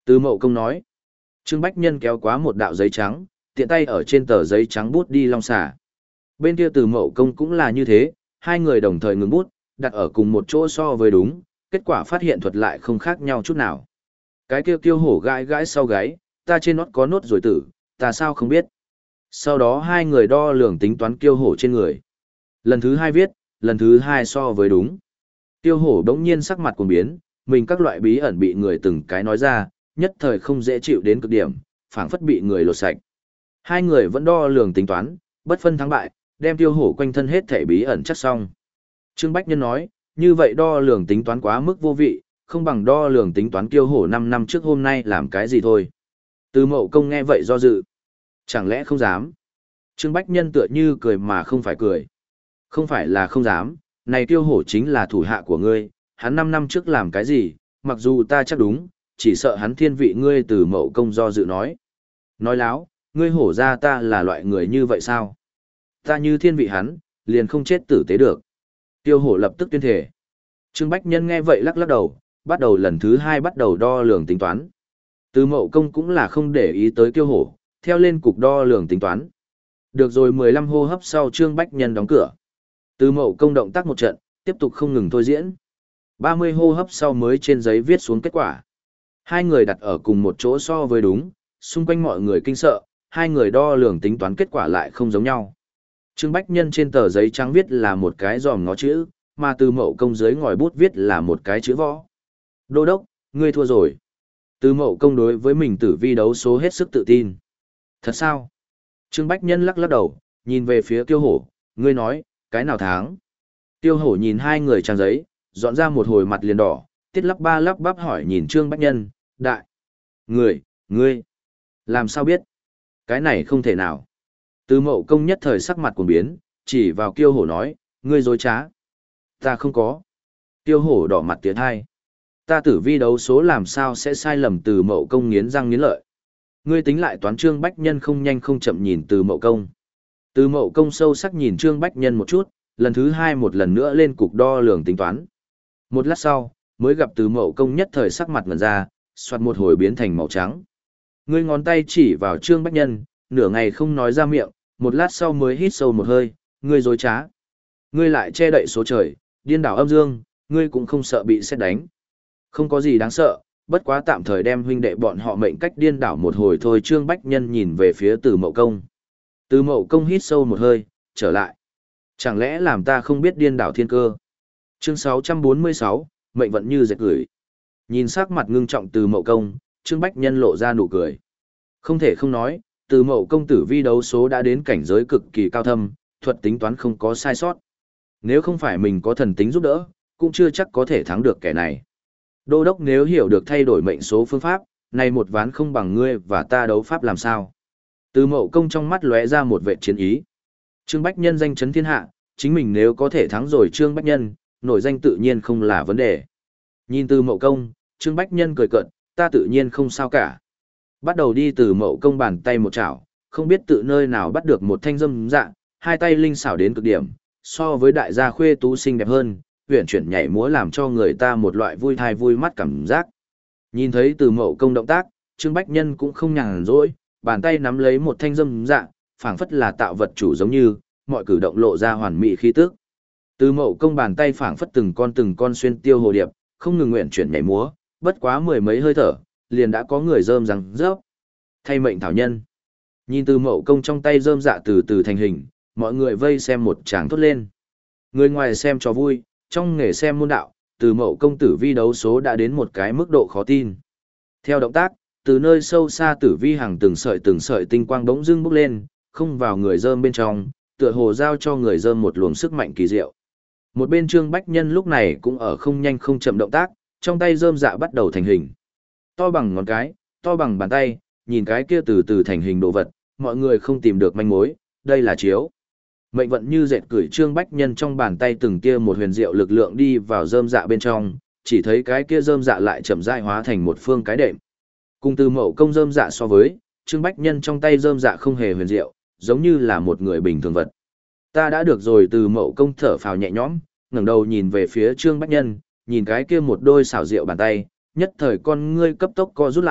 Từ Mậu Công nói. Trương Bách Nhân kéo quá một đạo giấy trắng, tiện tay ở trên tờ giấy trắng bút đi long xả. Bên kia Từ Mậu Công cũng là như thế, hai người đồng thời ngừng bút, đặt ở cùng một chỗ so với đúng, kết quả phát hiện thuật lại không khác nhau chút nào. Cái kia Kiêu Hổ gãi gãi sau gáy, ta trên nót có nốt rồi tử, ta sao không biết. Sau đó hai người đo lường tính toán Kiêu Hổ trên người. Lần thứ hai viết, lần thứ hai so với đúng. Kiêu Hổ đống nhiên sắc mặt cuồng biến, mình các loại bí ẩn bị người từng cái nói ra, nhất thời không dễ chịu đến cực điểm, phảng phất bị người lột sạch. Hai người vẫn đo lường tính toán, bất phân thắng bại, đem Kiêu Hổ quanh thân hết thể bí ẩn chắc xong. Trương Bách Nhân nói, như vậy đo lường tính toán quá mức vô vị, không bằng đo lường tính toán Kiêu Hổ năm năm trước hôm nay làm cái gì thôi. Từ Mậu Công nghe vậy do dự. Chẳng lẽ không dám? Trương Bách Nhân tựa như cười mà không phải cười. Không phải là không dám, này Kiêu Hổ chính là thủ hạ của ngươi, hắn năm năm trước làm cái gì, mặc dù ta chắc đúng, chỉ sợ hắn thiên vị ngươi. Từ Mậu Công do dự nói. Nói láo, ngươi hổ ra ta là loại người như vậy sao? Ta như thiên vị hắn, liền không chết tử tế được. Kiêu Hổ lập tức tuyên thể. Trương Bách Nhân nghe vậy lắc lắc đầu, bắt đầu lần thứ hai bắt đầu đo lường tính toán. Từ Mậu Công cũng là không để ý tới Kiêu Hổ, theo lên cục đo lường tính toán. Được rồi, mười lăm hô hấp sau Trương Bách Nhân đóng cửa. Từ Mậu Công động tác một trận, tiếp tục không ngừng thôi diễn. ba mươi hô hấp sau mới trên giấy viết xuống kết quả. Hai người đặt ở cùng một chỗ so với đúng, xung quanh mọi người kinh sợ, hai người đo lường tính toán kết quả lại không giống nhau. Trương Bách Nhân trên tờ giấy trắng viết là một cái dòm ngó chữ, mà Từ Mậu Công dưới ngòi bút viết là một cái chữ võ. Đô đốc, ngươi thua rồi. Từ Mậu Công đối với mình tử vi đấu số hết sức tự tin. Thật sao? Trương Bách Nhân lắc lắc đầu, nhìn về phía Kiêu Hổ, ngươi nói, cái nào thắng? Kiêu Hổ nhìn hai người trang giấy, dọn ra một hồi mặt liền đỏ, tiết lắp ba lắp bắp hỏi nhìn Trương Bách Nhân, đại. Người, ngươi, làm sao biết? Cái này không thể nào. Từ Mậu Công nhất thời sắc mặt cuồng biến, chỉ vào Kiêu Hổ nói, ngươi dối trá. Ta không có. Kiêu Hổ đỏ mặt tiến hai. Ta tử vi đấu số làm sao sẽ sai lầm. Từ Mậu Công nghiến răng nghiến lợi. Ngươi tính lại toán. Trương Bách Nhân không nhanh không chậm nhìn Từ Mậu Công. Từ Mậu Công sâu sắc nhìn Trương Bách Nhân một chút, lần thứ hai một lần nữa lên cục đo lường tính toán. Một lát sau, mới gặp Từ Mậu Công nhất thời sắc mặt ngần ra, soạt một hồi biến thành màu trắng. Ngươi ngón tay chỉ vào Trương Bách Nhân, nửa ngày không nói ra miệng, một lát sau mới hít sâu một hơi, ngươi dối trá. Ngươi lại che đậy số trời, điên đảo âm dương, ngươi cũng không sợ bị sét đánh. Không có gì đáng sợ, bất quá tạm thời đem huynh đệ bọn họ mệnh cách điên đảo một hồi thôi. Trương Bách Nhân nhìn về phía Từ Mậu Công. Từ Mậu Công hít sâu một hơi, trở lại. Chẳng lẽ làm ta không biết điên đảo thiên cơ? Chương sáu trăm bốn mươi sáu, mệnh vận như dệt gửi. Nhìn sắc mặt ngưng trọng Từ Mậu Công, Trương Bách Nhân lộ ra nụ cười. Không thể không nói, Từ Mậu Công tử vi đấu số đã đến cảnh giới cực kỳ cao thâm, thuật tính toán không có sai sót. Nếu không phải mình có thần tính giúp đỡ, cũng chưa chắc có thể thắng được kẻ này. Đô đốc nếu hiểu được thay đổi mệnh số phương pháp, này một ván không bằng ngươi và ta đấu pháp làm sao? Từ Mậu Công trong mắt lóe ra một vệ chiến ý. Trương Bách Nhân danh chấn thiên hạ, chính mình nếu có thể thắng rồi Trương Bách Nhân, nổi danh tự nhiên không là vấn đề. Nhìn Từ Mậu Công, Trương Bách Nhân cười cợt, ta tự nhiên không sao cả. Bắt đầu đi. Từ Mậu Công bàn tay một chảo, không biết tự nơi nào bắt được một thanh dâm dạ, hai tay linh xảo đến cực điểm, so với đại gia khuê tú xinh đẹp hơn, huyền chuyển nhảy múa làm cho người ta một loại vui thai vui mắt cảm giác. Nhìn thấy Từ Mậu Công động tác, Trương Bách Nhân cũng không nhàn rỗi, bàn tay nắm lấy một thanh dâm dạ, phảng phất là tạo vật chủ giống như, mọi cử động lộ ra hoàn mỹ khí tức. Từ Mậu Công bàn tay phảng phất từng con từng con xuyên tiêu hồ điệp, không ngừng nguyện chuyển nhảy múa, bất quá mười mấy hơi thở, liền đã có người rơm răng rớp. Thay mệnh thảo nhân. Nhìn Từ Mậu Công trong tay rơm dạ từ từ thành hình, mọi người vây xem một tràng thốt lên. Người ngoài xem cho vui, trong nghề xem môn đạo, Từ Mậu Công tử vi đấu số đã đến một cái mức độ khó tin. Theo động tác, từ nơi sâu xa tử vi hàng từng sợi từng sợi tinh quang bỗng dưng bốc lên, không vào người rơm bên trong, tựa hồ giao cho người rơm một luồng sức mạnh kỳ diệu. Một bên Trương Bách Nhân lúc này cũng ở không nhanh không chậm động tác, trong tay rơm dạ bắt đầu thành hình. To bằng ngón cái, to bằng bàn tay, nhìn cái kia từ từ thành hình đồ vật, mọi người không tìm được manh mối, đây là chiếu. Mệnh vận như dệt cửi. Trương Bách Nhân trong bàn tay từng kia một huyền diệu lực lượng đi vào rơm dạ bên trong, chỉ thấy cái kia rơm dạ lại chậm rãi hóa thành một phương cái đệm. Cùng Từ Mậu Công rơm dạ so với, Trương Bách Nhân trong tay rơm dạ không hề huyền diệu, giống như là một người bình thường vật. Ta đã được rồi. Từ Mậu Công thở phào nhẹ nhõm, ngẩng đầu nhìn về phía Trương Bách Nhân, nhìn cái kia một đôi xảo diệu bàn tay, nhất thời con ngươi cấp tốc co rút lại,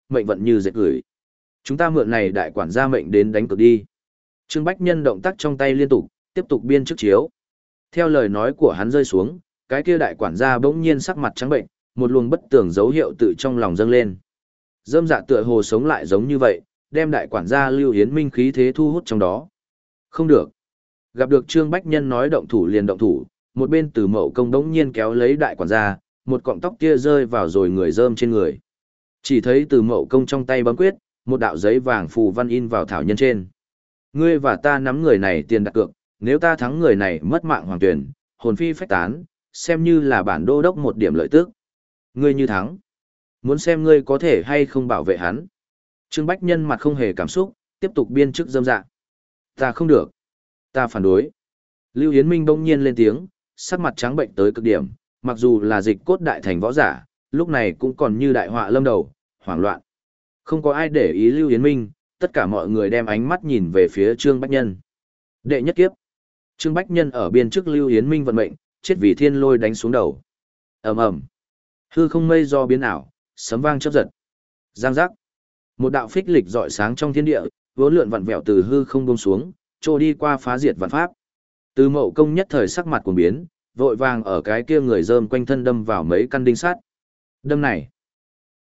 mệnh vận như dệt gửi. Chúng ta mượn này đại quản gia mệnh đến đánh cược đi. Trương Bách Nhân động tác trong tay liên tục, tiếp tục biên trước chiếu. Theo lời nói của hắn rơi xuống, cái kia đại quản gia bỗng nhiên sắc mặt trắng bệnh, một luồng bất tường dấu hiệu tự trong lòng dâng lên. Dâm dạ tựa hồ sống lại giống như vậy, đem đại quản gia Lưu Hiến Minh khí thế thu hút trong đó. Không được. Gặp được Trương Bách Nhân nói động thủ liền động thủ, một bên Từ Mậu Công đống nhiên kéo lấy đại quản gia, một cọng tóc kia rơi vào rồi người rơm trên người. Chỉ thấy Từ Mậu Công trong tay bấm quyết, một đạo giấy vàng phù văn in vào thảo nhân trên. Ngươi và ta nắm người này tiền đặt cược, nếu ta thắng người này mất mạng hoàng tuyển, hồn phi phách tán, xem như là bản đô đốc một điểm lợi tức. Ngươi như thắng, muốn xem ngươi có thể hay không bảo vệ hắn. Trương Bách Nhân mặt không hề cảm xúc, tiếp tục biên chức dâm dạ. Ta không được. Ta phản đối. Lưu Hiến Minh bỗng nhiên lên tiếng, sắc mặt trắng bệnh tới cực điểm, mặc dù là dịch cốt đại thành võ giả, lúc này cũng còn như đại họa lâm đầu, hoảng loạn. Không có ai để ý Lưu Hiến Minh, tất cả mọi người đem ánh mắt nhìn về phía Trương Bách Nhân. Đệ nhất kiếp. Trương Bách Nhân ở biên chức Lưu Hiến Minh vận mệnh, chết vì thiên lôi đánh xuống đầu. Ầm ầm. Hư không mây do biến ảo, sấm vang chớp giật. Giang giác. Một đạo phích lịch rọi sáng trong thiên địa, vốn lượn vặn vẹo từ hư không buông xuống, trôi đi qua phá diệt vạn pháp. Từ Mậu Công nhất thời sắc mặt cuồng biến, vội vàng ở cái kia người rơm quanh thân đâm vào mấy căn đinh sắt. Đâm này,